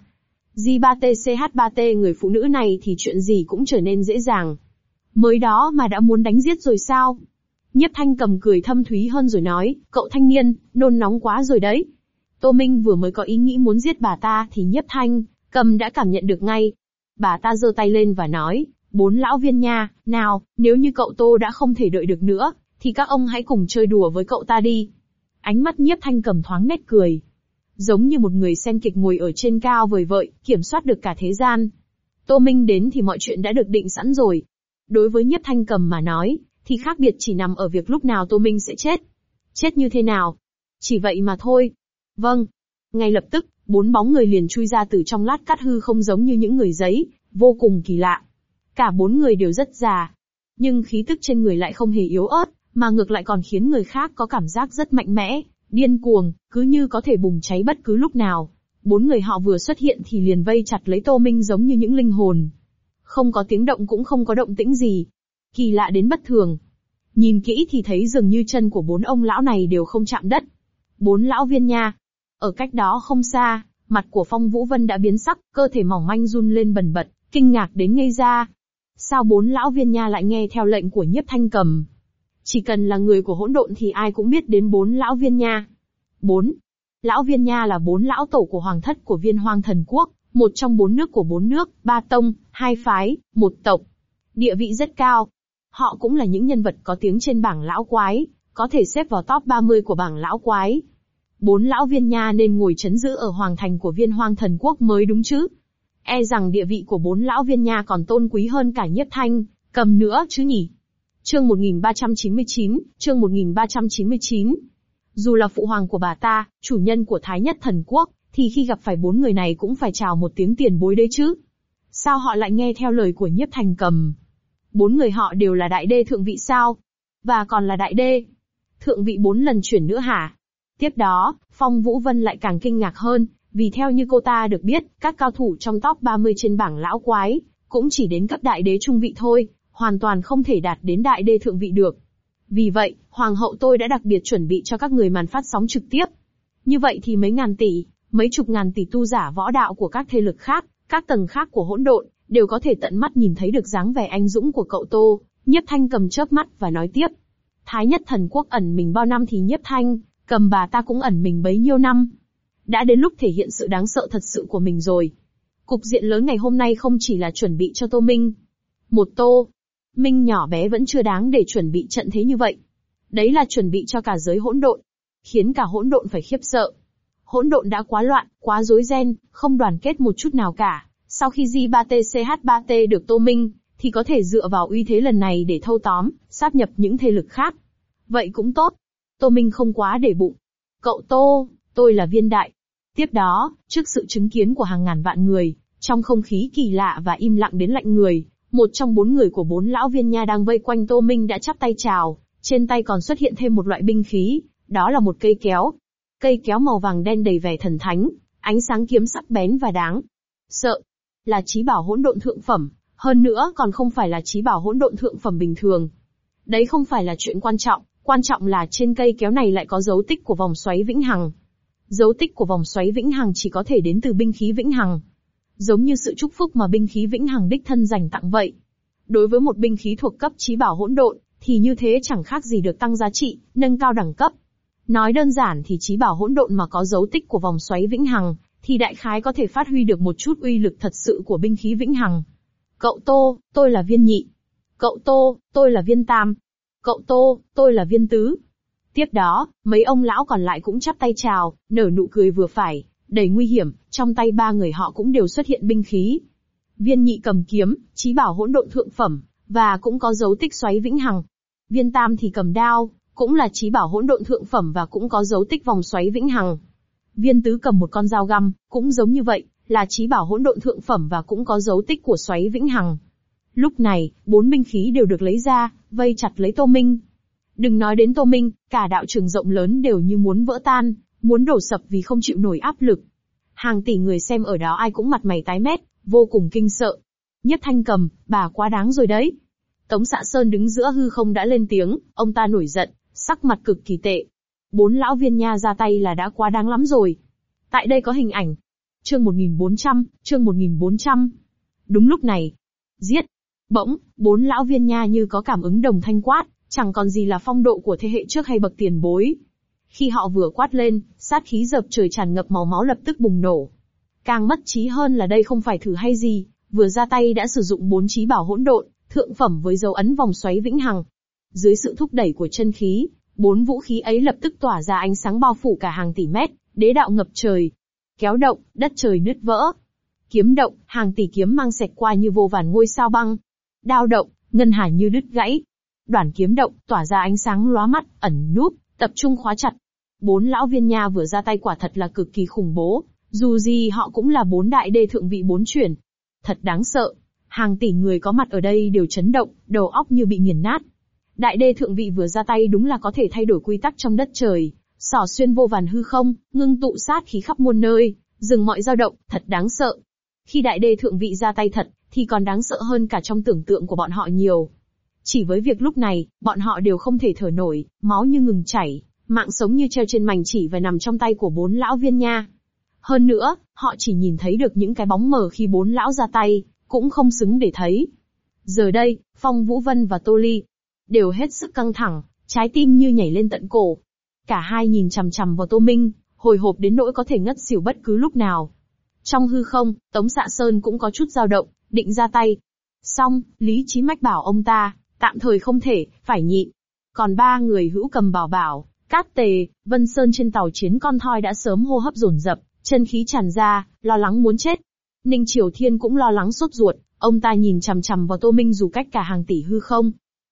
J3TCH3T người phụ nữ này thì chuyện gì cũng trở nên dễ dàng. Mới đó mà đã muốn đánh giết rồi sao? Nhiếp Thanh Cầm cười thâm thúy hơn rồi nói, cậu thanh niên, nôn nóng quá rồi đấy. Tô Minh vừa mới có ý nghĩ muốn giết bà ta thì Nhiếp Thanh Cầm đã cảm nhận được ngay. Bà ta giơ tay lên và nói, 4 lão viên nha, nào, nếu như cậu Tô đã không thể đợi được nữa, thì các ông hãy cùng chơi đùa với cậu ta đi. Ánh mắt Nhiếp Thanh Cầm thoáng nét cười. Giống như một người xem kịch ngồi ở trên cao vời vợi, kiểm soát được cả thế gian. Tô Minh đến thì mọi chuyện đã được định sẵn rồi. Đối với Nhiếp Thanh Cầm mà nói, thì khác biệt chỉ nằm ở việc lúc nào Tô Minh sẽ chết. Chết như thế nào? Chỉ vậy mà thôi. Vâng. Ngay lập tức, 4 bóng người liền chui ra từ trong lát cắt hư không giống như những người giấy, vô cùng kỳ lạ. Cả 4 người đều rất già. Nhưng khí tức trên người lại không hề yếu ớt, mà ngược lại còn khiến người khác có cảm giác rất mạnh mẽ, điên cuồng, cứ như có thể bùng cháy bất cứ lúc nào. 4 người họ vừa xuất hiện thì liền vây chặt lấy Tô Minh giống như những linh hồn. Không có tiếng động cũng không có động tĩnh gì. Kỳ lạ đến bất thường. Nhìn kỹ thì thấy dường như chân của 4 ông lão này đều không chạm đất. 4 lão viên nha. Ở cách đó không xa, mặt của Phong Vũ Vân đã biến sắc, cơ thể mỏng manh run lên bần bật, kinh ngạc đến ngây ra. Sao 4 lão viên nha lại nghe theo lệnh của Nhiếp Thanh Cầm? Chỉ cần là người của hỗn độn thì ai cũng biết đến 4 lão viên nha. 4 lão viên nha là 4 lão tổ của hoàng thất của Viên Hoang Thần Quốc, một trong 4 nước của 4 nước, 3 tông, 2 phái, 1 tộc. Địa vị rất cao. Họ cũng là những nhân vật có tiếng trên bảng lão quái, có thể xếp vào top 30 của bảng lão quái. 4 lão viên nha nên ngồi trấn giữ ở hoàng thành của Viên Hoang Thần Quốc mới đúng chứ. E rằng địa vị của 4 lão viên nha còn tôn quý hơn cả Nhiếp Thanh Cầm nữa chứ nhỉ. Chương 1399, chương 1399. Dù là phụ hoàng của bà ta, chủ nhân của Thái Nhất Thần Quốc, thì khi gặp phải bốn người này cũng phải chào một tiếng tiền bối đấy chứ. Sao họ lại nghe theo lời của Nhiếp Thanh Cầm? Bốn người họ đều là đại đê thượng vị sao? Và còn là đại đê. Thượng vị 4 lần chuyển nữa hả? Tiếp đó, Phong Vũ Vân lại càng kinh ngạc hơn, vì theo như cô ta được biết, các cao thủ trong top 30 trên bảng lão quái, cũng chỉ đến cấp đại đế trung vị thôi, hoàn toàn không thể đạt đến đại đê thượng vị được. Vì vậy, Hoàng hậu tôi đã đặc biệt chuẩn bị cho các người màn phát sóng trực tiếp. Như vậy thì mấy ngàn tỷ, mấy chục ngàn tỷ tu giả võ đạo của các thế lực khác, các tầng khác của hỗn độn, đều có thể tận mắt nhìn thấy được dáng vẻ anh dũng của cậu Tô. Nhiếp Thanh Cầm chớp mắt và nói tiếp. Thái Nhất Thần Quốc ẩn mình bao năm thì Nhiếp Thanh Cầm bà ta cũng ẩn mình bấy nhiêu năm. Đã đến lúc thể hiện sự đáng sợ thật sự của mình rồi. Cục diện lớn ngày hôm nay không chỉ là chuẩn bị cho Tô Minh. Một Tô Minh nhỏ bé vẫn chưa đáng để chuẩn bị trận thế như vậy. Đấy là chuẩn bị cho cả giới hỗn độn, khiến cả hỗn độn phải khiếp sợ. Hỗn độn đã quá loạn, quá rối ren, không đoàn kết một chút nào cả. Sau khi J3T-CH3T được Tô Minh, thì có thể dựa vào uy thế lần này để thâu tóm, sáp nhập những thế lực khác. Vậy cũng tốt. Tô Minh không quá để bụng. Cậu Tô, tôi là Viên Đại. Tiếp đó, trước sự chứng kiến của hàng ngàn vạn người, trong không khí kỳ lạ và im lặng đến lạnh người, một trong 4 người của 4 lão viên nha đang vây quanh Tô Minh đã chắp tay chào, trên tay còn xuất hiện thêm một loại binh khí, đó là một cây kéo. Cây kéo màu vàng đen đầy vẻ thần thánh, ánh sáng kiếm sắc bén và đáng sợ. Là chí bảo hỗn độn thượng phẩm, hơn nữa còn không phải là chí bảo hỗn độn thượng phẩm bình thường. Đấy không phải là chuyện quan trọng là trên cây kéo này lại có dấu tích của vòng xoáy vĩnh hằng. Dấu tích của vòng xoáy vĩnh hằng chỉ có thể đến từ binh khí vĩnh hằng. Giống như sự chúc phúc mà binh khí vĩnh hằng đích thân dành tặng vậy. Đối với một binh khí thuộc cấp chí bảo hỗn độn, thì như thế chẳng khác gì được tăng giá trị, nâng cao đẳng cấp. Nói đơn giản thì chí bảo hỗn độn mà có dấu tích của vòng xoáy vĩnh hằng, thì đại khái có thể phát huy được một chút uy lực thật sự của binh khí vĩnh hằng. Cậu Tô, tôi là Viên Nhị. Cậu Tô, tôi là Viên Tam. Cậu Tô, tôi là Viên Tứ. Tiếp đó, mấy ông lão còn lại cũng chắp tay chào, nở nụ cười vừa phải, đầy nguy hiểm, trong tay 3 người họ cũng đều xuất hiện binh khí. Viên Nhị cầm kiếm, chí bảo hỗn độn thượng phẩm, và cũng có dấu tích xoáy vĩnh hằng. Viên Tam thì cầm đao, cũng là chí bảo hỗn độn thượng phẩm và cũng có dấu tích vòng xoáy vĩnh hằng. Viên Tứ cầm một con dao găm, cũng giống như vậy, là chí bảo hỗn độn thượng phẩm và cũng có dấu tích của xoáy vĩnh hằng. Lúc này, 4 binh khí đều được lấy ra, vây chặt lấy Tô Minh. Đừng nói đến Tô Minh, cả đạo trường rộng lớn đều như muốn vỡ tan, muốn đổ sập vì không chịu nổi áp lực. Hàng tỷ người xem ở đó ai cũng mặt mày tái mét, vô cùng kinh sợ. Nhiếp Thanh Cầm, bà quá đáng rồi đấy. Tống Xạ Sơn đứng giữa hư không đã lên tiếng, ông ta nổi giận, sắc mặt cực kỳ tệ. 4 lão viên nha ra tay là đã quá đáng lắm rồi. Tại đây có hình ảnh. Chương 1400. Đúng lúc này. Giết. Bỗng, 4 lão viên nha như có cảm ứng đồng thanh quát, chẳng còn gì là phong độ của thế hệ trước hay bậc tiền bối. Khi họ vừa quát lên, sát khí dập trời tràn ngập màu máu lập tức bùng nổ. Càng mất trí hơn là đây không phải thử hay gì, vừa ra tay đã sử dụng 4 chí bảo hỗn độn, thượng phẩm với dấu ấn vòng xoáy vĩnh hằng. Dưới sự thúc đẩy của chân khí, 4 vũ khí ấy lập tức tỏa ra ánh sáng bao phủ cả hàng tỷ mét, đế đạo ngập trời. Kéo động, đất trời nứt vỡ. Kiếm động, hàng tỷ kiếm mang xẹt qua như vô vàn ngôi sao băng. Đao động, ngân hà như đứt gãy. Đoản kiếm động, tỏa ra ánh sáng lóa mắt, ẩn núp, tập trung khóa chặt. 4 lão viên nha vừa ra tay quả thật là cực kỳ khủng bố, dù gì họ cũng là 4 đại đê thượng vị 4 chuyển. Thật đáng sợ. Hàng tỷ người có mặt ở đây đều chấn động, đầu óc như bị nghiền nát. Đại đê thượng vị vừa ra tay đúng là có thể thay đổi quy tắc trong đất trời, xỏ xuyên vô vàn hư không, ngưng tụ sát khí khắp muôn nơi, dừng mọi dao động, thật đáng sợ. Khi đại đê thượng vị ra tay thật, thì còn đáng sợ hơn cả trong tưởng tượng của bọn họ nhiều. Chỉ với việc lúc này, bọn họ đều không thể thở nổi, máu như ngừng chảy, mạng sống như treo trên mảnh chỉ và nằm trong tay của 4 lão viên nha. Hơn nữa, họ chỉ nhìn thấy được những cái bóng mờ khi 4 lão ra tay, cũng không xứng để thấy. Giờ đây, Phong Vũ Vân và Tô Ly đều hết sức căng thẳng, trái tim như nhảy lên tận cổ. Cả hai nhìn chằm chằm vào Tô Minh, hồi hộp đến nỗi có thể ngất xỉu bất cứ lúc nào. Trong hư không, Tống Xạ Sơn cũng có chút dao động, định ra tay. Song, Lý Chí Mách bảo ông ta, tạm thời không thể, phải nhịn. Còn 3 người Hữu Cầm Bảo, Cát Tề, Vân Sơn trên tàu chiến con thoi đã sớm hô hấp dồn dập, chân khí tràn ra, lo lắng muốn chết. Ninh Triều Thiên cũng lo lắng sốt ruột, ông ta nhìn chằm chằm vào Tô Minh dù cách cả hàng tỷ hư không.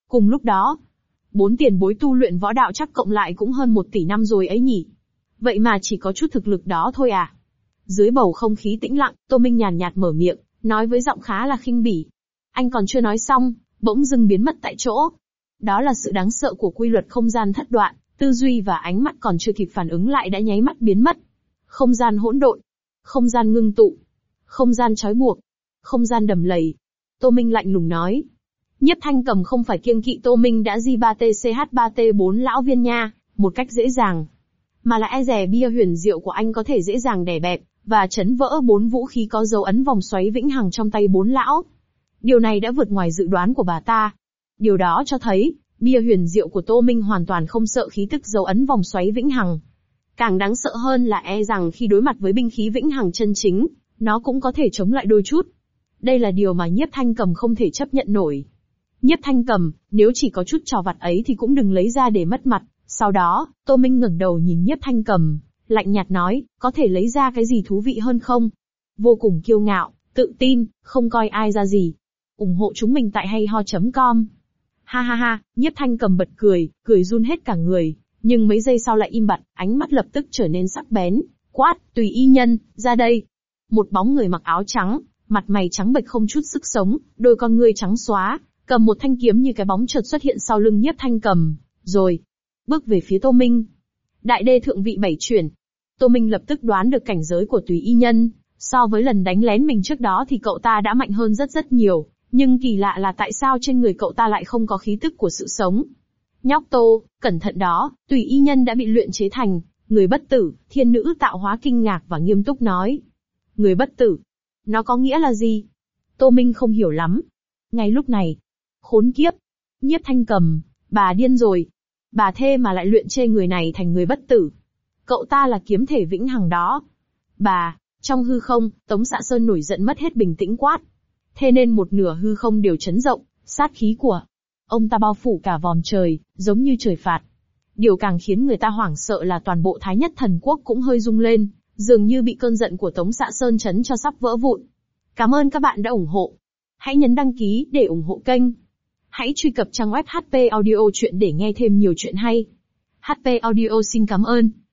Cùng lúc đó, 4 tiền bối tu luyện võ đạo chắc cộng lại cũng hơn 1 tỷ năm rồi ấy nhỉ. Vậy mà chỉ có chút thực lực đó thôi à? Dưới bầu không khí tĩnh lặng, Tô Minh nhàn nhạt mở miệng, nói với giọng khá là khinh bỉ. Anh còn chưa nói xong, bỗng dưng biến mất tại chỗ. Đó là sự đáng sợ của quy luật không gian thất đoạn, tư duy và ánh mắt còn chưa kịp phản ứng lại đã nháy mắt biến mất. Không gian hỗn độn, không gian ngưng tụ, không gian trói buộc, không gian đầm lầy. Tô Minh lạnh lùng nói. Nhiếp Thanh Cầm không phải kiêng kỵ Tô Minh đã di 3TCH3T4 lão viên nha, một cách dễ dàng, mà là e dè bia huyền diệu của anh có thể dễ dàng đè bẹp và chấn vỡ 4 vũ khí có dấu ấn vòng xoáy vĩnh hằng trong tay 4 lão. Điều này đã vượt ngoài dự đoán của bà ta. Điều đó cho thấy, bia huyền diệu của Tô Minh hoàn toàn không sợ khí tức dấu ấn vòng xoáy vĩnh hằng. Càng đáng sợ hơn là e rằng khi đối mặt với binh khí vĩnh hằng chân chính, nó cũng có thể chống lại đôi chút. Đây là điều mà Nhiếp Thanh Cầm không thể chấp nhận nổi. Nhiếp Thanh Cầm, nếu chỉ có chút trò vặt ấy thì cũng đừng lấy ra để mất mặt. Sau đó, Tô Minh ngẩng đầu nhìn Nhiếp Thanh Cầm, lạnh nhạt nói, có thể lấy ra cái gì thú vị hơn không? Vô cùng kiêu ngạo, tự tin, không coi ai ra gì. Ủng hộ chúng mình tại hayho.com. Ha ha ha, Nhiếp Thanh Cầm bật cười, cười run hết cả người, nhưng mấy giây sau lại im bặt, ánh mắt lập tức trở nên sắc bén, quát, Tùy Y Nhân, ra đây. Một bóng người mặc áo trắng, mặt mày trắng bệch không chút sức sống, đôi con ngươi trắng xóa, cầm một thanh kiếm như cái bóng chợt xuất hiện sau lưng Nhiếp Thanh Cầm, rồi bước về phía Tô Minh. Đại đê thượng vị 7 chuyển. Tô Minh lập tức đoán được cảnh giới của Tùy Y Nhân, so với lần đánh lén mình trước đó thì cậu ta đã mạnh hơn rất rất nhiều, nhưng kỳ lạ là tại sao trên người cậu ta lại không có khí tức của sự sống. Nhóc Tô, cẩn thận đó, Tùy Y Nhân đã bị luyện chế thành người bất tử, thiên nữ tạo hóa kinh ngạc và nghiêm túc nói. Người bất tử? Nó có nghĩa là gì? Tô Minh không hiểu lắm. Ngay lúc này, khốn kiếp! Nhiếp Thanh Cầm, bà điên rồi. Bà thê mà lại luyện chế người này thành người bất tử. Cậu ta là kiếm thể vĩnh hằng đó. Bà, trong hư không, Tống Xạ Sơn nổi giận mất hết bình tĩnh quát. Thế nên một nửa hư không đều chấn rộng, sát khí của ông ta bao phủ cả vòm trời, giống như trời phạt. Điều càng khiến người ta hoảng sợ là toàn bộ Thái Nhất Thần Quốc cũng hơi rung lên, dường như bị cơn giận của Tống Xạ Sơn chấn cho sắp vỡ vụn. Cảm ơn các bạn đã ủng hộ. Hãy nhấn đăng ký để ủng hộ kênh. Hãy truy cập trang web HP Audio Chuyện để nghe thêm nhiều chuyện hay. HP Audio xin cảm ơn.